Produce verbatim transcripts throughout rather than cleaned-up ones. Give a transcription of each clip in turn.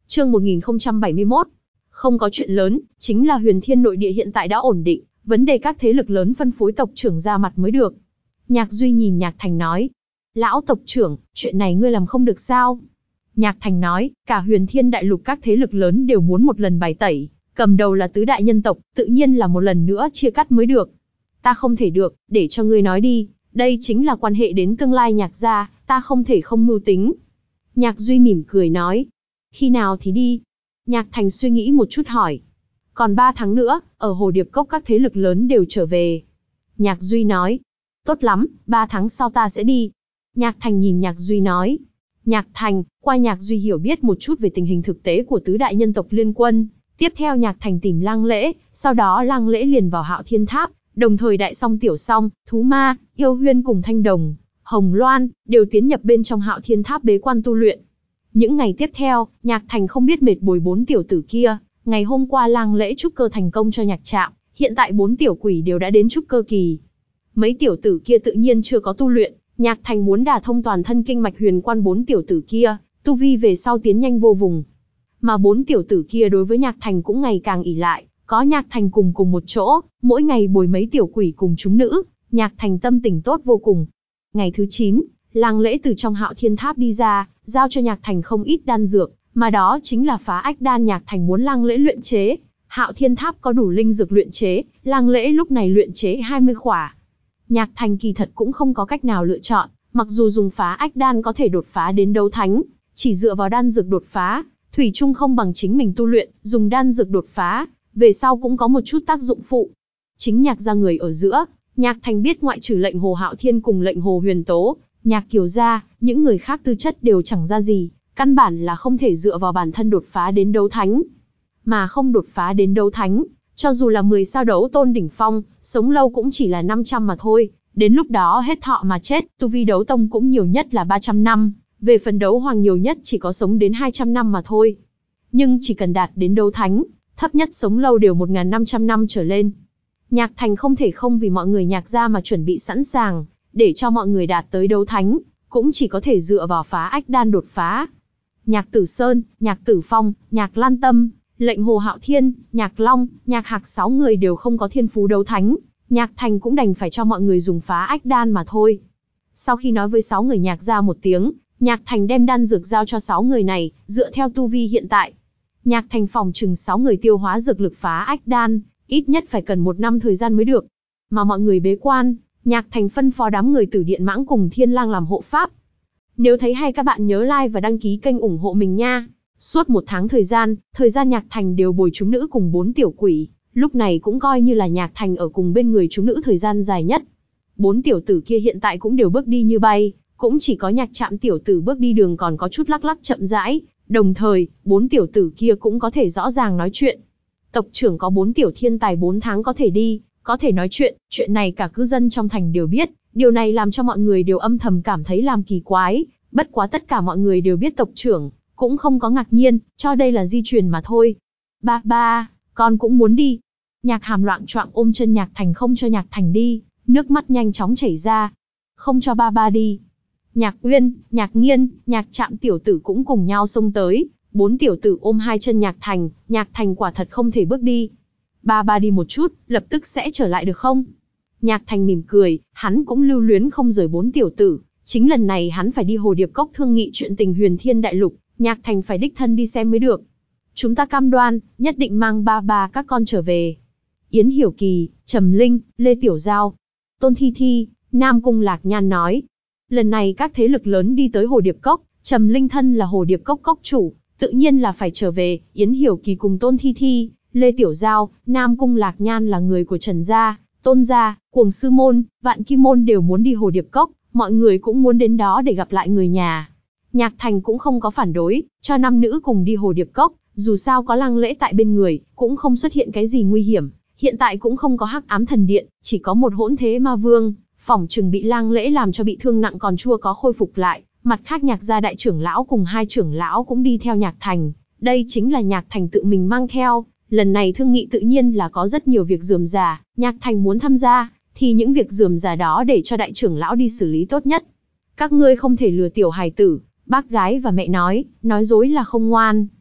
Chương một nghìn không trăm bảy mươi mốt. Không có chuyện lớn, chính là Huyền Thiên nội địa hiện tại đã ổn định, vấn đề các thế lực lớn phân phối tộc trưởng ra mặt mới được. Nhạc Duy nhìn Nhạc Thành nói. Lão tộc trưởng, chuyện này ngươi làm không được sao? Nhạc Thành nói, cả Huyền Thiên đại lục các thế lực lớn đều muốn một lần bài tẩy, cầm đầu là tứ đại nhân tộc, tự nhiên là một lần nữa chia cắt mới được. Ta không thể được, để cho ngươi nói đi, đây chính là quan hệ đến tương lai Nhạc gia, ta không thể không mưu tính. Nhạc Duy mỉm cười nói. Khi nào thì đi? Nhạc Thành suy nghĩ một chút hỏi. Còn ba tháng nữa, ở Hồ Điệp Cốc các thế lực lớn đều trở về. Nhạc Duy nói. Tốt lắm, ba tháng sau ta sẽ đi. Nhạc Thành nhìn Nhạc Duy nói. Nhạc Thành, qua Nhạc Duy hiểu biết một chút về tình hình thực tế của tứ đại nhân tộc liên quân. Tiếp theo Nhạc Thành tìm Lăng Lễ, sau đó Lăng Lễ liền vào Hạo Thiên Tháp, đồng thời Đại Song Tiểu Song, Thú Ma, Yêu Huyên cùng Thanh Đồng, Hồng Loan, đều tiến nhập bên trong Hạo Thiên Tháp bế quan tu luyện. Những ngày tiếp theo, Nhạc Thành không biết mệt bồi bốn tiểu tử kia, ngày hôm qua Lăng Lễ trúc cơ thành công cho Nhạc Trạm, hiện tại bốn tiểu quỷ đều đã đến trúc cơ kỳ. Mấy tiểu tử kia tự nhiên chưa có tu luyện, Nhạc Thành muốn đả thông toàn thân kinh mạch huyền quan bốn tiểu tử kia, tu vi về sau tiến nhanh vô vùng. Mà bốn tiểu tử kia đối với Nhạc Thành cũng ngày càng ỷ lại, có Nhạc Thành cùng cùng một chỗ, mỗi ngày bồi mấy tiểu quỷ cùng chúng nữ, Nhạc Thành tâm tình tốt vô cùng. Ngày thứ chín, Lăng Lễ từ trong Hạo Thiên Tháp đi ra, giao cho Nhạc Thành không ít đan dược, mà đó chính là phá ách đan Nhạc Thành muốn Lăng Lễ luyện chế. Hạo Thiên Tháp có đủ linh dược luyện chế, Lăng Lễ lúc này luyện chế hai mươi khỏa. Nhạc Thành kỳ thật cũng không có cách nào lựa chọn, mặc dù dùng phá ách đan có thể đột phá đến đấu thánh, chỉ dựa vào đan dược đột phá, thủy chung không bằng chính mình tu luyện, dùng đan dược đột phá, về sau cũng có một chút tác dụng phụ. Chính Nhạc gia người ở giữa, Nhạc Thành biết ngoại trừ lệnh Hồ Hạo Thiên cùng lệnh Hồ Huyền Tố, Nhạc Kiều gia, những người khác tư chất đều chẳng ra gì, căn bản là không thể dựa vào bản thân đột phá đến đấu thánh. Mà không đột phá đến đấu thánh, cho dù là mười sao đấu tôn đỉnh phong, sống lâu cũng chỉ là năm trăm mà thôi, đến lúc đó hết thọ mà chết, tu vi đấu tông cũng nhiều nhất là ba trăm năm, về phần đấu hoàng nhiều nhất chỉ có sống đến hai trăm năm mà thôi. Nhưng chỉ cần đạt đến đấu thánh, thấp nhất sống lâu đều một nghìn năm trăm năm trở lên. Nhạc Thành không thể không vì mọi người Nhạc gia mà chuẩn bị sẵn sàng, để cho mọi người đạt tới đấu thánh, cũng chỉ có thể dựa vào phá ách đan đột phá. Nhạc Tử Sơn, Nhạc Tử Phong, Nhạc Lan Tâm, lệnh Hồ Hạo Thiên, Nhạc Long, Nhạc Hạc sáu người đều không có thiên phú đấu thánh, Nhạc Thành cũng đành phải cho mọi người dùng phá ách đan mà thôi. Sau khi nói với sáu người Nhạc gia một tiếng, Nhạc Thành đem đan dược giao cho sáu người này, dựa theo tu vi hiện tại. Nhạc Thành phòng chừng sáu người tiêu hóa dược lực phá ách đan, ít nhất phải cần một năm thời gian mới được. Mà mọi người bế quan, Nhạc Thành phân phó đám người Tử Điện Mãng cùng Thiên Lang làm hộ pháp. Nếu thấy hay các bạn nhớ like và đăng ký kênh ủng hộ mình nha. Suốt một tháng thời gian, thời gian Nhạc Thành đều bồi chúng nữ cùng bốn tiểu quỷ, lúc này cũng coi như là Nhạc Thành ở cùng bên người chúng nữ thời gian dài nhất. Bốn tiểu tử kia hiện tại cũng đều bước đi như bay, cũng chỉ có Nhạc Trạm tiểu tử bước đi đường còn có chút lắc lắc chậm rãi, đồng thời, bốn tiểu tử kia cũng có thể rõ ràng nói chuyện. Tộc trưởng có bốn tiểu thiên tài bốn tháng có thể đi, có thể nói chuyện, chuyện này cả cư dân trong thành đều biết, điều này làm cho mọi người đều âm thầm cảm thấy làm kỳ quái, bất quá tất cả mọi người đều biết tộc trưởng, cũng không có ngạc nhiên, cho đây là di truyền mà thôi. Ba ba, con cũng muốn đi. Nhạc Hàm loạng choạng ôm chân Nhạc Thành không cho Nhạc Thành đi, nước mắt nhanh chóng chảy ra. Không cho ba ba đi. Nhạc Uyên, Nhạc Nghiên, Nhạc Trạm tiểu tử cũng cùng nhau xông tới, bốn tiểu tử ôm hai chân Nhạc Thành, Nhạc Thành quả thật không thể bước đi. Ba ba đi một chút, lập tức sẽ trở lại được không? Nhạc Thành mỉm cười, hắn cũng lưu luyến không rời bốn tiểu tử, chính lần này hắn phải đi Hồ Điệp Cốc thương nghị chuyện tình Huyền Thiên đại lục, Nhạc Thành phải đích thân đi xem mới được. Chúng ta cam đoan, nhất định mang ba ba các con trở về. Yến Hiểu Kỳ, Trầm Linh, Lê Tiểu Giao, Tôn Thi Thi, Nam Cung Lạc Nhan nói. Lần này các thế lực lớn đi tới Hồ Điệp Cốc, Trầm Linh thân là Hồ Điệp Cốc cốc chủ, tự nhiên là phải trở về. Yến Hiểu Kỳ cùng Tôn Thi Thi, Lê Tiểu Giao, Nam Cung Lạc Nhan là người của Trần gia, Tôn gia, Cuồng Sư Môn, Vạn Kim Môn đều muốn đi Hồ Điệp Cốc, mọi người cũng muốn đến đó để gặp lại người nhà. Nhạc Thành cũng không có phản đối, cho nam nữ cùng đi Hồ Điệp Cốc, dù sao có Lăng Lễ tại bên người, cũng không xuất hiện cái gì nguy hiểm. Hiện tại cũng không có Hắc Ám Thần Điện, chỉ có một hỗn thế ma vương, phỏng chừng bị Lăng Lễ làm cho bị thương nặng còn chưa có khôi phục lại. Mặt khác Nhạc gia đại trưởng lão cùng hai trưởng lão cũng đi theo Nhạc Thành, đây chính là Nhạc Thành tự mình mang theo. Lần này thương nghị tự nhiên là có rất nhiều việc rườm rà, Nhạc Thành muốn tham gia, thì những việc rườm rà đó để cho đại trưởng lão đi xử lý tốt nhất. Các ngươi không thể lừa tiểu hài tử, bác gái và mẹ nói, nói dối là không ngoan.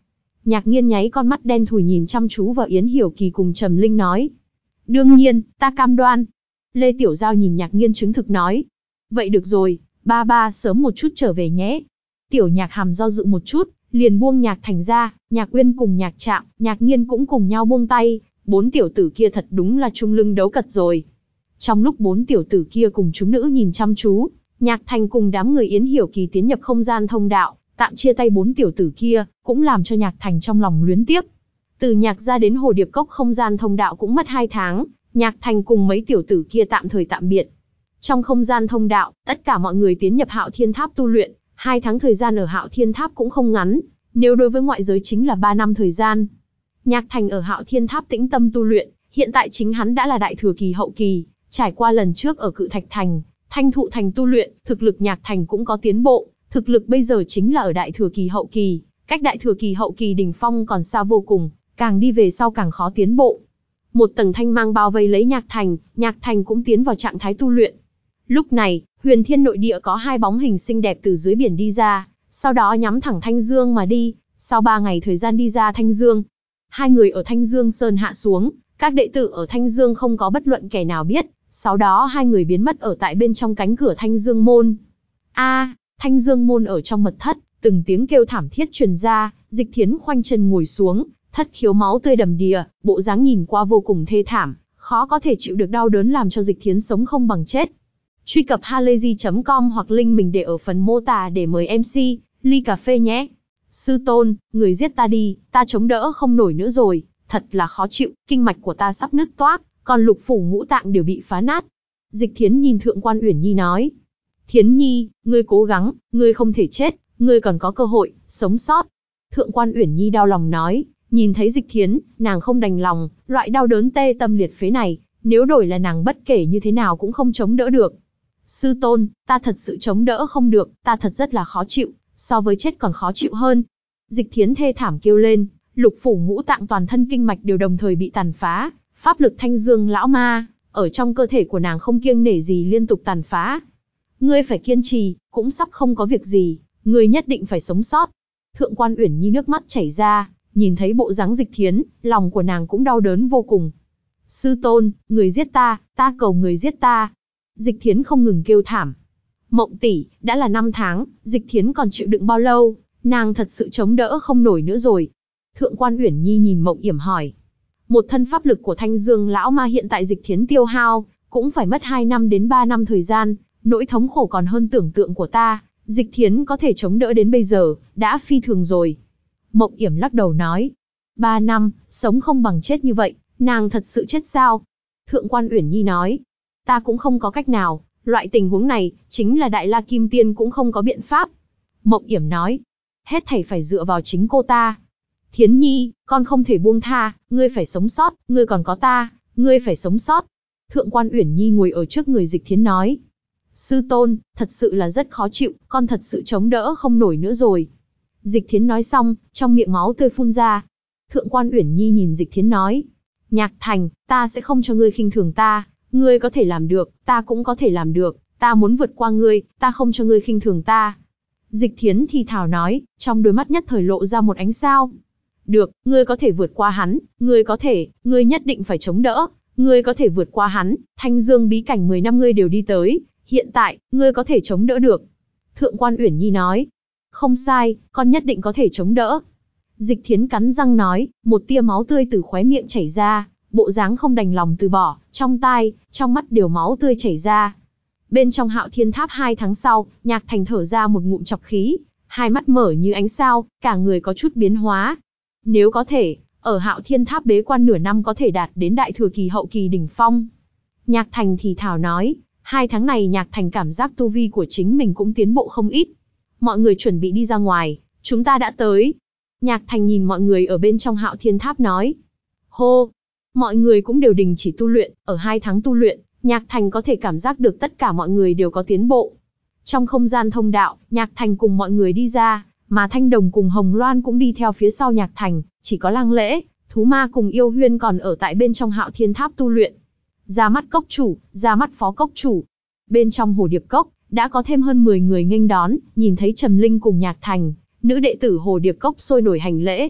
Nhạc Nghiên nháy con mắt đen thùi nhìn chăm chú vào Yến Hiểu Kỳ cùng Trầm Linh nói. Đương nhiên, ta cam đoan. Lê Tiểu Giao nhìn Nhạc Nghiên chứng thực nói. Vậy được rồi, ba ba sớm một chút trở về nhé. Tiểu Nhạc Hàm do dự một chút, liền buông Nhạc Thành ra, Nhạc Uyên cùng Nhạc Trạm, Nhạc Nghiên cũng cùng nhau buông tay, bốn tiểu tử kia thật đúng là chung lưng đấu cật rồi. Trong lúc bốn tiểu tử kia cùng chúng nữ nhìn chăm chú, Nhạc Thành cùng đám người Yến Hiểu Kỳ tiến nhập không gian thông đạo, tạm chia tay bốn tiểu tử kia, cũng làm cho Nhạc Thành trong lòng luyến tiếc. Từ Nhạc gia đến Hồ Điệp Cốc không gian thông đạo cũng mất hai tháng, Nhạc Thành cùng mấy tiểu tử kia tạm thời tạm biệt. Trong không gian thông đạo, tất cả mọi người tiến nhập Hạo Thiên Tháp tu luyện, hai tháng thời gian ở Hạo Thiên Tháp cũng không ngắn, nếu đối với ngoại giới chính là ba năm thời gian. Nhạc Thành ở Hạo Thiên Tháp tĩnh tâm tu luyện, hiện tại chính hắn đã là đại thừa kỳ hậu kỳ, trải qua lần trước ở Cự Thạch Thành, Thanh Thụ Thành tu luyện, thực lực Nhạc Thành cũng có tiến bộ, thực lực bây giờ chính là ở đại thừa kỳ hậu kỳ, cách đại thừa kỳ hậu kỳ đỉnh phong còn xa vô cùng, càng đi về sau càng khó tiến bộ. Một tầng thanh mang bao vây lấy Nhạc Thành, Nhạc Thành cũng tiến vào trạng thái tu luyện. Lúc này, Huyền Thiên nội địa có hai bóng hình xinh đẹp từ dưới biển đi ra, sau đó nhắm thẳng Thanh Dương mà đi, sau ba ngày thời gian đi ra Thanh Dương. Hai người ở Thanh Dương Sơn hạ xuống, các đệ tử ở Thanh Dương không có bất luận kẻ nào biết, sau đó hai người biến mất ở tại bên trong cánh cửa Thanh Dương Môn. A, Thanh Dương Môn ở trong mật thất, từng tiếng kêu thảm thiết truyền ra, Dịch Thiến khoanh chân ngồi xuống, thất khiếu máu tươi đầm đìa, bộ dáng nhìn qua vô cùng thê thảm, khó có thể chịu được đau đớn làm cho Dịch Thiến sống không bằng chết. Truy cập halayzi chấm com hoặc link mình để ở phần mô tả để mời em xê, ly cà phê nhé. Sư tôn, người giết ta đi, ta chống đỡ không nổi nữa rồi, thật là khó chịu, kinh mạch của ta sắp nứt toác, còn lục phủ ngũ tạng đều bị phá nát. Dịch Thiến nhìn Thượng quan Uyển Nhi nói. Thiến Nhi, ngươi cố gắng, ngươi không thể chết, ngươi còn có cơ hội, sống sót. Thượng quan Uyển Nhi đau lòng nói, nhìn thấy Dịch Thiến, nàng không đành lòng, loại đau đớn tê tâm liệt phế này, nếu đổi là nàng bất kể như thế nào cũng không chống đỡ được. Sư tôn, ta thật sự chống đỡ không được, ta thật rất là khó chịu, so với chết còn khó chịu hơn. Dịch Thiến thê thảm kêu lên, lục phủ ngũ tạng toàn thân kinh mạch đều đồng thời bị tàn phá, pháp lực Thanh Dương lão ma, ở trong cơ thể của nàng không kiêng nể gì liên tục tàn phá. Ngươi phải kiên trì, cũng sắp không có việc gì, ngươi nhất định phải sống sót. Thượng quan Uyển Nhi nước mắt chảy ra, nhìn thấy bộ dáng Dịch Thiến, lòng của nàng cũng đau đớn vô cùng. Sư tôn, người giết ta, ta cầu người giết ta. Dịch Thiến không ngừng kêu thảm. Mộng tỷ, đã là năm tháng, Dịch Thiến còn chịu đựng bao lâu, nàng thật sự chống đỡ không nổi nữa rồi. Thượng quan Uyển Nhi nhìn Mộng Yểm hỏi. Một thân pháp lực của Thanh Dương lão ma hiện tại Dịch Thiến tiêu hao, cũng phải mất hai năm đến ba năm thời gian, nỗi thống khổ còn hơn tưởng tượng của ta, Dịch Thiến có thể chống đỡ đến bây giờ, đã phi thường rồi. Mộng Yểm lắc đầu nói. Ba năm, sống không bằng chết như vậy, nàng thật sự chết sao? Thượng quan Uyển Nhi nói. Ta cũng không có cách nào, loại tình huống này, chính là Đại La Kim Tiên cũng không có biện pháp. Mộng Yểm nói. Hết thảy phải dựa vào chính cô ta. Thiến Nhi, con không thể buông tha, ngươi phải sống sót, ngươi còn có ta, ngươi phải sống sót. Thượng quan Uyển Nhi ngồi ở trước người Dịch Thiến nói. Sư tôn, thật sự là rất khó chịu, con thật sự chống đỡ không nổi nữa rồi. Dịch Thiến nói xong, trong miệng máu tươi phun ra. Thượng quan Uyển Nhi nhìn Dịch Thiến nói. Nhạc Thành, ta sẽ không cho ngươi khinh thường ta, ngươi có thể làm được, ta cũng có thể làm được, ta muốn vượt qua ngươi, ta không cho ngươi khinh thường ta. Dịch Thiến thì thào nói, trong đôi mắt nhất thời lộ ra một ánh sao. Được, ngươi có thể vượt qua hắn, ngươi có thể, ngươi nhất định phải chống đỡ, ngươi có thể vượt qua hắn, Thanh Dương bí cảnh mười năm ngươi đều đi tới, hiện tại, ngươi có thể chống đỡ được. Thượng quan Uyển Nhi nói, không sai, con nhất định có thể chống đỡ. Dịch Thiến cắn răng nói, một tia máu tươi từ khóe miệng chảy ra, bộ dáng không đành lòng từ bỏ, trong tai, trong mắt đều máu tươi chảy ra. Bên trong Hạo Thiên Tháp hai tháng sau, Nhạc Thành thở ra một ngụm trọc khí, hai mắt mở như ánh sao, cả người có chút biến hóa. Nếu có thể, ở Hạo Thiên Tháp bế quan nửa năm có thể đạt đến đại thừa kỳ hậu kỳ đỉnh phong. Nhạc Thành thì thào nói, hai tháng này Nhạc Thành cảm giác tu vi của chính mình cũng tiến bộ không ít. Mọi người chuẩn bị đi ra ngoài, chúng ta đã tới. Nhạc Thành nhìn mọi người ở bên trong Hạo Thiên Tháp nói. Hô! Mọi người cũng đều đình chỉ tu luyện, ở hai tháng tu luyện, Nhạc Thành có thể cảm giác được tất cả mọi người đều có tiến bộ. Trong không gian thông đạo, Nhạc Thành cùng mọi người đi ra, mà Thanh Đồng cùng Hồng Loan cũng đi theo phía sau Nhạc Thành, chỉ có Lăng Lễ, Thú Ma cùng Yêu Huyên còn ở tại bên trong Hạo Thiên Tháp tu luyện. Ra mắt cốc chủ, ra mắt phó cốc chủ. Bên trong Hồ Điệp Cốc, đã có thêm hơn mười người nghênh đón, nhìn thấy Trầm Linh cùng Nhạc Thành, nữ đệ tử Hồ Điệp Cốc sôi nổi hành lễ.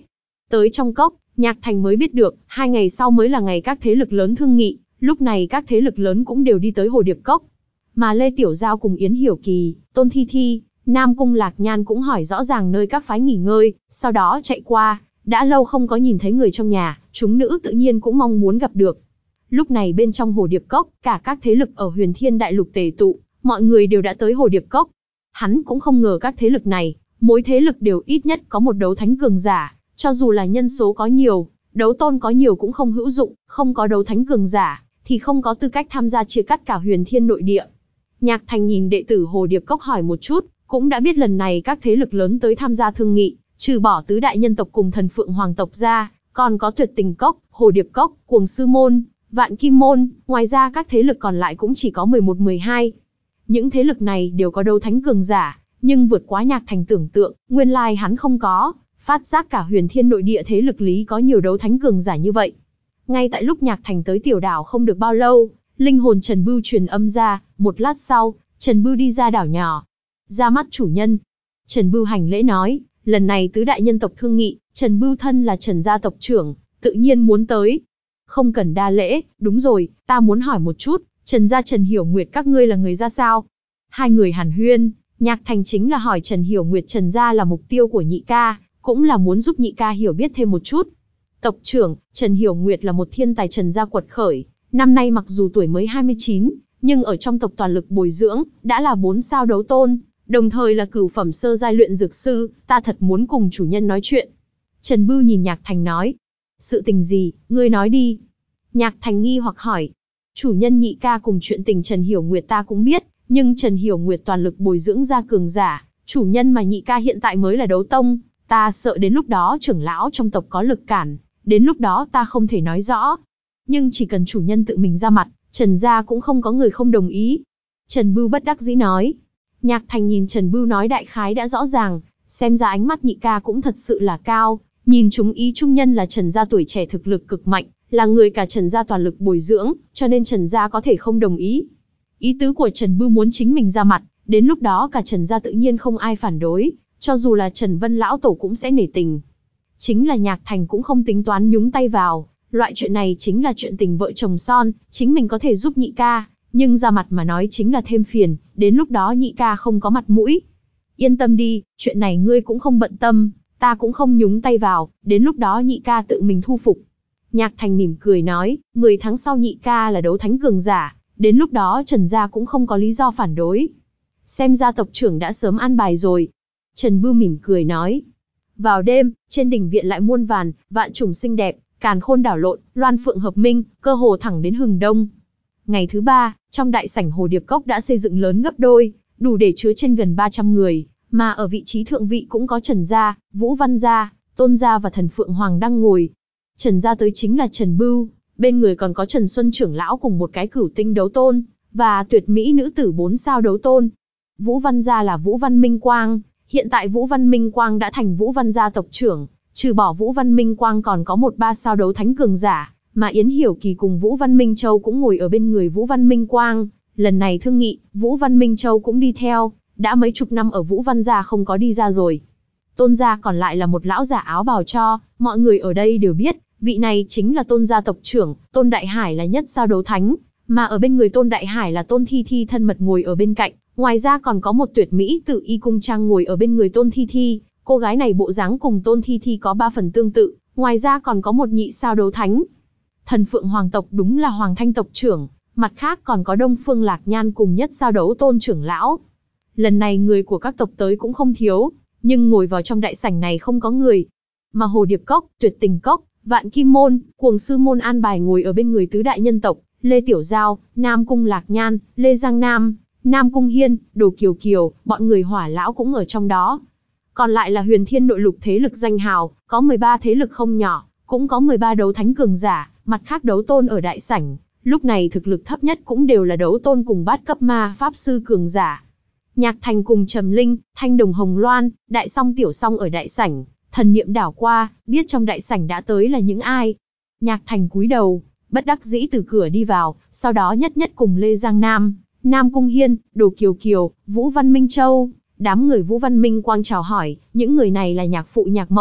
Tới trong cốc, Nhạc Thành mới biết được, hai ngày sau mới là ngày các thế lực lớn thương nghị, lúc này các thế lực lớn cũng đều đi tới Hồ Điệp Cốc. Mà Lê Tiểu Giao cùng Yến Hiểu Kỳ, Tôn Thi Thi, Nam Cung Lạc Nhan cũng hỏi rõ ràng nơi các phái nghỉ ngơi, sau đó chạy qua, đã lâu không có nhìn thấy người trong nhà, chúng nữ tự nhiên cũng mong muốn gặp được. Lúc này bên trong Hồ Điệp Cốc, cả các thế lực ở Huyền Thiên Đại Lục tề tụ, mọi người đều đã tới Hồ Điệp Cốc. Hắn cũng không ngờ các thế lực này, mỗi thế lực đều ít nhất có một đấu thánh cường giả, cho dù là nhân số có nhiều, đấu tôn có nhiều cũng không hữu dụng, không có đấu thánh cường giả, thì không có tư cách tham gia chia cắt cả Huyền Thiên nội địa. Nhạc Thành nhìn đệ tử Hồ Điệp Cốc hỏi một chút, cũng đã biết lần này các thế lực lớn tới tham gia thương nghị, trừ bỏ tứ đại nhân tộc cùng thần Phượng Hoàng tộc ra, còn có Tuyệt Tình Cốc, Hồ Điệp Cốc, Cuồng Sư Môn, Vạn Kim Môn, ngoài ra các thế lực còn lại cũng chỉ có mười một mười hai. Những thế lực này đều có đấu thánh cường giả, nhưng vượt quá Nhạc Thành tưởng tượng, nguyên lai hắn không có, phát giác cả Huyền Thiên nội địa thế lực lý có nhiều đấu thánh cường giả như vậy. Ngay tại lúc Nhạc Thành tới tiểu đảo không được bao lâu, linh hồn Trần Bưu truyền âm ra, một lát sau, Trần Bưu đi ra đảo nhỏ. Ra mắt chủ nhân. Trần Bưu hành lễ nói, lần này tứ đại nhân tộc thương nghị, Trần Bưu thân là Trần gia tộc trưởng, tự nhiên muốn tới. Không cần đa lễ, đúng rồi, ta muốn hỏi một chút, Trần gia Trần Hiểu Nguyệt các ngươi là người ra sao? Hai người hàn huyên, Nhạc Thành chính là hỏi Trần Hiểu Nguyệt Trần gia là mục tiêu của nhị ca, cũng là muốn giúp nhị ca hiểu biết thêm một chút. Tộc trưởng, Trần Hiểu Nguyệt là một thiên tài Trần gia quật khởi, năm nay mặc dù tuổi mới hai mươi chín, nhưng ở trong tộc toàn lực bồi dưỡng, đã là bốn sao đấu tôn, đồng thời là cửu phẩm sơ giai luyện dược sư, ta thật muốn cùng chủ nhân nói chuyện. Trần Bưu nhìn Nhạc Thành nói, sự tình gì, ngươi nói đi. Nhạc Thành nghi hoặc hỏi, chủ nhân nhị ca cùng chuyện tình Trần Hiểu Nguyệt ta cũng biết, nhưng Trần Hiểu Nguyệt toàn lực bồi dưỡng ra cường giả, chủ nhân mà nhị ca hiện tại mới là đấu tông, ta sợ đến lúc đó trưởng lão trong tộc có lực cản, đến lúc đó ta không thể nói rõ. Nhưng chỉ cần chủ nhân tự mình ra mặt, Trần gia cũng không có người không đồng ý. Trần Bưu bất đắc dĩ nói. Nhạc Thành nhìn Trần Bưu nói đại khái đã rõ ràng, xem ra ánh mắt nhị ca cũng thật sự là cao, nhìn chúng ý trung nhân là Trần gia tuổi trẻ thực lực cực mạnh, là người cả Trần gia toàn lực bồi dưỡng, cho nên Trần gia có thể không đồng ý. Ý tứ của Trần Bưu muốn chính mình ra mặt, đến lúc đó cả Trần gia tự nhiên không ai phản đối, cho dù là Trần Vân lão tổ cũng sẽ nể tình. Chính là Nhạc Thành cũng không tính toán nhúng tay vào, loại chuyện này chính là chuyện tình vợ chồng son, chính mình có thể giúp nhị ca, nhưng ra mặt mà nói chính là thêm phiền, đến lúc đó nhị ca không có mặt mũi. Yên tâm đi, chuyện này ngươi cũng không bận tâm, ta cũng không nhúng tay vào, đến lúc đó nhị ca tự mình thu phục. Nhạc Thành mỉm cười nói, mười tháng sau nhị ca là đấu thánh cường giả, đến lúc đó Trần gia cũng không có lý do phản đối. Xem ra tộc trưởng đã sớm an bài rồi. Trần Bưu mỉm cười nói. Vào đêm, trên đỉnh viện lại muôn vàn, vạn trùng xinh đẹp, càn khôn đảo lộn, loan phượng hợp minh, cơ hồ thẳng đến hừng đông. Ngày thứ ba, trong đại sảnh Hồ Điệp Cốc đã xây dựng lớn gấp đôi, đủ để chứa trên gần ba trăm người, mà ở vị trí thượng vị cũng có Trần gia, Vũ Văn gia, Tôn gia và thần Phượng Hoàng đang ngồi. Trần gia tới chính là Trần Bưu, bên người còn có Trần Xuân trưởng lão cùng một cái cửu tinh đấu tôn, và tuyệt mỹ nữ tử bốn sao đấu tôn. Vũ Văn gia là Vũ Văn Minh Quang, hiện tại Vũ Văn Minh Quang đã thành Vũ Văn gia tộc trưởng, trừ bỏ Vũ Văn Minh Quang còn có một ba sao đấu thánh cường giả, mà Yến Hiểu Kỳ cùng Vũ Văn Minh Châu cũng ngồi ở bên người Vũ Văn Minh Quang. Lần này thương nghị, Vũ Văn Minh Châu cũng đi theo, đã mấy chục năm ở Vũ Văn gia không có đi ra rồi. Tôn gia còn lại là một lão giả áo bào cho, mọi người ở đây đều biết, vị này chính là Tôn gia tộc trưởng, Tôn Đại Hải là nhất sao đấu thánh, mà ở bên người Tôn Đại Hải là Tôn Thi Thi thân mật ngồi ở bên cạnh, ngoài ra còn có một tuyệt mỹ tử y cung trang ngồi ở bên người Tôn Thi Thi, cô gái này bộ dáng cùng Tôn Thi Thi có ba phần tương tự, ngoài ra còn có một nhị sao đấu thánh. Thần Phượng Hoàng tộc đúng là Hoàng Thanh tộc trưởng, mặt khác còn có Đông Phương Lạc Nhan cùng nhất sao đấu tôn trưởng lão. Lần này người của các tộc tới cũng không thiếu, nhưng ngồi vào trong đại sảnh này không có người. Mà Hồ Điệp Cốc, Tuyệt Tình Cốc, Vạn Kim Môn, Cuồng Sư Môn an bài ngồi ở bên người tứ đại nhân tộc, Lê Tiểu Giao, Nam Cung Lạc Nhan, Lê Giang Nam, Nam Cung Hiên, Đồ Kiều Kiều, bọn người Hỏa lão cũng ở trong đó. Còn lại là Huyền Thiên nội lục thế lực danh hào, có mười ba thế lực không nhỏ, cũng có mười ba đấu thánh cường giả, mặt khác đấu tôn ở đại sảnh, lúc này thực lực thấp nhất cũng đều là đấu tôn cùng bát cấp ma pháp sư cường giả. Nhạc Thành cùng Trầm Linh, Thanh Đồng Hồng Loan, Đại Song Tiểu Song ở đại sảnh, thần niệm đảo qua, biết trong đại sảnh đã tới là những ai. Nhạc Thành cúi đầu, bất đắc dĩ từ cửa đi vào, sau đó nhất nhất cùng Lê Giang Nam, Nam Cung Hiên, Đồ Kiều Kiều, Vũ Văn Minh Châu, đám người Vũ Văn Minh Quang chào hỏi, những người này là nhạc phụ nhạc mẫu,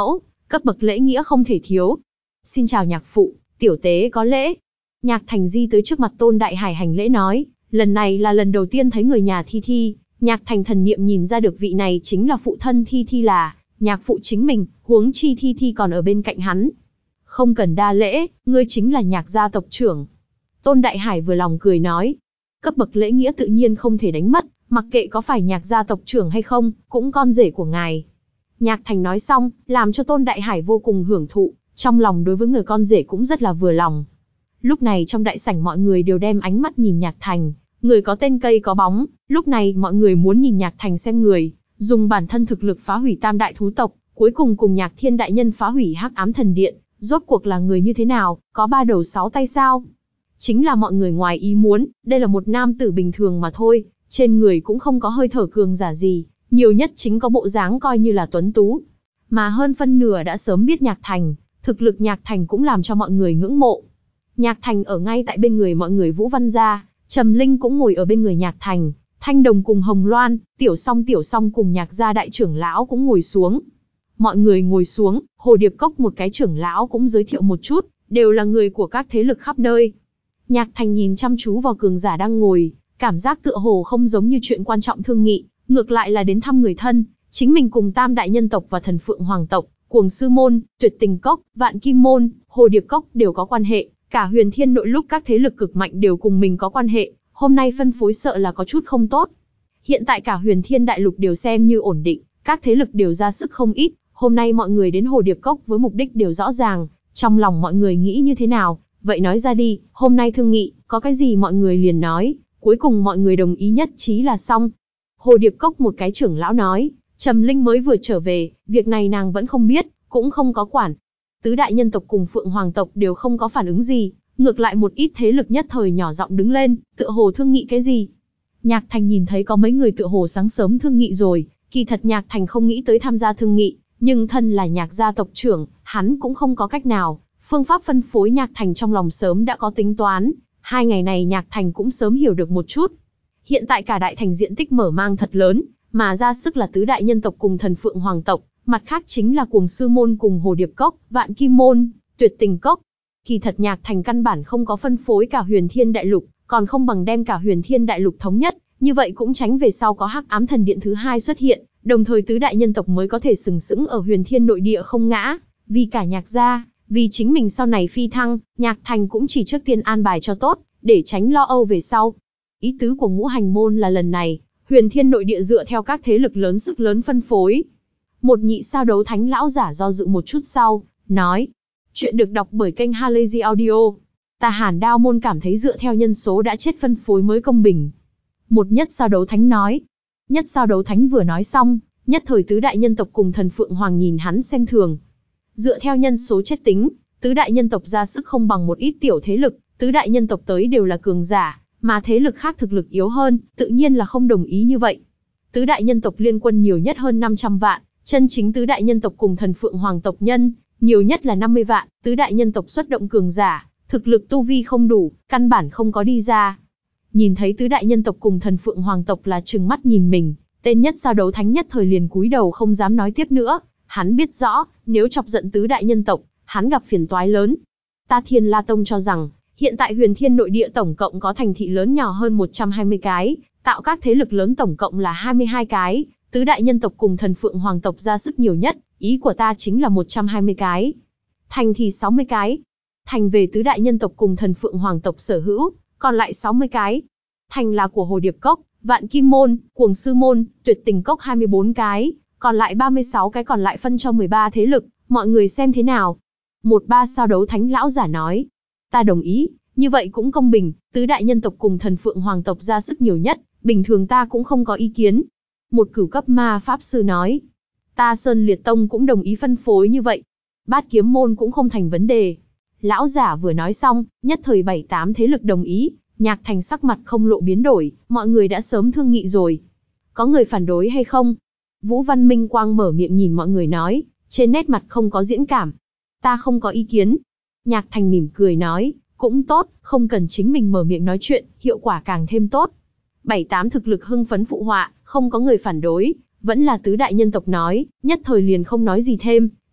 cấp bậc lễ nghĩa không thể thiếu. Xin chào nhạc phụ, tiểu tế có lễ. Nhạc Thành di tới trước mặt Tôn Đại Hải hành lễ nói, lần này là lần đầu tiên thấy người nhà Thi Thi. Nhạc Thành thần niệm nhìn ra được vị này chính là phụ thân Thi Thi, là nhạc phụ chính mình, huống chi Thi Thi còn ở bên cạnh hắn. Không cần đa lễ, ngươi chính là nhạc gia tộc trưởng. Tôn Đại Hải vừa lòng cười nói, cấp bậc lễ nghĩa tự nhiên không thể đánh mất, mặc kệ có phải nhạc gia tộc trưởng hay không, cũng con rể của ngài. Nhạc Thành nói xong, làm cho Tôn Đại Hải vô cùng hưởng thụ, trong lòng đối với người con rể cũng rất là vừa lòng. Lúc này trong đại sảnh mọi người đều đem ánh mắt nhìn Nhạc Thành, người có tên cây có bóng, lúc này mọi người muốn nhìn Nhạc Thành xem người, dùng bản thân thực lực phá hủy tam đại thú tộc, cuối cùng cùng Nhạc Thiên đại nhân phá hủy Hắc Ám Thần Điện, rốt cuộc là người như thế nào, có ba đầu sáu tay sao? Chính là mọi người ngoài ý muốn, đây là một nam tử bình thường mà thôi, trên người cũng không có hơi thở cường giả gì, nhiều nhất chính có bộ dáng coi như là tuấn tú. Mà hơn phân nửa đã sớm biết Nhạc Thành, thực lực Nhạc Thành cũng làm cho mọi người ngưỡng mộ. Nhạc Thành ở ngay tại bên người mọi người Vũ Văn gia, Trầm Linh cũng ngồi ở bên người Nhạc Thành, Thanh Đồng cùng Hồng Loan, Tiểu Song Tiểu Song cùng Nhạc gia đại trưởng lão cũng ngồi xuống. Mọi người ngồi xuống, Hồ Điệp Cốc một cái trưởng lão cũng giới thiệu một chút, đều là người của các thế lực khắp nơi. Nhạc Thành nhìn chăm chú vào cường giả đang ngồi, cảm giác tựa hồ không giống như chuyện quan trọng thương nghị, ngược lại là đến thăm người thân, chính mình cùng Tam đại nhân tộc và Thần Phượng Hoàng tộc, Cuồng Sư môn, Tuyệt Tình Cốc, Vạn Kim môn, Hồ Điệp Cốc đều có quan hệ, cả Huyền Thiên nội lúc các thế lực cực mạnh đều cùng mình có quan hệ, hôm nay phân phối sợ là có chút không tốt. Hiện tại cả Huyền Thiên đại lục đều xem như ổn định, các thế lực đều ra sức không ít, hôm nay mọi người đến Hồ Điệp Cốc với mục đích đều rõ ràng, trong lòng mọi người nghĩ như thế nào, vậy nói ra đi, hôm nay thương nghị, có cái gì mọi người liền nói, cuối cùng mọi người đồng ý nhất trí là xong. Hồ Điệp Cốc một cái trưởng lão nói, Trầm Linh mới vừa trở về, việc này nàng vẫn không biết, cũng không có quản. Tứ đại nhân tộc cùng Phượng Hoàng tộc đều không có phản ứng gì, ngược lại một ít thế lực nhất thời nhỏ giọng đứng lên, tựa hồ thương nghị cái gì. Nhạc Thành nhìn thấy có mấy người tựa hồ sáng sớm thương nghị rồi, kỳ thật Nhạc Thành không nghĩ tới tham gia thương nghị, nhưng thân là Nhạc gia tộc trưởng, hắn cũng không có cách nào. Phương pháp phân phối Nhạc Thành trong lòng sớm đã có tính toán, hai ngày này Nhạc Thành cũng sớm hiểu được một chút. Hiện tại cả đại thành diện tích mở mang thật lớn, mà ra sức là tứ đại nhân tộc cùng Thần Phượng Hoàng tộc, mặt khác chính là Cuồng Sư môn cùng Hồ Điệp Cốc, Vạn Kim môn, Tuyệt Tình Cốc. Kỳ thật Nhạc Thành căn bản không có phân phối cả Huyền Thiên đại lục, còn không bằng đem cả Huyền Thiên đại lục thống nhất, như vậy cũng tránh về sau có Hắc Ám Thần Điện thứ hai xuất hiện, đồng thời tứ đại nhân tộc mới có thể sừng sững ở Huyền Thiên nội địa không ngã, vì cả Nhạc gia. Vì chính mình sau này phi thăng, Nhạc Thành cũng chỉ trước tiên an bài cho tốt, để tránh lo âu về sau. Ý tứ của Ngũ Hành môn là lần này, Huyền Thiên nội địa dựa theo các thế lực lớn sức lớn phân phối. Một nhị sao đấu thánh lão giả do dự một chút sau, nói. Chuyện được đọc bởi kênh Halazy Audio. Ta Hàn Đao môn cảm thấy dựa theo nhân số đã chết phân phối mới công bình. Một nhất sao đấu thánh nói. Nhất sao đấu thánh vừa nói xong, nhất thời tứ đại nhân tộc cùng Thần Phượng Hoàng nhìn hắn xem thường. Dựa theo nhân số chết tính, tứ đại nhân tộc ra sức không bằng một ít tiểu thế lực, tứ đại nhân tộc tới đều là cường giả, mà thế lực khác thực lực yếu hơn, tự nhiên là không đồng ý như vậy. Tứ đại nhân tộc liên quân nhiều nhất hơn năm trăm vạn, chân chính tứ đại nhân tộc cùng Thần Phượng Hoàng tộc nhân, nhiều nhất là năm mươi vạn, tứ đại nhân tộc xuất động cường giả, thực lực tu vi không đủ, căn bản không có đi ra. Nhìn thấy tứ đại nhân tộc cùng Thần Phượng Hoàng tộc là trừng mắt nhìn mình, tên nhất sao đấu thánh nhất thời liền cúi đầu không dám nói tiếp nữa. Hắn biết rõ, nếu chọc giận tứ đại nhân tộc, hắn gặp phiền toái lớn. Ta Thiên La Tông cho rằng, hiện tại Huyền Thiên nội địa tổng cộng có thành thị lớn nhỏ hơn một trăm hai mươi cái, tạo các thế lực lớn tổng cộng là hai mươi hai cái, tứ đại nhân tộc cùng Thần Phượng Hoàng tộc ra sức nhiều nhất, ý của ta chính là một trăm hai mươi cái. Thành thì sáu mươi cái. Thành về tứ đại nhân tộc cùng Thần Phượng Hoàng tộc sở hữu, còn lại sáu mươi cái. Thành là của Hồ Điệp Cốc, Vạn Kim môn, Cuồng Sư môn, Tuyệt Tình Cốc hai mươi bốn cái. Còn lại ba mươi sáu cái còn lại phân cho mười ba thế lực, mọi người xem thế nào. Một ba sao đấu thánh lão giả nói. Ta đồng ý, như vậy cũng công bình, tứ đại nhân tộc cùng Thần Phượng Hoàng tộc ra sức nhiều nhất, bình thường ta cũng không có ý kiến. Một cửu cấp ma pháp sư nói. Ta Sơn Liệt Tông cũng đồng ý phân phối như vậy. Bát Kiếm môn cũng không thành vấn đề. Lão giả vừa nói xong, nhất thời bảy tám thế lực đồng ý, Nhạc Thành sắc mặt không lộ biến đổi, mọi người đã sớm thương nghị rồi. Có người phản đối hay không? Vũ Văn Minh Quang mở miệng nhìn mọi người nói, trên nét mặt không có diễn cảm. Ta không có ý kiến. Nhạc Thành mỉm cười nói, cũng tốt, không cần chính mình mở miệng nói chuyện, hiệu quả càng thêm tốt. Bảy tám thực lực hưng phấn phụ họa, không có người phản đối, vẫn là tứ đại nhân tộc nói, nhất thời liền không nói gì thêm,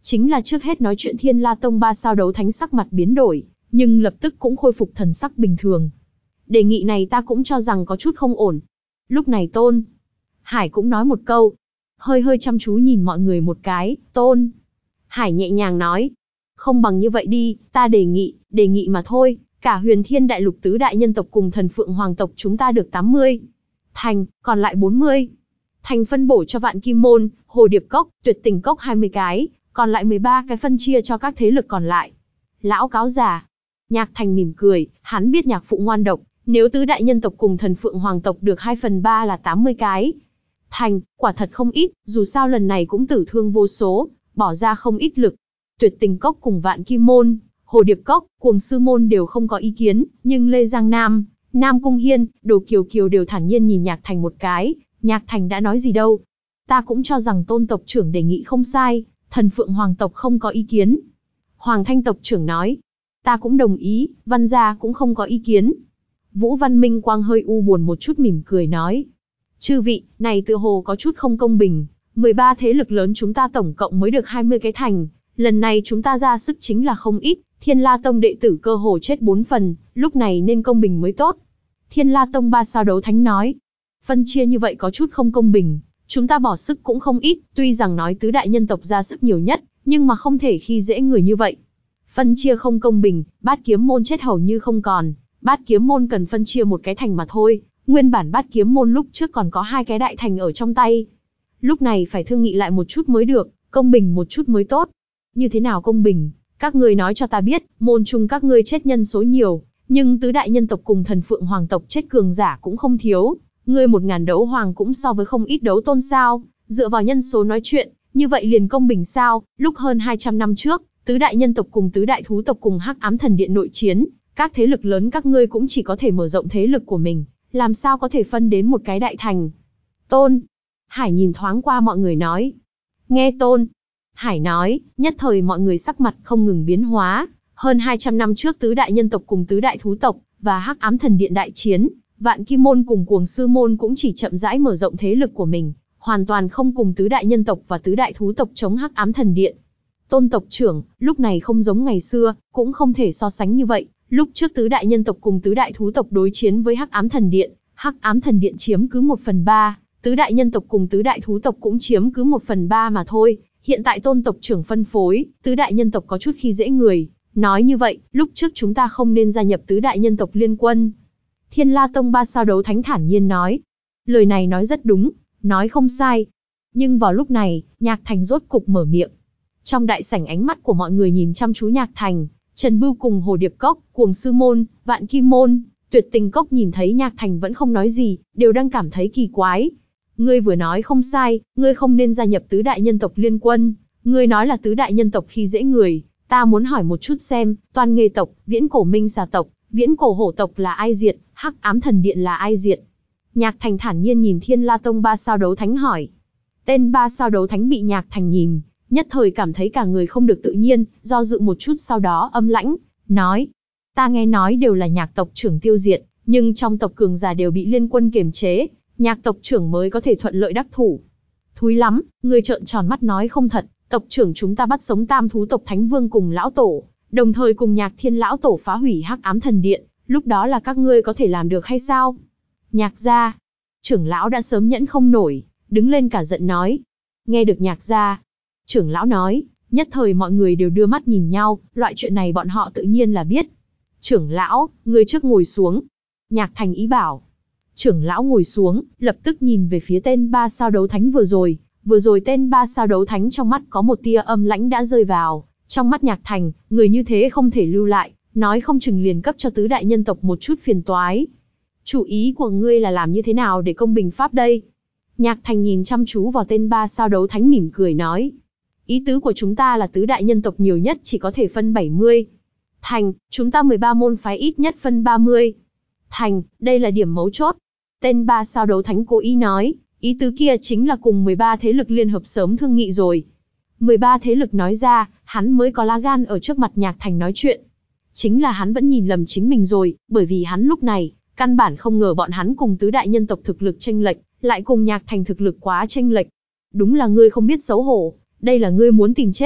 Chính là trước hết nói chuyện Thiên La Tông ba sao đấu thánh sắc mặt biến đổi, nhưng lập tức cũng khôi phục thần sắc bình thường. Đề nghị này ta cũng cho rằng có chút không ổn. Lúc này Tôn Hải cũng nói một câu, hơi hơi chăm chú nhìn mọi người một cái. Tôn Hải nhẹ nhàng nói, không bằng như vậy đi, ta đề nghị, đề nghị mà thôi, cả Huyền Thiên Đại Lục tứ đại nhân tộc cùng Thần Phượng Hoàng tộc chúng ta được tám mươi thành, còn lại bốn mươi thành phân bổ cho Vạn Kim Môn, Hồ Điệp Cốc, Tuyệt Tình Cốc hai mươi cái, còn lại mười ba cái phân chia cho các thế lực còn lại. Lão cáo già. Nhạc Thành mỉm cười, hắn biết nhạc phụ ngoan độc, nếu tứ đại nhân tộc cùng Thần Phượng Hoàng tộc được hai phần ba là tám mươi cái thành, quả thật không ít, dù sao lần này cũng tử thương vô số, bỏ ra không ít lực. Tuyệt Tình Cốc cùng Vạn Kim Môn, Hồ Điệp Cốc, Cuồng Sư Môn đều không có ý kiến, nhưng Lê Giang Nam, Nam Cung Hiên, Đồ Kiều Kiều đều thản nhiên nhìn Nhạc Thành một cái. Nhạc Thành đã nói gì đâu. Ta cũng cho rằng Tôn tộc trưởng đề nghị không sai, Thần Phượng Hoàng tộc không có ý kiến. Hoàng Thanh tộc trưởng nói, ta cũng đồng ý, Văn gia cũng không có ý kiến. Vũ Văn Minh Quang hơi u buồn một chút mỉm cười nói, chư vị, này tựa hồ có chút không công bình, mười ba thế lực lớn chúng ta tổng cộng mới được hai mươi cái thành, lần này chúng ta ra sức chính là không ít, Thiên La Tông đệ tử cơ hồ chết bốn phần, lúc này nên công bình mới tốt. Thiên La Tông ba sao đấu thánh nói, phân chia như vậy có chút không công bình, chúng ta bỏ sức cũng không ít, tuy rằng nói tứ đại nhân tộc ra sức nhiều nhất, nhưng mà không thể khi dễ người như vậy. Phân chia không công bình, Bát Kiếm Môn chết hầu như không còn, Bát Kiếm Môn cần phân chia một cái thành mà thôi, nguyên bản Bát Kiếm Môn lúc trước còn có hai cái đại thành ở trong tay. Lúc này phải thương nghị lại một chút mới được, công bình một chút mới tốt. Như thế nào công bình? Các ngươi nói cho ta biết, môn chung các ngươi chết nhân số nhiều, nhưng tứ đại nhân tộc cùng Thần Phượng Hoàng tộc chết cường giả cũng không thiếu. Ngươi một ngàn đấu hoàng cũng so với không ít đấu tôn sao, dựa vào nhân số nói chuyện, như vậy liền công bình sao? Lúc hơn hai trăm năm trước, tứ đại nhân tộc cùng tứ đại thú tộc cùng Hắc Ám Thần Điện nội chiến, các thế lực lớn các ngươi cũng chỉ có thể mở rộng thế lực của mình, làm sao có thể phân đến một cái đại thành? Tôn Hải nhìn thoáng qua mọi người nói. Nghe Tôn Hải nói, nhất thời mọi người sắc mặt không ngừng biến hóa. Hơn hai trăm năm trước tứ đại nhân tộc cùng tứ đại thú tộc và Hắc Ám Thần Điện đại chiến, Vạn Kim Môn cùng Cuồng Sư Môn cũng chỉ chậm rãi mở rộng thế lực của mình, hoàn toàn không cùng tứ đại nhân tộc và tứ đại thú tộc chống Hắc Ám Thần Điện. Tôn tộc trưởng, lúc này không giống ngày xưa, cũng không thể so sánh như vậy. Lúc trước tứ đại nhân tộc cùng tứ đại thú tộc đối chiến với Hắc Ám Thần Điện, Hắc Ám Thần Điện chiếm cứ một phần ba, tứ đại nhân tộc cùng tứ đại thú tộc cũng chiếm cứ một phần ba mà thôi. Hiện tại Tôn tộc trưởng phân phối, tứ đại nhân tộc có chút khi dễ người. Nói như vậy, lúc trước chúng ta không nên gia nhập tứ đại nhân tộc liên quân. Thiên La Tông ba sao đấu thánh thản nhiên nói. Lời này nói rất đúng, nói không sai. Nhưng vào lúc này, Nhạc Thành rốt cục mở miệng. Trong đại sảnh ánh mắt của mọi người nhìn chăm chú Nhạc Thành, Trần Bưu cùng Hồ Điệp Cốc, Cuồng Sư Môn, Vạn Kim Môn, Tuyệt Tình Cốc nhìn thấy Nhạc Thành vẫn không nói gì, đều đang cảm thấy kỳ quái. Ngươi vừa nói không sai, ngươi không nên gia nhập tứ đại nhân tộc liên quân, ngươi nói là tứ đại nhân tộc khi dễ người, ta muốn hỏi một chút xem, Toan Nghê tộc, Viễn Cổ Minh Xà tộc, Viễn Cổ Hổ tộc là ai diệt, Hắc Ám Thần Điện là ai diệt? Nhạc Thành thản nhiên nhìn Thiên La Tông ba sao đấu thánh hỏi. Tên ba sao đấu thánh bị Nhạc Thành nhìn, nhất thời cảm thấy cả người không được tự nhiên, do dự một chút sau đó âm lãnh, nói. Ta nghe nói đều là Nhạc tộc trưởng tiêu diệt, nhưng trong tộc cường giả đều bị liên quân kiềm chế, Nhạc tộc trưởng mới có thể thuận lợi đắc thủ. Thúi lắm, người trợn tròn mắt nói không thật, tộc trưởng chúng ta bắt sống tam thú tộc Thánh Vương cùng lão tổ, đồng thời cùng Nhạc Thiên lão tổ phá hủy Hắc Ám Thần Điện, lúc đó là các ngươi có thể làm được hay sao? Nhạc gia, trưởng lão đã sớm nhẫn không nổi, đứng lên cả giận nói. Nghe được Nhạc gia, trưởng lão nói, nhất thời mọi người đều đưa mắt nhìn nhau, loại chuyện này bọn họ tự nhiên là biết. Trưởng lão, ngươi trước ngồi xuống. Nhạc Thành ý bảo. Trưởng lão ngồi xuống, lập tức nhìn về phía tên ba sao đấu thánh vừa rồi. Vừa rồi tên ba sao đấu thánh trong mắt có một tia âm lãnh đã rơi vào. Trong mắt Nhạc Thành, người như thế không thể lưu lại, nói không chừng liền cấp cho tứ đại nhân tộc một chút phiền toái. Chủ ý của ngươi là làm như thế nào để công bình pháp đây? Nhạc Thành nhìn chăm chú vào tên ba sao đấu thánh mỉm cười nói. Ý tứ của chúng ta là tứ đại nhân tộc nhiều nhất chỉ có thể phân bảy mươi thành, chúng ta mười ba môn phái ít nhất phân ba mươi thành, đây là điểm mấu chốt. Tên ba sao đấu thánh cố ý nói, ý tứ kia chính là cùng mười ba thế lực liên hợp sớm thương nghị rồi. mười ba thế lực nói ra, hắn mới có lá gan ở trước mặt Nhạc Thành nói chuyện. Chính là hắn vẫn nhìn lầm chính mình rồi, bởi vì hắn lúc này, căn bản không ngờ bọn hắn cùng tứ đại nhân tộc thực lực chênh lệch, lại cùng Nhạc Thành thực lực quá chênh lệch. Đúng là ngươi không biết xấu hổ, đây là ngươi muốn tìm chết.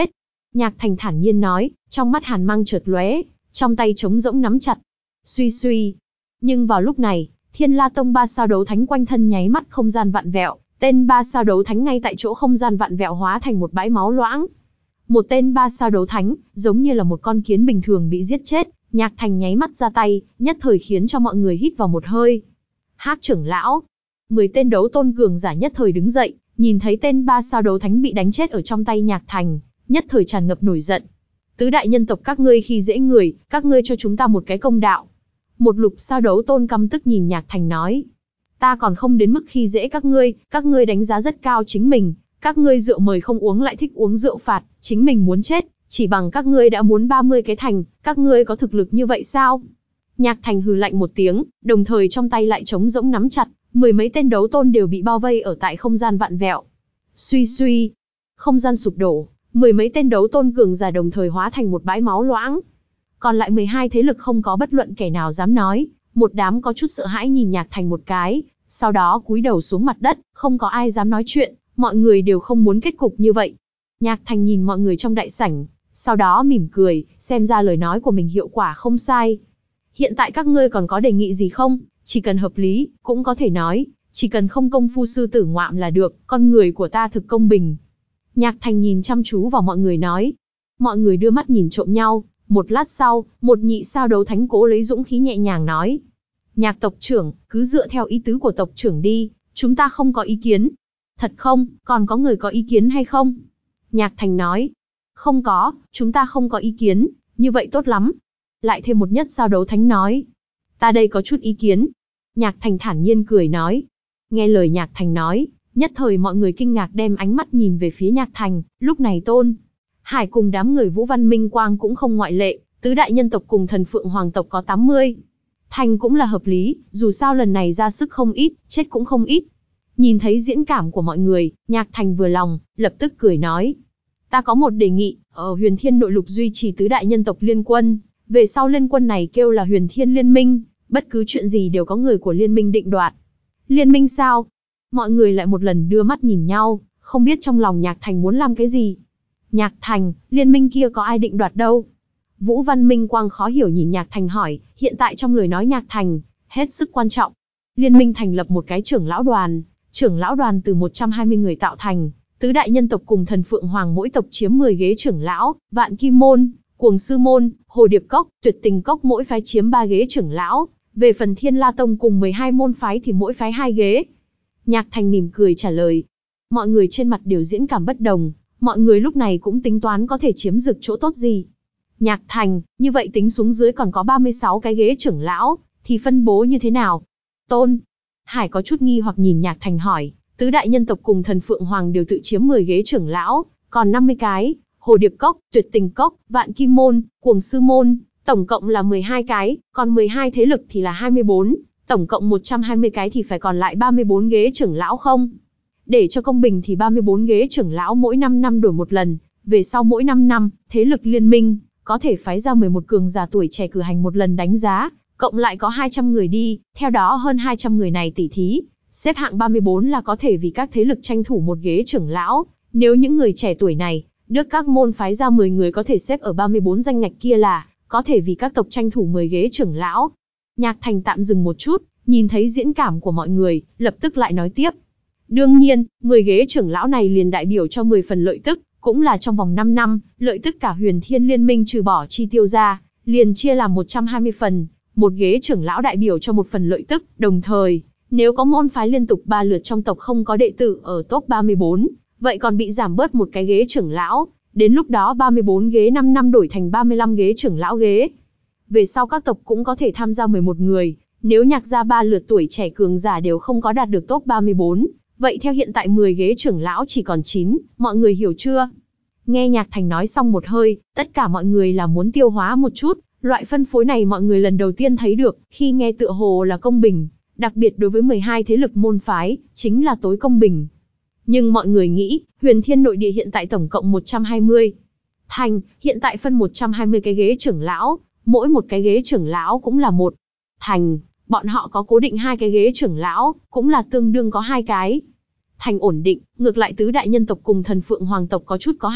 Nhạc Thành thản nhiên nói, trong mắt hàn mang chợt lóe, trong tay trống rỗng nắm chặt. Suy suy. Nhưng vào lúc này, Thiên La Tông ba sao đấu thánh quanh thân nháy mắt không gian vặn vẹo, tên ba sao đấu thánh ngay tại chỗ không gian vặn vẹo hóa thành một bãi máu loãng. Một tên ba sao đấu thánh, giống như là một con kiến bình thường bị giết chết, Nhạc Thành nháy mắt ra tay, nhất thời khiến cho mọi người hít vào một hơi. Hắc trưởng lão, mười tên đấu tôn cường giả nhất thời đứng dậy, nhìn thấy tên ba sao đấu thánh bị đánh chết ở trong tay Nhạc Thành, nhất thời tràn ngập nổi giận. Tứ đại nhân tộc các ngươi khi dễ người, các ngươi cho chúng ta một cái công đạo. Một lục sao đấu tôn căm tức nhìn Nhạc Thành nói. Ta còn không đến mức khi dễ các ngươi, các ngươi đánh giá rất cao chính mình, các ngươi rượu mời không uống lại thích uống rượu phạt, chính mình muốn chết, chỉ bằng các ngươi đã muốn ba mươi cái thành, các ngươi có thực lực như vậy sao? Nhạc Thành hừ lạnh một tiếng, đồng thời trong tay lại trống rỗng nắm chặt, mười mấy tên đấu tôn đều bị bao vây ở tại không gian vặn vẹo. Suy suy, không gian sụp đổ, mười mấy tên đấu tôn cường giả đồng thời hóa thành một bãi máu loãng. Còn lại mười hai thế lực không có bất luận kẻ nào dám nói, một đám có chút sợ hãi nhìn Nhạc Thành một cái, sau đó cúi đầu xuống mặt đất, không có ai dám nói chuyện, mọi người đều không muốn kết cục như vậy. Nhạc Thành nhìn mọi người trong đại sảnh, sau đó mỉm cười, xem ra lời nói của mình hiệu quả không sai. Hiện tại các ngươi còn có đề nghị gì không? Chỉ cần hợp lý, cũng có thể nói, chỉ cần không công phu sư tử ngoạm là được, con người của ta thực công bình. Nhạc Thành nhìn chăm chú vào mọi người nói. Mọi người đưa mắt nhìn trộm nhau, một lát sau, một nhị sao đấu thánh cố lấy dũng khí nhẹ nhàng nói. Nhạc tộc trưởng, cứ dựa theo ý tứ của tộc trưởng đi, chúng ta không có ý kiến. Thật không, còn có người có ý kiến hay không? Nhạc Thành nói. Không có, chúng ta không có ý kiến, như vậy tốt lắm. Lại thêm một nhất sao đấu thánh nói. Ta đây có chút ý kiến. Nhạc Thành thản nhiên cười nói. Nghe lời Nhạc Thành nói, nhất thời mọi người kinh ngạc đem ánh mắt nhìn về phía Nhạc Thành, lúc này Tôn Hải cùng đám người Vũ Văn Minh Quang cũng không ngoại lệ, tứ đại nhân tộc cùng thần Phượng Hoàng tộc có tám mươi. Thành cũng là hợp lý, dù sao lần này ra sức không ít, chết cũng không ít. Nhìn thấy diễn cảm của mọi người, Nhạc Thành vừa lòng, lập tức cười nói. Ta có một đề nghị, ở Huyền Thiên Nội Lục duy trì tứ đại nhân tộc liên quân, về sau liên quân này kêu là Huyền Thiên Liên Minh, bất cứ chuyện gì đều có người của liên minh định đoạt. Liên minh sao? Mọi người lại một lần đưa mắt nhìn nhau, không biết trong lòng Nhạc Thành muốn làm cái gì. Nhạc Thành, liên minh kia có ai định đoạt đâu? Vũ Văn Minh Quang khó hiểu nhìn Nhạc Thành hỏi, hiện tại trong lời nói Nhạc Thành, hết sức quan trọng. Liên minh thành lập một cái trưởng lão đoàn, trưởng lão đoàn từ một trăm hai mươi người tạo thành, tứ đại nhân tộc cùng thần Phượng Hoàng mỗi tộc chiếm mười ghế trưởng lão, Vạn Kim Môn, Cuồng Sư Môn, Hồ Điệp Cốc, Tuyệt Tình Cốc mỗi phái chiếm ba ghế trưởng lão, về phần Thiên La Tông cùng mười hai môn phái thì mỗi phái hai ghế. Nhạc Thành mỉm cười trả lời. Mọi người trên mặt đều diễn cảm bất đồng, mọi người lúc này cũng tính toán có thể chiếm được chỗ tốt gì. Nhạc Thành, như vậy tính xuống dưới còn có ba mươi sáu cái ghế trưởng lão, thì phân bố như thế nào? Tôn Hải có chút nghi hoặc nhìn Nhạc Thành hỏi, tứ đại nhân tộc cùng thần Phượng Hoàng đều tự chiếm mười ghế trưởng lão, còn năm mươi cái, Hồ Điệp Cốc, Tuyệt Tình Cốc, Vạn Kim Môn, Cuồng Sư Môn, tổng cộng là mười hai cái, còn mười hai thế lực thì là hai mươi bốn, tổng cộng một trăm hai mươi cái thì phải còn lại ba mươi bốn ghế trưởng lão không? Để cho công bình thì ba mươi bốn ghế trưởng lão mỗi năm năm đổi một lần, về sau mỗi năm năm, thế lực liên minh có thể phái ra mười một cường giả tuổi trẻ cử hành một lần đánh giá, cộng lại có hai trăm người đi, theo đó hơn hai trăm người này tỉ thí, xếp hạng ba mươi bốn là có thể vì các thế lực tranh thủ một ghế trưởng lão, nếu những người trẻ tuổi này, được các môn phái ra mười người có thể xếp ở ba mươi bốn danh ngạch kia là, có thể vì các tộc tranh thủ mười ghế trưởng lão. Nhạc Thành tạm dừng một chút, nhìn thấy diễn cảm của mọi người, lập tức lại nói tiếp. Đương nhiên, mười ghế trưởng lão này liền đại biểu cho mười phần lợi tức, cũng là trong vòng năm năm, lợi tức cả Huyền Thiên Liên Minh trừ bỏ chi tiêu ra, liền chia làm một trăm hai mươi phần, một ghế trưởng lão đại biểu cho một phần lợi tức, đồng thời, nếu có môn phái liên tục ba lượt trong tộc không có đệ tử ở top ba mươi bốn, vậy còn bị giảm bớt một cái ghế trưởng lão, đến lúc đó ba mươi bốn ghế năm năm đổi thành ba mươi lăm ghế trưởng lão ghế. Về sau các tộc cũng có thể tham gia mười một người, nếu Nhạc gia ba lượt tuổi trẻ cường giả đều không có đạt được top ba mươi bốn, vậy theo hiện tại mười ghế trưởng lão chỉ còn chín, mọi người hiểu chưa? Nghe Nhạc Thành nói xong một hơi, tất cả mọi người là muốn tiêu hóa một chút, loại phân phối này mọi người lần đầu tiên thấy được, khi nghe tựa hồ là công bình, đặc biệt đối với mười hai thế lực môn phái, chính là tối công bình. Nhưng mọi người nghĩ, Huyền Thiên nội địa hiện tại tổng cộng một trăm hai mươi thành, hiện tại phân một trăm hai mươi cái ghế trưởng lão, mỗi một cái ghế trưởng lão cũng là một thành, bọn họ có cố định hai cái ghế trưởng lão, cũng là tương đương có hai cái thành ổn định, ngược lại tứ đại nhân tộc cùng thần Phượng Hoàng tộc có chút có hại,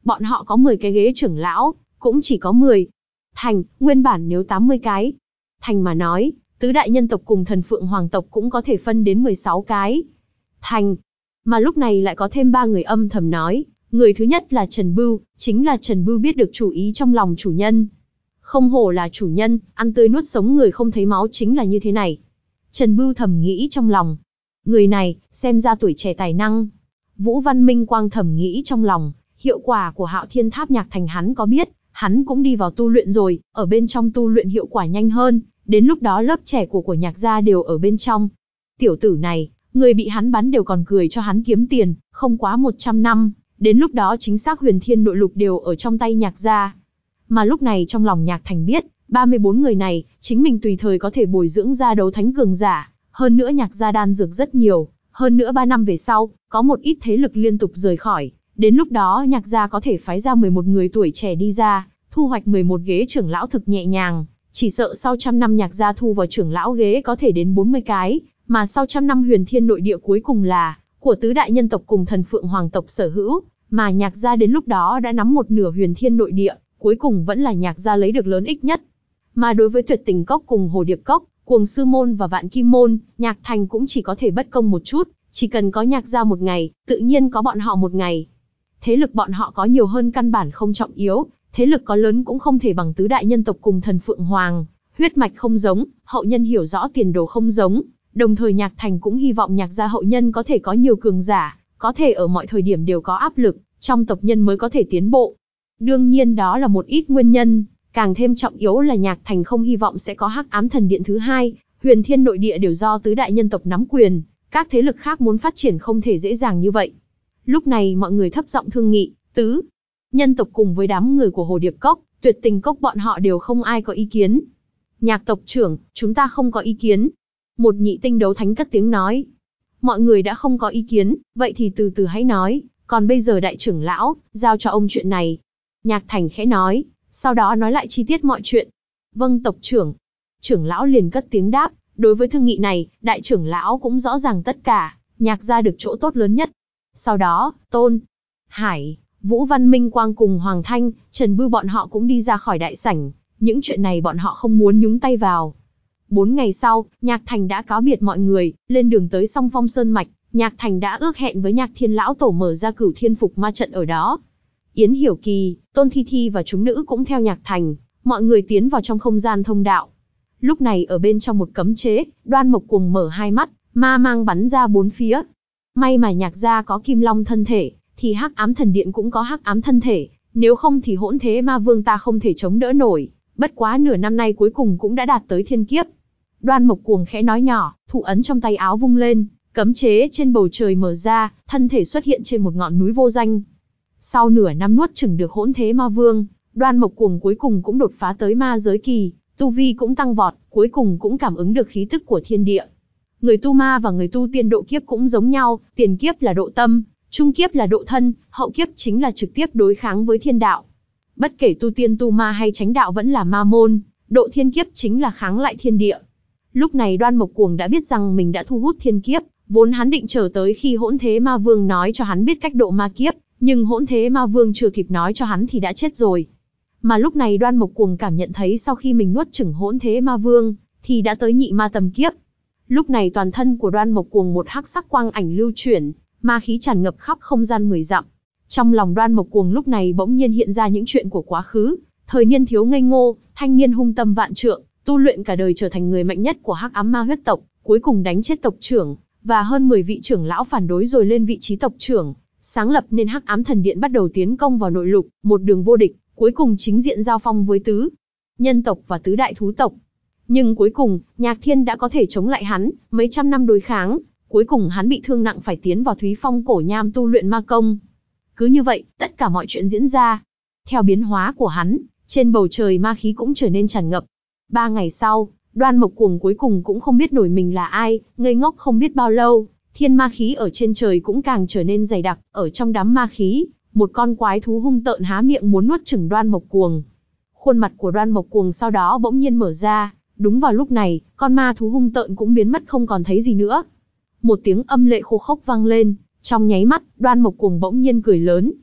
Bọn họ có mười cái ghế trưởng lão, cũng chỉ có mười. Thành, nguyên bản nếu tám mươi cái. Thành mà nói, tứ đại nhân tộc cùng thần phượng hoàng tộc cũng có thể phân đến mười sáu cái. Thành. Mà lúc này lại có thêm ba người âm thầm nói. Người thứ nhất là Trần Bưu, chính là Trần Bưu biết được chủ ý trong lòng chủ nhân. Không hổ là chủ nhân, ăn tươi nuốt sống người không thấy máu chính là như thế này. Trần Bưu thầm nghĩ trong lòng. Người này, xem ra tuổi trẻ tài năng. Vũ Văn Minh Quang thầm nghĩ trong lòng, hiệu quả của Hạo Thiên Tháp Nhạc Thành hắn có biết, hắn cũng đi vào tu luyện rồi, ở bên trong tu luyện hiệu quả nhanh hơn, đến lúc đó lớp trẻ của của Nhạc gia đều ở bên trong. Tiểu tử này, người bị hắn bắn đều còn cười cho hắn kiếm tiền, không quá một trăm năm, đến lúc đó chính xác Huyền Thiên Nội Lục đều ở trong tay Nhạc gia. Mà lúc này trong lòng Nhạc Thành biết, ba mươi bốn người này, chính mình tùy thời có thể bồi dưỡng ra đấu thánh cường giả, hơn nữa Nhạc gia đan dược rất nhiều, hơn nữa ba năm về sau, có một ít thế lực liên tục rời khỏi, đến lúc đó Nhạc gia có thể phái ra mười một người tuổi trẻ đi ra, thu hoạch mười một ghế trưởng lão thực nhẹ nhàng, chỉ sợ sau trăm năm Nhạc gia thu vào trưởng lão ghế có thể đến bốn mươi cái, mà sau trăm năm Huyền Thiên Nội Địa cuối cùng là của tứ đại nhân tộc cùng thần phượng hoàng tộc sở hữu, mà Nhạc gia đến lúc đó đã nắm một nửa Huyền Thiên Nội Địa, cuối cùng vẫn là Nhạc gia lấy được lớn ích nhất. Mà đối với Tuyệt Tình Cốc cùng Hồ Điệp Cốc, Cuồng Sư Môn và Vạn Kim Môn, Nhạc Thành cũng chỉ có thể bất công một chút, chỉ cần có Nhạc gia một ngày, tự nhiên có bọn họ một ngày. Thế lực bọn họ có nhiều hơn căn bản không trọng yếu, thế lực có lớn cũng không thể bằng tứ đại nhân tộc cùng thần phượng hoàng, huyết mạch không giống, hậu nhân hiểu rõ tiền đồ không giống, đồng thời Nhạc Thành cũng hy vọng Nhạc gia hậu nhân có thể có nhiều cường giả, có thể ở mọi thời điểm đều có áp lực, trong tộc nhân mới có thể tiến bộ. Đương nhiên đó là một ít nguyên nhân, càng thêm trọng yếu là Nhạc Thành không hy vọng sẽ có Hắc Ám Thần Điện thứ hai, Huyền Thiên Nội Địa đều do tứ đại nhân tộc nắm quyền, các thế lực khác muốn phát triển không thể dễ dàng như vậy. Lúc này mọi người thấp giọng thương nghị, tứ nhân tộc cùng với đám người của Hồ Điệp Cốc, Tuyệt Tình Cốc bọn họ đều không ai có ý kiến. Nhạc tộc trưởng, chúng ta không có ý kiến. Một nhị tinh đấu thánh cất tiếng nói. Mọi người đã không có ý kiến, vậy thì từ từ hãy nói, còn bây giờ đại trưởng lão, giao cho ông chuyện này. Nhạc Thành khẽ nói, sau đó nói lại chi tiết mọi chuyện. Vâng tộc trưởng. Trưởng lão liền cất tiếng đáp, đối với thương nghị này, đại trưởng lão cũng rõ ràng tất cả, Nhạc gia được chỗ tốt lớn nhất. Sau đó, Tôn, Hải, Vũ Văn Minh Quang cùng Hoàng Thanh, Trần Bưu bọn họ cũng đi ra khỏi đại sảnh, những chuyện này bọn họ không muốn nhúng tay vào. Bốn ngày sau, Nhạc Thành đã cáo biệt mọi người, lên đường tới Song Phong Sơn Mạch, Nhạc Thành đã ước hẹn với Nhạc Thiên Lão Tổ mở ra Cửu Thiên Phục Ma trận ở đó. Yến Hiểu Kỳ, Tôn Thi Thi và chúng nữ cũng theo Nhạc Thành, mọi người tiến vào trong không gian thông đạo. Lúc này ở bên trong một cấm chế, Đoan Mộc Cuồng mở hai mắt, ma mang bắn ra bốn phía. May mà Nhạc gia có Kim Long thân thể, thì Hắc Ám Thần Điện cũng có Hắc Ám thân thể, nếu không thì hỗn thế ma vương ta không thể chống đỡ nổi, bất quá nửa năm nay cuối cùng cũng đã đạt tới thiên kiếp. Đoan Mộc Cuồng khẽ nói nhỏ, thủ ấn trong tay áo vung lên, cấm chế trên bầu trời mở ra, thân thể xuất hiện trên một ngọn núi vô danh. Sau nửa năm nuốt chửng được hỗn thế ma vương, Đoan Mộc Cuồng cuối cùng cũng đột phá tới ma giới kỳ, tu vi cũng tăng vọt, cuối cùng cũng cảm ứng được khí tức của thiên địa. Người tu ma và người tu tiên độ kiếp cũng giống nhau, tiền kiếp là độ tâm, trung kiếp là độ thân, hậu kiếp chính là trực tiếp đối kháng với thiên đạo. Bất kể tu tiên tu ma hay chánh đạo vẫn là ma môn, độ thiên kiếp chính là kháng lại thiên địa. Lúc này Đoan Mộc Cuồng đã biết rằng mình đã thu hút thiên kiếp, vốn hắn định chờ tới khi hỗn thế ma vương nói cho hắn biết cách độ ma kiếp, nhưng hỗn thế ma vương chưa kịp nói cho hắn thì đã chết rồi. Mà lúc này Đoan Mộc Cuồng cảm nhận thấy sau khi mình nuốt chửng hỗn thế ma vương, thì đã tới nhị ma tầm kiếp. Lúc này toàn thân của Đoan Mộc Cuồng một hắc sắc quang ảnh lưu chuyển, ma khí tràn ngập khắp không gian mười dặm. Trong lòng Đoan Mộc Cuồng lúc này bỗng nhiên hiện ra những chuyện của quá khứ, thời niên thiếu ngây ngô, thanh niên hung tâm vạn trượng, tu luyện cả đời trở thành người mạnh nhất của Hắc Ám Ma huyết tộc, cuối cùng đánh chết tộc trưởng và hơn mười vị trưởng lão phản đối rồi lên vị trí tộc trưởng, sáng lập nên Hắc Ám Thần Điện bắt đầu tiến công vào nội lục, một đường vô địch, cuối cùng chính diện giao phong với tứ nhân tộc và tứ đại thú tộc. Nhưng cuối cùng, Nhạc Thiên đã có thể chống lại hắn, mấy trăm năm đối kháng, cuối cùng hắn bị thương nặng phải tiến vào Thúy Phong cổ nham tu luyện ma công. Cứ như vậy, tất cả mọi chuyện diễn ra. Theo biến hóa của hắn, trên bầu trời ma khí cũng trở nên tràn ngập. Ba ngày sau, Đoan Mộc Cuồng cuối cùng cũng không biết nổi mình là ai, ngây ngốc không biết bao lâu, thiên ma khí ở trên trời cũng càng trở nên dày đặc, ở trong đám ma khí, một con quái thú hung tợn há miệng muốn nuốt chửng Đoan Mộc Cuồng. Khuôn mặt của Đoan Mộc Cuồng sau đó bỗng nhiên mở ra, đúng vào lúc này, con ma thú hung tợn cũng biến mất không còn thấy gì nữa. Một tiếng âm lệ khô khốc vang lên, trong nháy mắt, Đoan Mộc Cuồng bỗng nhiên cười lớn.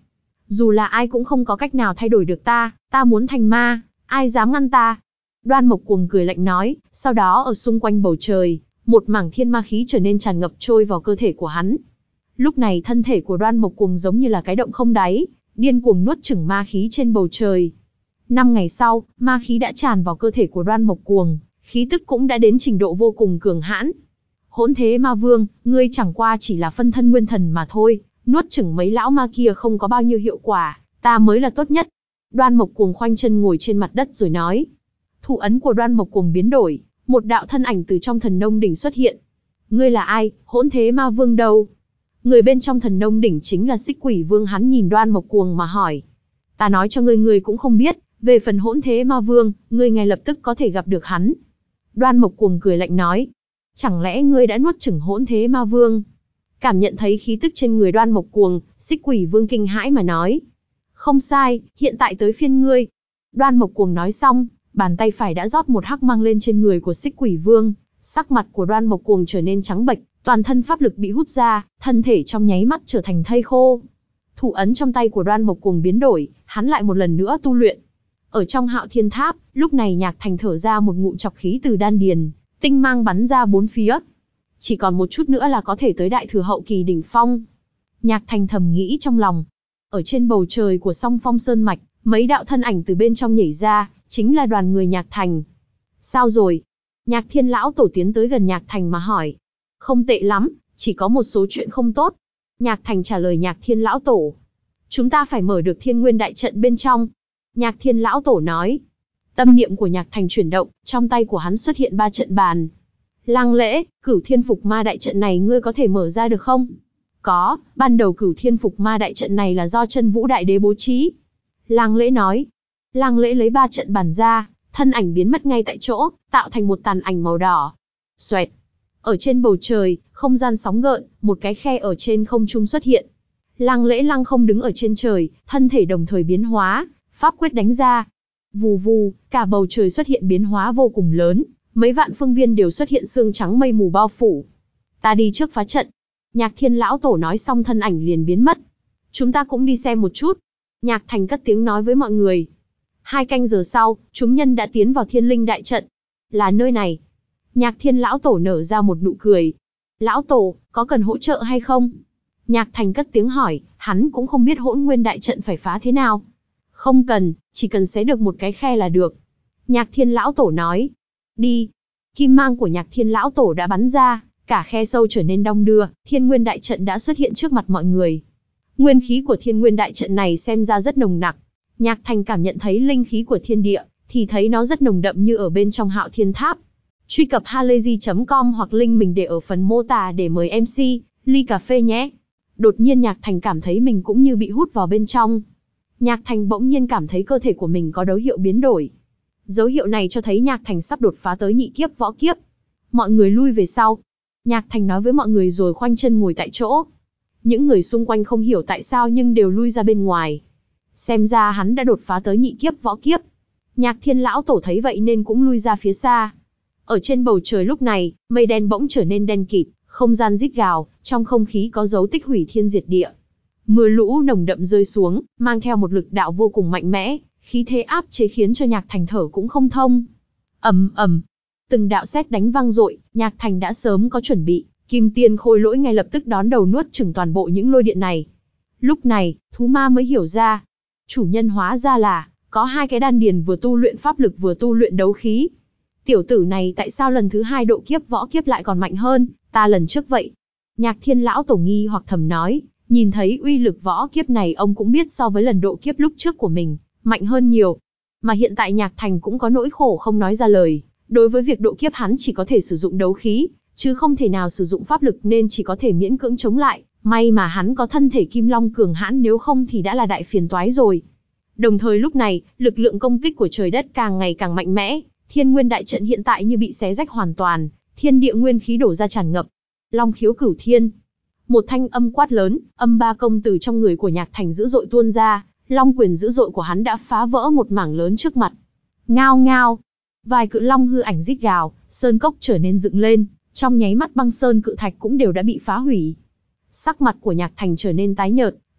Dù là ai cũng không có cách nào thay đổi được ta, ta muốn thành ma, ai dám ngăn ta? Đoan Mộc Cuồng cười lạnh nói, sau đó ở xung quanh bầu trời, một mảng thiên ma khí trở nên tràn ngập trôi vào cơ thể của hắn. Lúc này thân thể của Đoan Mộc Cuồng giống như là cái động không đáy, điên cuồng nuốt chửng ma khí trên bầu trời. Năm ngày sau, ma khí đã tràn vào cơ thể của Đoan Mộc Cuồng, khí tức cũng đã đến trình độ vô cùng cường hãn. Hỗn Thế Ma Vương, ngươi chẳng qua chỉ là phân thân nguyên thần mà thôi, nuốt chửng mấy lão ma kia không có bao nhiêu hiệu quả, ta mới là tốt nhất. Đoan Mộc Cuồng khoanh chân ngồi trên mặt đất rồi nói. Thủ ấn của Đoan Mộc Cuồng biến đổi, một đạo thân ảnh từ trong Thần Nông Đỉnh xuất hiện. Ngươi là ai, Hỗn Thế Ma Vương đâu? Người bên trong Thần Nông Đỉnh chính là Xích Quỷ Vương, hắn nhìn Đoan Mộc Cuồng mà hỏi. Ta nói cho ngươi, ngươi cũng không biết, về phần Hỗn Thế Ma Vương, ngươi ngay lập tức có thể gặp được hắn. Đoan Mộc Cuồng cười lạnh nói. Chẳng lẽ ngươi đã nuốt chửng Hỗn Thế Ma Vương? Cảm nhận thấy khí tức trên người Đoan Mộc Cuồng, Xích Quỷ Vương kinh hãi mà nói. Không sai, hiện tại tới phiên ngươi. Đoan Mộc Cuồng nói xong, bàn tay phải đã rót một hắc mang lên trên người của Xích Quỷ Vương, sắc mặt của Đoan Mộc Cuồng trở nên trắng bệch, toàn thân pháp lực bị hút ra, thân thể trong nháy mắt trở thành thây khô. Thủ ấn trong tay của Đoan Mộc Cuồng biến đổi, hắn lại một lần nữa tu luyện. Ở trong Hạo Thiên Tháp, lúc này Nhạc Thành thở ra một ngụm trọc khí từ đan điền, tinh mang bắn ra bốn phía. Chỉ còn một chút nữa là có thể tới đại thừa hậu kỳ đỉnh phong. Nhạc Thành thầm nghĩ trong lòng. Ở trên bầu trời của Song Phong Sơn Mạch, mấy đạo thân ảnh từ bên trong nhảy ra, chính là đoàn người Nhạc Thành. Sao rồi? Nhạc Thiên lão tổ tiến tới gần Nhạc Thành mà hỏi. Không tệ lắm, chỉ có một số chuyện không tốt. Nhạc Thành trả lời Nhạc Thiên lão tổ. Chúng ta phải mở được Thiên Nguyên đại trận bên trong. Nhạc Thiên lão tổ nói. Tâm niệm của Nhạc Thành chuyển động, trong tay của hắn xuất hiện ba trận bàn. Lăng Lễ, Cửu Thiên Phục Ma đại trận này ngươi có thể mở ra được không? Có, ban đầu Cửu Thiên Phục Ma đại trận này là do Chân Vũ Đại Đế bố trí. Lăng Lễ nói. Lăng Lễ lấy ba trận bàn ra, thân ảnh biến mất ngay tại chỗ, tạo thành một tàn ảnh màu đỏ. Xoẹt. Ở trên bầu trời, không gian sóng gợn, một cái khe ở trên không trung xuất hiện. Lăng Lễ lăng không đứng ở trên trời, thân thể đồng thời biến hóa, pháp quyết đánh ra. Vù vù, cả bầu trời xuất hiện biến hóa vô cùng lớn, mấy vạn phương viên đều xuất hiện sương trắng mây mù bao phủ. Ta đi trước phá trận. Nhạc Thiên lão tổ nói xong thân ảnh liền biến mất. Chúng ta cũng đi xem một chút. Nhạc Thành cất tiếng nói với mọi người. Hai canh giờ sau, chúng nhân đã tiến vào Thiên Linh đại trận. Là nơi này. Nhạc Thiên lão tổ nở ra một nụ cười. Lão tổ, có cần hỗ trợ hay không? Nhạc Thành cất tiếng hỏi, hắn cũng không biết Hỗn Nguyên đại trận phải phá thế nào. Không cần, chỉ cần xé được một cái khe là được. Nhạc Thiên lão tổ nói. Đi. Kim mang của Nhạc Thiên lão tổ đã bắn ra, cả khe sâu trở nên đong đưa, Thiên Nguyên đại trận đã xuất hiện trước mặt mọi người. Nguyên khí của Thiên Nguyên đại trận này xem ra rất nồng nặc. Nhạc Thành cảm nhận thấy linh khí của thiên địa, thì thấy nó rất nồng đậm như ở bên trong Hạo Thiên Tháp. Truy cập halayzi chấm com hoặc link mình để ở phần mô tả để mời em xê, ly cà phê nhé. Đột nhiên Nhạc Thành cảm thấy mình cũng như bị hút vào bên trong. Nhạc Thành bỗng nhiên cảm thấy cơ thể của mình có dấu hiệu biến đổi. Dấu hiệu này cho thấy Nhạc Thành sắp đột phá tới nhị kiếp võ kiếp. Mọi người lui về sau. Nhạc Thành nói với mọi người rồi khoanh chân ngồi tại chỗ. Những người xung quanh không hiểu tại sao nhưng đều lui ra bên ngoài. Xem ra hắn đã đột phá tới nhị kiếp võ kiếp. Nhạc Thiên lão tổ thấy vậy nên cũng lui ra phía xa. Ở trên bầu trời lúc này, mây đen bỗng trở nên đen kịt, không gian rít gào, trong không khí có dấu tích hủy thiên diệt địa. Mưa lũ nồng đậm rơi xuống, mang theo một lực đạo vô cùng mạnh mẽ, khí thế áp chế khiến cho Nhạc Thành thở cũng không thông. Ầm ầm, từng đạo sét đánh vang dội, Nhạc Thành đã sớm có chuẩn bị, Kim Tiên Khôi Lỗi ngay lập tức đón đầu nuốt chửng toàn bộ những lôi điện này. Lúc này, thú ma mới hiểu ra, chủ nhân hóa ra là có hai cái đan điền vừa tu luyện pháp lực vừa tu luyện đấu khí. Tiểu tử này tại sao lần thứ hai độ kiếp võ kiếp lại còn mạnh hơn ta lần trước vậy? Nhạc Thiên lão tổ nghi hoặc thầm nói, nhìn thấy uy lực võ kiếp này ông cũng biết so với lần độ kiếp lúc trước của mình, mạnh hơn nhiều. Mà hiện tại Nhạc Thành cũng có nỗi khổ không nói ra lời, đối với việc độ kiếp hắn chỉ có thể sử dụng đấu khí, chứ không thể nào sử dụng pháp lực nên chỉ có thể miễn cưỡng chống lại. May mà hắn có thân thể kim long cường hãn, nếu không thì đã là đại phiền toái rồi. Đồng thời lúc này, lực lượng công kích của trời đất càng ngày càng mạnh mẽ, Thiên Nguyên đại trận hiện tại như bị xé rách hoàn toàn, thiên địa nguyên khí đổ ra tràn ngập. Long khiếu cửu thiên. Một thanh âm quát lớn, âm ba công từ trong người của Nhạc Thành dữ dội tuôn ra, long quyền dữ dội của hắn đã phá vỡ một mảng lớn trước mặt. Ngao ngao. Vài cự long hư ảnh rít gào, sơn cốc trở nên dựng lên, trong nháy mắt băng sơn cự thạch cũng đều đã bị phá hủy. Sắc mặt của Nhạc Thành trở nên tái nhợt,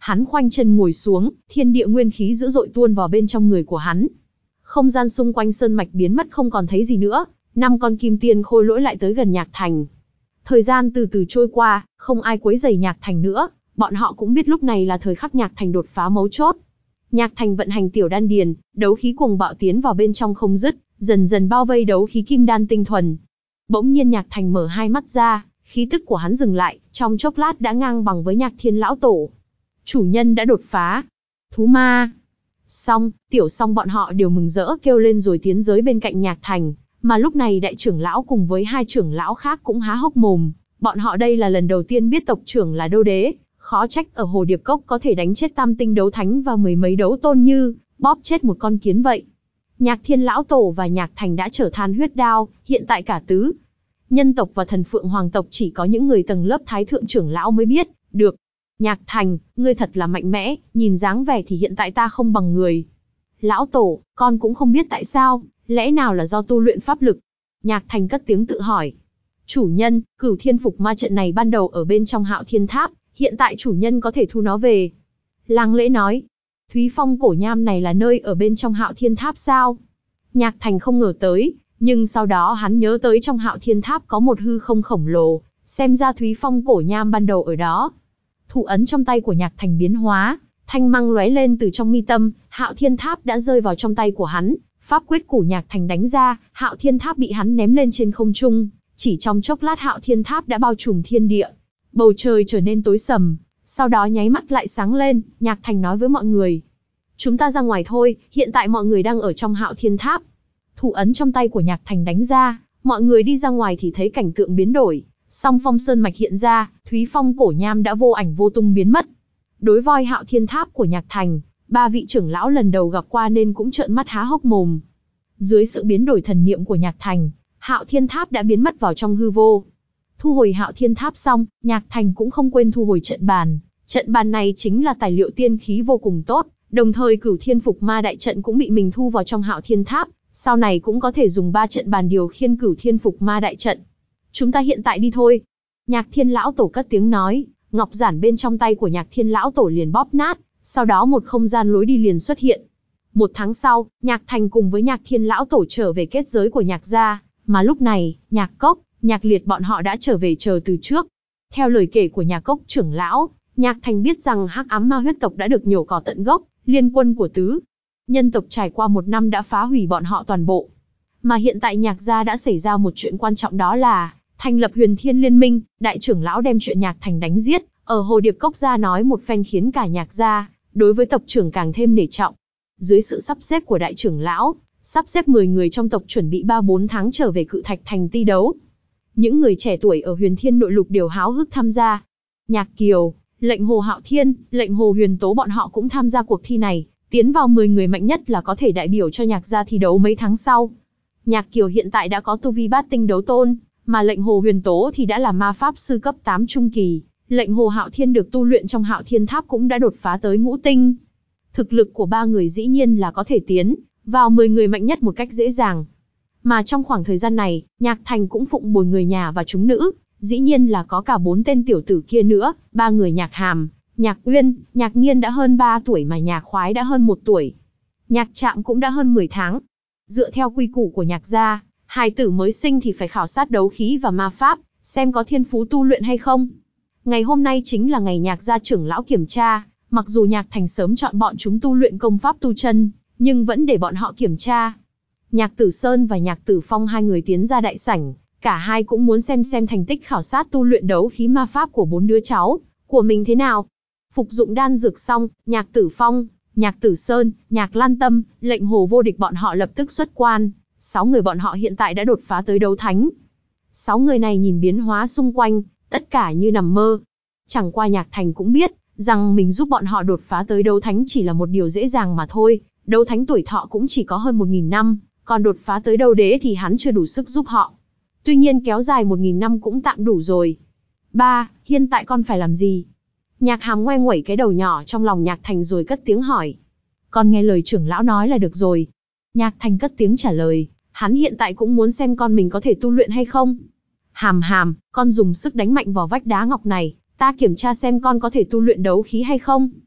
Hắn khoanh chân ngồi xuống, thiên địa nguyên khí dữ dội tuôn vào bên trong người của hắn. Không gian xung quanh sơn mạch biến mất không còn thấy gì nữa, năm con kim tiên khôi lỗi lại tới gần Nhạc Thành. Thời gian từ từ trôi qua, không ai quấy rầy Nhạc Thành nữa, bọn họ cũng biết lúc này là thời khắc Nhạc Thành đột phá mấu chốt. Nhạc Thành vận hành tiểu đan điền, đấu khí cuồng bạo tiến vào bên trong không dứt, dần dần bao vây đấu khí kim đan tinh thuần. Bỗng nhiên Nhạc Thành mở hai mắt ra, khí tức của hắn dừng lại, trong chốc lát đã ngang bằng với Nhạc Thiên lão tổ. Chủ nhân đã đột phá. Thú ma. Xong, tiểu xong bọn họ đều mừng rỡ kêu lên rồi tiến giới bên cạnh Nhạc Thành, mà lúc này đại trưởng lão cùng với hai trưởng lão khác cũng há hốc mồm, bọn họ đây là lần đầu tiên biết tộc trưởng là Đô Đế, khó trách ở Hồ Điệp Cốc có thể đánh chết tam tinh đấu thánh và mười mấy đấu tôn như bóp chết một con kiến vậy. Nhạc Thiên lão tổ và Nhạc Thành đã trở than huyết đao, hiện tại cả tứ nhân tộc và thần phượng hoàng tộc chỉ có những người tầng lớp thái thượng trưởng lão mới biết được. Nhạc Thành, ngươi thật là mạnh mẽ, nhìn dáng vẻ thì hiện tại ta không bằng người. Lão tổ, con cũng không biết tại sao, lẽ nào là do tu luyện pháp lực? Nhạc Thành cất tiếng tự hỏi. Chủ nhân, Cửu Thiên Phục Ma trận này ban đầu ở bên trong Hạo Thiên Tháp, hiện tại chủ nhân có thể thu nó về. Lăng Lễ nói. Thúy Phong cổ nham này là nơi ở bên trong Hạo Thiên Tháp sao? Nhạc Thành không ngờ tới, nhưng sau đó hắn nhớ tới trong Hạo Thiên Tháp có một hư không khổng lồ, xem ra Thúy Phong cổ nham ban đầu ở đó. Thủ ấn trong tay của Nhạc Thành biến hóa, thanh mang lóe lên từ trong mi tâm, Hạo Thiên Tháp đã rơi vào trong tay của hắn. Pháp quyết của Nhạc Thành đánh ra, Hạo Thiên Tháp bị hắn ném lên trên không trung, chỉ trong chốc lát Hạo Thiên Tháp đã bao trùm thiên địa. Bầu trời trở nên tối sầm, sau đó nháy mắt lại sáng lên, Nhạc Thành nói với mọi người. Chúng ta ra ngoài thôi, hiện tại mọi người đang ở trong Hạo Thiên Tháp. Thủ ấn trong tay của Nhạc Thành đánh ra, mọi người đi ra ngoài thì thấy cảnh tượng biến đổi. Song phong sơn mạch hiện ra, Thúy Phong cổ nham đã vô ảnh vô tung biến mất. Đối voi Hạo Thiên Tháp của Nhạc Thành, ba vị trưởng lão lần đầu gặp qua nên cũng trợn mắt há hốc mồm. Dưới sự biến đổi thần niệm của Nhạc Thành, Hạo Thiên Tháp đã biến mất vào trong hư vô. Thu hồi Hạo Thiên Tháp xong, Nhạc Thành cũng không quên thu hồi trận bàn. Trận bàn này chính là tài liệu tiên khí vô cùng tốt, đồng thời Cửu Thiên Phục Ma đại trận cũng bị mình thu vào trong Hạo Thiên Tháp, sau này cũng có thể dùng ba trận bàn điều khiển Cửu Thiên Phục Ma đại trận. Chúng ta hiện tại đi thôi. Nhạc Thiên lão tổ cất tiếng nói, ngọc giản bên trong tay của Nhạc Thiên lão tổ liền bóp nát, sau đó một không gian lối đi liền xuất hiện. Một tháng sau, Nhạc Thành cùng với Nhạc Thiên lão tổ trở về kết giới của Nhạc gia, mà lúc này, Nhạc Cốc, Nhạc Liệt bọn họ đã trở về chờ từ trước. Theo lời kể của Nhạc Cốc trưởng lão, Nhạc Thành biết rằng hắc ám ma huyết tộc đã được nhổ cỏ tận gốc, liên quân của tứ nhân tộc trải qua một năm đã phá hủy bọn họ toàn bộ. Mà hiện tại Nhạc gia đã xảy ra một chuyện quan trọng, đó là thành lập Huyền Thiên Liên Minh. Đại trưởng lão đem chuyện Nhạc Thành đánh giết ở Hồ Điệp Cốc ra nói một phen khiến cả Nhạc gia đối với tộc trưởng càng thêm nể trọng. Dưới sự sắp xếp của đại trưởng lão, sắp xếp mười người trong tộc chuẩn bị ba bốn tháng trở về Cự Thạch Thành thi đấu. Những người trẻ tuổi ở Huyền Thiên nội lục đều háo hức tham gia. Nhạc Kiều, Lệnh Hồ Hạo Thiên, Lệnh Hồ Huyền Tố bọn họ cũng tham gia cuộc thi này, tiến vào mười người mạnh nhất là có thể đại biểu cho Nhạc gia thi đấu mấy tháng sau. Nhạc Kiều hiện tại đã có tu vi bát tinh đấu tôn, mà Lệnh Hồ Huyền Tố thì đã là ma pháp sư cấp tám trung kỳ. Lệnh Hồ Hạo Thiên được tu luyện trong Hạo Thiên Tháp cũng đã đột phá tới ngũ tinh. Thực lực của ba người dĩ nhiên là có thể tiến vào mười người mạnh nhất một cách dễ dàng. Mà trong khoảng thời gian này, Nhạc Thành cũng phụng bồi người nhà và chúng nữ, dĩ nhiên là có cả bốn tên tiểu tử kia nữa, ba người Nhạc Hàm, Nhạc Uyên, Nhạc Nghiên đã hơn ba tuổi mà Nhạc Khoái đã hơn một tuổi. Nhạc Trạm cũng đã hơn mười tháng. Dựa theo quy củ của Nhạc gia, hài tử mới sinh thì phải khảo sát đấu khí và ma pháp, xem có thiên phú tu luyện hay không. Ngày hôm nay chính là ngày Nhạc gia trưởng lão kiểm tra, mặc dù Nhạc Thành sớm chọn bọn chúng tu luyện công pháp tu chân, nhưng vẫn để bọn họ kiểm tra. Nhạc Tử Sơn và Nhạc Tử Phong hai người tiến ra đại sảnh, cả hai cũng muốn xem xem thành tích khảo sát tu luyện đấu khí ma pháp của bốn đứa cháu của mình thế nào. Phục dụng đan dược xong, Nhạc Tử Phong, Nhạc Tử Sơn, Nhạc Lan Tâm, Lệnh Hồ Vô Địch bọn họ lập tức xuất quan. Sáu người bọn họ hiện tại đã đột phá tới đấu thánh. Sáu người này nhìn biến hóa xung quanh, tất cả như nằm mơ. Chẳng qua Nhạc Thành cũng biết rằng mình giúp bọn họ đột phá tới đấu thánh chỉ là một điều dễ dàng mà thôi. Đấu thánh tuổi thọ cũng chỉ có hơn một nghìn năm, còn đột phá tới đấu đế thì hắn chưa đủ sức giúp họ. Tuy nhiên kéo dài một nghìn năm cũng tạm đủ rồi. Ba, hiện tại con phải làm gì? Nhạc Hàm ngoe nguẩy cái đầu nhỏ trong lòng Nhạc Thành rồi cất tiếng hỏi. Con nghe lời trưởng lão nói là được rồi. Nhạc Thành cất tiếng trả lời, hắn hiện tại cũng muốn xem con mình có thể tu luyện hay không. Hàm Hàm, con dùng sức đánh mạnh vào vách đá ngọc này, ta kiểm tra xem con có thể tu luyện đấu khí hay không.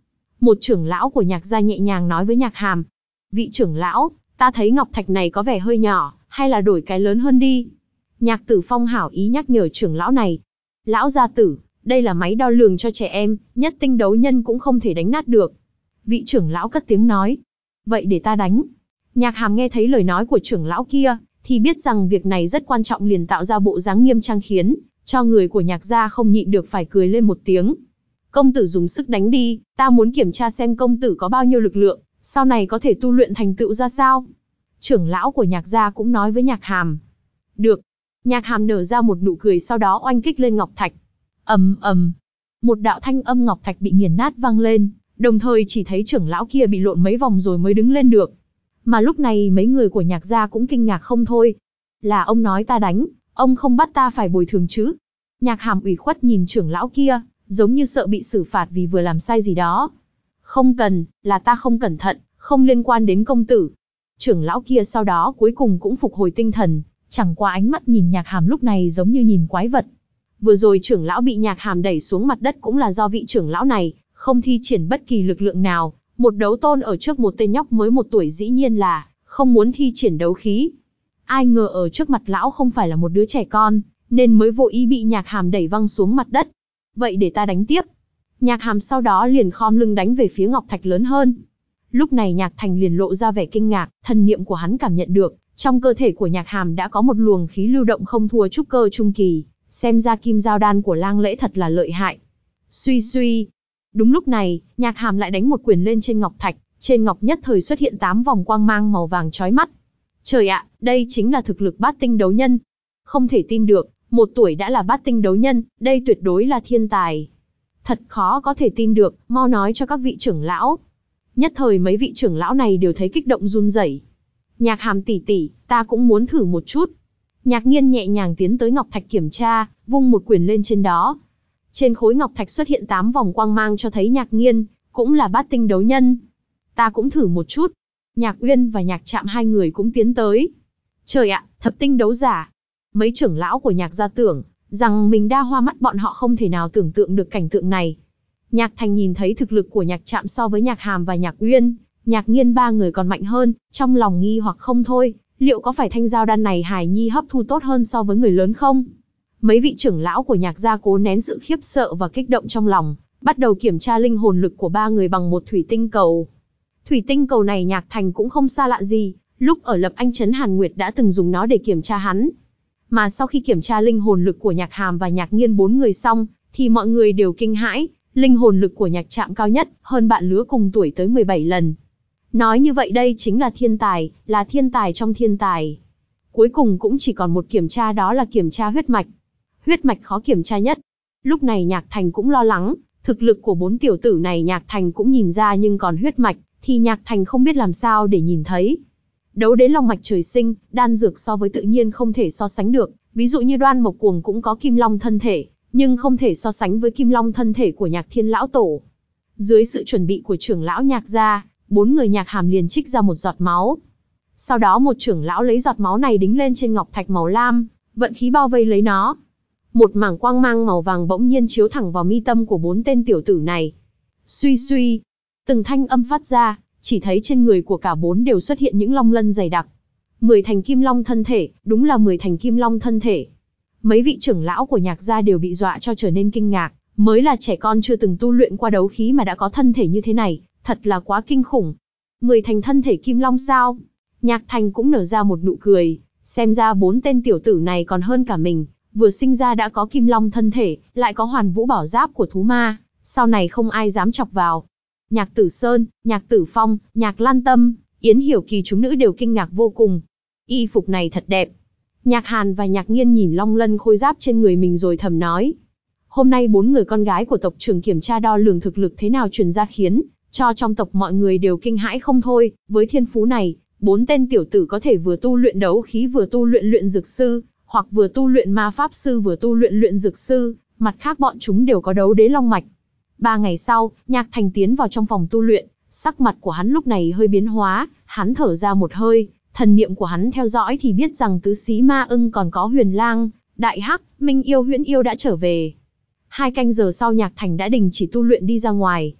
Một trưởng lão của Nhạc gia nhẹ nhàng nói với Nhạc Hàm. Vị trưởng lão, ta thấy ngọc thạch này có vẻ hơi nhỏ, hay là đổi cái lớn hơn đi. Nhạc Tử Phong hảo ý nhắc nhở trưởng lão này. Lão gia tử, đây là máy đo lường cho trẻ em, nhất tinh đấu nhân cũng không thể đánh nát được. Vị trưởng lão cất tiếng nói. Vậy để ta đánh. Nhạc Hàm nghe thấy lời nói của trưởng lão kia, thì biết rằng việc này rất quan trọng, liền tạo ra bộ dáng nghiêm trang khiến cho người của Nhạc gia không nhịn được phải cười lên một tiếng. Công tử dùng sức đánh đi, ta muốn kiểm tra xem công tử có bao nhiêu lực lượng, sau này có thể tu luyện thành tựu ra sao. Trưởng lão của Nhạc gia cũng nói với Nhạc Hàm. Được. Nhạc Hàm nở ra một nụ cười, sau đó oanh kích lên ngọc thạch. Ầm ầm, một đạo thanh âm ngọc thạch bị nghiền nát vang lên, đồng thời chỉ thấy trưởng lão kia bị lộn mấy vòng rồi mới đứng lên được. Mà lúc này mấy người của Nhạc gia cũng kinh ngạc không thôi. Là ông nói ta đánh, ông không bắt ta phải bồi thường chứ? Nhạc Hàm ủy khuất nhìn trưởng lão kia, giống như sợ bị xử phạt vì vừa làm sai gì đó. Không cần, là ta không cẩn thận, không liên quan đến công tử. Trưởng lão kia sau đó cuối cùng cũng phục hồi tinh thần, chẳng qua ánh mắt nhìn Nhạc Hàm lúc này giống như nhìn quái vật. Vừa rồi trưởng lão bị Nhạc Hàm đẩy xuống mặt đất cũng là do vị trưởng lão này không thi triển bất kỳ lực lượng nào. Một đấu tôn ở trước một tên nhóc mới một tuổi dĩ nhiên là không muốn thi triển đấu khí. Ai ngờ ở trước mặt lão không phải là một đứa trẻ con, nên mới vô ý bị Nhạc Hàm đẩy văng xuống mặt đất. Vậy để ta đánh tiếp. Nhạc Hàm sau đó liền khom lưng đánh về phía ngọc thạch lớn hơn. Lúc này Nhạc Thành liền lộ ra vẻ kinh ngạc, thần niệm của hắn cảm nhận được, trong cơ thể của Nhạc Hàm đã có một luồng khí lưu động không thua trúc cơ trung kỳ, xem ra kim giao đan của Lang Lễ thật là lợi hại. Suy suy. Đúng lúc này, Nhạc Hàm lại đánh một quyền lên trên ngọc thạch, trên ngọc nhất thời xuất hiện tám vòng quang mang màu vàng chói mắt. Trời ạ, đây chính là thực lực bát tinh đấu nhân. Không thể tin được, một tuổi đã là bát tinh đấu nhân, đây tuyệt đối là thiên tài. Thật khó có thể tin được, mau nói cho các vị trưởng lão. Nhất thời mấy vị trưởng lão này đều thấy kích động run rẩy. Nhạc Hàm tỷ tỷ, ta cũng muốn thử một chút. Nhạc Nghiên nhẹ nhàng tiến tới ngọc thạch kiểm tra, vung một quyền lên trên đó. Trên khối ngọc thạch xuất hiện tám vòng quang mang cho thấy Nhạc Nghiên cũng là bát tinh đấu nhân. Ta cũng thử một chút. Nhạc Uyên và Nhạc Trạm hai người cũng tiến tới. Trời ạ, thập tinh đấu giả. Mấy trưởng lão của Nhạc gia tưởng rằng mình đa hoa mắt, bọn họ không thể nào tưởng tượng được cảnh tượng này. Nhạc Thành nhìn thấy thực lực của Nhạc Trạm so với Nhạc Hàm và Nhạc Uyên, Nhạc Nghiên ba người còn mạnh hơn, trong lòng nghi hoặc không thôi, liệu có phải thanh giao đan này hài nhi hấp thu tốt hơn so với người lớn không? Mấy vị trưởng lão của Nhạc gia cố nén sự khiếp sợ và kích động trong lòng, bắt đầu kiểm tra linh hồn lực của ba người bằng một thủy tinh cầu. Thủy tinh cầu này Nhạc Thành cũng không xa lạ gì, lúc ở Lập Anh Trấn Hàn Nguyệt đã từng dùng nó để kiểm tra hắn. Mà sau khi kiểm tra linh hồn lực của Nhạc Hàm và Nhạc Nghiên bốn người xong, thì mọi người đều kinh hãi, linh hồn lực của Nhạc Trạm cao nhất, hơn bạn lứa cùng tuổi tới mười bảy lần. Nói như vậy đây chính là thiên tài, là thiên tài trong thiên tài. Cuối cùng cũng chỉ còn một kiểm tra, đó là kiểm tra huyết mạch. Huyết mạch khó kiểm tra nhất. Lúc này Nhạc Thành cũng lo lắng, thực lực của bốn tiểu tử này Nhạc Thành cũng nhìn ra, nhưng còn huyết mạch thì Nhạc Thành không biết làm sao để nhìn thấy. Đấu đến long mạch trời sinh, đan dược so với tự nhiên không thể so sánh được, ví dụ như Đoan Mộc Cuồng cũng có kim long thân thể, nhưng không thể so sánh với kim long thân thể của Nhạc Thiên lão tổ. Dưới sự chuẩn bị của trưởng lão Nhạc gia, bốn người Nhạc Hàm liền trích ra một giọt máu. Sau đó một trưởng lão lấy giọt máu này đính lên trên ngọc thạch màu lam, vận khí bao vây lấy nó. Một mảng quang mang màu vàng bỗng nhiên chiếu thẳng vào mi tâm của bốn tên tiểu tử này. Suy suy, từng thanh âm phát ra, chỉ thấy trên người của cả bốn đều xuất hiện những long lân dày đặc. Mười thành kim long thân thể, đúng là mười thành kim long thân thể. Mấy vị trưởng lão của Nhạc gia đều bị dọa cho trở nên kinh ngạc, mới là trẻ con chưa từng tu luyện qua đấu khí mà đã có thân thể như thế này, thật là quá kinh khủng. Mười thành thân thể kim long sao? Nhạc Thành cũng nở ra một nụ cười, xem ra bốn tên tiểu tử này còn hơn cả mình, vừa sinh ra đã có kim long thân thể, lại có hoàn vũ bảo giáp của thú ma, sau này không ai dám chọc vào. Nhạc Tử Sơn, Nhạc Tử Phong, Nhạc Lan Tâm, Yến Hiểu Kỳ chúng nữ đều kinh ngạc vô cùng. Y phục này thật đẹp. Nhạc Hàn và Nhạc Nghiên nhìn long lân khôi giáp trên người mình rồi thầm nói. Hôm nay bốn người con gái của tộc trưởng kiểm tra đo lường thực lực thế nào truyền ra khiến cho trong tộc mọi người đều kinh hãi không thôi. Với thiên phú này, bốn tên tiểu tử có thể vừa tu luyện đấu khí vừa tu luyện luyện dược sư, hoặc vừa tu luyện ma pháp sư vừa tu luyện luyện dược sư, mặt khác bọn chúng đều có đấu đế long mạch. Ba ngày sau, Nhạc Thành tiến vào trong phòng tu luyện, sắc mặt của hắn lúc này hơi biến hóa, hắn thở ra một hơi, thần niệm của hắn theo dõi thì biết rằng tứ xí ma ưng còn có Huyền Lang, Đại Hắc, Minh Yêu Huyễn Yêu đã trở về. Hai canh giờ sau Nhạc Thành đã đình chỉ tu luyện đi ra ngoài.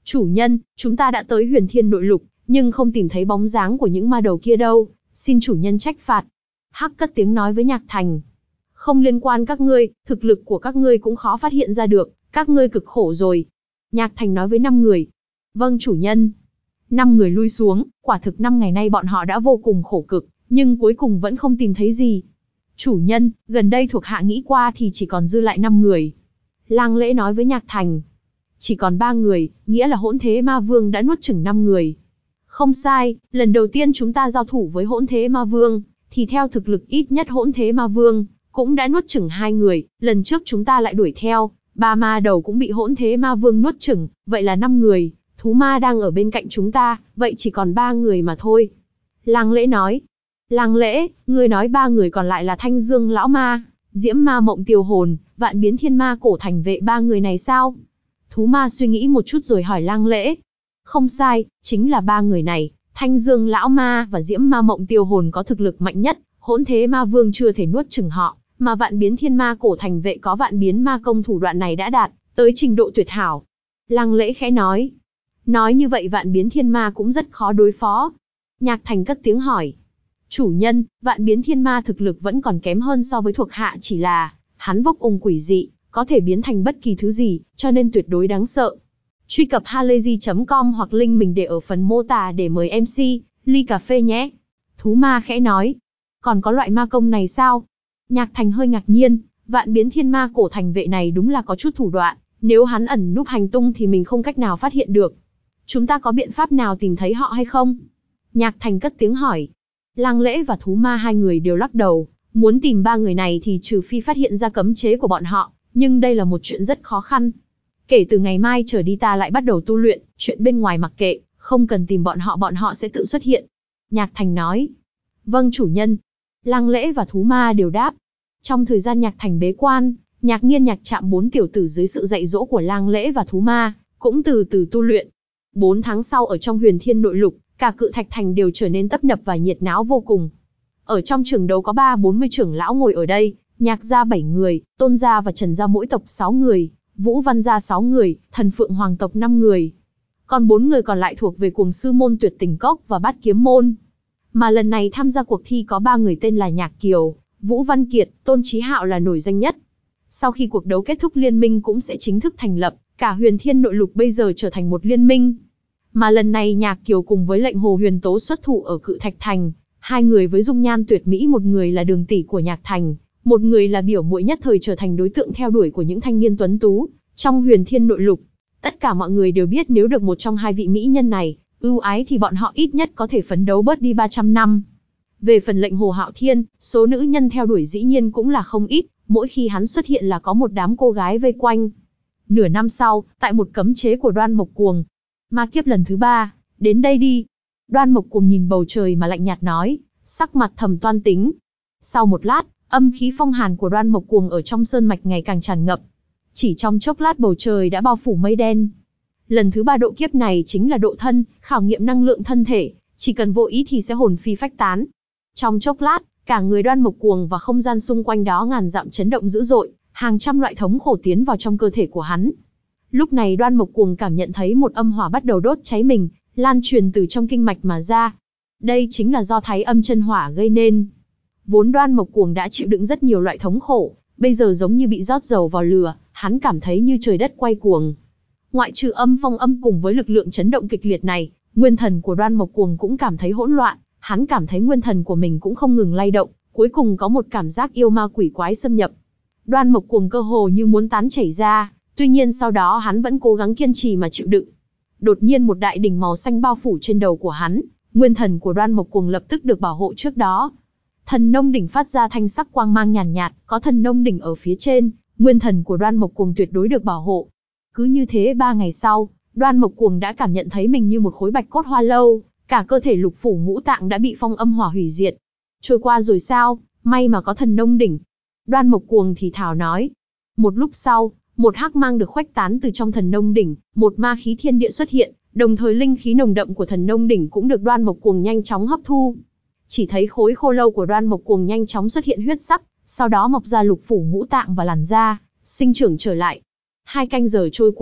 Chủ nhân, chúng ta đã tới Huyền Thiên Nội Lục, nhưng không tìm thấy bóng dáng của những ma đầu kia đâu, xin chủ nhân trách phạt. Hắc cất tiếng nói với Nhạc Thành. Không liên quan các ngươi, thực lực của các ngươi cũng khó phát hiện ra được, các ngươi cực khổ rồi. Nhạc Thành nói với năm người. Vâng chủ nhân. Năm người lui xuống, quả thực năm ngày nay bọn họ đã vô cùng khổ cực, nhưng cuối cùng vẫn không tìm thấy gì. Chủ nhân, gần đây thuộc hạ nghĩ qua thì chỉ còn dư lại năm người. Lang Lễ nói với Nhạc Thành. Chỉ còn ba người, nghĩa là Hỗn Thế Ma Vương đã nuốt chửng năm người. Không sai, lần đầu tiên chúng ta giao thủ với Hỗn Thế Ma Vương, thì theo thực lực ít nhất Hỗn Thế Ma Vương cũng đã nuốt chửng hai người, lần trước chúng ta lại đuổi theo, ba ma đầu cũng bị Hỗn Thế Ma Vương nuốt chửng, vậy là năm người, thú ma đang ở bên cạnh chúng ta, vậy chỉ còn ba người mà thôi. Lang Lễ nói. Lang Lễ, ngươi nói ba người còn lại là Thanh Dương Lão Ma, Diễm Ma Mộng Tiêu Hồn, Vạn Biến Thiên Ma Cổ Thành Vệ ba người này sao? Thú ma suy nghĩ một chút rồi hỏi Lang Lễ. Không sai, chính là ba người này, Thanh Dương Lão Ma và Diễm Ma Mộng Tiêu Hồn có thực lực mạnh nhất, Hỗn Thế Ma Vương chưa thể nuốt chửng họ, mà Vạn Biến Thiên Ma Cổ Thành Vệ có Vạn Biến Ma Công thủ đoạn này đã đạt tới trình độ tuyệt hảo. Lang Lễ khẽ nói. Nói như vậy Vạn Biến Thiên Ma cũng rất khó đối phó. Nhạc Thành cất tiếng hỏi. Chủ nhân, Vạn Biến Thiên Ma thực lực vẫn còn kém hơn so với thuộc hạ, chỉ là hắn vốc ung quỷ dị, có thể biến thành bất kỳ thứ gì, cho nên tuyệt đối đáng sợ. Truy cập halayzi chấm com hoặc link mình để ở phần mô tả để mời em xê, ly cà phê nhé. Thú ma khẽ nói. Còn có loại ma công này sao? Nhạc Thành hơi ngạc nhiên, Vạn Biến Thiên Ma Cổ Thành Vệ này đúng là có chút thủ đoạn, nếu hắn ẩn núp hành tung thì mình không cách nào phát hiện được. Chúng ta có biện pháp nào tìm thấy họ hay không? Nhạc Thành cất tiếng hỏi. Lang Lễ và thú ma hai người đều lắc đầu, muốn tìm ba người này thì trừ phi phát hiện ra cấm chế của bọn họ, nhưng đây là một chuyện rất khó khăn. Kể từ ngày mai trở đi ta lại bắt đầu tu luyện, chuyện bên ngoài mặc kệ, không cần tìm bọn họ, bọn họ sẽ tự xuất hiện. Nhạc Thành nói. Vâng chủ nhân. Lang Lễ và thú ma đều đáp. Trong thời gian Nhạc Thành bế quan, Nhạc Nghiên Nhạc Trạm bốn tiểu tử dưới sự dạy dỗ của Lang Lễ và thú ma, cũng từ từ tu luyện. Bốn tháng sau ở trong Huyền Thiên Nội Lục, cả Cự Thạch Thành đều trở nên tấp nập và nhiệt náo vô cùng. Ở trong trường đấu có ba bốn mươi trưởng lão ngồi ở đây, Nhạc gia bảy người, Tôn gia và Trần gia mỗi tộc sáu người, Vũ Văn gia sáu người, Thần Phượng Hoàng tộc năm người. Còn bốn người còn lại thuộc về Cuồng Sư môn Tuyệt Tình Cốc và Bát Kiếm môn. Mà lần này tham gia cuộc thi có ba người tên là Nhạc Kiều, Vũ Văn Kiệt, Tôn Chí Hạo là nổi danh nhất. Sau khi cuộc đấu kết thúc liên minh cũng sẽ chính thức thành lập, cả Huyền Thiên Nội Lục bây giờ trở thành một liên minh. Mà lần này Nhạc Kiều cùng với Lệnh Hồ Huyền Tố xuất thủ ở Cự Thạch Thành, hai người với dung nhan tuyệt mỹ, một người là đường tỷ của Nhạc Thành, một người là biểu muội nhất thời trở thành đối tượng theo đuổi của những thanh niên tuấn tú trong Huyền Thiên Nội Lục. Tất cả mọi người đều biết nếu được một trong hai vị mỹ nhân này ưu ái thì bọn họ ít nhất có thể phấn đấu bớt đi ba trăm năm. Về phần Lệnh Hồ Hạo Thiên, số nữ nhân theo đuổi dĩ nhiên cũng là không ít, mỗi khi hắn xuất hiện là có một đám cô gái vây quanh. Nửa năm sau, tại một cấm chế của Đoan Mộc Cuồng, ma kiếp lần thứ ba, đến đây đi. Đoan Mộc Cuồng nhìn bầu trời mà lạnh nhạt nói, sắc mặt thầm toan tính. Sau một lát, âm khí phong hàn của Đoan Mộc Cuồng ở trong sơn mạch ngày càng tràn ngập. Chỉ trong chốc lát bầu trời đã bao phủ mây đen. Lần thứ ba độ kiếp này chính là độ thân, khảo nghiệm năng lượng thân thể, chỉ cần vô ý thì sẽ hồn phi phách tán. Trong chốc lát, cả người Đoan Mộc Cuồng và không gian xung quanh đó ngàn dặm chấn động dữ dội, hàng trăm loại thống khổ tiến vào trong cơ thể của hắn. Lúc này Đoan Mộc Cuồng cảm nhận thấy một âm hỏa bắt đầu đốt cháy mình, lan truyền từ trong kinh mạch mà ra. Đây chính là do Thái Âm chân hỏa gây nên. Vốn Đoan Mộc Cuồng đã chịu đựng rất nhiều loại thống khổ, bây giờ giống như bị rót dầu vào lửa, hắn cảm thấy như trời đất quay cuồng. Ngoại trừ âm phong âm cùng với lực lượng chấn động kịch liệt này, nguyên thần của Đoan Mộc Cuồng cũng cảm thấy hỗn loạn, hắn cảm thấy nguyên thần của mình cũng không ngừng lay động, cuối cùng có một cảm giác yêu ma quỷ quái xâm nhập. Đoan Mộc Cuồng cơ hồ như muốn tán chảy ra, tuy nhiên sau đó hắn vẫn cố gắng kiên trì mà chịu đựng. Đột nhiên một đại đỉnh màu xanh bao phủ trên đầu của hắn, nguyên thần của Đoan Mộc Cuồng lập tức được bảo hộ trước đó. Thần nông đỉnh phát ra thanh sắc quang mang nhàn nhạt, nhạt, có thần nông đỉnh ở phía trên, nguyên thần của Đoan Mộc Cuồng tuyệt đối được bảo hộ. Cứ như thế ba ngày sau, Đoan Mộc Cuồng đã cảm nhận thấy mình như một khối bạch cốt hoa lâu, cả cơ thể lục phủ ngũ tạng đã bị phong âm hỏa hủy diệt. Trôi qua rồi sao, may mà có thần nông đỉnh. Đoan Mộc Cuồng thì thào nói. Một lúc sau, một hắc mang được khuếch tán từ trong thần nông đỉnh, một ma khí thiên địa xuất hiện, đồng thời linh khí nồng đậm của thần nông đỉnh cũng được Đoan Mộc Cuồng nhanh chóng hấp thu. Chỉ thấy khối khô lâu của Đoan Mộc Cuồng nhanh chóng xuất hiện huyết sắc, sau đó mọc ra lục phủ ngũ tạng và làn da, sinh trưởng trở lại. Hai canh giờ trôi qua,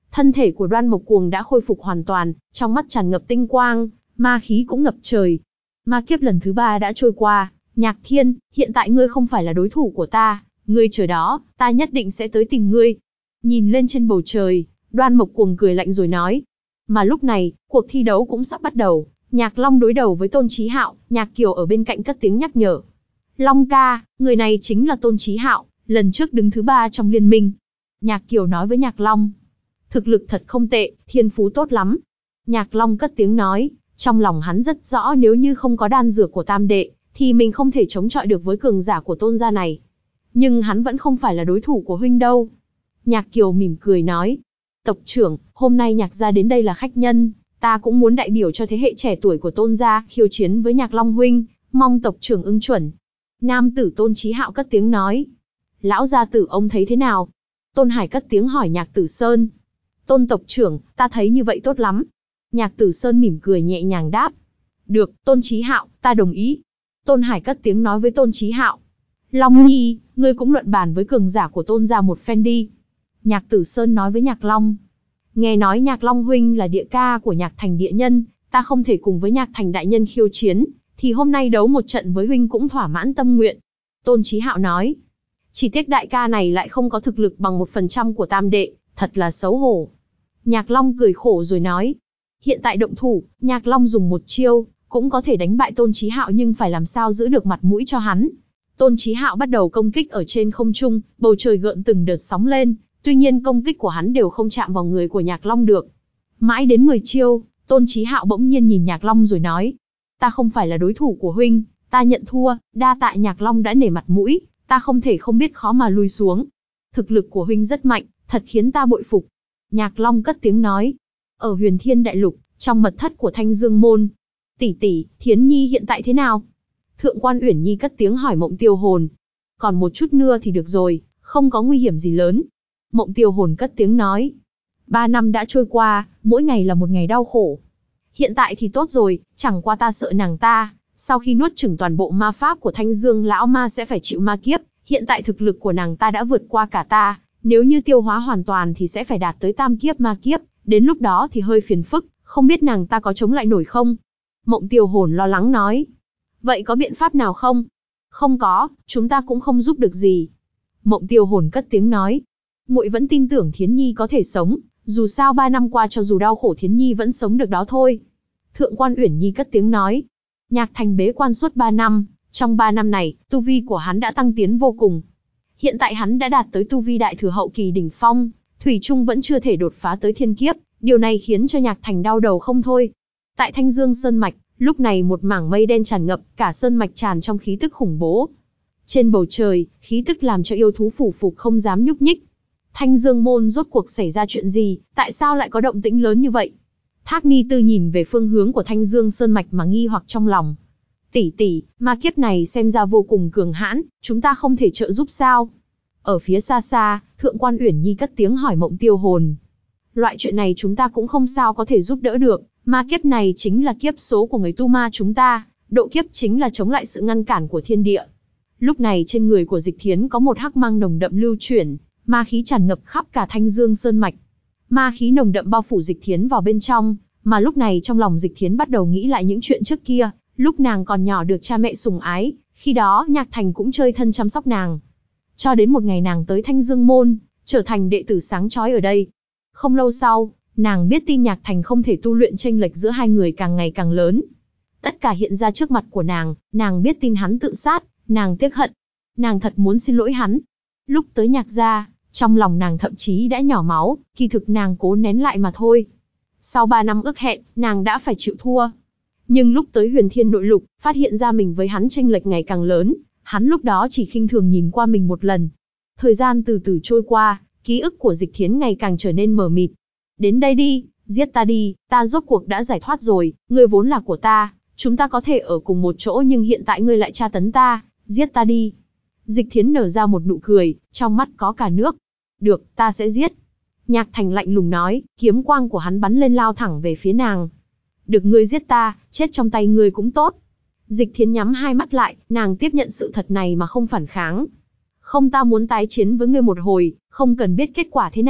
Thân thể của Đoan Mộc Cuồng đã khôi phục hoàn toàn, trong mắt tràn ngập tinh quang, ma khí cũng ngập trời. Ma kiếp lần thứ ba đã trôi qua, Nhạc Thiên, hiện tại ngươi không phải là đối thủ của ta, ngươi chờ đó, ta nhất định sẽ tới tìm ngươi. Nhìn lên trên bầu trời, Đoan Mộc Cuồng cười lạnh rồi nói. Mà lúc này, cuộc thi đấu cũng sắp bắt đầu, Nhạc Long đối đầu với Tôn Chí Hạo, Nhạc Kiều ở bên cạnh cất tiếng nhắc nhở. Long ca, người này chính là Tôn Chí Hạo, lần trước đứng thứ ba trong liên minh. Nhạc Kiều nói với Nhạc Long. Thực lực thật không tệ, thiên phú tốt lắm. Nhạc Long cất tiếng nói, trong lòng hắn rất rõ nếu như không có đan dược của tam đệ, thì mình không thể chống chọi được với cường giả của Tôn gia này. Nhưng hắn vẫn không phải là đối thủ của huynh đâu. Nhạc Kiều mỉm cười nói. Tộc trưởng, hôm nay Nhạc gia đến đây là khách nhân, ta cũng muốn đại biểu cho thế hệ trẻ tuổi của Tôn gia khiêu chiến với Nhạc Long huynh, mong tộc trưởng ưng chuẩn. Nam tử Tôn Chí Hạo cất tiếng nói. Lão gia tử ông thấy thế nào? Tôn Hải cất tiếng hỏi Nhạc Tử Sơn. Tôn tộc trưởng, ta thấy như vậy tốt lắm. Nhạc Tử Sơn mỉm cười nhẹ nhàng đáp. Được, Tôn Chí Hạo, ta đồng ý. Tôn Hải cất tiếng nói với Tôn Chí Hạo. Long Nhi, ngươi cũng luận bàn với cường giả của Tôn gia một phen đi. Nhạc Tử Sơn nói với Nhạc Long. Nghe nói Nhạc Long huynh là địa ca của Nhạc Thành địa nhân, ta không thể cùng với Nhạc Thành đại nhân khiêu chiến, thì hôm nay đấu một trận với huynh cũng thỏa mãn tâm nguyện. Tôn Chí Hạo nói. Chỉ tiếc đại ca này lại không có thực lực bằng một phần trăm của tam đệ, thật là xấu hổ. Nhạc Long cười khổ rồi nói. Hiện tại động thủ, Nhạc Long dùng một chiêu, cũng có thể đánh bại Tôn Chí Hạo nhưng phải làm sao giữ được mặt mũi cho hắn. Tôn Chí Hạo bắt đầu công kích ở trên không trung, bầu trời gợn từng đợt sóng lên, tuy nhiên công kích của hắn đều không chạm vào người của Nhạc Long được. Mãi đến mười chiêu, Tôn Chí Hạo bỗng nhiên nhìn Nhạc Long rồi nói. Ta không phải là đối thủ của huynh, ta nhận thua, đa tạ Nhạc Long đã nể mặt mũi, ta không thể không biết khó mà lui xuống. Thực lực của huynh rất mạnh, thật khiến ta bội phục. Nhạc Long cất tiếng nói. Ở Huyền Thiên Đại Lục, trong mật thất của Thanh Dương Môn. Tỷ tỷ, Thiến Nhi hiện tại thế nào? Thượng quan Uyển Nhi cất tiếng hỏi Mộng Tiêu Hồn. Còn một chút nữa thì được rồi, không có nguy hiểm gì lớn. Mộng Tiêu Hồn cất tiếng nói. Ba năm đã trôi qua, mỗi ngày là một ngày đau khổ. Hiện tại thì tốt rồi, chẳng qua ta sợ nàng ta, sau khi nuốt chửng toàn bộ ma pháp của Thanh Dương lão ma sẽ phải chịu ma kiếp. Hiện tại thực lực của nàng ta đã vượt qua cả ta, nếu như tiêu hóa hoàn toàn thì sẽ phải đạt tới tam kiếp ma kiếp, đến lúc đó thì hơi phiền phức, không biết nàng ta có chống lại nổi không? Mộng Tiêu Hồn lo lắng nói. Vậy có biện pháp nào không? Không có, chúng ta cũng không giúp được gì. Mộng Tiêu Hồn cất tiếng nói. Muội vẫn tin tưởng Thiến Nhi có thể sống, dù sao ba năm qua cho dù đau khổ Thiến Nhi vẫn sống được đó thôi. Thượng quan Uyển Nhi cất tiếng nói. Nhạc Thành bế quan suốt ba năm, trong ba năm này, tu vi của hắn đã tăng tiến vô cùng. Hiện tại hắn đã đạt tới tu vi đại thừa hậu kỳ đỉnh phong, thủy chung vẫn chưa thể đột phá tới thiên kiếp, điều này khiến cho Nhạc Thành đau đầu không thôi. Tại Thanh Dương Sơn Mạch, lúc này một mảng mây đen tràn ngập, cả sơn mạch tràn trong khí tức khủng bố. Trên bầu trời, khí tức làm cho yêu thú phủ phục không dám nhúc nhích. Thanh Dương Môn rốt cuộc xảy ra chuyện gì, tại sao lại có động tĩnh lớn như vậy? Thác Ni Tư nhìn về phương hướng của Thanh Dương Sơn Mạch mà nghi hoặc trong lòng. Tỷ tỷ, ma kiếp này xem ra vô cùng cường hãn, chúng ta không thể trợ giúp sao? Ở phía xa xa, Thượng quan Uyển Nhi cất tiếng hỏi Mộng Tiêu Hồn. Loại chuyện này chúng ta cũng không sao có thể giúp đỡ được, ma kiếp này chính là kiếp số của người tu ma chúng ta, độ kiếp chính là chống lại sự ngăn cản của thiên địa. Lúc này trên người của Dịch Thiến có một hắc mang nồng đậm lưu chuyển, ma khí tràn ngập khắp cả Thanh Dương Sơn Mạch. Ma khí nồng đậm bao phủ Dịch Thiến vào bên trong, mà lúc này trong lòng Dịch Thiến bắt đầu nghĩ lại những chuyện trước kia, lúc nàng còn nhỏ được cha mẹ sủng ái, khi đó Nhạc Thành cũng chơi thân chăm sóc nàng. Cho đến một ngày nàng tới Thanh Dương Môn, trở thành đệ tử sáng chói ở đây. Không lâu sau, nàng biết tin Nhạc Thành không thể tu luyện, chênh lệch giữa hai người càng ngày càng lớn. Tất cả hiện ra trước mặt của nàng, nàng biết tin hắn tự sát, nàng tiếc hận. Nàng thật muốn xin lỗi hắn. Lúc tới Nhạc gia, trong lòng nàng thậm chí đã nhỏ máu, kỳ thực nàng cố nén lại mà thôi. Sau ba năm ước hẹn, nàng đã phải chịu thua. Nhưng lúc tới Huyền Thiên Nội Lục, phát hiện ra mình với hắn chênh lệch ngày càng lớn, hắn lúc đó chỉ khinh thường nhìn qua mình một lần. Thời gian từ từ trôi qua, ký ức của Dịch Thiến ngày càng trở nên mờ mịt. Đến đây đi, giết ta đi, ta rốt cuộc đã giải thoát rồi, ngươi vốn là của ta, chúng ta có thể ở cùng một chỗ nhưng hiện tại ngươi lại tra tấn ta, giết ta đi. Dịch Thiến nở ra một nụ cười, trong mắt có cả nước. Được, ta sẽ giết. Nhạc Thành lạnh lùng nói, kiếm quang của hắn bắn lên lao thẳng về phía nàng. Được ngươi giết ta, chết trong tay ngươi cũng tốt. Dịch Thiến nhắm hai mắt lại, nàng tiếp nhận sự thật này mà không phản kháng. Không, ta muốn tái chiến với ngươi một hồi, không cần biết kết quả thế nào,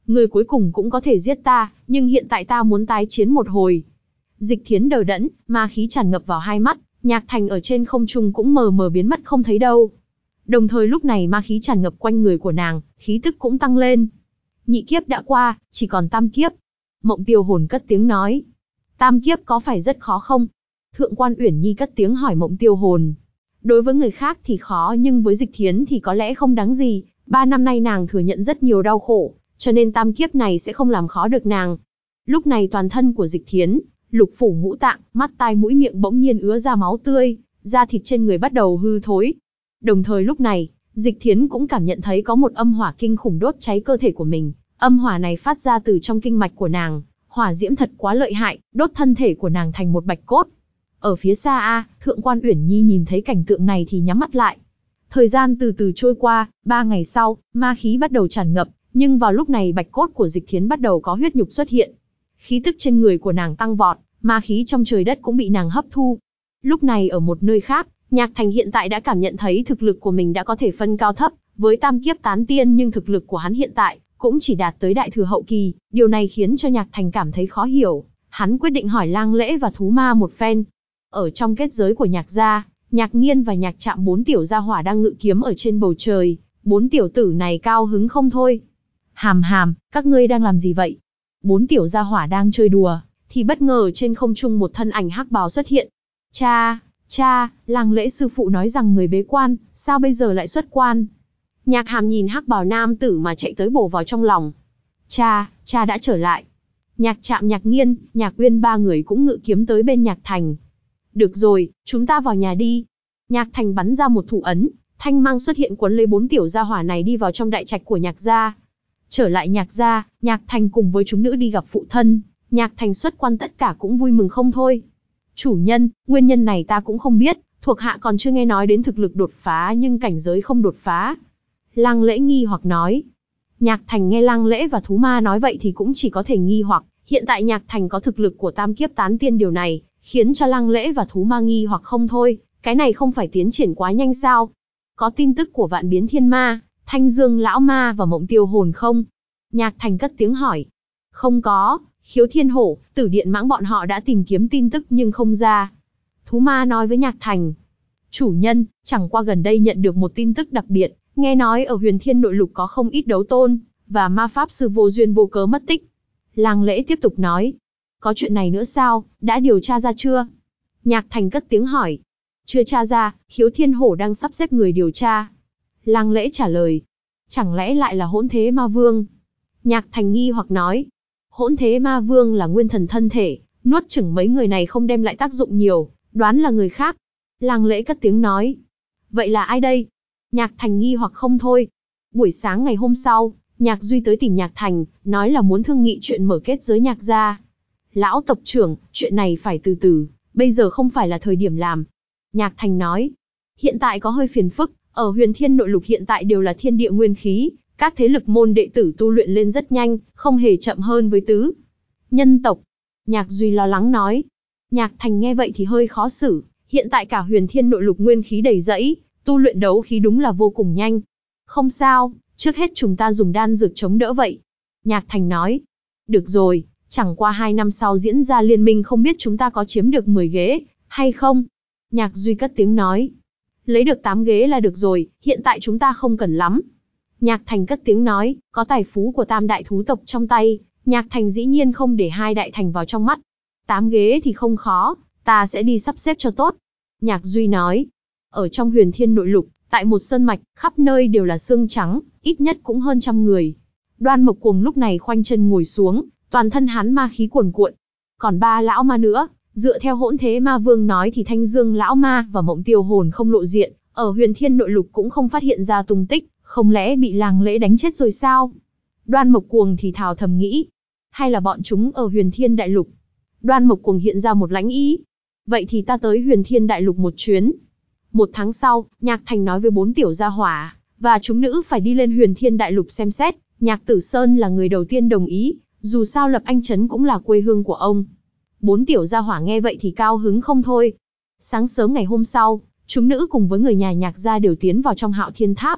Người cuối cùng cũng có thể giết ta, nhưng hiện tại ta muốn tái chiến một hồi. Dịch Thiến đờ đẫn, ma khí tràn ngập vào hai mắt, Nhạc Thành ở trên không trung cũng mờ mờ biến mất không thấy đâu. Đồng thời lúc này ma khí tràn ngập quanh người của nàng, khí tức cũng tăng lên. Nhị kiếp đã qua, chỉ còn tam kiếp. Mộng Tiêu Hồn cất tiếng nói. Tam kiếp có phải rất khó không? Thượng quan Uyển Nhi cất tiếng hỏi Mộng Tiêu Hồn. Đối với người khác thì khó, nhưng với Dịch Thiến thì có lẽ không đáng gì. Ba năm nay nàng thừa nhận rất nhiều đau khổ, cho nên tam kiếp này sẽ không làm khó được nàng. Lúc này toàn thân của Dịch Thiến, lục phủ ngũ tạng, mắt tai mũi miệng bỗng nhiên ứa ra máu tươi, da thịt trên người bắt đầu hư thối. Đồng thời lúc này, Dịch Thiến cũng cảm nhận thấy có một âm hỏa kinh khủng đốt cháy cơ thể của mình. Âm hỏa này phát ra từ trong kinh mạch của nàng, hỏa diễm thật quá lợi hại, đốt thân thể của nàng thành một bạch cốt. Ở phía xa a, Thượng quan Uyển Nhi nhìn thấy cảnh tượng này thì nhắm mắt lại. Thời gian từ từ trôi qua, ba ngày sau, ma khí bắt đầu tràn ngập, nhưng vào lúc này bạch cốt của Dịch Thiến bắt đầu có huyết nhục xuất hiện. Khí tức trên người của nàng tăng vọt, ma khí trong trời đất cũng bị nàng hấp thu. Lúc này ở một nơi khác, Nhạc Thành hiện tại đã cảm nhận thấy thực lực của mình đã có thể phân cao thấp, với tam kiếp tán tiên nhưng thực lực của hắn hiện tại cũng chỉ đạt tới đại thừa hậu kỳ, điều này khiến cho Nhạc Thành cảm thấy khó hiểu. Hắn quyết định hỏi Lang Lễ và Thú Ma một phen. Ở trong kết giới của Nhạc gia, Nhạc Nghiên và Nhạc Trạm bốn tiểu gia hỏa đang ngự kiếm ở trên bầu trời, bốn tiểu tử này cao hứng không thôi. Hàm Hàm, các ngươi đang làm gì vậy? Bốn tiểu gia hỏa đang chơi đùa, thì bất ngờ trên không trung một thân ảnh hắc bào xuất hiện. Cha, cha, Lang Lễ sư phụ nói rằng người bế quan, sao bây giờ lại xuất quan? Nhạc Hàm nhìn hắc bào nam tử mà chạy tới bổ vào trong lòng. Cha, cha đã trở lại. Nhạc Trạm, Nhạc Nghiên, Nhạc Uyên ba người cũng ngự kiếm tới bên Nhạc Thành. Được rồi, chúng ta vào nhà đi. Nhạc Thành bắn ra một thủ ấn, thanh mang xuất hiện quấn lấy bốn tiểu gia hỏa này đi vào trong đại trạch của Nhạc gia. Trở lại Nhạc gia, Nhạc Thành cùng với chúng nữ đi gặp phụ thân. Nhạc Thành xuất quan tất cả cũng vui mừng không thôi. Chủ nhân, nguyên nhân này ta cũng không biết, thuộc hạ còn chưa nghe nói đến thực lực đột phá nhưng cảnh giới không đột phá. Lang Lễ nghi hoặc nói. Nhạc Thành nghe Lang Lễ và Thú Ma nói vậy thì cũng chỉ có thể nghi hoặc, hiện tại Nhạc Thành có thực lực của tam kiếp tán tiên, điều này khiến cho Lang Lễ và Thú Ma nghi hoặc không thôi, cái này không phải tiến triển quá nhanh sao? Có tin tức của Vạn Biến Thiên Ma, Thanh Dương Lão Ma và Mộng Tiêu Hồn không? Nhạc Thành cất tiếng hỏi. Không có, Khiếu Thiên Hổ, Tử Điện Mãng bọn họ đã tìm kiếm tin tức nhưng không ra. Thú Ma nói với Nhạc Thành. Chủ nhân, chẳng qua gần đây nhận được một tin tức đặc biệt, nghe nói ở Huyền Thiên Nội Lục có không ít đấu tôn và ma pháp sư vô duyên vô cớ mất tích. Lang Lễ tiếp tục nói. Có chuyện này nữa sao, đã điều tra ra chưa? Nhạc Thành cất tiếng hỏi. Chưa tra ra, Khiếu Thiên Hổ đang sắp xếp người điều tra. Lang Lễ trả lời. Chẳng lẽ lại là Hỗn Thế Ma Vương? Nhạc Thành nghi hoặc nói. Hỗn Thế Ma Vương là nguyên thần thân thể, nuốt chửng mấy người này không đem lại tác dụng nhiều, đoán là người khác. Lang Lễ cất tiếng nói. Vậy là ai đây? Nhạc Thành nghi hoặc không thôi. Buổi sáng ngày hôm sau, Nhạc Duy tới tìm Nhạc Thành, nói là muốn thương nghị chuyện mở kết giới Nhạc gia. Lão tộc trưởng, chuyện này phải từ từ, bây giờ không phải là thời điểm làm. Nhạc Thành nói. Hiện tại có hơi phiền phức, ở Huyền Thiên Nội Lục hiện tại đều là thiên địa nguyên khí, các thế lực môn đệ tử tu luyện lên rất nhanh, không hề chậm hơn với tứ nhân tộc. Nhạc Duy lo lắng nói. Nhạc Thành nghe vậy thì hơi khó xử, hiện tại cả Huyền Thiên Nội Lục nguyên khí đầy rẫy, tu luyện đấu khí đúng là vô cùng nhanh. Không sao, trước hết chúng ta dùng đan dược chống đỡ vậy. Nhạc Thành nói. Được rồi, chẳng qua hai năm sau diễn ra liên minh không biết chúng ta có chiếm được mười ghế, hay không? Nhạc Duy cất tiếng nói. Lấy được tám ghế là được rồi, hiện tại chúng ta không cần lắm. Nhạc Thành cất tiếng nói, có tài phú của tam đại thú tộc trong tay, Nhạc Thành dĩ nhiên không để hai đại thành vào trong mắt. Tám ghế thì không khó, ta sẽ đi sắp xếp cho tốt. Nhạc Duy nói. Ở trong Huyền Thiên Nội Lục, tại một sơn mạch, khắp nơi đều là xương trắng, ít nhất cũng hơn trăm người. Đoan Mộc Cuồng lúc này khoanh chân ngồi xuống, toàn thân hắn ma khí cuồn cuộn. Còn ba lão ma nữa, dựa theo Hỗn Thế Ma Vương nói thì Thanh Dương Lão Ma và Mộng Tiêu Hồn không lộ diện, ở Huyền Thiên Nội Lục cũng không phát hiện ra tung tích, không lẽ bị Lang Lễ đánh chết rồi sao? Đoan Mộc Cuồng thì thào thầm nghĩ. Hay là bọn chúng ở Huyền Thiên Đại Lục? Đoan Mộc Cuồng hiện ra một lãnh ý. Vậy thì ta tới Huyền Thiên Đại Lục một chuyến. Một tháng sau, Nhạc Thành nói với bốn tiểu gia hỏa, và chúng nữ phải đi lên Huyền Thiên Đại Lục xem xét. Nhạc Tử Sơn là người đầu tiên đồng ý, dù sao Lập Anh Trấn cũng là quê hương của ông. Bốn tiểu gia hỏa nghe vậy thì cao hứng không thôi. Sáng sớm ngày hôm sau, chúng nữ cùng với người nhà Nhạc gia đều tiến vào trong Hạo Thiên Tháp.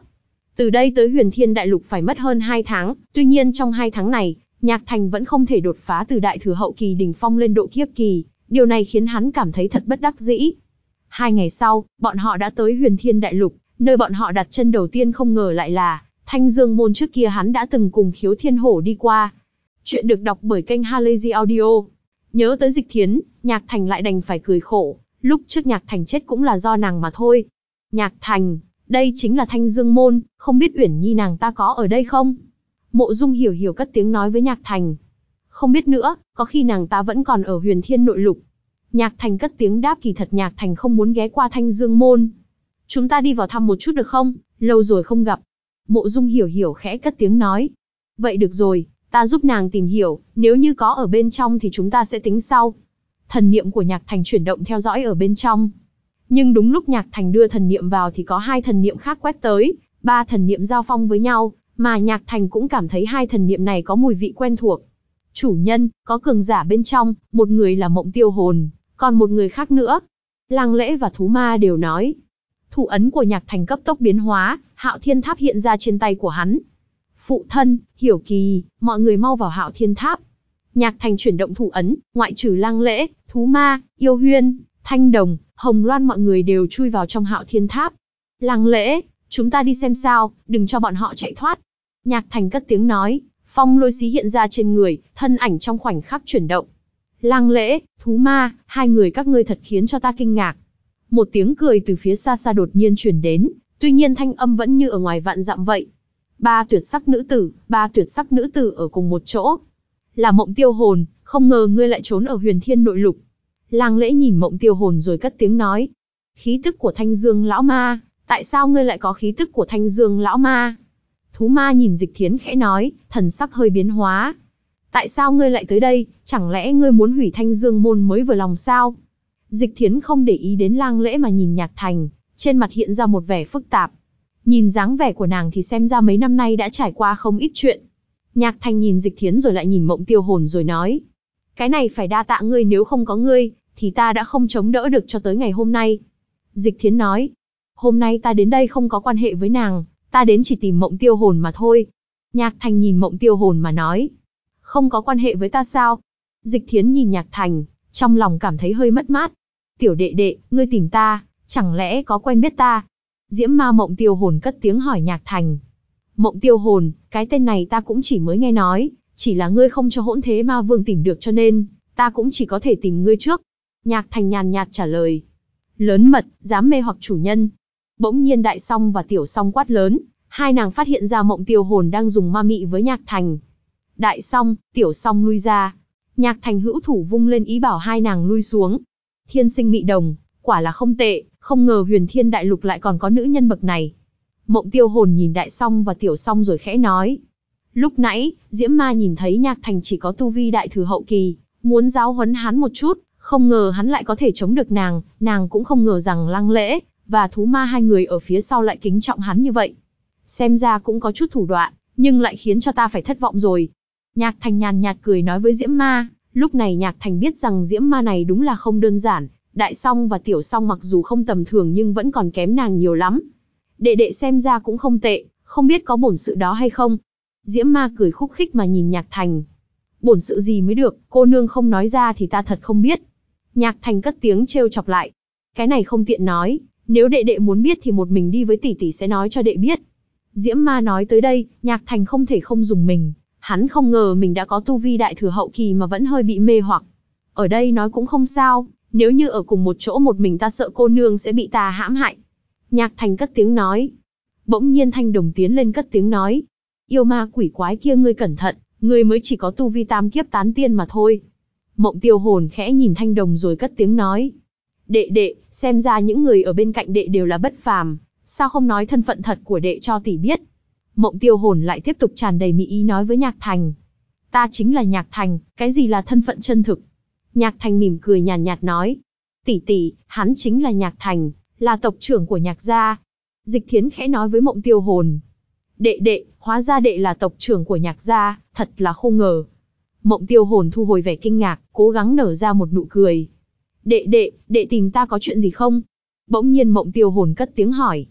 Từ đây tới Huyền Thiên Đại Lục phải mất hơn hai tháng, tuy nhiên trong hai tháng này, Nhạc Thành vẫn không thể đột phá từ đại thừa hậu kỳ đỉnh phong lên độ kiếp kỳ, điều này khiến hắn cảm thấy thật bất đắc dĩ. Hai ngày sau, bọn họ đã tới Huyền Thiên Đại Lục, nơi bọn họ đặt chân đầu tiên không ngờ lại là Thanh Dương Môn trước kia hắn đã từng cùng Khiếu Thiên Hổ đi qua. Chuyện được đọc bởi kênh Halazy Audio. Nhớ tới Dịch Thiến, Nhạc Thành lại đành phải cười khổ, lúc trước Nhạc Thành chết cũng là do nàng mà thôi. Nhạc Thành, đây chính là Thanh Dương Môn, không biết Uyển Nhi nàng ta có ở đây không? Mộ Dung Hiểu Hiểu cất tiếng nói với Nhạc Thành. Không biết nữa, có khi nàng ta vẫn còn ở Huyền Thiên Nội Lục. Nhạc Thành cất tiếng đáp, kỳ thật Nhạc Thành không muốn ghé qua Thanh Dương Môn. Chúng ta đi vào thăm một chút được không? Lâu rồi không gặp. Mộ Dung Hiểu Hiểu khẽ cất tiếng nói. Vậy được rồi, ta giúp nàng tìm hiểu, nếu như có ở bên trong thì chúng ta sẽ tính sau. Thần niệm của Nhạc Thành chuyển động theo dõi ở bên trong. Nhưng đúng lúc Nhạc Thành đưa thần niệm vào thì có hai thần niệm khác quét tới, ba thần niệm giao phong với nhau, mà Nhạc Thành cũng cảm thấy hai thần niệm này có mùi vị quen thuộc. Chủ nhân, có cường giả bên trong, một người là Mộng Tiêu Hồn, còn một người khác nữa. Lăng Lễ và Thú Ma đều nói. Thủ ấn của Nhạc Thành cấp tốc biến hóa, Hạo Thiên Tháp hiện ra trên tay của hắn. Phụ thân, Hiểu Kỳ, mọi người mau vào Hạo Thiên Tháp. Nhạc Thành chuyển động thủ ấn, ngoại trừ Lăng Lễ, Thú Ma, Yêu Huyên, Thanh Đồng, Hồng Loan mọi người đều chui vào trong Hạo Thiên Tháp. Lăng Lễ, chúng ta đi xem sao, đừng cho bọn họ chạy thoát. Nhạc Thành cất tiếng nói, phong lôi xí hiện ra trên người, thân ảnh trong khoảnh khắc chuyển động. Lăng Lễ, Thú Ma, hai người các ngươi thật khiến cho ta kinh ngạc. Một tiếng cười từ phía xa xa đột nhiên truyền đến, tuy nhiên thanh âm vẫn như ở ngoài vạn dặm vậy. Ba tuyệt sắc nữ tử, ba tuyệt sắc nữ tử ở cùng một chỗ. Là Mộng Tiêu Hồn, không ngờ ngươi lại trốn ở Huyền Thiên Nội Lục. Lăng Lễ nhìn Mộng Tiêu Hồn rồi cất tiếng nói. Khí tức của Thanh Dương lão ma, tại sao ngươi lại có khí tức của Thanh Dương lão ma? Thú Ma nhìn Dịch Thiến khẽ nói, thần sắc hơi biến hóa. Tại sao ngươi lại tới đây, chẳng lẽ ngươi muốn hủy Thanh Dương Môn mới vừa lòng sao? Dịch Thiến không để ý đến Lăng Lễ mà nhìn Nhạc Thành, trên mặt hiện ra một vẻ phức tạp. Nhìn dáng vẻ của nàng thì xem ra mấy năm nay đã trải qua không ít chuyện. Nhạc Thành nhìn Dịch Thiến rồi lại nhìn Mộng Tiêu Hồn rồi nói. Cái này phải đa tạ ngươi, nếu không có ngươi, thì ta đã không chống đỡ được cho tới ngày hôm nay. Dịch Thiến nói. Hôm nay ta đến đây không có quan hệ với nàng, ta đến chỉ tìm Mộng Tiêu Hồn mà thôi. Nhạc Thành nhìn Mộng Tiêu Hồn mà nói. Không có quan hệ với ta sao? Dịch Thiến nhìn Nhạc Thành, trong lòng cảm thấy hơi mất mát. Tiểu đệ đệ, ngươi tìm ta, chẳng lẽ có quen biết ta? Diễm Ma Mộng Tiêu Hồn cất tiếng hỏi Nhạc Thành. Mộng Tiêu Hồn, cái tên này ta cũng chỉ mới nghe nói, chỉ là ngươi không cho Hỗn Thế Ma Vương tìm được cho nên, ta cũng chỉ có thể tìm ngươi trước. Nhạc Thành nhàn nhạt trả lời. Lớn mật, dám mê hoặc chủ nhân. Bỗng nhiên Đại Song và Tiểu Song quát lớn, hai nàng phát hiện ra Mộng Tiêu Hồn đang dùng ma mị với Nhạc Thành. Đại Song, Tiểu Song lui ra. Nhạc Thành hữu thủ vung lên ý bảo hai nàng lui xuống. Thiên sinh mị đồng, quả là không tệ, không ngờ Huyền Thiên Đại Lục lại còn có nữ nhân bậc này. Mộng Tiêu Hồn nhìn Đại Song và Tiểu Song rồi khẽ nói. Lúc nãy, Diễm Ma nhìn thấy Nhạc Thành chỉ có tu vi đại thừa hậu kỳ, muốn giáo huấn hắn một chút, không ngờ hắn lại có thể chống được nàng, nàng cũng không ngờ rằng Lăng Lễ và Thú Ma hai người ở phía sau lại kính trọng hắn như vậy. Xem ra cũng có chút thủ đoạn, nhưng lại khiến cho ta phải thất vọng rồi. Nhạc Thành nhàn nhạt cười nói với Diễm Ma, lúc này Nhạc Thành biết rằng Diễm Ma này đúng là không đơn giản, Đại Song và Tiểu Song mặc dù không tầm thường nhưng vẫn còn kém nàng nhiều lắm. Đệ đệ xem ra cũng không tệ, không biết có bổn sự đó hay không? Diễm Ma cười khúc khích mà nhìn Nhạc Thành. Bổn sự gì mới được, cô nương không nói ra thì ta thật không biết. Nhạc Thành cất tiếng trêu chọc lại. Cái này không tiện nói, nếu đệ đệ muốn biết thì một mình đi với tỷ tỷ sẽ nói cho đệ biết. Diễm Ma nói tới đây, Nhạc Thành không thể không dùng mình. Hắn không ngờ mình đã có tu vi đại thừa hậu kỳ mà vẫn hơi bị mê hoặc. Ở đây nói cũng không sao, nếu như ở cùng một chỗ một mình ta sợ cô nương sẽ bị ta hãm hại. Nhạc Thành cất tiếng nói. Bỗng nhiên Thanh Đồng tiến lên cất tiếng nói. Yêu ma quỷ quái kia ngươi cẩn thận, ngươi mới chỉ có tu vi tam kiếp tán tiên mà thôi. Mộng Tiêu Hồn khẽ nhìn Thanh Đồng rồi cất tiếng nói. Đệ đệ, xem ra những người ở bên cạnh đệ đều là bất phàm, sao không nói thân phận thật của đệ cho tỷ biết? Mộng Tiêu Hồn lại tiếp tục tràn đầy mỹ ý nói với Nhạc Thành. Ta chính là Nhạc Thành, cái gì là thân phận chân thực? Nhạc Thành mỉm cười nhàn nhạt nói. Tỷ tỷ, hắn chính là Nhạc Thành, là tộc trưởng của Nhạc gia. Dịch Thiến khẽ nói với Mộng Tiêu Hồn. Đệ đệ, hóa ra đệ là tộc trưởng của Nhạc gia, thật là không ngờ. Mộng Tiêu Hồn thu hồi vẻ kinh ngạc, cố gắng nở ra một nụ cười. Đệ đệ, đệ tìm ta có chuyện gì không? Bỗng nhiên Mộng Tiêu Hồn cất tiếng hỏi.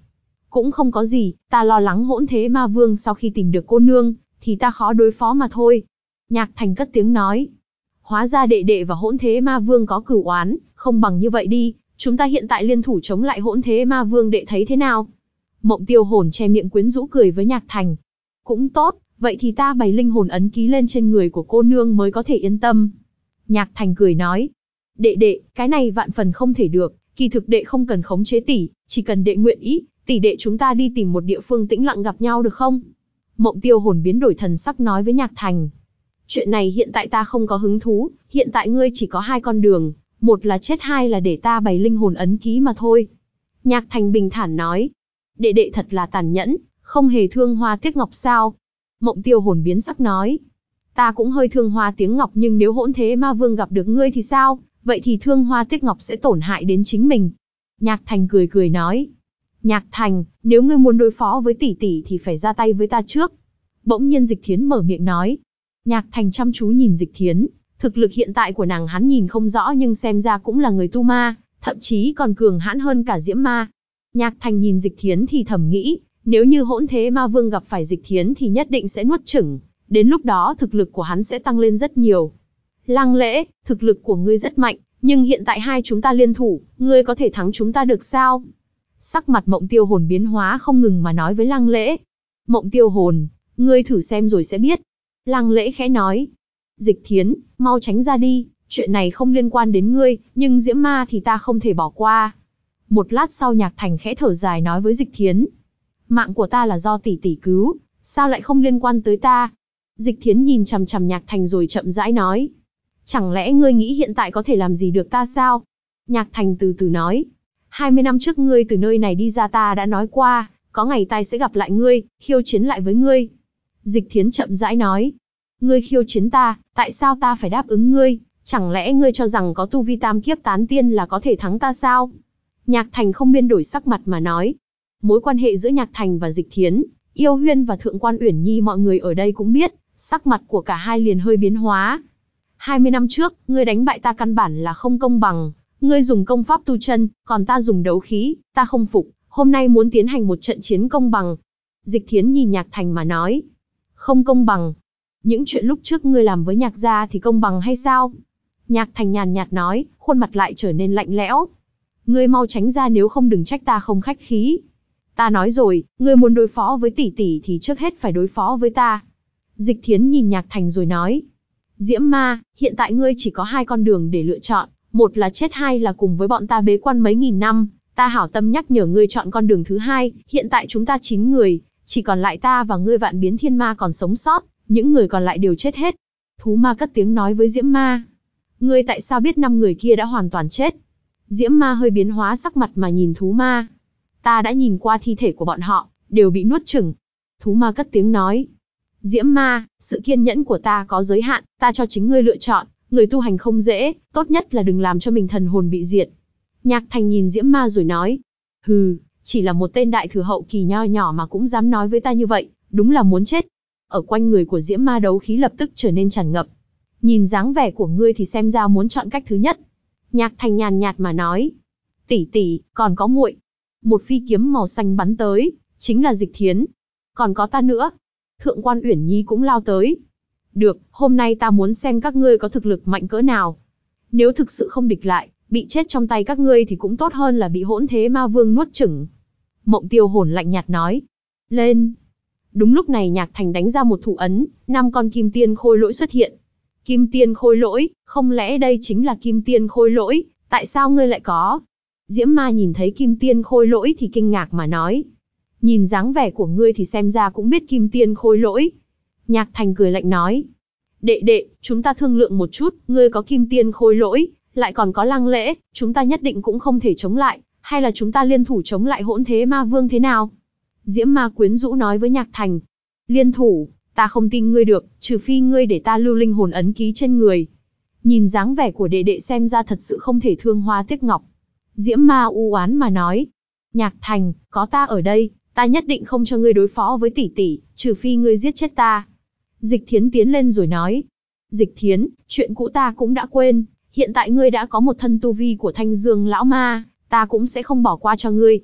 Cũng không có gì, ta lo lắng hỗn thế ma vương sau khi tìm được cô nương, thì ta khó đối phó mà thôi. Nhạc Thành cất tiếng nói. Hóa ra đệ đệ và hỗn thế ma vương có cửu oán, không bằng như vậy đi, chúng ta hiện tại liên thủ chống lại hỗn thế ma vương, đệ thấy thế nào? Mộng Tiêu Hồn che miệng quyến rũ cười với Nhạc Thành. Cũng tốt, vậy thì ta bày linh hồn ấn ký lên trên người của cô nương mới có thể yên tâm. Nhạc Thành cười nói. Đệ đệ, cái này vạn phần không thể được, kỳ thực đệ không cần khống chế tỷ, chỉ cần đệ nguyện ý, tỷ đệ chúng ta đi tìm một địa phương tĩnh lặng gặp nhau được không? Mộng Tiêu Hồn biến đổi thần sắc nói với Nhạc Thành. Chuyện này hiện tại ta không có hứng thú, hiện tại ngươi chỉ có hai con đường, một là chết, hai là để ta bày linh hồn ấn ký mà thôi. Nhạc Thành bình thản nói. Đệ đệ thật là tàn nhẫn, không hề thương hoa tiếc ngọc sao? Mộng Tiêu Hồn biến sắc nói. Ta cũng hơi thương hoa tiếng ngọc, nhưng nếu hỗn thế ma vương gặp được ngươi thì sao? Vậy thì thương hoa tiếc ngọc sẽ tổn hại đến chính mình. Nhạc Thành cười cười nói. Nhạc Thành, nếu ngươi muốn đối phó với tỷ tỷ thì phải ra tay với ta trước. Bỗng nhiên Dịch Thiến mở miệng nói. Nhạc Thành chăm chú nhìn Dịch Thiến, thực lực hiện tại của nàng hắn nhìn không rõ, nhưng xem ra cũng là người tu ma, thậm chí còn cường hãn hơn cả Diễm Ma. Nhạc Thành nhìn Dịch Thiến thì thầm nghĩ, nếu như hỗn thế ma vương gặp phải Dịch Thiến thì nhất định sẽ nuốt chửng, đến lúc đó thực lực của hắn sẽ tăng lên rất nhiều. Lăng Lễ, thực lực của ngươi rất mạnh, nhưng hiện tại hai chúng ta liên thủ, ngươi có thể thắng chúng ta được sao? Sắc mặt Mộng Tiêu Hồn biến hóa không ngừng mà nói với Lăng Lễ. Mộng Tiêu Hồn, ngươi thử xem rồi sẽ biết. Lăng Lễ khẽ nói. Dịch Thiến, mau tránh ra đi, chuyện này không liên quan đến ngươi, nhưng Diễm Ma thì ta không thể bỏ qua. Một lát sau Nhạc Thành khẽ thở dài nói với Dịch Thiến. Mạng của ta là do tỷ tỷ cứu, sao lại không liên quan tới ta? Dịch Thiến nhìn chằm chằm Nhạc Thành rồi chậm rãi nói. Chẳng lẽ ngươi nghĩ hiện tại có thể làm gì được ta sao? Nhạc Thành từ từ nói. hai mươi năm trước ngươi từ nơi này đi ra, ta đã nói qua, có ngày ta sẽ gặp lại ngươi, khiêu chiến lại với ngươi. Dịch Thiến chậm rãi nói. Ngươi khiêu chiến ta, tại sao ta phải đáp ứng ngươi? Chẳng lẽ ngươi cho rằng có tu vi tam kiếp tán tiên là có thể thắng ta sao? Nhạc Thành không biên đổi sắc mặt mà nói. Mối quan hệ giữa Nhạc Thành và Dịch Thiến, Yêu Huyên và Thượng quan Uyển Nhi mọi người ở đây cũng biết, sắc mặt của cả hai liền hơi biến hóa. hai mươi năm trước, ngươi đánh bại ta căn bản là không công bằng, ngươi dùng công pháp tu chân, còn ta dùng đấu khí, ta không phục, hôm nay muốn tiến hành một trận chiến công bằng. Dịch Thiến nhìn Nhạc Thành mà nói. Không công bằng. Những chuyện lúc trước ngươi làm với Nhạc gia thì công bằng hay sao? Nhạc Thành nhàn nhạt nói, khuôn mặt lại trở nên lạnh lẽo. Ngươi mau tránh ra, nếu không đừng trách ta không khách khí. Ta nói rồi, ngươi muốn đối phó với tỷ tỷ thì trước hết phải đối phó với ta. Dịch Thiến nhìn Nhạc Thành rồi nói. Diễm Ma, hiện tại ngươi chỉ có hai con đường để lựa chọn, một là chết, hai là cùng với bọn ta bế quan mấy nghìn năm. Ta hảo tâm nhắc nhở ngươi chọn con đường thứ hai, hiện tại chúng ta chín người, chỉ còn lại ta và ngươi Vạn Biến Thiên Ma còn sống sót, những người còn lại đều chết hết. Thú Ma cất tiếng nói với Diễm Ma. Ngươi tại sao biết năm người kia đã hoàn toàn chết? Diễm Ma hơi biến hóa sắc mặt mà nhìn Thú Ma. Ta đã nhìn qua thi thể của bọn họ, đều bị nuốt chửng. Thú Ma cất tiếng nói. Diễm Ma, sự kiên nhẫn của ta có giới hạn, ta cho chính ngươi lựa chọn, người tu hành không dễ, tốt nhất là đừng làm cho mình thần hồn bị diệt. Nhạc Thành nhìn Diễm Ma rồi nói. Hừ, chỉ là một tên đại thừa hậu kỳ nho nhỏ mà cũng dám nói với ta như vậy, đúng là muốn chết. Ở quanh người của Diễm Ma đấu khí lập tức trở nên tràn ngập. Nhìn dáng vẻ của ngươi thì xem ra muốn chọn cách thứ nhất. Nhạc Thành nhàn nhạt mà nói. Tỷ tỷ, còn có muội. Một phi kiếm màu xanh bắn tới, chính là Dịch Thiến. Còn có ta nữa. Thượng quan Uyển Nhi cũng lao tới. Được, hôm nay ta muốn xem các ngươi có thực lực mạnh cỡ nào. Nếu thực sự không địch lại, bị chết trong tay các ngươi thì cũng tốt hơn là bị hỗn thế ma vương nuốt chửng. Mộng Tiêu Hồn lạnh nhạt nói. Lên. Đúng lúc này Nhạc Thành đánh ra một thủ ấn, năm con kim tiên khôi lỗi xuất hiện. Kim tiên khôi lỗi, không lẽ đây chính là kim tiên khôi lỗi, tại sao ngươi lại có? Diễm Ma nhìn thấy kim tiên khôi lỗi thì kinh ngạc mà nói. Nhìn dáng vẻ của ngươi thì xem ra cũng biết kim tiên khôi lỗi. Nhạc Thành cười lạnh nói. Đệ đệ, chúng ta thương lượng một chút, ngươi có kim tiên khôi lỗi, lại còn có Lăng Lễ, chúng ta nhất định cũng không thể chống lại, hay là chúng ta liên thủ chống lại hỗn thế ma vương thế nào? Diễm Ma quyến rũ nói với Nhạc Thành. Liên thủ, ta không tin ngươi được, trừ phi ngươi để ta lưu linh hồn ấn ký trên người. Nhìn dáng vẻ của đệ đệ xem ra thật sự không thể thương hoa tiếc ngọc. Diễm Ma u oán mà nói. Nhạc Thành, có ta ở đây, ta nhất định không cho ngươi đối phó với tỷ tỷ, trừ phi ngươi giết chết ta. Dịch Thiến tiến lên rồi nói. Dịch Thiến, chuyện cũ ta cũng đã quên, hiện tại ngươi đã có một thân tu vi của Thanh Dương lão ma, ta cũng sẽ không bỏ qua cho ngươi.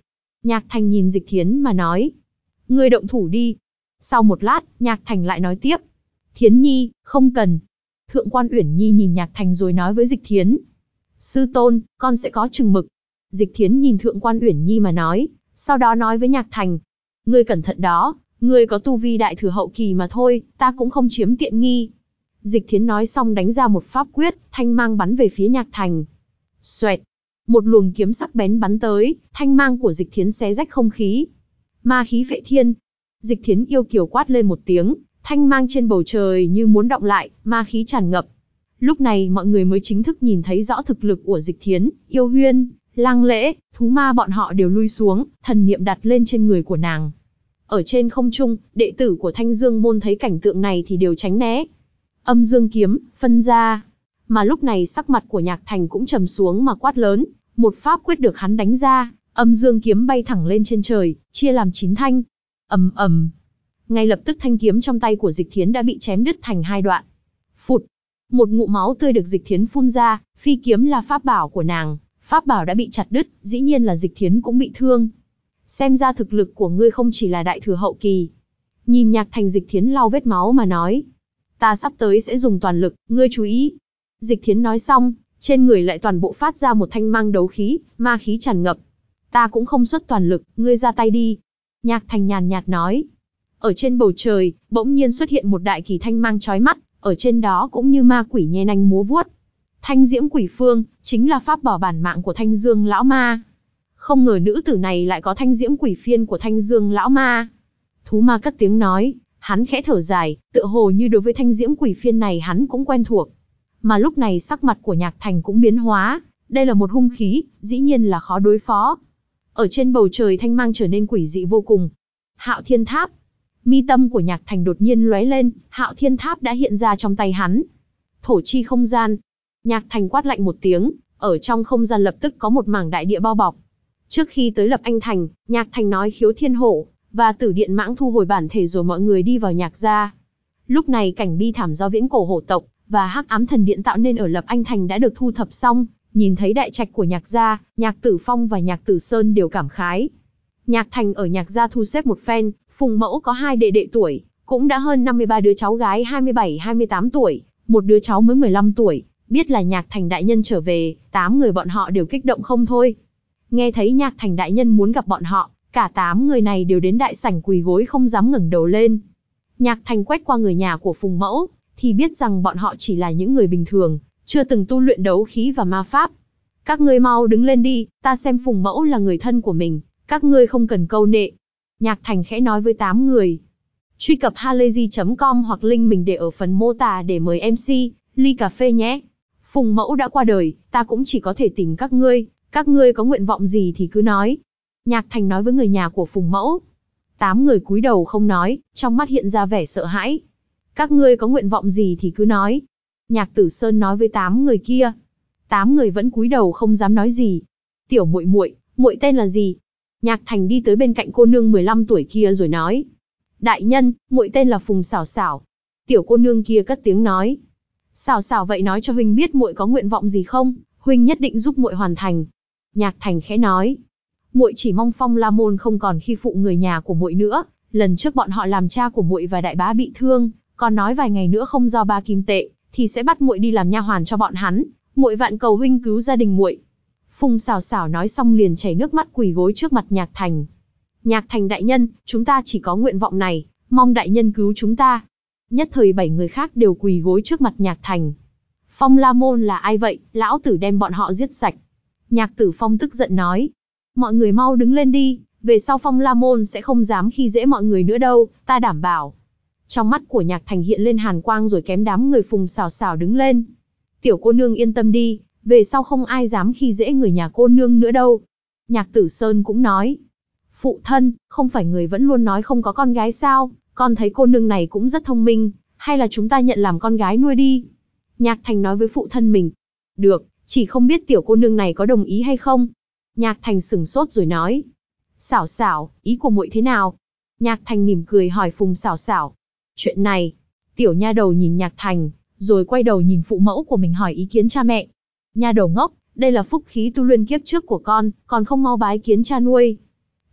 Nhạc Thành nhìn Dịch Thiến mà nói. Ngươi động thủ đi. Sau một lát, Nhạc Thành lại nói tiếp. Thiến Nhi, không cần. Thượng quan Uyển Nhi nhìn Nhạc Thành rồi nói với Dịch Thiến. Sư tôn, con sẽ có chừng mực. Dịch Thiến nhìn Thượng quan Uyển Nhi mà nói, sau đó nói với Nhạc Thành. Ngươi cẩn thận đó, ngươi có tu vi đại thừa hậu kỳ mà thôi, ta cũng không chiếm tiện nghi. Dịch Thiến nói xong đánh ra một pháp quyết, thanh mang bắn về phía Nhạc Thành. Xoẹt, một luồng kiếm sắc bén bắn tới, thanh mang của Dịch Thiến xé rách không khí. Ma khí phệ thiên. Dịch Thiến yêu kiều quát lên một tiếng, thanh mang trên bầu trời như muốn động lại, ma khí tràn ngập. Lúc này mọi người mới chính thức nhìn thấy rõ thực lực của Dịch Thiến, Yêu Huyên, Lang Lễ, thú ma bọn họ đều lui xuống, thần niệm đặt lên trên người của nàng. Ở trên không trung, đệ tử của Thanh Dương môn thấy cảnh tượng này thì đều tránh né. Âm dương kiếm, phân ra. Mà lúc này sắc mặt của Nhạc Thành cũng trầm xuống mà quát lớn, một pháp quyết được hắn đánh ra, âm dương kiếm bay thẳng lên trên trời, chia làm chín thanh. Ầm ầm. Ngay lập tức thanh kiếm trong tay của Dịch Thiến đã bị chém đứt thành hai đoạn. Phụt. Một ngụm máu tươi được Dịch Thiến phun ra, phi kiếm là pháp bảo của nàng, pháp bảo đã bị chặt đứt, dĩ nhiên là Dịch Thiến cũng bị thương. Xem ra thực lực của ngươi không chỉ là đại thừa hậu kỳ. Nhìn Nhạc Thành, Dịch Thiến lau vết máu mà nói. Ta sắp tới sẽ dùng toàn lực, ngươi chú ý. Dịch Thiến nói xong, trên người lại toàn bộ phát ra một thanh mang đấu khí, ma khí tràn ngập. Ta cũng không xuất toàn lực, ngươi ra tay đi. Nhạc Thành nhàn nhạt nói. Ở trên bầu trời, bỗng nhiên xuất hiện một đại kỳ thanh mang chói mắt, ở trên đó cũng như ma quỷ nhe nanh múa vuốt. Thanh diễm quỷ phương, chính là pháp bảo bản mạng của Thanh Dương lão ma. Không ngờ nữ tử này lại có thanh diễm quỷ phiên của Thanh Dương lão ma. Thú ma cất tiếng nói, hắn khẽ thở dài, tựa hồ như đối với thanh diễm quỷ phiên này hắn cũng quen thuộc. Mà lúc này sắc mặt của Nhạc Thành cũng biến hóa, đây là một hung khí, dĩ nhiên là khó đối phó. Ở trên bầu trời thanh mang trở nên quỷ dị vô cùng. Hạo Thiên Tháp. Mi tâm của Nhạc Thành đột nhiên lóe lên, Hạo Thiên Tháp đã hiện ra trong tay hắn. Thổ chi không gian. Nhạc Thành quát lạnh một tiếng, ở trong không gian lập tức có một mảng đại địa bao bọc. Trước khi tới Lập Anh Thành, Nhạc Thành nói Khiếu Thiên Hổ và Tử Điện Mãng thu hồi bản thể rồi mọi người đi vào Nhạc gia. Lúc này cảnh bi thảm do Viễn Cổ Hổ tộc và Hắc Ám Thần Điện tạo nên ở Lập Anh Thành đã được thu thập xong, nhìn thấy đại trạch của Nhạc gia, Nhạc Tử Phong và Nhạc Tử Sơn đều cảm khái. Nhạc Thành ở Nhạc gia thu xếp một phen, Phùng Mẫu có hai đệ đệ tuổi, cũng đã hơn năm mươi ba đứa cháu gái hai mươi bảy hai mươi tám tuổi, một đứa cháu mới mười lăm tuổi, biết là Nhạc Thành đại nhân trở về, tám người bọn họ đều kích động không thôi. Nghe thấy Nhạc Thành đại nhân muốn gặp bọn họ, cả tám người này đều đến đại sảnh quỳ gối không dám ngẩng đầu lên. Nhạc Thành quét qua người nhà của Phùng Mẫu, thì biết rằng bọn họ chỉ là những người bình thường, chưa từng tu luyện đấu khí và ma pháp. Các ngươi mau đứng lên đi, ta xem Phùng Mẫu là người thân của mình, các ngươi không cần câu nệ. Nhạc Thành khẽ nói với tám người. Truy cập halayzi chấm com hoặc link mình để ở phần mô tả để mời em xê, ly cà phê nhé. Phùng Mẫu đã qua đời, ta cũng chỉ có thể tìm các ngươi, các ngươi có nguyện vọng gì thì cứ nói. Nhạc Thành nói với người nhà của Phùng Mẫu. Tám người cúi đầu không nói, trong mắt hiện ra vẻ sợ hãi. Các ngươi có nguyện vọng gì thì cứ nói. Nhạc Tử Sơn nói với tám người kia. Tám người vẫn cúi đầu không dám nói gì. Tiểu muội muội, muội tên là gì? Nhạc Thành đi tới bên cạnh cô nương mười lăm tuổi kia rồi nói. Đại nhân, muội tên là Phùng Xảo Xảo. Tiểu cô nương kia cất tiếng nói. Xảo Xảo, vậy nói cho huynh biết muội có nguyện vọng gì không? Huynh nhất định giúp muội hoàn thành. Nhạc Thành khẽ nói. Muội chỉ mong Phong La môn không còn khi phụ người nhà của muội nữa. Lần trước bọn họ làm cha của muội và đại bá bị thương, còn nói vài ngày nữa không giao ba kim tệ, thì sẽ bắt muội đi làm nha hoàn cho bọn hắn. Muội vạn cầu huynh cứu gia đình muội. Phùng Xảo Xảo nói xong liền chảy nước mắt quỳ gối trước mặt Nhạc Thành. Nhạc Thành đại nhân, chúng ta chỉ có nguyện vọng này, mong đại nhân cứu chúng ta. Nhất thời bảy người khác đều quỳ gối trước mặt Nhạc Thành. Phong La môn là ai vậy, lão tử đem bọn họ giết sạch. Nhạc Tử Phong tức giận nói. Mọi người mau đứng lên đi, về sau Phong La môn sẽ không dám khi dễ mọi người nữa đâu, ta đảm bảo. Trong mắt của Nhạc Thành hiện lên hàn quang rồi kém đám người Phùng Xảo Xảo đứng lên. Tiểu cô nương yên tâm đi, về sau không ai dám khi dễ người nhà cô nương nữa đâu. Nhạc Tử Sơn cũng nói. Phụ thân, không phải người vẫn luôn nói không có con gái sao, con thấy cô nương này cũng rất thông minh, hay là chúng ta nhận làm con gái nuôi đi. Nhạc Thành nói với phụ thân mình. Được, chỉ không biết tiểu cô nương này có đồng ý hay không. Nhạc Thành sửng sốt rồi nói. Xảo Xảo, ý của muội thế nào? Nhạc Thành mỉm cười hỏi Phùng Xảo Xảo. Chuyện này, tiểu nha đầu nhìn Nhạc Thành, rồi quay đầu nhìn phụ mẫu của mình hỏi ý kiến cha mẹ. Nha đầu ngốc, đây là phúc khí tu luyện kiếp trước của con, còn không mau bái kiến cha nuôi.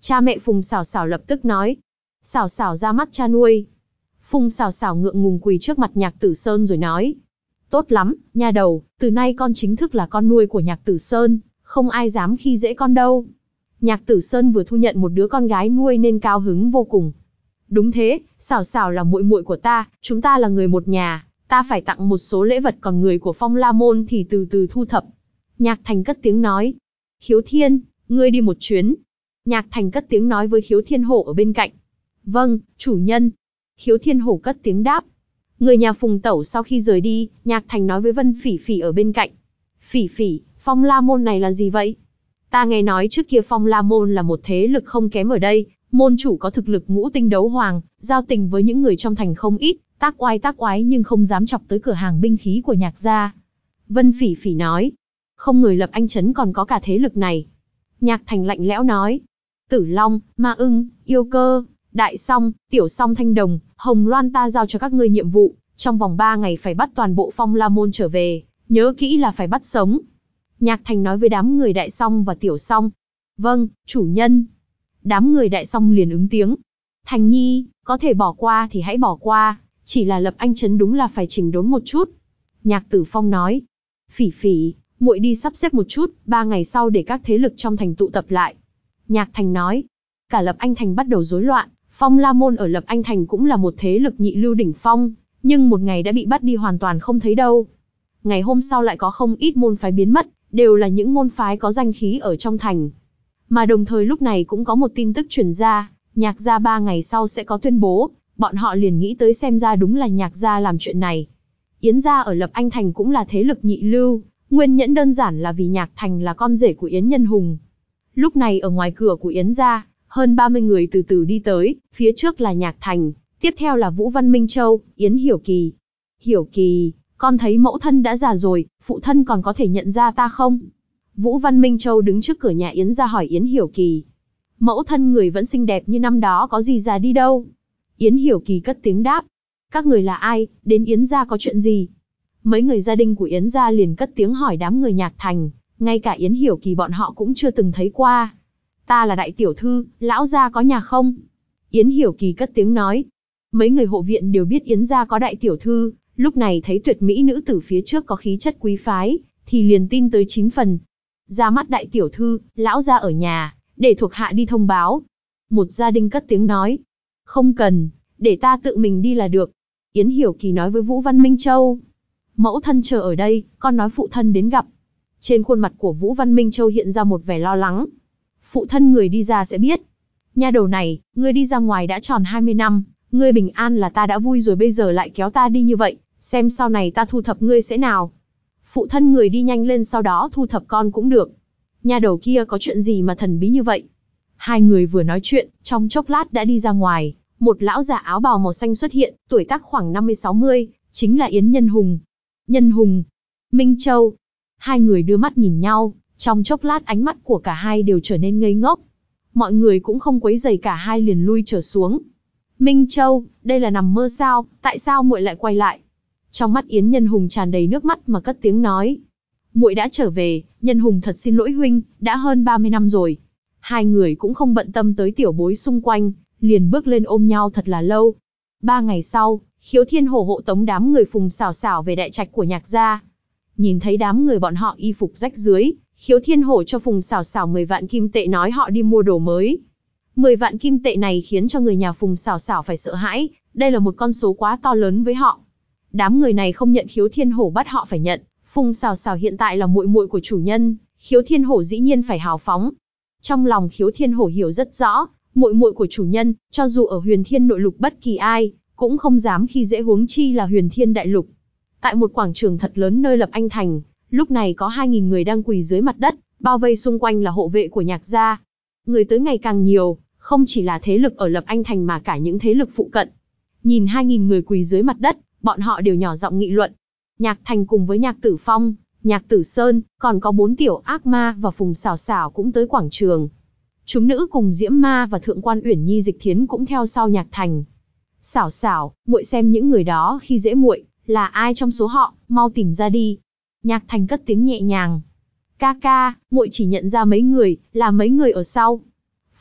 Cha mẹ Phùng Sảo Sảo lập tức nói. Sảo Sảo ra mắt cha nuôi. Phùng Sảo Sảo ngượng ngùng quỳ trước mặt Nhạc Tử Sơn rồi nói. Tốt lắm, nha đầu, từ nay con chính thức là con nuôi của Nhạc Tử Sơn, không ai dám khi dễ con đâu. Nhạc Tử Sơn vừa thu nhận một đứa con gái nuôi nên cao hứng vô cùng. Đúng thế, Sảo Sảo là muội muội của ta, chúng ta là người một nhà, ta phải tặng một số lễ vật, còn người của Phong La Môn thì từ từ thu thập. Nhạc Thành cất tiếng nói. Khiếu Thiên, ngươi đi một chuyến. Nhạc Thành cất tiếng nói với Khiếu Thiên Hổ ở bên cạnh. Vâng, chủ nhân. Khiếu Thiên Hổ cất tiếng đáp. Người nhà Phùng Tẩu sau khi rời đi, Nhạc Thành nói với Vân Phỉ Phỉ ở bên cạnh. Phỉ Phỉ, Phong La Môn này là gì vậy? Ta nghe nói trước kia Phong La Môn là một thế lực không kém ở đây, môn chủ có thực lực ngũ tinh đấu hoàng, giao tình với những người trong thành không ít, tác oai tác oái nhưng không dám chọc tới cửa hàng binh khí của Nhạc gia. Vân Phỉ Phỉ nói. Không ngờ Lập Anh Trấn còn có cả thế lực này. Nhạc Thành lạnh lẽo nói. Tử Long, Ma Ưng, Yêu Cơ, Đại Song, Tiểu Song Thanh Đồng, Hồng Loan ta giao cho các ngươi nhiệm vụ, trong vòng ba ngày phải bắt toàn bộ Phong La Môn trở về, nhớ kỹ là phải bắt sống. Nhạc Thành nói với đám người Đại Song và Tiểu Song. Vâng, chủ nhân. Đám người Đại Song liền ứng tiếng. Thành Nhi, có thể bỏ qua thì hãy bỏ qua, chỉ là Lập Anh Trấn đúng là phải chỉnh đốn một chút. Nhạc Tử Phong nói. Phỉ Phỉ, muội đi sắp xếp một chút, ba ngày sau để các thế lực trong thành tụ tập lại. Nhạc Thành nói. Cả Lập Anh Thành bắt đầu rối loạn, Phong La Môn ở Lập Anh Thành cũng là một thế lực nhị lưu đỉnh phong, nhưng một ngày đã bị bắt đi hoàn toàn không thấy đâu. Ngày hôm sau lại có không ít môn phái biến mất, đều là những môn phái có danh khí ở trong thành. Mà đồng thời lúc này cũng có một tin tức truyền ra, Nhạc gia ba ngày sau sẽ có tuyên bố, bọn họ liền nghĩ tới xem ra đúng là Nhạc gia làm chuyện này. Yến gia ở Lập Anh Thành cũng là thế lực nhị lưu, nguyên nhân đơn giản là vì Nhạc Thành là con rể của Yến Nhân Hùng. Lúc này ở ngoài cửa của Yến gia, hơn ba mươi người từ từ đi tới, phía trước là Nhạc Thành, tiếp theo là Vũ Văn Minh Châu, Yến Hiểu Kỳ. Hiểu Kỳ, con thấy mẫu thân đã già rồi, phụ thân còn có thể nhận ra ta không? Vũ Văn Minh Châu đứng trước cửa nhà Yến gia hỏi Yến Hiểu Kỳ. Mẫu thân người vẫn xinh đẹp như năm đó, có gì già đi đâu? Yến Hiểu Kỳ cất tiếng đáp. Các người là ai, đến Yến gia có chuyện gì? Mấy người gia đình của Yến gia liền cất tiếng hỏi đám người Nhạc Thành, ngay cả Yến Hiểu Kỳ bọn họ cũng chưa từng thấy qua. Ta là đại tiểu thư, lão gia có nhà không? Yến Hiểu Kỳ cất tiếng nói. Mấy người hộ viện đều biết Yến gia có đại tiểu thư, lúc này thấy tuyệt mỹ nữ tử phía trước có khí chất quý phái, thì liền tin tới chín phần. Ra mắt đại tiểu thư, lão gia ở nhà, để thuộc hạ đi thông báo. Một gia đình cất tiếng nói. Không cần, để ta tự mình đi là được. Yến Hiểu Kỳ nói với Vũ Văn Minh Châu. Mẫu thân chờ ở đây, con nói phụ thân đến gặp. Trên khuôn mặt của Vũ Văn Minh Châu hiện ra một vẻ lo lắng. Phụ thân người đi ra sẽ biết. Nha đầu này, ngươi đi ra ngoài đã tròn hai mươi năm, ngươi bình an là ta đã vui rồi, bây giờ lại kéo ta đi như vậy, xem sau này ta thu thập ngươi sẽ nào. Phụ thân người đi nhanh lên, sau đó thu thập con cũng được. Nha đầu kia có chuyện gì mà thần bí như vậy? Hai người vừa nói chuyện, trong chốc lát đã đi ra ngoài, một lão già áo bào màu xanh xuất hiện, tuổi tác khoảng năm mươi sáu mươi, chính là Yến Nhân Hùng. Nhân Hùng, Minh Châu. Hai người đưa mắt nhìn nhau, trong chốc lát ánh mắt của cả hai đều trở nên ngây ngốc. Mọi người cũng không quấy rầy, cả hai liền lui trở xuống. Minh Châu, đây là nằm mơ sao, tại sao muội lại quay lại? Trong mắt Yến Nhân Hùng tràn đầy nước mắt mà cất tiếng nói. Muội đã trở về, Nhân Hùng thật xin lỗi huynh, đã hơn ba mươi năm rồi. Hai người cũng không bận tâm tới tiểu bối xung quanh, liền bước lên ôm nhau thật là lâu. Ba ngày sau, Khiếu Thiên Hổ hộ tống đám người Phùng Sảo Sảo về đại trạch của Nhạc gia. Nhìn thấy đám người bọn họ y phục rách rưới, Khiếu Thiên Hổ cho Phùng Sảo Sảo mười vạn kim tệ nói họ đi mua đồ mới. mười vạn kim tệ này khiến cho người nhà Phùng Sảo Sảo phải sợ hãi, đây là một con số quá to lớn với họ. Đám người này không nhận, Khiếu Thiên Hổ bắt họ phải nhận. Phùng Sảo Sảo hiện tại là muội muội của chủ nhân, Khiếu Thiên Hổ dĩ nhiên phải hào phóng. Trong lòng Khiếu Thiên Hổ hiểu rất rõ, muội muội của chủ nhân, cho dù ở Huyền Thiên Nội Lục bất kỳ ai cũng không dám khi dễ, huống chi là Huyền Thiên Đại Lục. Tại một quảng trường thật lớn nơi Lập Anh Thành, lúc này có hai nghìn người đang quỳ dưới mặt đất, bao vây xung quanh là hộ vệ của Nhạc gia. Người tới ngày càng nhiều, không chỉ là thế lực ở Lập Anh Thành mà cả những thế lực phụ cận. Nhìn hai nghìn người quỳ dưới mặt đất, bọn họ đều nhỏ giọng nghị luận. Nhạc Thành cùng với Nhạc Tử Phong, Nhạc Tử Sơn, còn có bốn tiểu ác ma và Phùng Sảo Sảo cũng tới quảng trường. Chúng nữ cùng Diễm Ma và Thượng quan Uyển Nhi Dịch Thiến cũng theo sau Nhạc Thành. Sảo Sảo, muội xem những người đó khi dễ muội, là ai trong số họ, mau tìm ra đi. Nhạc Thành cất tiếng nhẹ nhàng. Ca ca, muội chỉ nhận ra mấy người, là mấy người ở sau.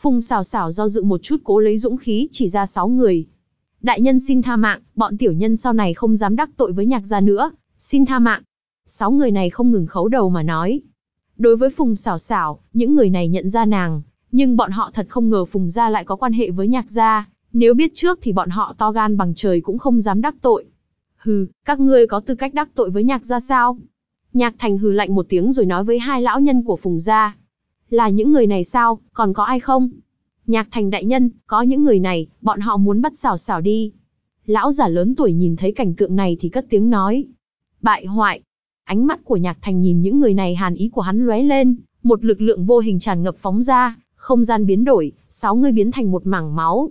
Phùng Sảo Sảo do dự một chút cố lấy dũng khí chỉ ra sáu người. Đại nhân xin tha mạng, bọn tiểu nhân sau này không dám đắc tội với Nhạc gia nữa, xin tha mạng. Sáu người này không ngừng khấu đầu mà nói. Đối với Phùng Sảo Sảo, những người này nhận ra nàng, nhưng bọn họ thật không ngờ Phùng gia lại có quan hệ với Nhạc gia, nếu biết trước thì bọn họ to gan bằng trời cũng không dám đắc tội. Hừ, các ngươi có tư cách đắc tội với Nhạc gia sao? Nhạc Thành hừ lạnh một tiếng rồi nói với hai lão nhân của Phùng gia. Là những người này sao, còn có ai không? Nhạc Thành đại nhân, có những người này, bọn họ muốn bắt Sảo Sảo đi. Lão già lớn tuổi nhìn thấy cảnh tượng này thì cất tiếng nói. Bại hoại. Ánh mắt của Nhạc Thành nhìn những người này, hàn ý của hắn lóe lên, một lực lượng vô hình tràn ngập phóng ra, không gian biến đổi, sáu người biến thành một mảng máu.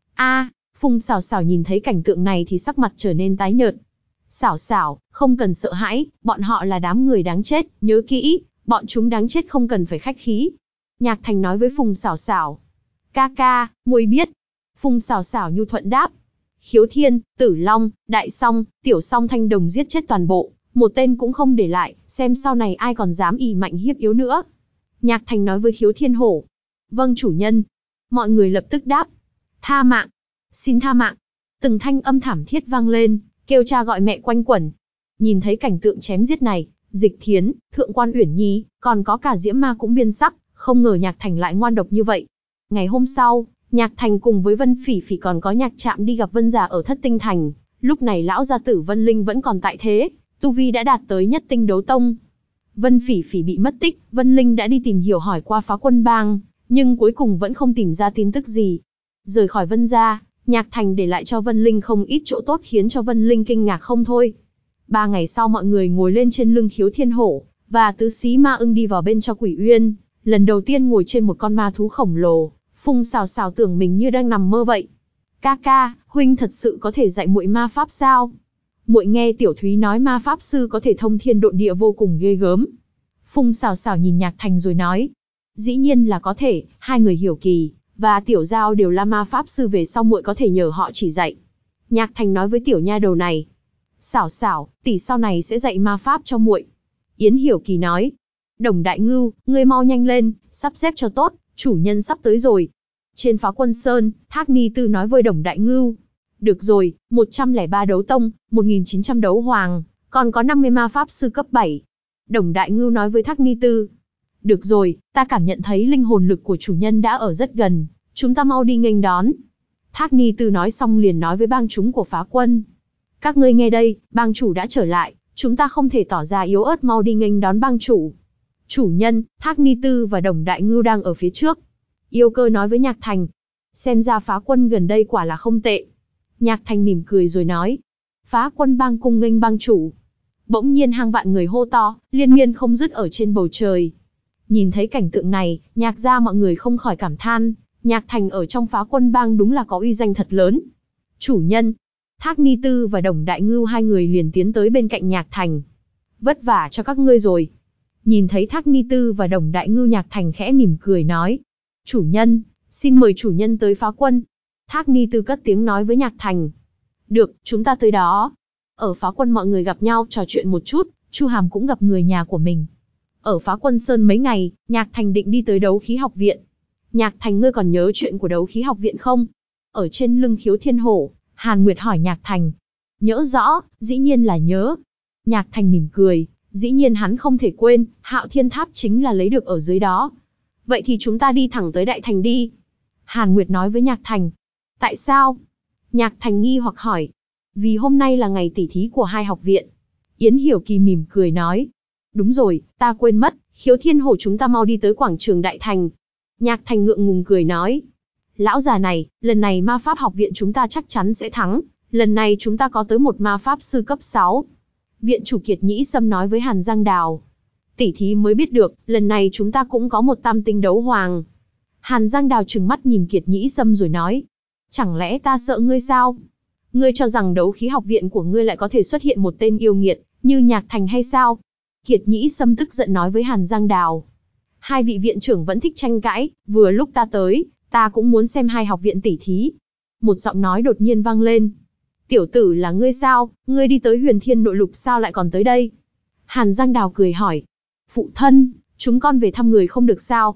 A, Phùng Sảo Sảo nhìn thấy cảnh tượng này thì sắc mặt trở nên tái nhợt. Sảo Sảo, không cần sợ hãi, bọn họ là đám người đáng chết, nhớ kỹ, bọn chúng đáng chết không cần phải khách khí. Nhạc Thành nói với Phùng Sảo Sảo. Ca ca, muội biết. Phùng Sảo Sảo nhu thuận đáp. Khiếu Thiên, Tử Long, Đại Song, Tiểu Song Thanh đồng giết chết toàn bộ, một tên cũng không để lại, xem sau này ai còn dám ỷ mạnh hiếp yếu nữa. Nhạc Thành nói với Khiếu Thiên Hổ. Vâng chủ nhân. Mọi người lập tức đáp. Tha mạng. Xin tha mạng. Từng thanh âm thảm thiết vang lên, kêu cha gọi mẹ quanh quẩn. Nhìn thấy cảnh tượng chém giết này, Dịch Thiến, Thượng quan Uyển Nhi, còn có cả Diễm Ma cũng biên sắc, không ngờ Nhạc Thành lại ngoan độc như vậy. Ngày hôm sau, Nhạc Thành cùng với Vân Phỉ Phỉ còn có Nhạc Trạm đi gặp Vân Già ở Thất Tinh Thành. Lúc này lão gia tử Vân Linh vẫn còn tại thế, tu vi đã đạt tới nhất tinh đấu tông. Vân Phỉ Phỉ bị mất tích, Vân Linh đã đi tìm hiểu hỏi qua Phá Quân Bang, nhưng cuối cùng vẫn không tìm ra tin tức gì. Rời khỏi Vân gia, Nhạc Thành để lại cho Vân Linh không ít chỗ tốt khiến cho Vân Linh kinh ngạc không thôi. Ba ngày sau mọi người ngồi lên trên lưng Khiếu Thiên Hổ, và tứ xí ma ưng đi vào bên cho Quỷ Uyên, lần đầu tiên ngồi trên một con ma thú khổng lồ. Phùng Sảo Sảo tưởng mình như đang nằm mơ vậy. Ca ca, huynh thật sự có thể dạy muội ma pháp sao? Muội nghe Tiểu Thúy nói ma pháp sư có thể thông thiên độn địa vô cùng ghê gớm. Phùng Sảo Sảo nhìn Nhạc Thành rồi nói. Dĩ nhiên là có thể, hai người Hiểu Kỳ và Tiểu Giao đều là ma pháp sư, về sau muội có thể nhờ họ chỉ dạy. Nhạc Thành nói với tiểu nha đầu này. Sảo Sảo, tỷ sau này sẽ dạy ma pháp cho muội. Yến Hiểu Kỳ nói. Đồng Đại Ngưu, ngươi mau nhanh lên, sắp xếp cho tốt, chủ nhân sắp tới rồi. Trên Phá Quân Sơn, Thác Ni Tư nói với Đồng Đại Ngưu. Được rồi, một trăm lẻ ba đấu tông, một nghìn chín trăm đấu hoàng, còn có năm mươi ma pháp sư cấp bảy. Đồng Đại Ngưu nói với Thác Ni Tư. Được rồi, ta cảm nhận thấy linh hồn lực của chủ nhân đã ở rất gần, chúng ta mau đi nghênh đón. Thác Ni Tư nói xong liền nói với bang chúng của Phá Quân. Các ngươi nghe đây, bang chủ đã trở lại, chúng ta không thể tỏ ra yếu ớt, mau đi nghênh đón bang chủ. Chủ nhân, Thác Ni Tư và Đồng Đại Ngưu đang ở phía trước. Yêu Cơ nói với Nhạc Thành. Xem ra Phá Quân gần đây quả là không tệ. Nhạc Thành mỉm cười rồi nói. Phá Quân bang cung nghênh bang chủ. Bỗng nhiên hàng vạn người hô to, liên miên không dứt ở trên bầu trời. Nhìn thấy cảnh tượng này, Nhạc gia mọi người không khỏi cảm than, Nhạc Thành ở trong Phá Quân bang đúng là có uy danh thật lớn. Chủ nhân, Thác Ni Tư và Đồng Đại Ngưu hai người liền tiến tới bên cạnh Nhạc Thành. Vất vả cho các ngươi rồi. Nhìn thấy Thác Ni Tư và Đồng Đại Ngưu, Nhạc Thành khẽ mỉm cười nói. Chủ nhân, xin mời chủ nhân tới Phá Quân. Thác Ni Tư cất tiếng nói với Nhạc Thành. Được, chúng ta tới đó. Ở Phá Quân mọi người gặp nhau trò chuyện một chút, Chu Hàm cũng gặp người nhà của mình. Ở Phá Quân Sơn mấy ngày, Nhạc Thành định đi tới Đấu Khí Học Viện. Nhạc Thành, ngươi còn nhớ chuyện của Đấu Khí Học Viện không? Ở trên lưng Khiếu Thiên Hổ, Hàn Nguyệt hỏi Nhạc Thành. Nhớ rõ, dĩ nhiên là nhớ. Nhạc Thành mỉm cười, dĩ nhiên hắn không thể quên, Hạo Thiên Tháp chính là lấy được ở dưới đó. Vậy thì chúng ta đi thẳng tới Đại Thành đi. Hàn Nguyệt nói với Nhạc Thành. Tại sao? Nhạc Thành nghi hoặc hỏi. Vì hôm nay là ngày tỉ thí của hai học viện. Yến Hiểu Kỳ mỉm cười nói. Đúng rồi, ta quên mất, Khiếu Thiên Hổ, chúng ta mau đi tới quảng trường Đại Thành. Nhạc Thành ngượng ngùng cười nói. Lão già này, lần này ma pháp học viện chúng ta chắc chắn sẽ thắng. Lần này chúng ta có tới một ma pháp sư cấp sáu. Viện chủ Kiệt Nhĩ Sâm nói với Hàn Giang Đào. Tỉ thí mới biết được, lần này chúng ta cũng có một tam tinh đấu hoàng. Hàn Giang Đào trừng mắt nhìn Kiệt Nhĩ Sâm rồi nói. Chẳng lẽ ta sợ ngươi sao? Ngươi cho rằng Đấu Khí Học Viện của ngươi lại có thể xuất hiện một tên yêu nghiệt như Nhạc Thành hay sao? Kiệt Nhĩ Sâm tức giận nói với Hàn Giang Đào. Hai vị viện trưởng vẫn thích tranh cãi, vừa lúc ta tới, ta cũng muốn xem hai học viện tỉ thí. Một giọng nói đột nhiên vang lên. Tiểu tử là ngươi sao, ngươi đi tới Huyền Thiên Nội Lục sao lại còn tới đây? Hàn Giang Đào cười hỏi. Phụ thân, chúng con về thăm người không được sao?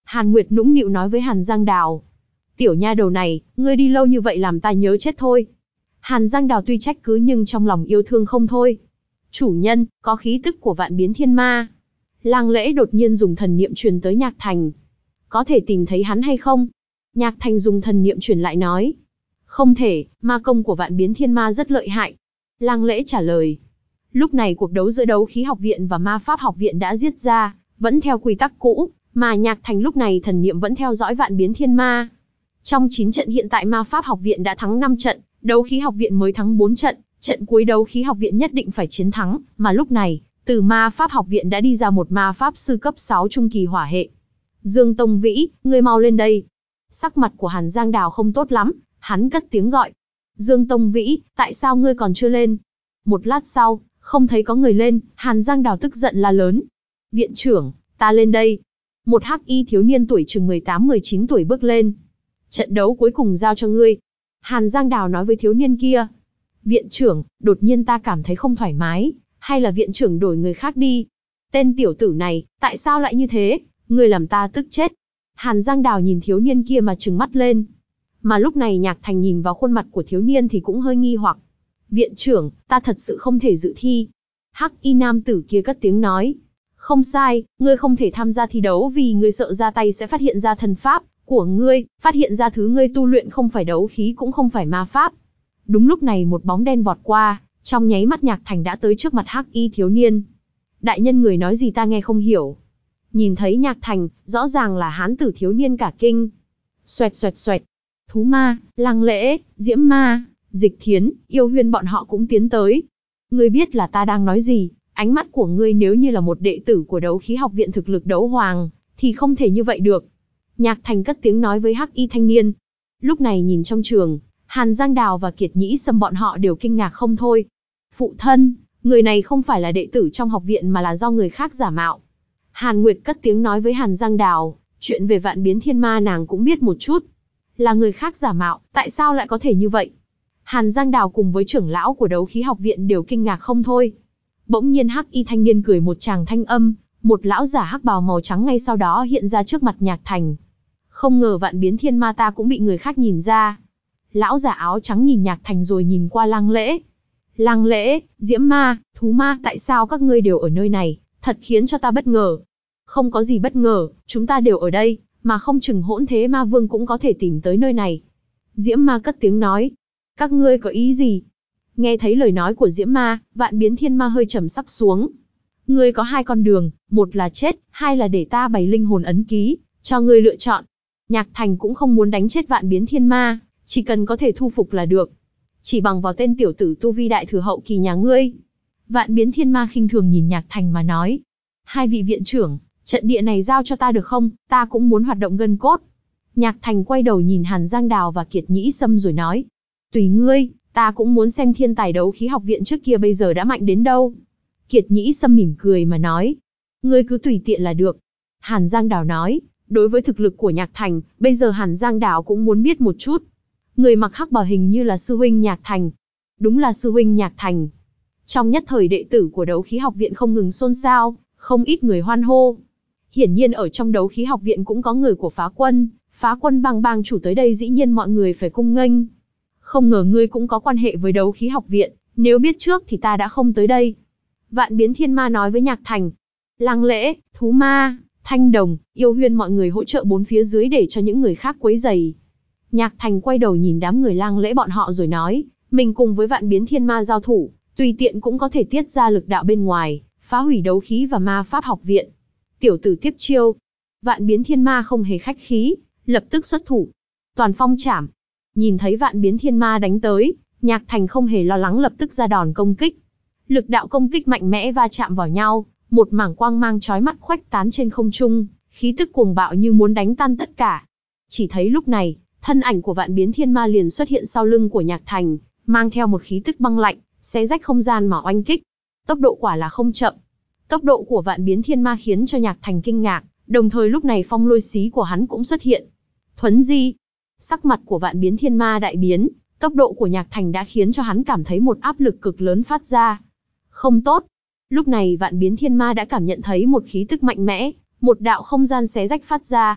Hàn Nguyệt nũng nịu nói với Hàn Giang Đào. Tiểu nha đầu này, ngươi đi lâu như vậy làm ta nhớ chết thôi. Hàn Giang Đào tuy trách cứ nhưng trong lòng yêu thương không thôi. Chủ nhân, có khí tức của vạn biến thiên ma. Lang Lễ đột nhiên dùng thần niệm truyền tới Nhạc Thành. Có thể tìm thấy hắn hay không? Nhạc Thành dùng thần niệm truyền lại nói. Không thể, ma công của vạn biến thiên ma rất lợi hại. Lang Lễ trả lời. Lúc này cuộc đấu giữa đấu khí học viện và ma pháp học viện đã giết ra, vẫn theo quy tắc cũ, mà Nhạc Thành lúc này thần niệm vẫn theo dõi vạn biến thiên ma. Trong chín trận hiện tại ma pháp học viện đã thắng năm trận, đấu khí học viện mới thắng bốn trận, trận cuối đấu khí học viện nhất định phải chiến thắng, mà lúc này, từ ma pháp học viện đã đi ra một ma pháp sư cấp sáu trung kỳ hỏa hệ. Dương Tông Vĩ, ngươi mau lên đây. Sắc mặt của Hàn Giang Đào không tốt lắm, hắn cất tiếng gọi. Dương Tông Vĩ, tại sao ngươi còn chưa lên? Một lát sau, không thấy có người lên, Hàn Giang Đào tức giận la lớn. Viện trưởng, ta lên đây. Một hắc y thiếu niên tuổi chừng mười tám mười chín tuổi bước lên. Trận đấu cuối cùng giao cho ngươi. Hàn Giang Đào nói với thiếu niên kia. Viện trưởng, đột nhiên ta cảm thấy không thoải mái, hay là viện trưởng đổi người khác đi? Tên tiểu tử này, tại sao lại như thế? Ngươi làm ta tức chết. Hàn Giang Đào nhìn thiếu niên kia mà trừng mắt lên. Mà lúc này Nhạc Thành nhìn vào khuôn mặt của thiếu niên thì cũng hơi nghi hoặc. Viện trưởng, ta thật sự không thể dự thi. Hắc y nam tử kia cất tiếng nói. Không sai, ngươi không thể tham gia thi đấu vì ngươi sợ ra tay sẽ phát hiện ra thần pháp của ngươi, phát hiện ra thứ ngươi tu luyện không phải đấu khí cũng không phải ma pháp. Đúng lúc này một bóng đen vọt qua, trong nháy mắt Nhạc Thành đã tới trước mặt hắc y thiếu niên. Đại nhân người nói gì ta nghe không hiểu. Nhìn thấy Nhạc Thành, rõ ràng là hán tử thiếu niên cả kinh. Xoẹt xoẹt xoẹt. Thú ma, Lang Lễ, Diễm Ma, Dịch Thiến, Yêu Huyên bọn họ cũng tiến tới. Ngươi biết là ta đang nói gì, ánh mắt của ngươi nếu như là một đệ tử của đấu khí học viện thực lực đấu hoàng, thì không thể như vậy được. Nhạc Thành cất tiếng nói với hắc y thanh niên. Lúc này nhìn trong trường, Hàn Giang Đào và Kiệt Nhĩ Sâm bọn họ đều kinh ngạc không thôi. Phụ thân, người này không phải là đệ tử trong học viện mà là do người khác giả mạo. Hàn Nguyệt cất tiếng nói với Hàn Giang Đào, chuyện về vạn biến thiên ma nàng cũng biết một chút. Là người khác giả mạo, tại sao lại có thể như vậy? Hàn Giang Đào cùng với trưởng lão của đấu khí học viện đều kinh ngạc không thôi. Bỗng nhiên hắc y thanh niên cười một tràng thanh âm, một lão giả hắc bào màu trắng ngay sau đó hiện ra trước mặt Nhạc Thành. Không ngờ vạn biến thiên ma ta cũng bị người khác nhìn ra. Lão giả áo trắng nhìn Nhạc Thành rồi nhìn qua Lang Lễ. Lang Lễ, Diễm Ma, Thú Ma, tại sao các ngươi đều ở nơi này, thật khiến cho ta bất ngờ. Không có gì bất ngờ, chúng ta đều ở đây, mà không chừng hỗn thế ma vương cũng có thể tìm tới nơi này. Diễm Ma cất tiếng nói. Các ngươi có ý gì? Nghe thấy lời nói của Diễm Ma, vạn biến thiên ma hơi trầm sắc xuống. Ngươi có hai con đường, một là chết, hai là để ta bày linh hồn ấn ký, cho ngươi lựa chọn. Nhạc Thành cũng không muốn đánh chết vạn biến thiên ma, chỉ cần có thể thu phục là được. Chỉ bằng vào tên tiểu tử tu vi đại thừa hậu kỳ nhà ngươi. Vạn biến thiên ma khinh thường nhìn Nhạc Thành mà nói. Hai vị viện trưởng, trận địa này giao cho ta được không, ta cũng muốn hoạt động gân cốt. Nhạc Thành quay đầu nhìn Hàn Giang Đào và Kiệt Nhĩ Sâm rồi nói. Tùy ngươi, ta cũng muốn xem thiên tài đấu khí học viện trước kia bây giờ đã mạnh đến đâu. Kiệt Nhĩ Sâm mỉm cười mà nói. Ngươi cứ tùy tiện là được. Hàn Giang Đào nói. Đối với thực lực của Nhạc Thành, bây giờ Hàn Giang Đào cũng muốn biết một chút. Người mặc hắc bào hình như là sư huynh Nhạc Thành. Đúng là sư huynh Nhạc Thành. Trong nhất thời đệ tử của đấu khí học viện không ngừng xôn xao, không ít người hoan hô. Hiển nhiên ở trong đấu khí học viện cũng có người của phá quân, phá quân bang bang chủ tới đây dĩ nhiên mọi người phải cung nghênh. Không ngờ ngươi cũng có quan hệ với đấu khí học viện, nếu biết trước thì ta đã không tới đây. Vạn biến thiên ma nói với Nhạc Thành. Lang Lễ, Thú Ma, Thanh Đồng, Yêu Huyên mọi người hỗ trợ bốn phía dưới để cho những người khác quấy rầy. Nhạc Thành quay đầu nhìn đám người Lang Lễ bọn họ rồi nói, mình cùng với vạn biến thiên ma giao thủ, tùy tiện cũng có thể tiết ra lực đạo bên ngoài, phá hủy đấu khí và ma pháp học viện. Tiểu tử tiếp chiêu. Vạn biến thiên ma không hề khách khí, lập tức xuất thủ. Toàn phong chảm. Nhìn thấy vạn biến thiên ma đánh tới, Nhạc Thành không hề lo lắng lập tức ra đòn công kích. Lực đạo công kích mạnh mẽ va chạm vào nhau, một mảng quang mang chói mắt khuếch tán trên không trung, khí tức cuồng bạo như muốn đánh tan tất cả. Chỉ thấy lúc này, thân ảnh của vạn biến thiên ma liền xuất hiện sau lưng của Nhạc Thành, mang theo một khí tức băng lạnh, xé rách không gian mà oanh kích. Tốc độ quả là không chậm. Tốc độ của vạn biến thiên ma khiến cho Nhạc Thành kinh ngạc, đồng thời lúc này phong lôi xí của hắn cũng xuất hiện. Thuấn di. Sắc mặt của vạn biến thiên ma đại biến, tốc độ của Nhạc Thành đã khiến cho hắn cảm thấy một áp lực cực lớn phát ra. Không tốt. Lúc này vạn biến thiên ma đã cảm nhận thấy một khí tức mạnh mẽ, một đạo không gian xé rách phát ra.